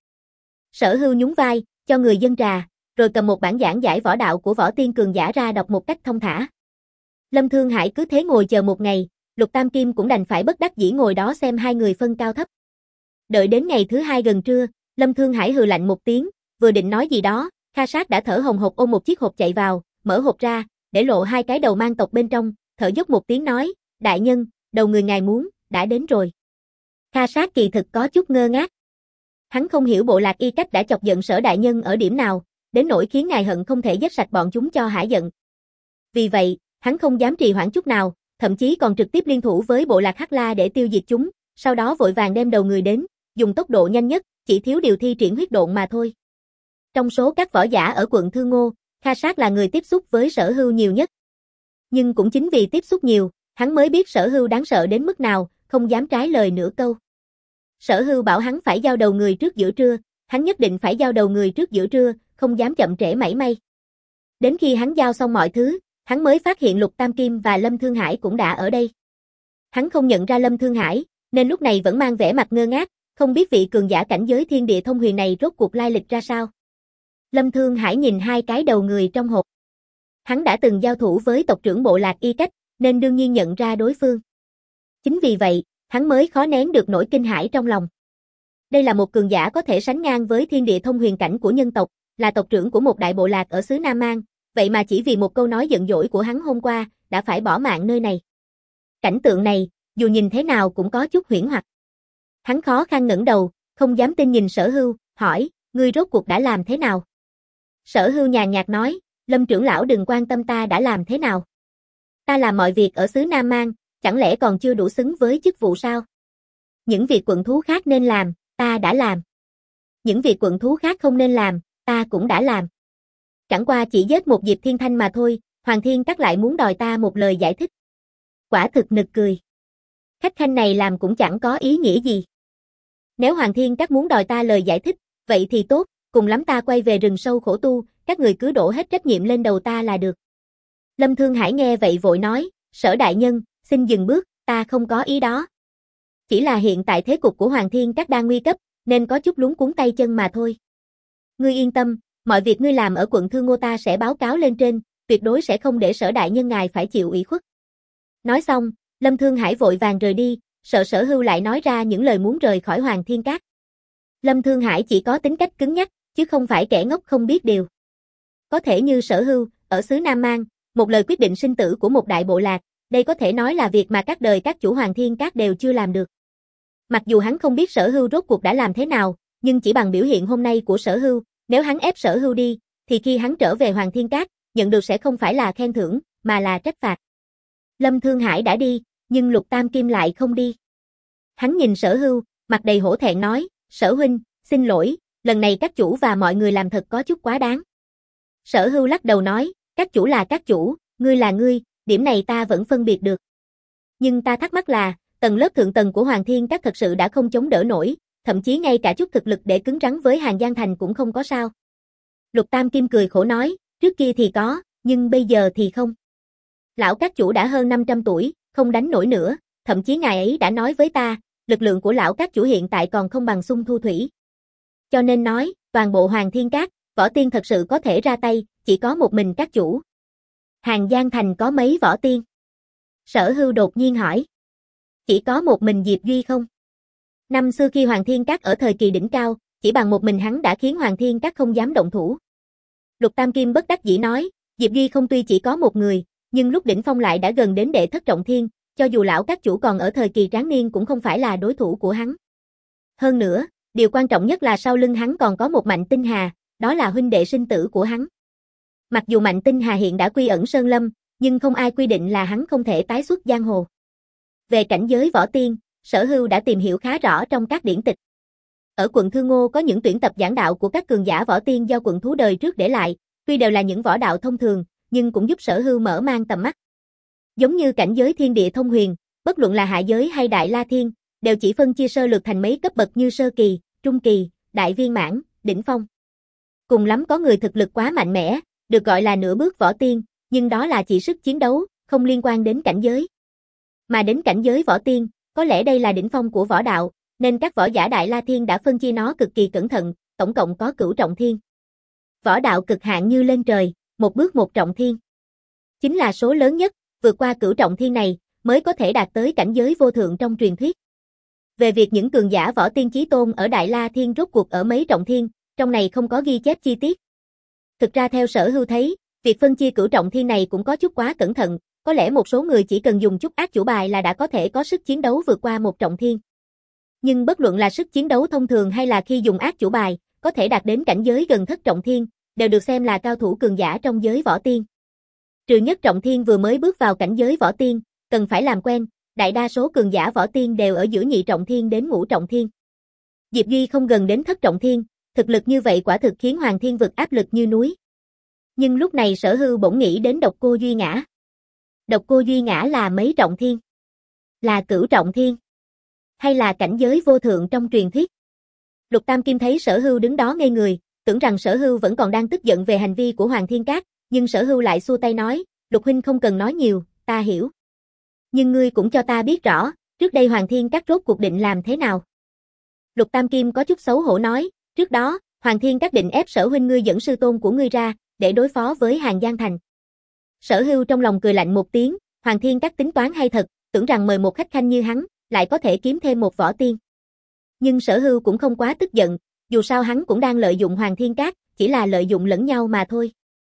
Sở Hưu nhún vai, cho người dân trà, rồi cầm một bản giảng giải võ đạo của võ tiên cường giả ra đọc một cách thông thả. Lâm Thương Hải cứ thế ngồi chờ một ngày, Lục Tam Kim cũng đành phải bất đắc dĩ ngồi đó xem hai người phân cao thấp. Đợi đến ngày thứ hai gần trưa, Lâm Thương Hải hừ lạnh một tiếng, vừa định nói gì đó, Kha Sát đã thở hồng hộc ôm một chiếc hộp chạy vào, mở hộp ra, để lộ hai cái đầu mang tộc bên trong, thở dốc một tiếng nói, đại nhân, đầu người ngài muốn, đã đến rồi. Kha Sát kỳ thực có chút ngơ ngác. Hắn không hiểu bộ lạc Y Cách đã chọc giận Sở đại nhân ở điểm nào, đến nỗi khiến ngài hận không thể giết sạch bọn chúng cho hả giận. Vì vậy, hắn không dám trì hoãn chút nào, thậm chí còn trực tiếp liên thủ với bộ lạc Hắc La để tiêu diệt chúng, sau đó vội vàng đem đầu người đến, dùng tốc độ nhanh nhất, chỉ thiếu điều thi triển huyết độn mà thôi. Trong số các võ giả ở quận Thư Ngô, Kha Sát là người tiếp xúc với Sở Hưu nhiều nhất. Nhưng cũng chính vì tiếp xúc nhiều, hắn mới biết Sở Hưu đáng sợ đến mức nào, không dám trái lời nửa câu. Sở Hưu bảo hắn phải giao đầu người trước giữa trưa, hắn nhất định phải giao đầu người trước giữa trưa, không dám chậm trễ mảy may. Đến khi hắn giao xong mọi thứ, hắn mới phát hiện Lục Tam Kim và Lâm Thương Hải cũng đã ở đây. Hắn không nhận ra Lâm Thương Hải, nên lúc này vẫn mang vẻ mặt ngơ ngác, không biết vị cường giả cảnh giới thiên địa thông huyền này rốt cuộc lai lịch ra sao. Lâm Thương Hải nhìn hai cái đầu người trong hộp. Hắn đã từng giao thủ với tộc trưởng bộ lạc Y Cách, nên đương nhiên nhận ra đối phương. Chính vì vậy, hắn mới khó nén được nỗi kinh hãi trong lòng. Đây là một cường giả có thể sánh ngang với thiên địa thông huyền cảnh của nhân tộc, là tộc trưởng của một đại bộ lạc ở xứ Nam Mang, vậy mà chỉ vì một câu nói giận dỗi của hắn hôm qua, đã phải bỏ mạng nơi này. Cảnh tượng này, dù nhìn thế nào cũng có chút huyễn hoặc. Hắn khó khăn ngẩng đầu, không dám tin nhìn Sở Hưu, hỏi, ngươi rốt cuộc đã làm thế nào? Sở Hưu nhàn nhạt nói, Lâm trưởng lão đừng quan tâm ta đã làm thế nào. Ta làm mọi việc ở xứ Nam Mang, chẳng lẽ còn chưa đủ xứng với chức vụ sao? Những việc quận thú khác nên làm, ta đã làm. Những việc quận thú khác không nên làm, ta cũng đã làm. Chẳng qua chỉ giết một Diệp Thiên Thanh mà thôi, Hoàng Thiên Các lại muốn đòi ta một lời giải thích. Quả thực nực cười. Khách khanh này làm cũng chẳng có ý nghĩa gì. Nếu Hoàng Thiên Các muốn đòi ta lời giải thích, vậy thì tốt, cùng lắm ta quay về rừng sâu khổ tu, các người cứ đổ hết trách nhiệm lên đầu ta là được. Lâm Thương Hải nghe vậy vội nói, Sở đại nhân, xin dừng bước, ta không có ý đó. Chỉ là hiện tại thế cục của Hoàng Thiên Các đang nguy cấp, nên có chút luống cuống tay chân mà thôi. Ngươi yên tâm, mọi việc ngươi làm ở quận Thư Ngô ta sẽ báo cáo lên trên, tuyệt đối sẽ không để Sở đại nhân ngài phải chịu ủy khuất. Nói xong, Lâm Thương Hải vội vàng rời đi, sợ Sở Hưu lại nói ra những lời muốn rời khỏi Hoàng Thiên Các. Lâm Thương Hải chỉ có tính cách cứng nhắc, chứ không phải kẻ ngốc không biết điều. Có thể như Sở Hưu, ở xứ Nam Mang, một lời quyết định sinh tử của một đại bộ lạc, đây có thể nói là việc mà các đời các chủ Hoàng Thiên Các đều chưa làm được. Mặc dù hắn không biết Sở Hưu rốt cuộc đã làm thế nào, nhưng chỉ bằng biểu hiện hôm nay của Sở Hưu, nếu hắn ép Sở Hưu đi, thì khi hắn trở về Hoàng Thiên Các, nhận được sẽ không phải là khen thưởng, mà là trách phạt. Lâm Thương Hải đã đi, nhưng Lục Tam Kim lại không đi. Hắn nhìn Sở Hưu, mặt đầy hổ thẹn nói, Sở huynh, xin lỗi, lần này các chủ và mọi người làm thật có chút quá đáng. Sở Hưu lắc đầu nói, các chủ là các chủ, ngươi là ngươi, điểm này ta vẫn phân biệt được. Nhưng ta thắc mắc là, tầng lớp thượng tầng của Hoàng Thiên Các thật sự đã không chống đỡ nổi, thậm chí ngay cả chút thực lực để cứng rắn với Hàng Giang Thành cũng không có sao. Lục Tam Kim cười khổ nói, trước kia thì có, nhưng bây giờ thì không. Lão các chủ đã hơn năm trăm tuổi, không đánh nổi nữa, thậm chí ngài ấy đã nói với ta, lực lượng của lão các chủ hiện tại còn không bằng Xung Thu Thủy. Cho nên nói, toàn bộ Hoàng Thiên Các, võ tiên thật sự có thể ra tay, chỉ có một mình các chủ. Hàng Giang Thành có mấy võ tiên? Sở Hưu đột nhiên hỏi. Chỉ có một mình Diệp Duy không? Năm xưa khi Hoàng Thiên Các ở thời kỳ đỉnh cao, chỉ bằng một mình hắn đã khiến Hoàng Thiên Các không dám động thủ. Lục Tam Kim bất đắc dĩ nói, Diệp Duy không tuy chỉ có một người, nhưng lúc đỉnh phong lại đã gần đến đệ thất trọng thiên, cho dù lão các chủ còn ở thời kỳ tráng niên cũng không phải là đối thủ của hắn. Hơn nữa, điều quan trọng nhất là sau lưng hắn còn có một Mạnh Tinh Hà, đó là huynh đệ sinh tử của hắn. Mặc dù Mạnh Tinh Hà hiện đã quy ẩn Sơn Lâm, nhưng không ai quy định là hắn không thể tái xuất giang hồ. Về cảnh giới võ tiên, Sở Hưu đã tìm hiểu khá rõ trong các điển tịch. Ở quận Thư Ngô có những tuyển tập giảng đạo của các cường giả võ tiên do quận thú đời trước để lại, tuy đều là những võ đạo thông thường, nhưng cũng giúp Sở Hưu mở mang tầm mắt. Giống như cảnh giới thiên địa thông huyền, bất luận là hạ giới hay đại la thiên, đều chỉ phân chia sơ lược thành mấy cấp bậc như sơ kỳ, trung kỳ, đại viên mãn, đỉnh phong. Cùng lắm có người thực lực quá mạnh mẽ, được gọi là nửa bước võ tiên, nhưng đó là chỉ sức chiến đấu, không liên quan đến cảnh giới. Mà đến cảnh giới võ tiên, có lẽ đây là đỉnh phong của võ đạo, nên các võ giả đại la thiên đã phân chia nó cực kỳ cẩn thận, tổng cộng có cửu trọng thiên. Võ đạo cực hạn như lên trời, một bước một trọng thiên. Chính là số lớn nhất, vượt qua cửu trọng thiên này, mới có thể đạt tới cảnh giới vô thượng trong truyền thuyết. Về việc những cường giả võ tiên chí tôn ở Đại La Thiên rốt cuộc ở mấy trọng thiên, trong này không có ghi chép chi tiết. Thực ra theo Sở Hưu thấy, việc phân chia cửu trọng thiên này cũng có chút quá cẩn thận, có lẽ một số người chỉ cần dùng chút ác chủ bài là đã có thể có sức chiến đấu vượt qua một trọng thiên. Nhưng bất luận là sức chiến đấu thông thường hay là khi dùng ác chủ bài, có thể đạt đến cảnh giới gần thất trọng thiên, đều được xem là cao thủ cường giả trong giới võ tiên. Trừ nhất trọng thiên vừa mới bước vào cảnh giới võ tiên, cần phải làm quen, đại đa số cường giả võ tiên đều ở giữa nhị trọng thiên đến ngũ trọng thiên. Diệp Duy không gần đến thất trọng thiên, thực lực như vậy quả thực khiến Hoàng Thiên vực áp lực như núi. Nhưng lúc này Sở Hưu bỗng nghĩ đến Độc Cô Duy Ngã. Độc Cô Duy Ngã là mấy trọng thiên? Là cửu trọng thiên? Hay là cảnh giới vô thượng trong truyền thuyết? Lục Tam Kim thấy Sở Hưu đứng đó ngây người, tưởng rằng Sở Hưu vẫn còn đang tức giận về hành vi của Hoàng Thiên Các, nhưng Sở Hưu lại xua tay nói, Lục huynh không cần nói nhiều, ta hiểu. Nhưng ngươi cũng cho ta biết rõ, trước đây Hoàng Thiên Các rốt cuộc định làm thế nào? Lục Tam Kim có chút xấu hổ nói, trước đó, Hoàng Thiên Các định ép Sở huynh ngươi dẫn sư tôn của ngươi ra, để đối phó với Hàng Giang Thành. Sở Hưu trong lòng cười lạnh một tiếng, Hoàng Thiên Các tính toán hay thật, tưởng rằng mời một khách khanh như hắn, lại có thể kiếm thêm một võ tiên. Nhưng Sở Hưu cũng không quá tức giận, dù sao hắn cũng đang lợi dụng Hoàng Thiên Các, chỉ là lợi dụng lẫn nhau mà thôi.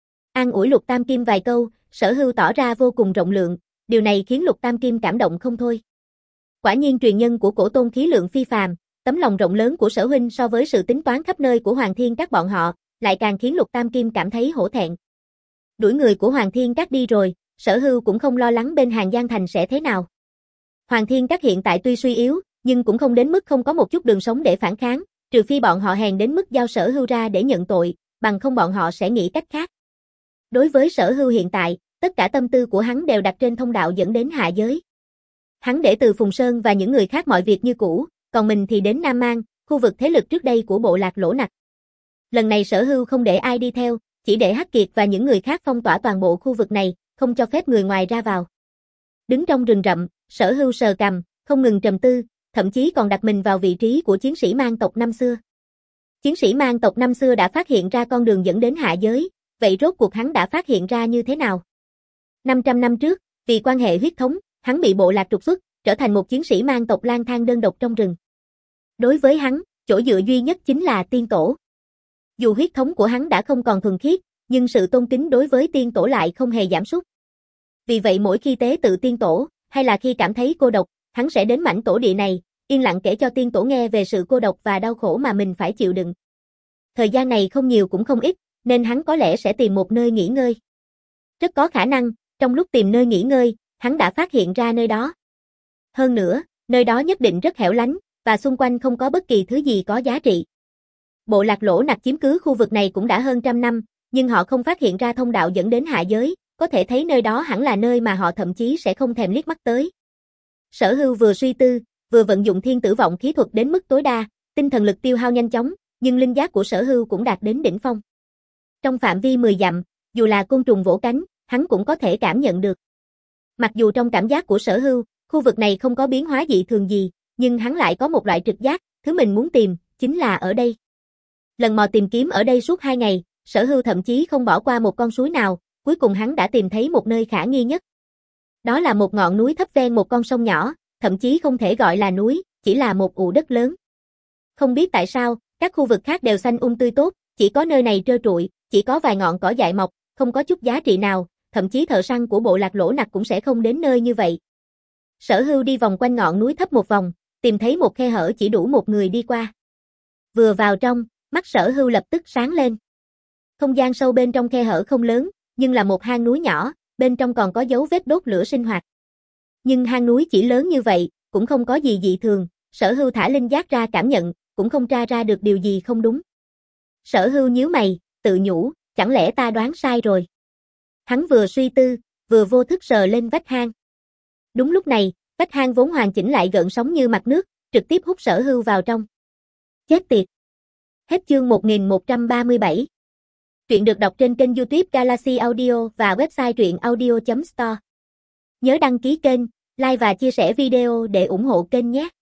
An ủi Lục Tam Kim vài câu, Sở Hưu tỏ ra vô cùng rộng lượng, điều này khiến Lục Tam Kim cảm động không thôi. Quả nhiên truyền nhân của Cổ Tôn khí lượng phi phàm, tấm lòng rộng lớn của Sở huynh so với sự tính toán khắp nơi của Hoàng Thiên Các bọn họ, lại càng khiến Lục Tam Kim cảm thấy hổ thẹn. Đuổi người của Hoàng Thiên Các đi rồi, Sở Hưu cũng không lo lắng bên Hàng Giang Thành sẽ thế nào. Hoàng Thiên Các hiện tại tuy suy yếu, nhưng cũng không đến mức không có một chút đường sống để phản kháng, trừ phi bọn họ hèn đến mức giao Sở Hưu ra để nhận tội, bằng không bọn họ sẽ nghĩ cách khác. Đối với Sở Hưu hiện tại, tất cả tâm tư của hắn đều đặt trên thông đạo dẫn đến hạ giới. Hắn để từ Phùng Sơn và những người khác mọi việc như cũ, còn mình thì đến Nam Mang, khu vực thế lực trước đây của bộ lạc Lỗ Nặc. Lần này Sở Hưu không để ai đi theo, chỉ để Hắc Kiệt và những người khác phong tỏa toàn bộ khu vực này, không cho phép người ngoài ra vào. Đứng trong rừng rậm, Sở Hưu sờ cằm, không ngừng trầm tư, thậm chí còn đặt mình vào vị trí của chiến sĩ mang tộc năm xưa. Chiến sĩ mang tộc năm xưa đã phát hiện ra con đường dẫn đến hạ giới, vậy rốt cuộc hắn đã phát hiện ra như thế nào? năm trăm năm trước, vì quan hệ huyết thống, hắn bị bộ lạc trục xuất, trở thành một chiến sĩ mang tộc lang thang đơn độc trong rừng. Đối với hắn, chỗ dựa duy nhất chính là tiên tổ. Dù huyết thống của hắn đã không còn thuần khiết, nhưng sự tôn kính đối với tiên tổ lại không hề giảm sút. Vì vậy mỗi khi tế tự tiên tổ, hay là khi cảm thấy cô độc, hắn sẽ đến mảnh tổ địa này, yên lặng kể cho tiên tổ nghe về sự cô độc và đau khổ mà mình phải chịu đựng. Thời gian này không nhiều cũng không ít, nên hắn có lẽ sẽ tìm một nơi nghỉ ngơi. Rất có khả năng, trong lúc tìm nơi nghỉ ngơi, hắn đã phát hiện ra nơi đó. Hơn nữa, nơi đó nhất định rất hẻo lánh, và xung quanh không có bất kỳ thứ gì có giá trị. Bộ lạc Lỗ Nặc chiếm cứ khu vực này cũng đã hơn trăm năm, nhưng họ không phát hiện ra thông đạo dẫn đến hạ giới, có thể thấy nơi đó hẳn là nơi mà họ thậm chí sẽ không thèm liếc mắt tới. Sở Hưu vừa suy tư, vừa vận dụng thiên tử vọng khí thuật đến mức tối đa, tinh thần lực tiêu hao nhanh chóng, nhưng linh giác của Sở Hưu cũng đạt đến đỉnh phong. Trong phạm vi mười dặm, dù là côn trùng vỗ cánh, hắn cũng có thể cảm nhận được. Mặc dù trong cảm giác của Sở Hưu, khu vực này không có biến hóa dị thường gì, nhưng hắn lại có một loại trực giác, thứ mình muốn tìm, chính là ở đây. Lần mò tìm kiếm ở đây suốt hai ngày, Sở Hưu thậm chí không bỏ qua một con suối nào, cuối cùng hắn đã tìm thấy một nơi khả nghi nhất. Đó là một ngọn núi thấp ven một con sông nhỏ, thậm chí không thể gọi là núi, chỉ là một ụ đất lớn. Không biết tại sao, các khu vực khác đều xanh um tươi tốt, chỉ có nơi này trơ trụi, chỉ có vài ngọn cỏ dại mọc, không có chút giá trị nào, thậm chí thợ săn của bộ lạc Lỗ Nặc cũng sẽ không đến nơi như vậy. Sở Hưu đi vòng quanh ngọn núi thấp một vòng, tìm thấy một khe hở chỉ đủ một người đi qua. Vừa vào trong, mắt Sở Hưu lập tức sáng lên. Không gian sâu bên trong khe hở không lớn, nhưng là một hang núi nhỏ, bên trong còn có dấu vết đốt lửa sinh hoạt. Nhưng hang núi chỉ lớn như vậy, cũng không có gì dị thường, Sở Hưu thả linh giác ra cảm nhận, cũng không tra ra được điều gì không đúng. Sở Hưu nhíu mày, tự nhủ, chẳng lẽ ta đoán sai rồi. Hắn vừa suy tư, vừa vô thức sờ lên vách hang. Đúng lúc này, vách hang vốn hoàn chỉnh lại gợn sóng như mặt nước, trực tiếp hút Sở Hưu vào trong. Chết tiệt. Hết chương một nghìn một trăm ba mươi bảy. Truyện được đọc trên kênh YouTube Galaxy Audio và website truyện audio chấm store. Nhớ đăng ký kênh, like và chia sẻ video để ủng hộ kênh nhé.